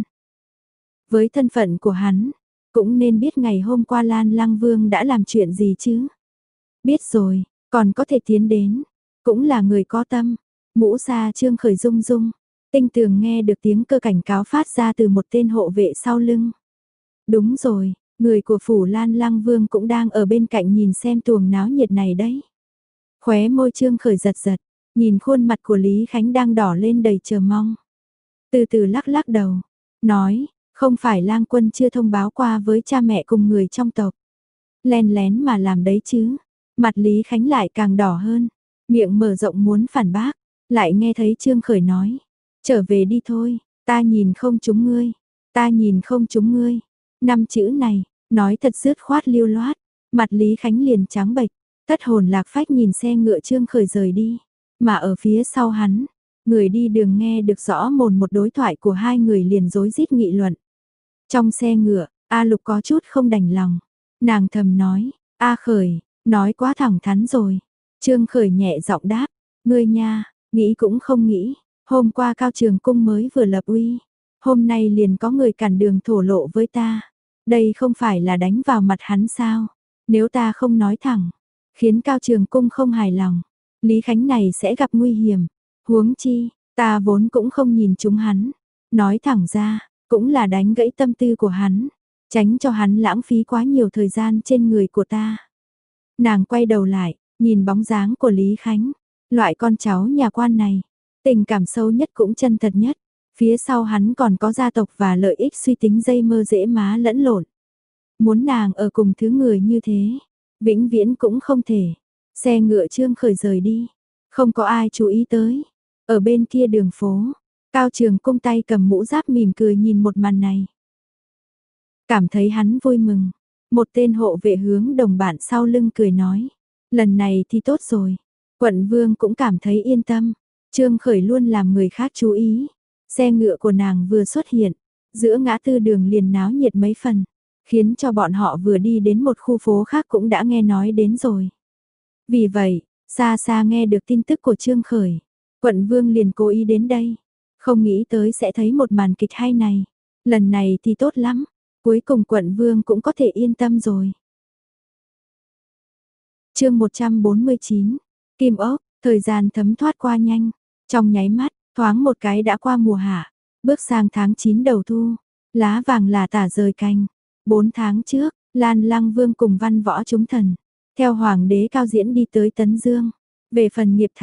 Với thân phận của hắn, cũng nên biết ngày hôm qua Lan Lăng Vương đã làm chuyện gì chứ. Biết rồi, còn có thể tiến đến, cũng là người có tâm. Mũ xa Trương Khởi rung rung, tinh tường nghe được tiếng cơ cảnh cáo phát ra từ một tên hộ vệ sau lưng. Đúng rồi, người của phủ Lan Lăng Vương cũng đang ở bên cạnh nhìn xem tuồng náo nhiệt này đấy. Khóe môi Trương Khởi giật giật, nhìn khuôn mặt của Lý Khánh đang đỏ lên đầy chờ mong. Từ từ lắc lắc đầu, nói, không phải Lang Quân chưa thông báo qua với cha mẹ cùng người trong tộc. Len lén mà làm đấy chứ. Mặt Lý Khánh lại càng đỏ hơn, miệng mở rộng muốn phản bác, lại nghe thấy Trương Khởi nói, trở về đi thôi, ta nhìn không trúng ngươi, ta nhìn không trúng ngươi. Năm chữ này, nói thật dứt khoát lưu loát, mặt Lý Khánh liền trắng bệch, thất hồn lạc phách nhìn xe ngựa Trương Khởi rời đi, mà ở phía sau hắn, người đi đường nghe được rõ mồn một đối thoại của hai người liền rối rít nghị luận. Trong xe ngựa, A Lục có chút không đành lòng, nàng thầm nói, A Khởi, nói quá thẳng thắn rồi. Trương Khởi nhẹ giọng đáp, ngươi nha, nghĩ cũng không nghĩ, hôm qua Cao Trường Cung mới vừa lập uy, hôm nay liền có người cản đường thổ lộ với ta. Đây không phải là đánh vào mặt hắn sao? Nếu ta không nói thẳng, khiến Cao Trường Cung không hài lòng, Lý Khánh này sẽ gặp nguy hiểm. Huống chi, ta vốn cũng không nhìn chúng hắn. Nói thẳng ra, cũng là đánh gãy tâm tư của hắn, tránh cho hắn lãng phí quá nhiều thời gian trên người của ta. Nàng quay đầu lại, nhìn bóng dáng của Lý Khánh, loại con cháu nhà quan này, tình cảm sâu nhất cũng chân thật nhất. Phía sau hắn còn có gia tộc và lợi ích suy tính dây mơ dễ má lẫn lộn. Muốn nàng ở cùng thứ người như thế, vĩnh viễn cũng không thể. Xe ngựa Trương Khởi rời đi, không có ai chú ý tới. Ở bên kia đường phố, Cao Trường Cung tay cầm mũ giáp mỉm cười nhìn một màn này. Cảm thấy hắn vui mừng, một tên hộ vệ hướng đồng bạn sau lưng cười nói, lần này thì tốt rồi. Quận Vương cũng cảm thấy yên tâm, Trương Khởi luôn làm người khác chú ý. Xe ngựa của nàng vừa xuất hiện, giữa ngã tư đường liền náo nhiệt mấy phần, khiến cho bọn họ vừa đi đến một khu phố khác cũng đã nghe nói đến rồi. Vì vậy, xa xa nghe được tin tức của Trương Khởi, Quận Vương liền cố ý đến đây, không nghĩ tới sẽ thấy một màn kịch hay này. Lần này thì tốt lắm, cuối cùng Quận Vương cũng có thể yên tâm rồi. Chương một trăm bốn mươi chín, Kim Ốc, thời gian thấm thoát qua nhanh, trong nháy mắt, thoáng một cái đã qua mùa hạ, bước sang tháng chín đầu thu, lá vàng là tả rời cành. Bốn tháng trước, Lan Lăng Vương cùng văn võ chúng thần, theo Hoàng đế Cao Diễn đi tới Tấn Dương. Về phần Nghiệp Thành,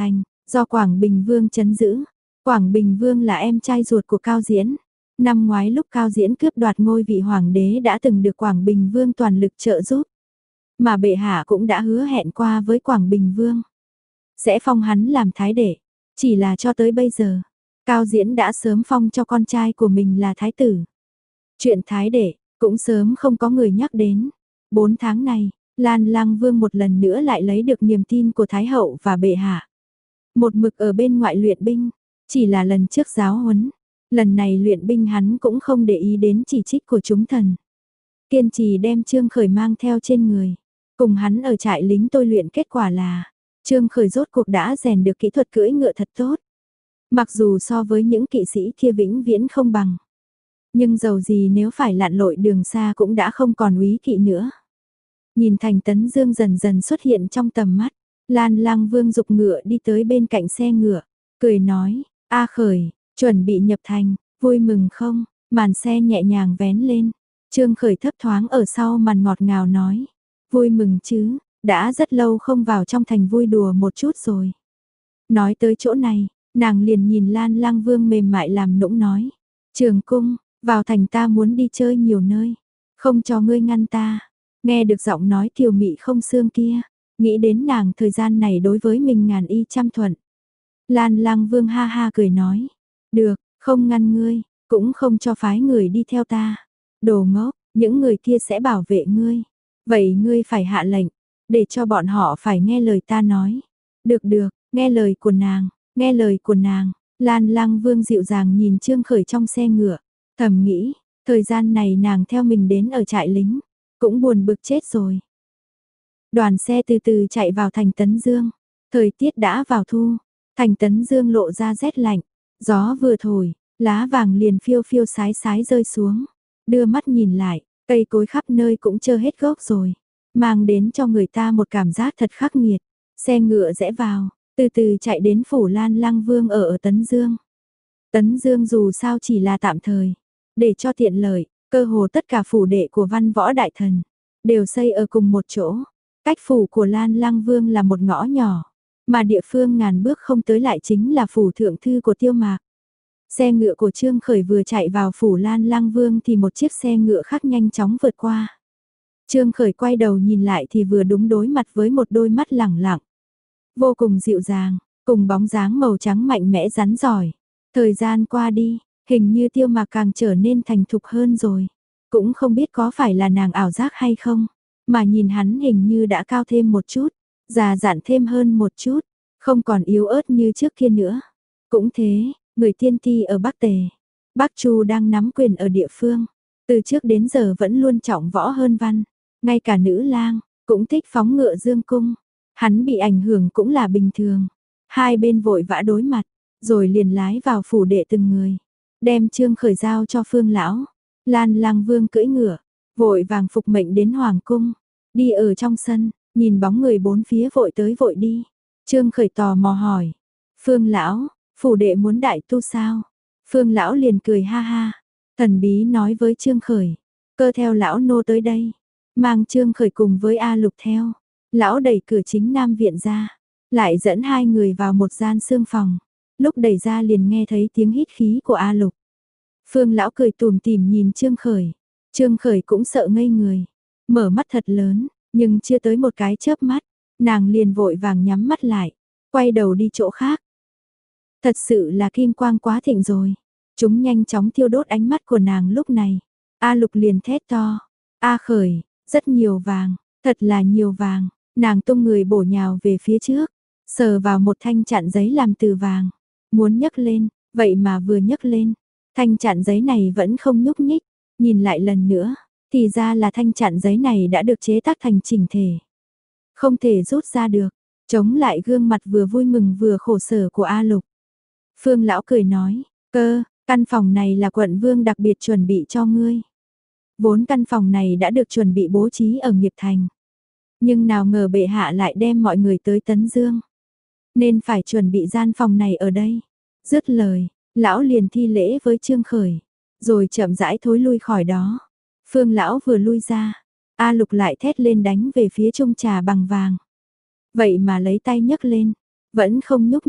do Quảng Bình Vương trấn giữ. Quảng Bình Vương là em trai ruột của Cao Diễn. Năm ngoái lúc Cao Diễn cướp đoạt ngôi vị hoàng đế đã từng được Quảng Bình Vương toàn lực trợ giúp. Mà bệ hạ cũng đã hứa hẹn qua với Quảng Bình Vương. Sẽ phong hắn làm thái đệ. Chỉ là cho tới bây giờ, Cao Diễn đã sớm phong cho con trai của mình là thái tử. Chuyện thái đệ, cũng sớm không có người nhắc đến. Bốn tháng này, Lan Lang Vương một lần nữa lại lấy được niềm tin của Thái hậu và bệ hạ. Một mực ở bên ngoại luyện binh, chỉ là lần trước giáo huấn. Lần này luyện binh hắn cũng không để ý đến chỉ trích của chúng thần. Kiên trì đem Trương Khởi mang theo trên người. Cùng hắn ở trại lính tôi luyện, kết quả là Trương Khởi rốt cuộc đã rèn được kỹ thuật cưỡi ngựa thật tốt. Mặc dù so với những kỵ sĩ kia vĩnh viễn không bằng. Nhưng dầu gì nếu phải lặn lội đường xa cũng đã không còn úy kỵ nữa. Nhìn Thành Tấn Dương dần dần xuất hiện trong tầm mắt. Lan Lang Vương dục ngựa đi tới bên cạnh xe ngựa. Cười nói, A Khởi, chuẩn bị nhập thành, vui mừng không? Màn xe nhẹ nhàng vén lên. Trương Khởi thấp thoáng ở sau màn ngọt ngào nói. Vui mừng chứ, đã rất lâu không vào trong thành vui đùa một chút rồi. Nói tới chỗ này, nàng liền nhìn Lan Lang Vương mềm mại làm nũng nói. Trường cung, vào thành ta muốn đi chơi nhiều nơi. Không cho ngươi ngăn ta. Nghe được giọng nói kiều mị không xương kia. Nghĩ đến nàng thời gian này đối với mình ngàn y trăm thuận. Lan Lang Vương ha ha cười nói. Được, không ngăn ngươi, cũng không cho phái người đi theo ta. Đồ ngốc, những người kia sẽ bảo vệ ngươi. Vậy ngươi phải hạ lệnh, để cho bọn họ phải nghe lời ta nói. Được được, nghe lời của nàng, nghe lời của nàng. Lan Lang Vương dịu dàng nhìn Trương Khởi trong xe ngựa. Thầm nghĩ, thời gian này nàng theo mình đến ở trại lính. Cũng buồn bực chết rồi. Đoàn xe từ từ chạy vào thành Tấn Dương. Thời tiết đã vào thu. Thành Tấn Dương lộ ra rét lạnh. Gió vừa thổi, lá vàng liền phiêu phiêu sái sái rơi xuống. Đưa mắt nhìn lại, cây cối khắp nơi cũng trơ hết gốc rồi. Mang đến cho người ta một cảm giác thật khắc nghiệt. Xe ngựa rẽ vào, từ từ chạy đến phủ Lan Lang Vương ở ở Tấn Dương. Tấn Dương dù sao chỉ là tạm thời. Để cho tiện lợi, cơ hồ tất cả phủ đệ của văn võ đại thần đều xây ở cùng một chỗ. Cách phủ của Lan Lang Vương là một ngõ nhỏ, mà địa phương ngàn bước không tới lại chính là phủ thượng thư của Tiêu Mạc. Xe ngựa của Trương Khởi vừa chạy vào phủ Lan Lang Vương thì một chiếc xe ngựa khác nhanh chóng vượt qua. Trương Khởi quay đầu nhìn lại thì vừa đúng đối mặt với một đôi mắt lẳng lặng. Vô cùng dịu dàng, cùng bóng dáng màu trắng mạnh mẽ rắn giỏi. Thời gian qua đi, hình như Tiêu Mạc càng trở nên thành thục hơn rồi. Cũng không biết có phải là nàng ảo giác hay không, mà nhìn hắn hình như đã cao thêm một chút, già dặn thêm hơn một chút, không còn yếu ớt như trước kia nữa. Cũng thế, người tiên ti ở Bắc Tề, Bắc Chu đang nắm quyền ở địa phương, từ trước đến giờ vẫn luôn trọng võ hơn văn, ngay cả nữ lang cũng thích phóng ngựa dương cung. Hắn bị ảnh hưởng cũng là bình thường. Hai bên vội vã đối mặt, rồi liền lái vào phủ đệ từng người, đem Trương Khởi giao cho Phương lão. Lan Lang Vương cưỡi ngựa, vội vàng phục mệnh đến hoàng cung, đi ở trong sân, nhìn bóng người bốn phía vội tới vội đi. Trương Khởi tò mò hỏi, Phương lão, phủ đệ muốn đại tu sao? Phương lão liền cười ha ha, thần bí nói với Trương Khởi, cơ theo lão nô tới đây, mang Trương Khởi cùng với A Lục theo. Lão đẩy cửa chính nam viện ra, lại dẫn hai người vào một gian sương phòng. Lúc đẩy ra liền nghe thấy tiếng hít khí của A Lục. Phương lão cười tủm tỉm nhìn Trương Khởi. Trương Khởi cũng sợ ngây người, mở mắt thật lớn, nhưng chưa tới một cái chớp mắt, nàng liền vội vàng nhắm mắt lại, quay đầu đi chỗ khác. Thật sự là kim quang quá thịnh rồi. Chúng nhanh chóng thiêu đốt ánh mắt của nàng lúc này. A Lục liền thét to, A Khởi, rất nhiều vàng, thật là nhiều vàng. Nàng tung người bổ nhào về phía trước, sờ vào một thanh chặn giấy làm từ vàng, muốn nhấc lên, vậy mà vừa nhấc lên, thanh chặn giấy này vẫn không nhúc nhích. Nhìn lại lần nữa, thì ra là thanh chặn giấy này đã được chế tác thành chỉnh thể, không thể rút ra được, chống lại gương mặt vừa vui mừng vừa khổ sở của A Lục. Phương lão cười nói, cơ, căn phòng này là quận vương đặc biệt chuẩn bị cho ngươi. Vốn căn phòng này đã được chuẩn bị bố trí ở Nghiệp Thành, nhưng nào ngờ bệ hạ lại đem mọi người tới Tấn Dương, nên phải chuẩn bị gian phòng này ở đây. Dứt lời, lão liền thi lễ với Trương Khởi, rồi chậm rãi thối lui khỏi đó. Phương lão vừa lui ra, A Lục lại thét lên đánh về phía chung trà bằng vàng. Vậy mà lấy tay nhấc lên, vẫn không nhúc nhích.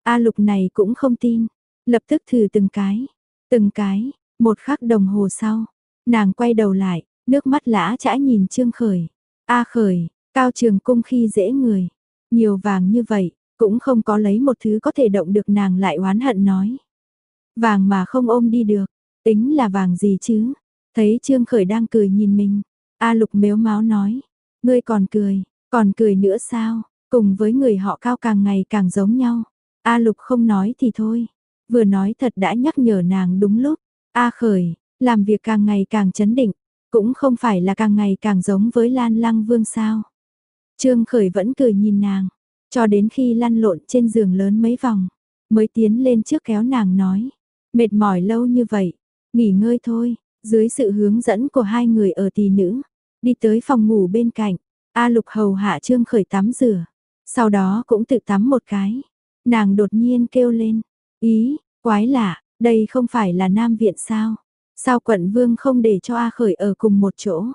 A Lục này cũng không tin, lập tức thử từng cái, từng cái, một khắc đồng hồ sau, nàng quay đầu lại, nước mắt lã chã nhìn Trương Khởi. A Khởi, Cao Trường Cung khi dễ người, nhiều vàng như vậy, cũng không có lấy một thứ có thể động được, nàng lại oán hận nói. Vàng mà không ôm đi được, tính là vàng gì chứ? Thấy Trương Khởi đang cười nhìn mình, A Lục mếu máo nói, ngươi còn cười, còn cười nữa sao? Cùng với người họ Cao càng ngày càng giống nhau. A Lục không nói thì thôi, vừa nói thật đã nhắc nhở nàng đúng lúc. A Khởi, làm việc càng ngày càng chấn định, cũng không phải là càng ngày càng giống với Lan Lăng Vương sao? Trương Khởi vẫn cười nhìn nàng, cho đến khi lăn lộn trên giường lớn mấy vòng, mới tiến lên trước kéo nàng nói, mệt mỏi lâu như vậy, nghỉ ngơi thôi. Dưới sự hướng dẫn của hai người ở tỳ nữ, đi tới phòng ngủ bên cạnh, A Lục hầu hạ Trương Khởi tắm rửa, sau đó cũng tự tắm một cái. Nàng đột nhiên kêu lên, ý, quái lạ, đây không phải là Nam Viện sao? Sao quận vương không để cho A Khởi ở cùng một chỗ?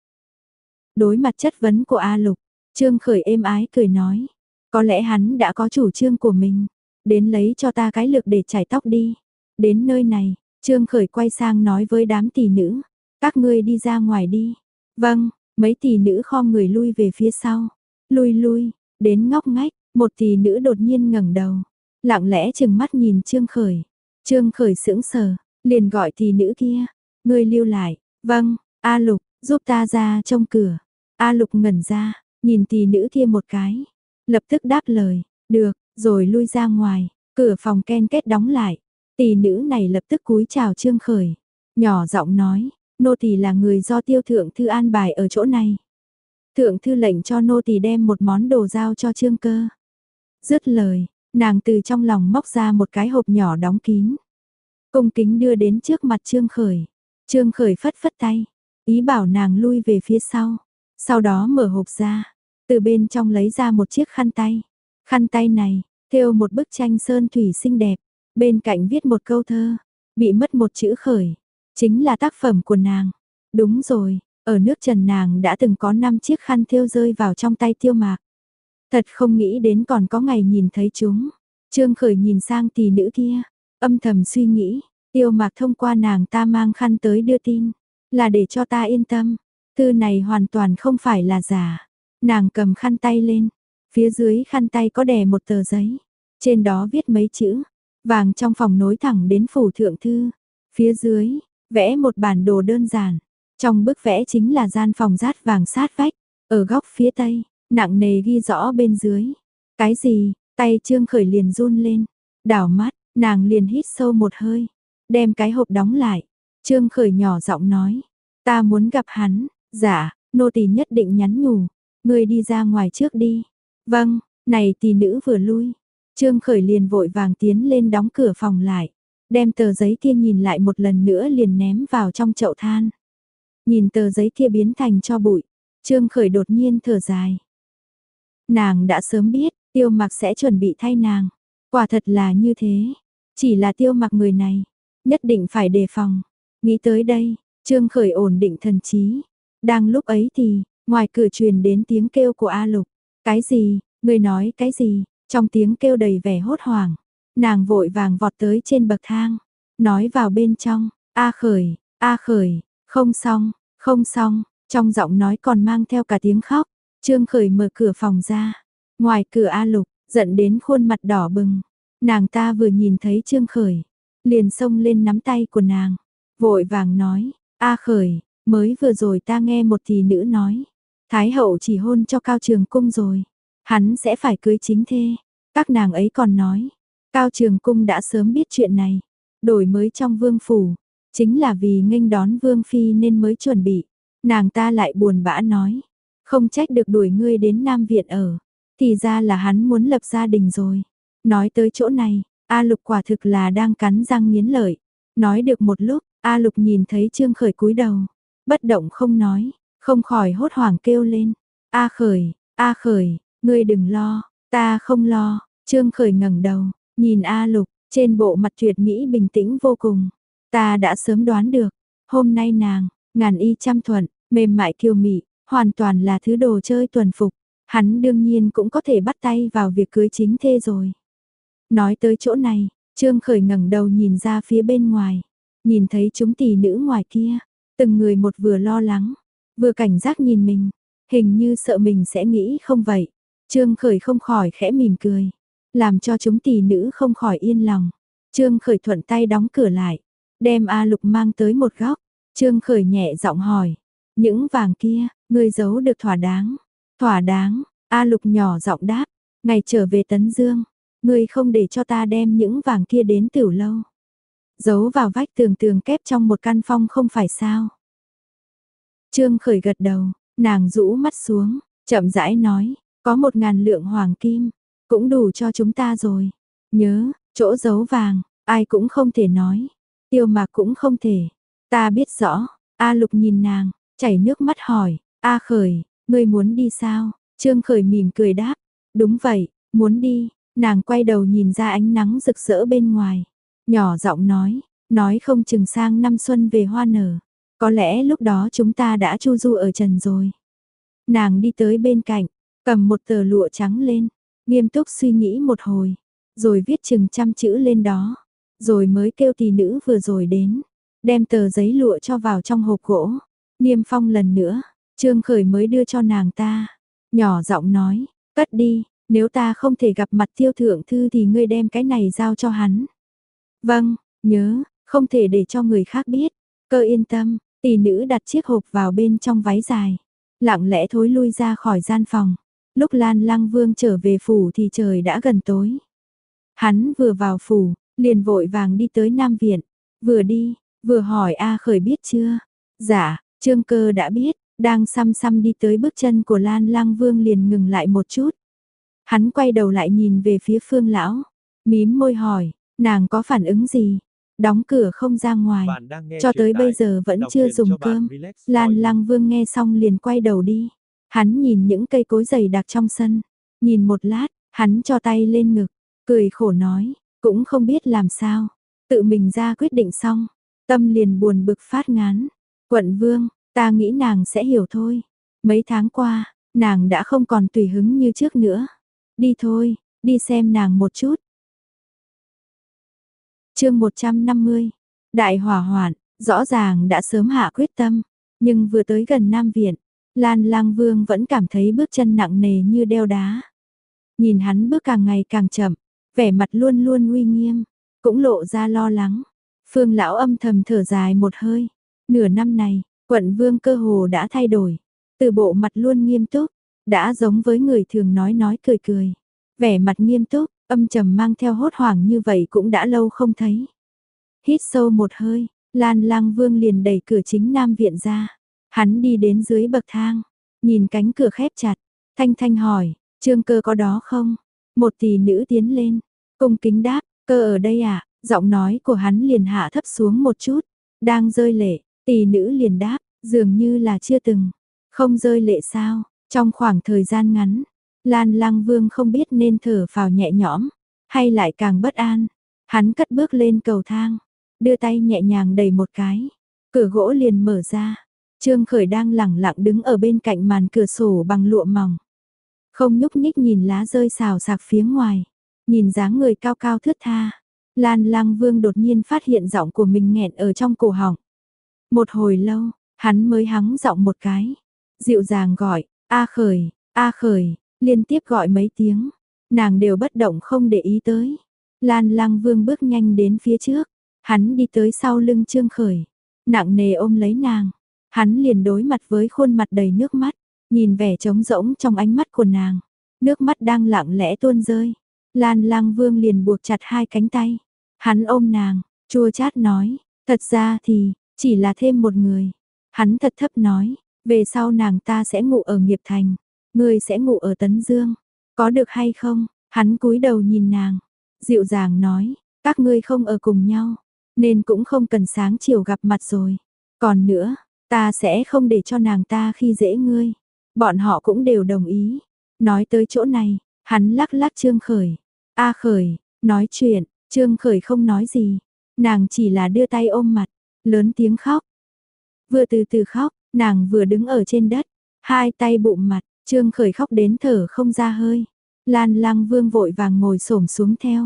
Đối mặt chất vấn của A Lục, Trương Khởi êm ái cười nói, có lẽ hắn đã có chủ trương của mình, đến lấy cho ta cái lược để chải tóc đi. Đến nơi này, Trương Khởi quay sang nói với đám tỷ nữ, các ngươi đi ra ngoài đi. Vâng, mấy tỷ nữ khom người lui về phía sau. Lui lui, đến ngóc ngách, một tỷ nữ đột nhiên ngẩng đầu, lặng lẽ chừng mắt nhìn Trương Khởi. Trương Khởi sững sờ, liền gọi tỷ nữ kia, ngươi lưu lại. Vâng, A Lục, giúp ta ra trông cửa. A Lục ngẩn ra, nhìn tỷ nữ kia một cái, lập tức đáp lời, được, rồi lui ra ngoài, cửa phòng ken kết đóng lại. Tỷ nữ này lập tức cúi chào Trương Khởi, nhỏ giọng nói, nô tỳ là người do Tiêu thượng thư an bài ở chỗ này. Thượng thư lệnh cho nô tỳ đem một món đồ giao cho Trương Cơ. Dứt lời, nàng từ trong lòng móc ra một cái hộp nhỏ đóng kín, cung kính đưa đến trước mặt Trương Khởi. Trương Khởi phất phất tay, ý bảo nàng lui về phía sau. Sau đó mở hộp ra, từ bên trong lấy ra một chiếc khăn tay. Khăn tay này, thêu một bức tranh sơn thủy xinh đẹp, bên cạnh viết một câu thơ, bị mất một chữ Khởi, chính là tác phẩm của nàng. Đúng rồi, ở nước Trần nàng đã từng có năm chiếc khăn thêu rơi vào trong tay Tiêu Mạc. Thật không nghĩ đến còn có ngày nhìn thấy chúng. Trương Khởi nhìn sang tỷ nữ kia, âm thầm suy nghĩ, Tiêu Mạc thông qua nàng ta mang khăn tới đưa tin, là để cho ta yên tâm. Thư này hoàn toàn không phải là giả. Nàng cầm khăn tay lên, phía dưới khăn tay có đè một tờ giấy, trên đó viết mấy chữ, vàng trong phòng nối thẳng đến phủ thượng thư. Phía dưới, vẽ một bản đồ đơn giản, trong bức vẽ chính là gian phòng rát vàng sát vách, ở góc phía tây, nặng nề ghi rõ bên dưới. Cái gì? Tay Trương Khởi liền run lên, đảo mắt, nàng liền hít sâu một hơi, đem cái hộp đóng lại. Trương Khởi nhỏ giọng nói, ta muốn gặp hắn. Dạ, nô tỳ nhất định nhắn nhủ, ngươi đi ra ngoài trước đi. Vâng, này tỷ nữ vừa lui, Trương Khởi liền vội vàng tiến lên đóng cửa phòng lại, đem tờ giấy kia nhìn lại một lần nữa liền ném vào trong chậu than. Nhìn tờ giấy kia biến thành tro bụi, Trương Khởi đột nhiên thở dài. Nàng đã sớm biết, Tiêu Mặc sẽ chuẩn bị thay nàng, quả thật là như thế, chỉ là Tiêu Mặc người này, nhất định phải đề phòng. Nghĩ tới đây, Trương Khởi ổn định thần trí. Đang lúc ấy thì, ngoài cửa truyền đến tiếng kêu của A Lục. Cái gì, người nói cái gì? Trong tiếng kêu đầy vẻ hốt hoảng, nàng vội vàng vọt tới trên bậc thang, nói vào bên trong, A Khởi, A Khởi, không xong, không xong, trong giọng nói còn mang theo cả tiếng khóc. Trương Khởi mở cửa phòng ra, ngoài cửa A Lục, giận đến khuôn mặt đỏ bừng. Nàng ta vừa nhìn thấy Trương Khởi, liền xông lên nắm tay của nàng, vội vàng nói, A Khởi, mới vừa rồi ta nghe một tỷ nữ nói, Thái hậu chỉ hôn cho Cao Trường Cung rồi, hắn sẽ phải cưới chính thê. Các nàng ấy còn nói, Cao Trường Cung đã sớm biết chuyện này, đổi mới trong vương phủ, chính là vì nghênh đón vương phi nên mới chuẩn bị. Nàng ta lại buồn bã nói, không trách được đuổi ngươi đến Nam Viện ở, thì ra là hắn muốn lập gia đình rồi. Nói tới chỗ này, A Lục quả thực là đang cắn răng nghiến lợi. Nói được một lúc, A Lục nhìn thấy Trương Khởi cúi đầu, bất động không nói, không khỏi hốt hoảng kêu lên. A Khởi, A Khởi, ngươi đừng lo, ta không lo. Trương Khởi ngẩng đầu, nhìn A Lục, trên bộ mặt tuyệt mỹ bình tĩnh vô cùng. Ta đã sớm đoán được, hôm nay nàng, ngàn y trăm thuận, mềm mại kiều mị, hoàn toàn là thứ đồ chơi tuần phục. Hắn đương nhiên cũng có thể bắt tay vào việc cưới chính thê rồi. Nói tới chỗ này, Trương Khởi ngẩng đầu nhìn ra phía bên ngoài, nhìn thấy chúng tỷ nữ ngoài kia, từng người một vừa lo lắng, vừa cảnh giác nhìn mình, hình như sợ mình sẽ nghĩ không vậy. Trương Khởi không khỏi khẽ mỉm cười, làm cho chúng tỷ nữ không khỏi yên lòng. Trương Khởi thuận tay đóng cửa lại, đem A Lục mang tới một góc. Trương Khởi nhẹ giọng hỏi, những vàng kia, ngươi giấu được thỏa đáng? Thỏa đáng, A Lục nhỏ giọng đáp, ngày trở về Tấn Dương, ngươi không để cho ta đem những vàng kia đến Tiểu Lâu. Giấu vào vách tường tường kép trong một căn phòng không phải sao? Trương Khởi gật đầu, nàng rũ mắt xuống, chậm rãi nói, có một ngàn lượng hoàng kim, cũng đủ cho chúng ta rồi. Nhớ, chỗ giấu vàng, ai cũng không thể nói, Tiêu Mạc cũng không thể. Ta biết rõ. A Lục nhìn nàng, chảy nước mắt hỏi, A Khởi, ngươi muốn đi sao? Trương Khởi mỉm cười đáp, đúng vậy, muốn đi. Nàng quay đầu nhìn ra ánh nắng rực rỡ bên ngoài, nhỏ giọng nói, nói không chừng sang năm xuân về hoa nở, có lẽ lúc đó chúng ta đã chu du ở trần rồi. Nàng đi tới bên cạnh, cầm một tờ lụa trắng lên, nghiêm túc suy nghĩ một hồi, rồi viết chừng trăm chữ lên đó, rồi mới kêu tỷ nữ vừa rồi đến, đem tờ giấy lụa cho vào trong hộp gỗ, niêm phong lần nữa. Trương Khởi mới đưa cho nàng ta, nhỏ giọng nói, cất đi, nếu ta không thể gặp mặt Tiêu thượng thư thì ngươi đem cái này giao cho hắn. Vâng, nhớ, không thể để cho người khác biết. Cơ yên tâm. Tỷ nữ đặt chiếc hộp vào bên trong váy dài, lặng lẽ thối lui ra khỏi gian phòng. Lúc Lan Lăng Vương trở về phủ thì trời đã gần tối. Hắn vừa vào phủ, liền vội vàng đi tới Nam Viện, vừa đi, vừa hỏi A Khởi biết chưa? Dạ, Trương Cơ đã biết, đang xăm xăm đi tới bước chân của Lan Lăng Vương liền ngừng lại một chút. Hắn quay đầu lại nhìn về phía Phương lão, mím môi hỏi, nàng có phản ứng gì? Đóng cửa không ra ngoài, cho tới bây giờ vẫn chưa dùng cơm. Lan Lăng Vương nghe xong liền quay đầu đi. Hắn nhìn những cây cối dày đặc trong sân, nhìn một lát, hắn cho tay lên ngực, cười khổ nói, cũng không biết làm sao, tự mình ra quyết định xong, tâm liền buồn bực phát ngán. Quận Vương, ta nghĩ nàng sẽ hiểu thôi. Mấy tháng qua, nàng đã không còn tùy hứng như trước nữa. Đi thôi, đi xem nàng một chút. Chương một trăm năm mươi. Đại hỏa hoạn, rõ ràng đã sớm hạ quyết tâm, nhưng vừa tới gần Nam Viện, Lan Lang Vương vẫn cảm thấy bước chân nặng nề như đeo đá. Nhìn hắn bước càng ngày càng chậm, vẻ mặt luôn luôn uy nghiêm, cũng lộ ra lo lắng. Phương lão âm thầm thở dài một hơi, nửa năm này, quận Vương cơ hồ đã thay đổi, từ bộ mặt luôn nghiêm túc, đã giống với người thường nói nói cười cười. Vẻ mặt nghiêm túc, âm trầm mang theo hốt hoảng như vậy cũng đã lâu không thấy. Hít sâu một hơi, Lan Lang Vương liền đẩy cửa chính Nam Viện ra. Hắn đi đến dưới bậc thang, nhìn cánh cửa khép chặt, thanh thanh hỏi, Trương Cơ có đó không? Một tỷ nữ tiến lên, cung kính đáp, Cơ ở đây à? Giọng nói của hắn liền hạ thấp xuống một chút, đang rơi lệ, tỷ nữ liền đáp, dường như là chưa từng. Không rơi lệ sao? Trong khoảng thời gian ngắn, Lan Lăng Vương không biết nên thở phào nhẹ nhõm, hay lại càng bất an. Hắn cất bước lên cầu thang, đưa tay nhẹ nhàng đẩy một cái, cửa gỗ liền mở ra. Trương Khởi đang lẳng lặng đứng ở bên cạnh màn cửa sổ bằng lụa mỏng, không nhúc nhích nhìn lá rơi xào xạc phía ngoài, nhìn dáng người cao cao thướt tha. Lan Lăng Vương đột nhiên phát hiện giọng của mình nghẹn ở trong cổ họng. Một hồi lâu, hắn mới hắng giọng một cái, dịu dàng gọi, A Khởi, A Khởi, liên tiếp gọi mấy tiếng, nàng đều bất động không để ý tới. Lan Lăng Vương bước nhanh đến phía trước, hắn đi tới sau lưng Trương Khởi, nặng nề ôm lấy nàng, hắn liền đối mặt với khuôn mặt đầy nước mắt, nhìn vẻ trống rỗng trong ánh mắt của nàng, nước mắt đang lặng lẽ tuôn rơi. Lan Lăng Vương liền buộc chặt hai cánh tay, hắn ôm nàng, chua chát nói, thật ra thì, chỉ là thêm một người. Hắn thật thấp nói, về sau nàng ta sẽ ngủ ở Nghiệp Thành, ngươi sẽ ngủ ở Tấn Dương, có được hay không? Hắn cúi đầu nhìn nàng, dịu dàng nói, các ngươi không ở cùng nhau, nên cũng không cần sáng chiều gặp mặt rồi. Còn nữa, ta sẽ không để cho nàng ta khi dễ ngươi. Bọn họ cũng đều đồng ý. Nói tới chỗ này, hắn lắc lắc Trương Khởi. A Khởi, nói chuyện, Trương Khởi không nói gì. Nàng chỉ là đưa tay ôm mặt, lớn tiếng khóc. Vừa từ từ khóc, nàng vừa đứng ở trên đất, hai tay bụng mặt, Trương Khởi khóc đến thở không ra hơi. Lan Lăng Vương vội vàng ngồi xổm xuống theo,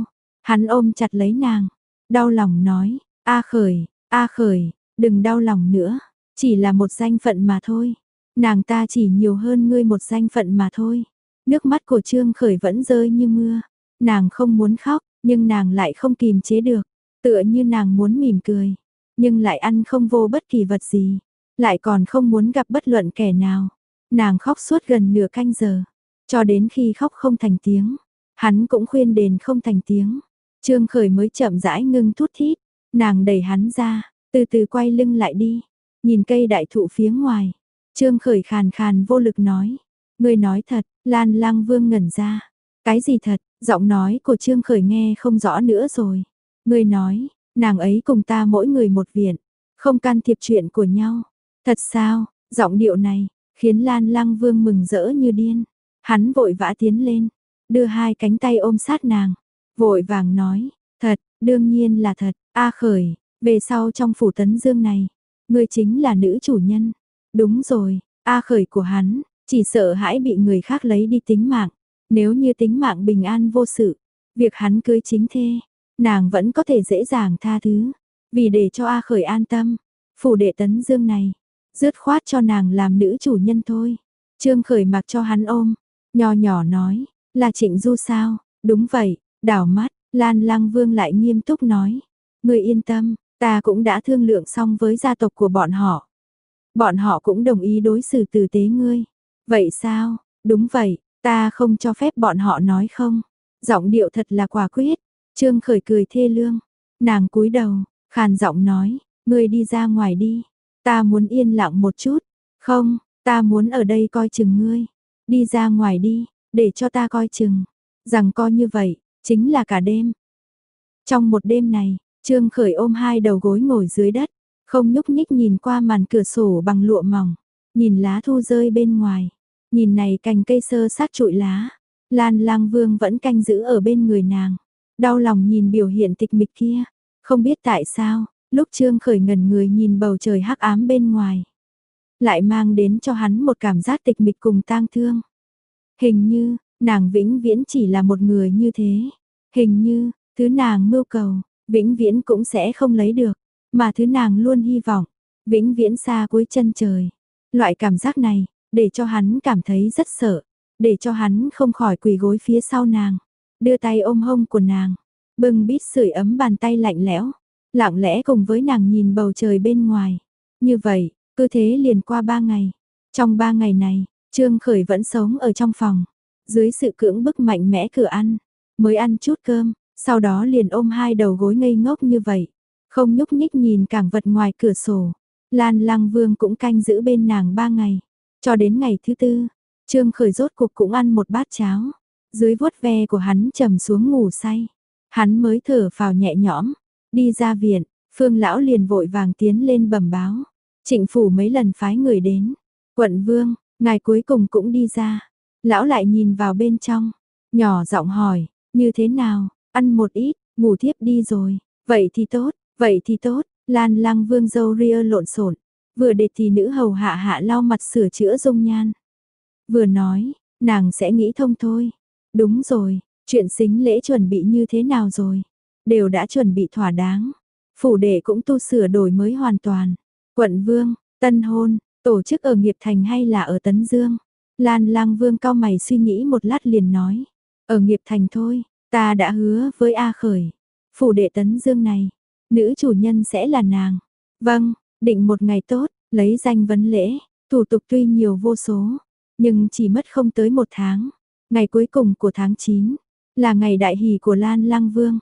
Hắn ôm chặt lấy nàng, đau lòng nói, A Khởi, A Khởi, đừng đau lòng nữa, chỉ là một danh phận mà thôi. Nàng ta chỉ nhiều hơn ngươi một danh phận mà thôi. Nước mắt của Trương Khởi vẫn rơi như mưa. Nàng không muốn khóc, nhưng nàng lại không kìm chế được. Tựa như nàng muốn mỉm cười, nhưng lại ăn không vô bất kỳ vật gì. Lại còn không muốn gặp bất luận kẻ nào. Nàng khóc suốt gần nửa canh giờ. Cho đến khi khóc không thành tiếng. Hắn cũng khuyên đền không thành tiếng. Trương Khởi mới chậm rãi ngưng thút thít. Nàng đẩy hắn ra, từ từ quay lưng lại đi. Nhìn cây đại thụ phía ngoài. Trương Khởi khàn khàn vô lực nói. Ngươi nói thật, Lan Lang Vương ngẩn ra. Cái gì thật, giọng nói của Trương Khởi nghe không rõ nữa rồi. Ngươi nói, nàng ấy cùng ta mỗi người một viện, không can thiệp chuyện của nhau. Thật sao, giọng điệu này, khiến Lan Lang Vương mừng rỡ như điên. Hắn vội vã tiến lên, đưa hai cánh tay ôm sát nàng. Vội vàng nói, thật, đương nhiên là thật, A Khởi, về sau trong phủ Tấn Dương này, ngươi chính là nữ chủ nhân. Đúng rồi, A Khởi của hắn, chỉ sợ hãi bị người khác lấy đi tính mạng. Nếu như tính mạng bình an vô sự, việc hắn cưới chính thê, nàng vẫn có thể dễ dàng tha thứ. Vì để cho A Khởi an tâm, phủ đệ Tấn Dương này, dứt khoát cho nàng làm nữ chủ nhân thôi. Trương Khởi mặc cho hắn ôm, nho nhỏ nói, là Trịnh Du sao? Đúng vậy, đảo mắt, Lan Lang Vương lại nghiêm túc nói. Ngươi yên tâm, ta cũng đã thương lượng xong với gia tộc của bọn họ. Bọn họ cũng đồng ý đối xử tử tế ngươi. Vậy sao? Đúng vậy, ta không cho phép bọn họ nói không. Giọng điệu thật là quả quyết. Trương Khởi cười thê lương. Nàng cúi đầu, khàn giọng nói, ngươi đi ra ngoài đi. Ta muốn yên lặng một chút. Không, ta muốn ở đây coi chừng ngươi. Đi ra ngoài đi, để cho ta coi chừng. Rằng coi như vậy, chính là cả đêm. Trong một đêm này, Trương Khởi ôm hai đầu gối ngồi dưới đất, không nhúc nhích nhìn qua màn cửa sổ bằng lụa mỏng, nhìn lá thu rơi bên ngoài, nhìn này cành cây sơ xác trụi lá. Lan Lang Vương vẫn canh giữ ở bên người nàng, đau lòng nhìn biểu hiện tịch mịch kia, không biết tại sao, lúc Trương Khởi ngẩn người nhìn bầu trời hắc ám bên ngoài, lại mang đến cho hắn một cảm giác tịch mịch cùng tang thương. Hình như, nàng vĩnh viễn chỉ là một người như thế, hình như, thứ nàng mưu cầu, vĩnh viễn cũng sẽ không lấy được, mà thứ nàng luôn hy vọng, vĩnh viễn xa cuối chân trời. Loại cảm giác này, để cho hắn cảm thấy rất sợ, để cho hắn không khỏi quỳ gối phía sau nàng, đưa tay ôm hông của nàng, bưng bít sưởi ấm bàn tay lạnh lẽo, lặng lẽ cùng với nàng nhìn bầu trời bên ngoài. Như vậy, cứ thế liền qua ba ngày. Trong ba ngày này, Trương Khởi vẫn sống ở trong phòng, dưới sự cưỡng bức mạnh mẽ cửa ăn, mới ăn chút cơm, sau đó liền ôm hai đầu gối ngây ngốc như vậy, không nhúc nhích nhìn cảng vật ngoài cửa sổ. Lan Lang Vương cũng canh giữ bên nàng ba ngày, cho đến ngày thứ tư, Trương Khởi rốt cuộc cũng ăn một bát cháo, dưới vuốt ve của hắn trầm xuống ngủ say, hắn mới thở phào nhẹ nhõm, đi ra viện, Phương lão liền vội vàng tiến lên bẩm báo, Trịnh phủ mấy lần phái người đến, quận vương, ngài cuối cùng cũng đi ra. Lão lại nhìn vào bên trong, nhỏ giọng hỏi, như thế nào, ăn một ít, ngủ thiếp đi rồi, vậy thì tốt, vậy thì tốt. Lan Lang Vương râu ria lộn xộn, vừa để thì nữ hầu hạ hạ lau mặt sửa chữa dung nhan, vừa nói, nàng sẽ nghĩ thông thôi. Đúng rồi, chuyện sính lễ chuẩn bị như thế nào rồi? Đều đã chuẩn bị thỏa đáng, phủ đệ cũng tu sửa đổi mới hoàn toàn. Quận vương, tân hôn, tổ chức ở Nghiệp Thành hay là ở Tấn Dương? Lan Lang Vương cau mày suy nghĩ một lát liền nói, ở Nghiệp Thành thôi, ta đã hứa với A Khởi, phủ đệ Tấn Dương này, nữ chủ nhân sẽ là nàng. Vâng, định một ngày tốt, lấy danh vấn lễ, thủ tục tuy nhiều vô số, nhưng chỉ mất không tới một tháng. Ngày cuối cùng của tháng chín, là ngày đại hỷ của Lan Lang Vương.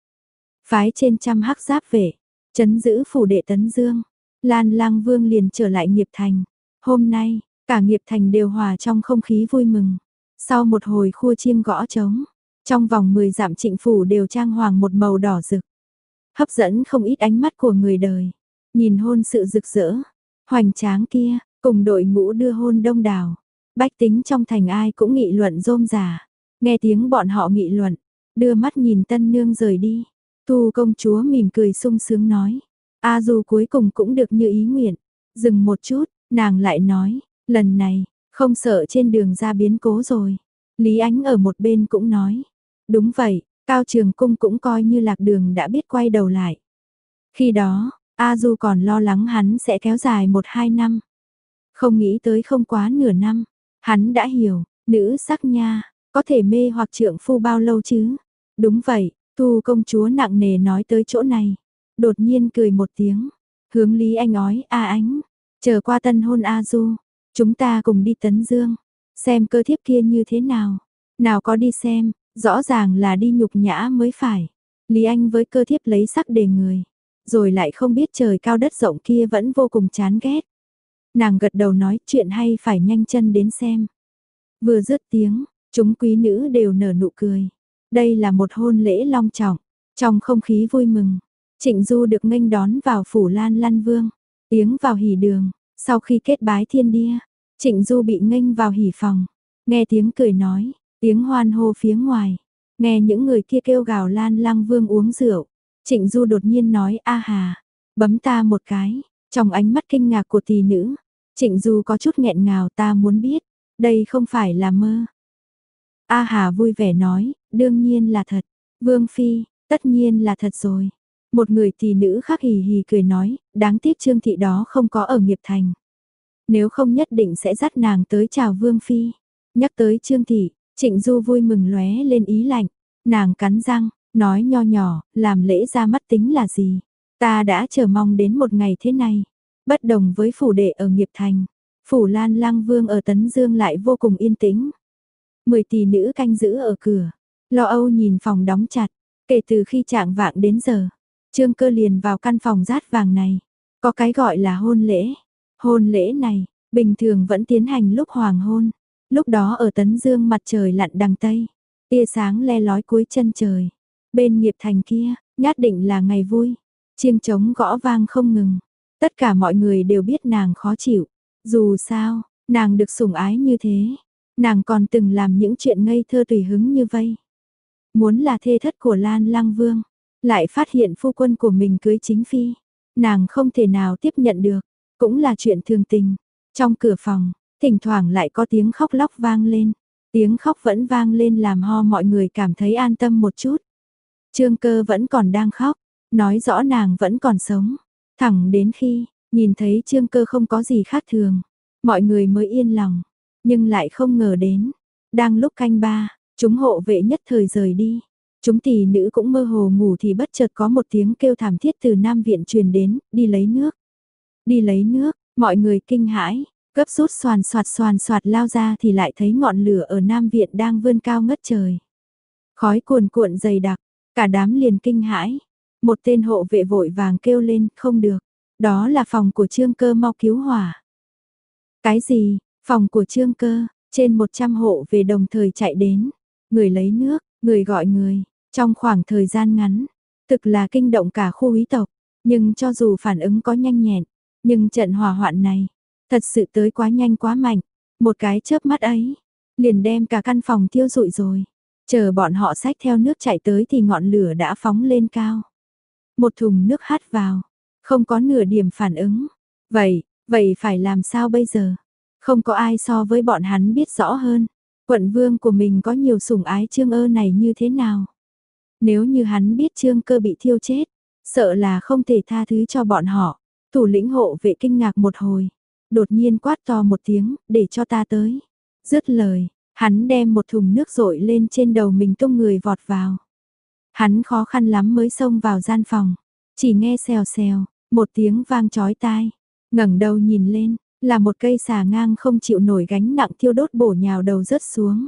Phái trên trăm hắc giáp vệ, trấn giữ phủ đệ Tấn Dương, Lan Lang Vương liền trở lại Nghiệp Thành. Hôm nay, cả Nghiệp Thành đều hòa trong không khí vui mừng. Sau một hồi khua chiêng gõ trống, trong vòng mười dặm Trịnh phủ đều trang hoàng một màu đỏ rực, hấp dẫn không ít ánh mắt của người đời. Nhìn hôn sự rực rỡ, hoành tráng kia, cùng đội ngũ đưa hôn đông đảo, bách tính trong thành ai cũng nghị luận rôm rả. Nghe tiếng bọn họ nghị luận, đưa mắt nhìn tân nương rời đi, Thu công chúa mỉm cười sung sướng nói, a dù cuối cùng cũng được như ý nguyện. Dừng một chút, nàng lại nói, lần này, không sợ trên đường ra biến cố rồi. Lý Ánh ở một bên cũng nói, đúng vậy, Cao Trường Cung cũng coi như lạc đường đã biết quay đầu lại. Khi đó, A Du còn lo lắng hắn sẽ kéo dài một hai năm. Không nghĩ tới không quá nửa năm, hắn đã hiểu, nữ sắc nha, có thể mê hoặc trượng phu bao lâu chứ? Đúng vậy, Thu công chúa nặng nề nói tới chỗ này, đột nhiên cười một tiếng, hướng Lý Anh ói, "A Ánh, chờ qua tân hôn A Du, chúng ta cùng đi Tấn Dương, xem cơ thiếp kia như thế nào." Nào có đi xem, rõ ràng là đi nhục nhã mới phải. Lý Anh với cơ thiếp lấy sắc đề người, rồi lại không biết trời cao đất rộng kia vẫn vô cùng chán ghét. Nàng gật đầu nói chuyện hay phải nhanh chân đến xem. Vừa dứt tiếng, chúng quý nữ đều nở nụ cười. Đây là một hôn lễ long trọng, trong không khí vui mừng. Trịnh Du được nghênh đón vào phủ Lan Lăn Vương, tiến vào hỉ đường, sau khi kết bái thiên đia, Trịnh Du bị nghênh vào hỉ phòng, nghe tiếng cười nói, tiếng hoan hô phía ngoài, nghe những người kia kêu gào Lan Lăng Vương uống rượu. Trịnh Du đột nhiên nói, "A Hà", bấm ta một cái, trong ánh mắt kinh ngạc của tỷ nữ, Trịnh Du có chút nghẹn ngào, "Ta muốn biết, đây không phải là mơ." A Hà vui vẻ nói, "Đương nhiên là thật, Vương Phi, tất nhiên là thật rồi." Một người tỷ nữ khác hì hì cười nói, "Đáng tiếc Trương Thị đó không có ở Nghiệp Thành. Nếu không nhất định sẽ dắt nàng tới chào Vương Phi." Nhắc tới Trương Thị, Trịnh Du vui mừng lóe lên ý lạnh, nàng cắn răng, nói nho nhỏ, "Làm lễ ra mắt tính là gì? Ta đã chờ mong đến một ngày thế này." Bất đồng với phủ đệ ở Nghiệp Thành, phủ Lan Lăng Vương ở Tấn Dương lại vô cùng yên tĩnh. Mười tỷ nữ canh giữ ở cửa, lo âu nhìn phòng đóng chặt, kể từ khi chạng vạng đến giờ, Trương Cơ liền vào căn phòng rát vàng này, có cái gọi là hôn lễ. Hôn lễ này, bình thường vẫn tiến hành lúc hoàng hôn, lúc đó ở Tấn Dương mặt trời lặn đằng Tây, tia sáng le lói cuối chân trời. Bên Nghiệp Thành kia, nhất định là ngày vui, chiêng trống gõ vang không ngừng. Tất cả mọi người đều biết nàng khó chịu, dù sao, nàng được sủng ái như thế, nàng còn từng làm những chuyện ngây thơ tùy hứng như vây. Muốn là thê thất của Lan Lăng Vương, lại phát hiện phu quân của mình cưới chính phi, nàng không thể nào tiếp nhận được, cũng là chuyện thường tình. Trong cửa phòng, thỉnh thoảng lại có tiếng khóc lóc vang lên, tiếng khóc vẫn vang lên làm ho mọi người cảm thấy an tâm một chút. Trương Cơ vẫn còn đang khóc, nói rõ nàng vẫn còn sống. Thẳng đến khi, nhìn thấy Trương Cơ không có gì khác thường, mọi người mới yên lòng, nhưng lại không ngờ đến. Đang lúc canh ba, chúng hộ vệ nhất thời rời đi. Chúng tỷ nữ cũng mơ hồ ngủ thì bất chợt có một tiếng kêu thảm thiết từ Nam Viện truyền đến, "Đi lấy nước." Đi lấy nước, mọi người kinh hãi, gấp rút xoàn xoạt xoàn xoạt lao ra thì lại thấy ngọn lửa ở Nam Viện đang vươn cao ngất trời. Khói cuồn cuộn dày đặc, cả đám liền kinh hãi. Một tên hộ vệ vội vàng kêu lên, "Không được, đó là phòng của Trương Cơ, mau cứu hỏa." Cái gì? Phòng của Trương Cơ? Trên một trăm hộ về đồng thời chạy đến, người lấy nước, người gọi người, trong khoảng thời gian ngắn, thực là kinh động cả khu quý tộc, nhưng cho dù phản ứng có nhanh nhẹn, nhưng trận hỏa hoạn này, thật sự tới quá nhanh quá mạnh, một cái chớp mắt ấy, liền đem cả căn phòng thiêu rụi rồi. Chờ bọn họ xách theo nước chạy tới thì ngọn lửa đã phóng lên cao. Một thùng nước hắt vào, không có nửa điểm phản ứng. Vậy, vậy phải làm sao bây giờ? Không có ai so với bọn hắn biết rõ hơn, quận vương của mình có nhiều sủng ái Trương Ơ này như thế nào. Nếu như hắn biết Trương Cơ bị thiêu chết, sợ là không thể tha thứ cho bọn họ. Thủ lĩnh hộ vệ kinh ngạc một hồi, đột nhiên quát to một tiếng, "Để cho ta tới." Dứt lời, hắn đem một thùng nước rội lên trên đầu mình, tung người vọt vào. Hắn khó khăn lắm mới xông vào gian phòng, chỉ nghe xèo xèo, một tiếng vang chói tai, ngẩng đầu nhìn lên, là một cây xà ngang không chịu nổi gánh nặng thiêu đốt bổ nhào đầu rớt xuống.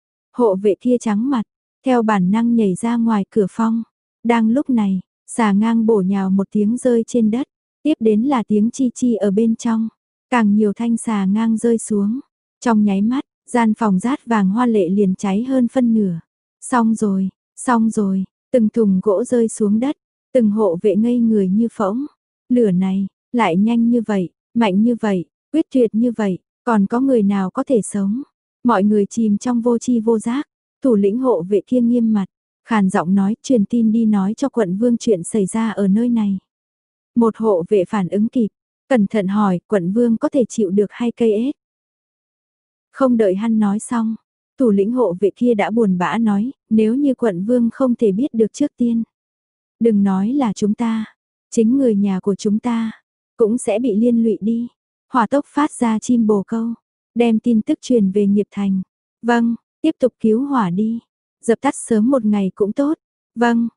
Hộ vệ kia trắng mặt, theo bản năng nhảy ra ngoài cửa phòng. Đang lúc này, xà ngang bổ nhào một tiếng rơi trên đất, tiếp đến là tiếng chi chi ở bên trong, càng nhiều thanh xà ngang rơi xuống. Trong nháy mắt, gian phòng rát vàng hoa lệ liền cháy hơn phân nửa. Xong rồi, xong rồi, từng thùng gỗ rơi xuống đất, từng hộ vệ ngây người như phỗng. Lửa này, lại nhanh như vậy, mạnh như vậy, quyết tuyệt như vậy, còn có người nào có thể sống? Mọi người chìm trong vô tri vô giác. Thủ lĩnh hộ vệ kia nghiêm mặt, khàn giọng nói, "Truyền tin đi nói cho quận vương chuyện xảy ra ở nơi này." Một hộ vệ phản ứng kịp, cẩn thận hỏi, "Quận vương có thể chịu được hai cây ếch?" Không đợi hắn nói xong, Thủ lĩnh hộ vệ kia đã buồn bã nói, nếu như quận vương không thể biết được trước tiên. Đừng nói là chúng ta, chính người nhà của chúng ta, cũng sẽ bị liên lụy đi. Hỏa tốc phát ra chim bồ câu, đem tin tức truyền về nghiệp thành. Vâng, tiếp tục cứu hỏa đi. Dập tắt sớm một ngày cũng tốt. Vâng.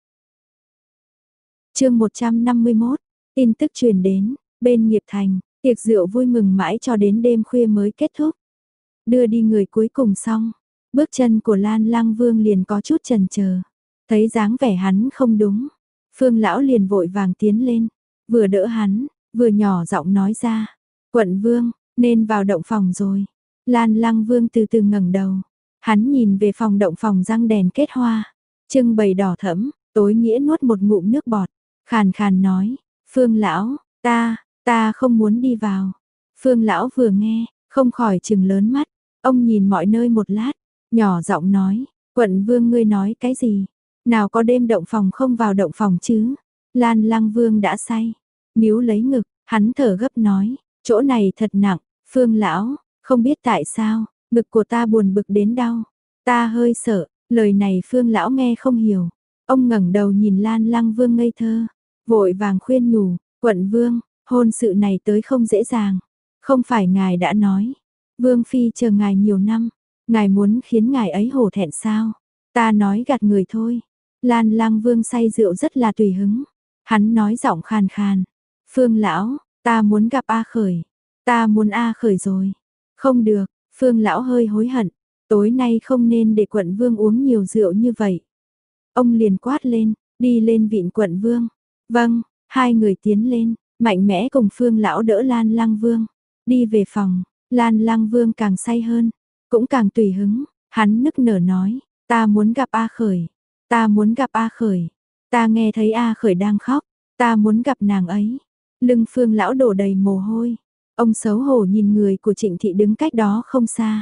Chương một trăm năm mươi mốt, tin tức truyền đến, bên nghiệp thành, tiệc rượu vui mừng mãi cho đến đêm khuya mới kết thúc. Đưa đi người cuối cùng xong, bước chân của Lan Lăng Vương liền có chút chần chờ. Thấy dáng vẻ hắn không đúng, Phương lão liền vội vàng tiến lên, vừa đỡ hắn, vừa nhỏ giọng nói ra, "Quận vương, nên vào động phòng rồi." Lan Lăng Vương từ từ ngẩng đầu, hắn nhìn về phòng động phòng răng đèn kết hoa, trưng bày đỏ thẫm, tối nghĩa nuốt một ngụm nước bọt, khàn khàn nói, "Phương lão, ta, ta không muốn đi vào." Phương lão vừa nghe, không khỏi trừng lớn mắt, ông nhìn mọi nơi một lát, nhỏ giọng nói, "Quận vương ngươi nói cái gì? Nào có đêm động phòng không vào động phòng chứ?" Lan Lăng Vương đã say, níu lấy ngực, hắn thở gấp nói, "Chỗ này thật nặng, Phương lão, không biết tại sao, ngực của ta buồn bực đến đau." Ta hơi sợ, lời này Phương lão nghe không hiểu. Ông ngẩng đầu nhìn Lan Lăng Vương ngây thơ, vội vàng khuyên nhủ, "Quận vương, hôn sự này tới không dễ dàng. Không phải ngài đã nói, Vương phi chờ ngài nhiều năm, ngài muốn khiến ngài ấy hổ thẹn sao? Ta nói gạt người thôi." Lan Lăng Vương say rượu rất là tùy hứng. Hắn nói giọng khàn khàn, "Phương lão, ta muốn gặp A Khởi. Ta muốn A Khởi rồi." "Không được." Phương lão hơi hối hận, tối nay không nên để quận vương uống nhiều rượu như vậy. Ông liền quát lên, "Đi lên vịn quận vương." "Vâng." Hai người tiến lên, mạnh mẽ cùng Phương lão đỡ Lan Lăng Vương đi về phòng. Lan Lăng Vương càng say hơn, cũng càng tùy hứng, hắn nức nở nói, "Ta muốn gặp A Khởi, ta muốn gặp A Khởi, ta nghe thấy A Khởi đang khóc, ta muốn gặp nàng ấy." Lưng Phương lão đổ đầy mồ hôi, ông xấu hổ nhìn người của Trịnh thị đứng cách đó không xa.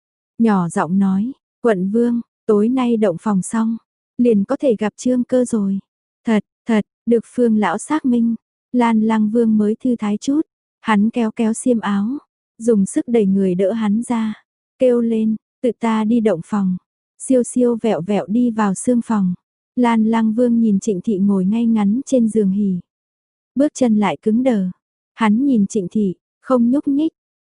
Nhỏ giọng nói, "Quận vương, tối nay động phòng xong, liền có thể gặp Trương Cơ rồi." "Thật, thật." Được Phương lão xác minh, Lan Lăng Vương mới thư thái chút, hắn kéo kéo xiêm áo, dùng sức đẩy người đỡ hắn ra, kêu lên, "Tự ta đi động phòng." Siêu siêu vẹo vẹo đi vào xương phòng. Lan Lăng Vương nhìn Trịnh thị ngồi ngay ngắn trên giường hỉ, bước chân lại cứng đờ. Hắn nhìn Trịnh thị, không nhúc nhích.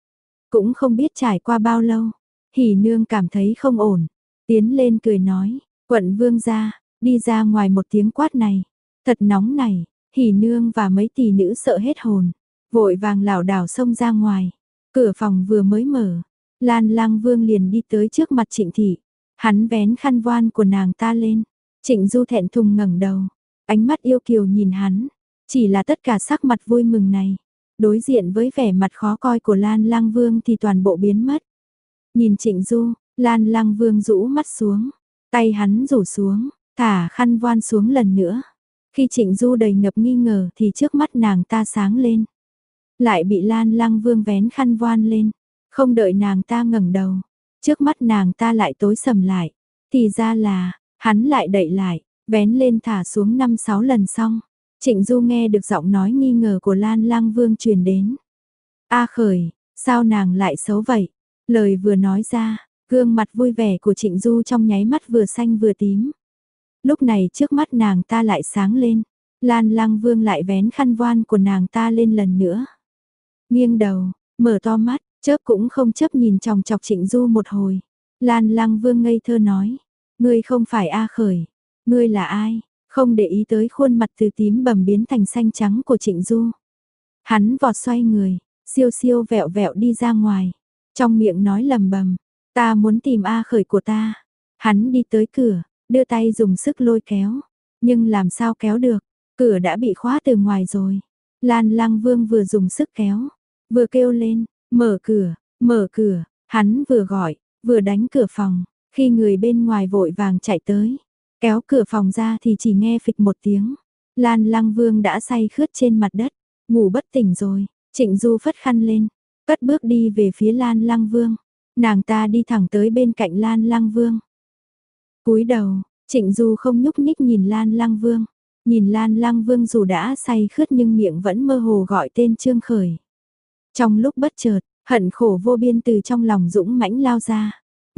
Cũng không biết trải qua bao lâu, Hỉ nương cảm thấy không ổn, tiến lên cười nói, "Quận vương gia, đi ra ngoài." Một tiếng quát này, thật nóng này, Hỉ nương và mấy tỷ nữ sợ hết hồn, vội vàng lảo đảo xông ra ngoài. Cửa phòng vừa mới mở, Lan Lăng Vương liền đi tới trước mặt Trịnh thị, hắn vén khăn voan của nàng ta lên. Trịnh Du thẹn thùng ngẩng đầu, ánh mắt yêu kiều nhìn hắn, chỉ là tất cả sắc mặt vui mừng này, đối diện với vẻ mặt khó coi của Lan Lăng Vương thì toàn bộ biến mất. Nhìn Trịnh Du, Lan Lăng Vương rũ mắt xuống, tay hắn rủ xuống, thả khăn voan xuống lần nữa. Khi Trịnh Du đầy ngập nghi ngờ thì trước mắt nàng ta sáng lên. Lại bị Lan Lăng Vương vén khăn voan lên, không đợi nàng ta ngẩng đầu, trước mắt nàng ta lại tối sầm lại. Thì ra là, hắn lại đậy lại, vén lên thả xuống năm sáu lần xong. Trịnh Du nghe được giọng nói nghi ngờ của Lan Lăng Vương truyền đến. "A Khởi, sao nàng lại xấu vậy?" Lời vừa nói ra, gương mặt vui vẻ của Trịnh Du trong nháy mắt vừa xanh vừa tím. Lúc này trước mắt nàng ta lại sáng lên, Lan Lăng Vương lại vén khăn voan của nàng ta lên lần nữa. Nghiêng đầu, mở to mắt, chớp cũng không chớp nhìn chòng chọc Trịnh Du một hồi. Lan Lăng Vương ngây thơ nói, "Ngươi không phải A Khởi, ngươi là ai?" Không để ý tới khuôn mặt từ tím bầm biến thành xanh trắng của Trịnh Du. Hắn vọt xoay người, siêu siêu vẹo vẹo đi ra ngoài, trong miệng nói lầm bầm, "Ta muốn tìm A Khởi của ta." Hắn đi tới cửa, đưa tay dùng sức lôi kéo, nhưng làm sao kéo được, cửa đã bị khóa từ ngoài rồi. Lan Lăng Vương vừa dùng sức kéo, vừa kêu lên, "Mở cửa, mở cửa." Hắn vừa gọi, vừa đánh cửa phòng, khi người bên ngoài vội vàng chạy tới, kéo cửa phòng ra thì chỉ nghe phịch một tiếng. Lan Lăng Vương đã say khướt trên mặt đất, ngủ bất tỉnh rồi. Trịnh Du phất khăn lên, cất bước đi về phía Lan Lăng Vương. Nàng ta đi thẳng tới bên cạnh Lan Lăng Vương. Cúi đầu, Trịnh Du không nhúc nhích nhìn Lan Lăng Vương. Nhìn Lan Lăng Vương dù đã say khướt nhưng miệng vẫn mơ hồ gọi tên Trương Khởi. Trong lúc bất chợt, hận khổ vô biên từ trong lòng dũng mãnh lao ra.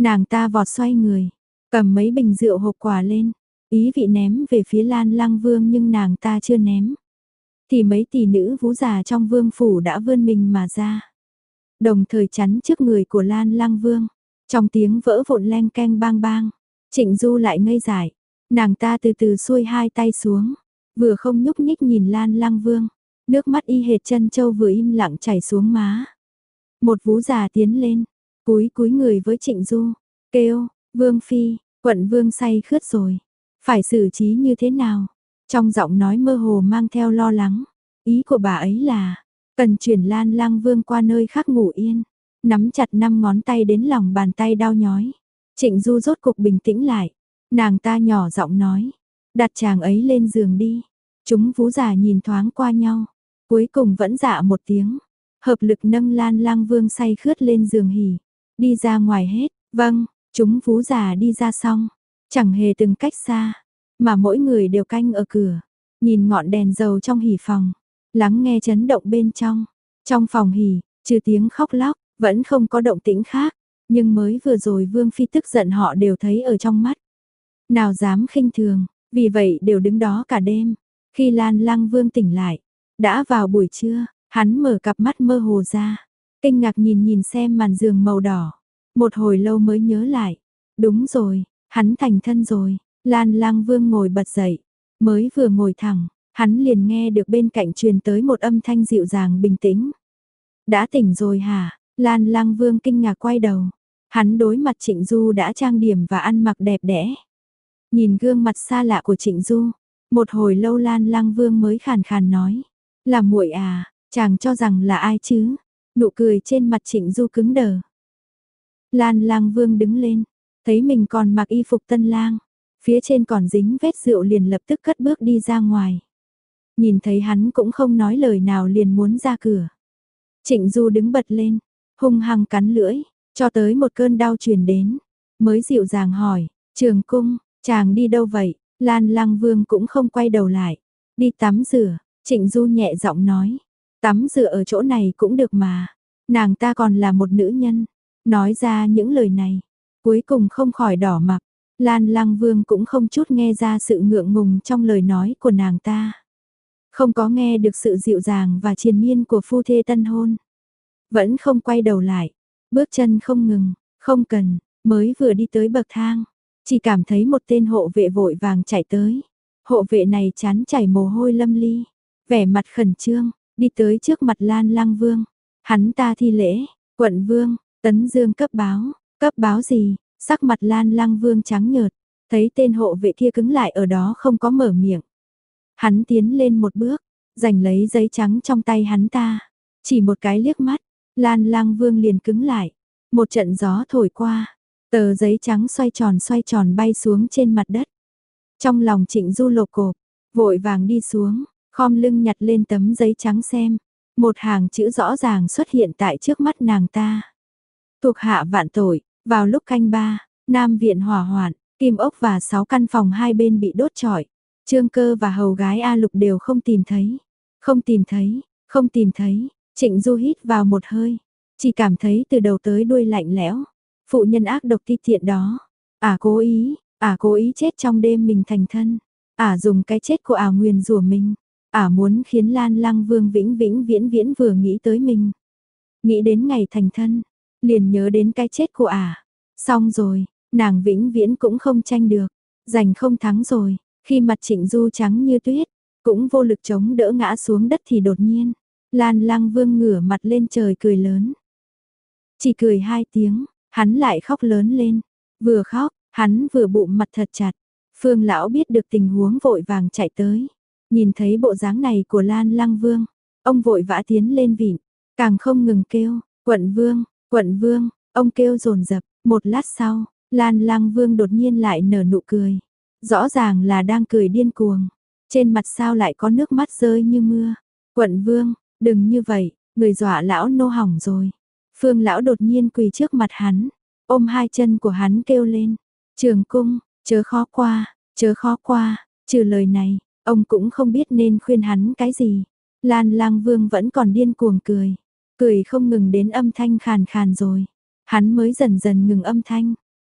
Nàng ta vọt xoay người, cầm mấy bình rượu hộp quà lên, ý vị ném về phía Lan Lăng Vương nhưng nàng ta chưa ném. Thì mấy tỷ nữ vú già trong vương phủ đã vươn mình mà ra. Đồng thời chắn trước người của Lan Lăng Vương. Trong tiếng vỡ vụn leng keng bang bang, Trịnh Du lại ngây dại. Nàng ta từ từ xuôi hai tay xuống, vừa không nhúc nhích nhìn Lan Lăng Vương. Nước mắt y hệt chân châu vừa im lặng chảy xuống má. Một vú già tiến lên, cúi cúi người với Trịnh Du, kêu, Vương Phi, quận Vương say khướt rồi, phải xử trí như thế nào? Trong giọng nói mơ hồ mang theo lo lắng, ý của bà ấy là, cần chuyển Lan Lăng Vương qua nơi khác ngủ yên, nắm chặt năm ngón tay đến lòng bàn tay đau nhói. Trịnh Du rốt cục bình tĩnh lại, nàng ta nhỏ giọng nói, đặt chàng ấy lên giường đi. Chúng vú già nhìn thoáng qua nhau, cuối cùng vẫn dạ một tiếng, hợp lực nâng Lan Lăng Vương say khướt lên giường hỉ, đi ra ngoài hết. Vâng, chúng vú già đi ra xong, chẳng hề từng cách xa, mà mỗi người đều canh ở cửa, nhìn ngọn đèn dầu trong hỉ phòng, lắng nghe chấn động bên trong. Trong phòng hỉ, trừ tiếng khóc lóc, vẫn không có động tĩnh khác, nhưng mới vừa rồi Vương Phi tức giận họ đều thấy ở trong mắt. Nào dám khinh thường, vì vậy đều đứng đó cả đêm. Khi Lan Lăng Vương tỉnh lại, đã vào buổi trưa, hắn mở cặp mắt mơ hồ ra, kinh ngạc nhìn nhìn xem màn giường màu đỏ. Một hồi lâu mới nhớ lại, đúng rồi, hắn thành thân rồi. Lan Lăng Vương ngồi bật dậy, mới vừa ngồi thẳng, hắn liền nghe được bên cạnh truyền tới một âm thanh dịu dàng bình tĩnh. Đã tỉnh rồi hả? Lan Lăng Vương kinh ngạc quay đầu, hắn đối mặt Trịnh Du đã trang điểm và ăn mặc đẹp đẽ. Nhìn gương mặt xa lạ của Trịnh Du, một hồi lâu Lan Lăng Vương mới khàn khàn nói, là muội à, chàng cho rằng là ai chứ? Nụ cười trên mặt Trịnh Du cứng đờ. Lan Lăng Vương đứng lên, thấy mình còn mặc y phục tân lang, phía trên còn dính vết rượu liền lập tức cất bước đi ra ngoài. Nhìn thấy hắn cũng không nói lời nào liền muốn ra cửa. Trịnh Du đứng bật lên, hung hăng cắn lưỡi, cho tới một cơn đau truyền đến, mới dịu dàng hỏi, Trường Cung, chàng đi đâu vậy? Lan Lăng Vương cũng không quay đầu lại, đi tắm rửa. Trịnh Du nhẹ giọng nói, tắm rửa ở chỗ này cũng được mà, nàng ta còn là một nữ nhân. Nói ra những lời này, cuối cùng không khỏi đỏ mặt. Lan Lăng Vương cũng không chút nghe ra sự ngượng ngùng trong lời nói của nàng ta. Không có nghe được sự dịu dàng và triền miên của phu thê tân hôn. Vẫn không quay đầu lại, bước chân không ngừng, không cần, mới vừa đi tới bậc thang. Chỉ cảm thấy một tên hộ vệ vội vàng chạy tới. Hộ vệ này chán chảy mồ hôi lâm ly, vẻ mặt khẩn trương, đi tới trước mặt Lan Lăng Vương. Hắn ta thi lễ, quận Vương, Tấn Dương cấp báo, cấp báo gì? Sắc mặt Lan Lăng Vương trắng nhợt, thấy tên hộ vệ kia cứng lại ở đó không có mở miệng. Hắn tiến lên một bước, giành lấy giấy trắng trong tay hắn ta, chỉ một cái liếc mắt, Lan Lăng Vương liền cứng lại. Một trận gió thổi qua, tờ giấy trắng xoay tròn xoay tròn bay xuống trên mặt đất. Trong lòng Trịnh Du lột cộp, vội vàng đi xuống, khom lưng nhặt lên tấm giấy trắng xem, một hàng chữ rõ ràng xuất hiện tại trước mắt nàng ta. Thuộc hạ vạn tội, vào lúc canh ba, Nam viện hỏa hoạn, Kim Ốc và sáu căn phòng hai bên bị đốt trọi. Trương Cơ và hầu gái A Lục đều không tìm thấy. Không tìm thấy, không tìm thấy. Trịnh Du hít vào một hơi, chỉ cảm thấy từ đầu tới đuôi lạnh lẽo. Phụ nhân ác độc ti tiện đó, ả cố ý, ả cố ý chết trong đêm mình thành thân. Ả dùng cái chết của ả nguyền rủa mình. Ả muốn khiến Lan Lăng Vương vĩnh vĩnh viễn viễn vừa nghĩ tới mình. Nghĩ đến ngày thành thân, liền nhớ đến cái chết của ả. Xong rồi, nàng vĩnh viễn cũng không tranh được, giành không thắng rồi. Khi mặt Trịnh Du trắng như tuyết, cũng vô lực chống đỡ ngã xuống đất thì đột nhiên, Lan Lăng Vương ngửa mặt lên trời cười lớn. Chỉ cười hai tiếng, hắn lại khóc lớn lên. Vừa khóc, hắn vừa bụng mặt thật chặt. Phương lão biết được tình huống vội vàng chạy tới. Nhìn thấy bộ dáng này của Lan Lăng Vương, ông vội vã tiến lên vịn, càng không ngừng kêu, quận Vương, quận Vương, ông kêu dồn dập. Một lát sau, Lan Lăng Vương đột nhiên lại nở nụ cười. Rõ ràng là đang cười điên cuồng. Trên mặt sao lại có nước mắt rơi như mưa. Quận Vương, đừng như vậy, người dọa lão nô hỏng rồi. Phương lão đột nhiên quỳ trước mặt hắn, ôm hai chân của hắn kêu lên. Trường Cung, chớ khó qua, chớ khó qua. Trừ lời này, ông cũng không biết nên khuyên hắn cái gì. Lan Lăng Vương vẫn còn điên cuồng cười. Cười không ngừng đến âm thanh khàn khàn rồi. Hắn mới dần dần ngừng âm thanh.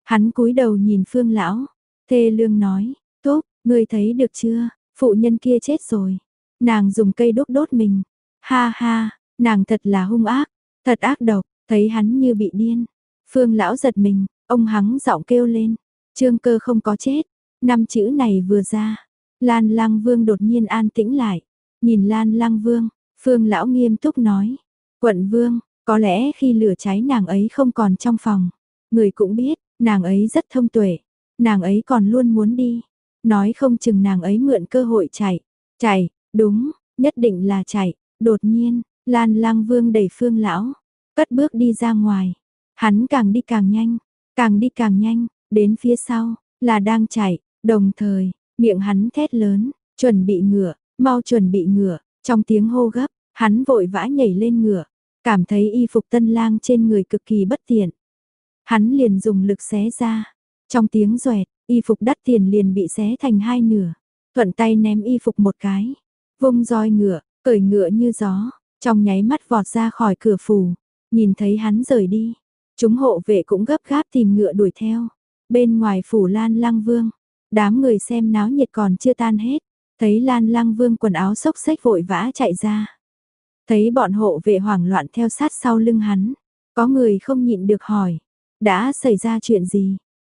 Hắn cúi đầu nhìn Phương lão, thê lương nói, "Thúc, ngươi thấy được chưa, phụ nhân kia chết rồi. Nàng dùng cây đốt đốt mình. Ha ha, nàng thật là hung ác, thật ác độc." Thấy hắn như bị điên, Phương lão giật mình, ông hắng giọng kêu lên, "Trương Cơ không có chết." Năm chữ này vừa ra, Lan Lang Vương đột nhiên an tĩnh lại, nhìn Lan Lang Vương, Phương lão nghiêm túc nói, "Quận Vương, có lẽ khi lửa cháy nàng ấy không còn trong phòng, người cũng biết, nàng ấy rất thông tuệ, nàng ấy còn luôn muốn đi, nói không chừng nàng ấy mượn cơ hội chạy, chạy, đúng, nhất định là chạy." Đột nhiên, Lan Lang Vương đẩy Phương lão, cất bước đi ra ngoài. Hắn càng đi càng nhanh, càng đi càng nhanh, đến phía sau là đang chạy, đồng thời, miệng hắn thét lớn, "Chuẩn bị ngựa, mau chuẩn bị ngựa." Trong tiếng hô gấp, hắn vội vã nhảy lên ngựa, cảm thấy y phục tân lang trên người cực kỳ bất tiện. Hắn liền dùng lực xé ra, trong tiếng xoẹt, y phục đắt tiền liền bị xé thành hai nửa, thuận tay ném y phục một cái, vung roi ngựa, cởi ngựa như gió, trong nháy mắt vọt ra khỏi cửa phủ. Nhìn thấy hắn rời đi, chúng hộ vệ cũng gấp gáp tìm ngựa đuổi theo. Bên ngoài phủ Lan Lang Vương, đám người xem náo nhiệt còn chưa tan hết, thấy Lan Lang Vương quần áo xốc xếch vội vã chạy ra. Thấy bọn hộ vệ hoảng loạn theo sát sau lưng hắn, có người không nhịn được hỏi, đã xảy ra chuyện gì?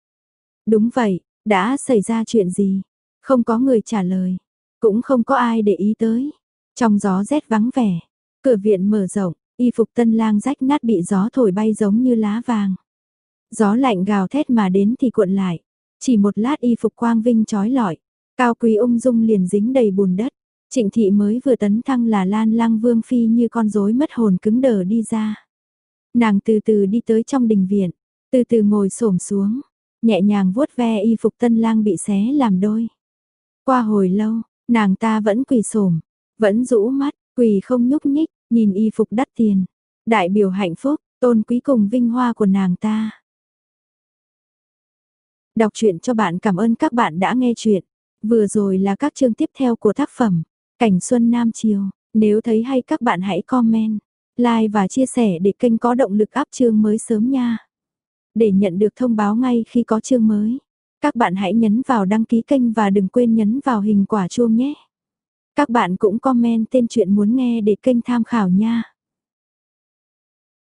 Đúng vậy, đã xảy ra chuyện gì? Không có người trả lời, cũng không có ai để ý tới. Trong gió rét vắng vẻ, cửa viện mở rộng, y phục tân lang rách nát bị gió thổi bay giống như lá vàng. Gió lạnh gào thét mà đến thì cuộn lại, chỉ một lát y phục quang vinh trói lọi, cao quý ung dung liền dính đầy bùn đất. Trịnh thị mới vừa tấn thăng là Lan Lang Vương phi như con rối mất hồn cứng đờ đi ra. Nàng từ từ đi tới trong đình viện, từ từ ngồi xổm xuống, nhẹ nhàng vuốt ve y phục tân lang bị xé làm đôi. Qua hồi lâu, nàng ta vẫn quỳ xổm, vẫn rũ mắt, quỳ không nhúc nhích, nhìn y phục đắt tiền, đại biểu hạnh phúc, tôn quý cùng vinh hoa của nàng ta. Đọc truyện cho bạn, cảm ơn các bạn đã nghe truyện. Vừa rồi là các chương tiếp theo của tác phẩm Cảnh Xuân Nam Chiều. Nếu thấy hay các bạn hãy comment, like và chia sẻ để kênh có động lực up chương mới sớm nha. Để nhận được thông báo ngay khi có chương mới, các bạn hãy nhấn vào đăng ký kênh và đừng quên nhấn vào hình quả chuông nhé. Các bạn cũng comment tên truyện muốn nghe để kênh tham khảo nha.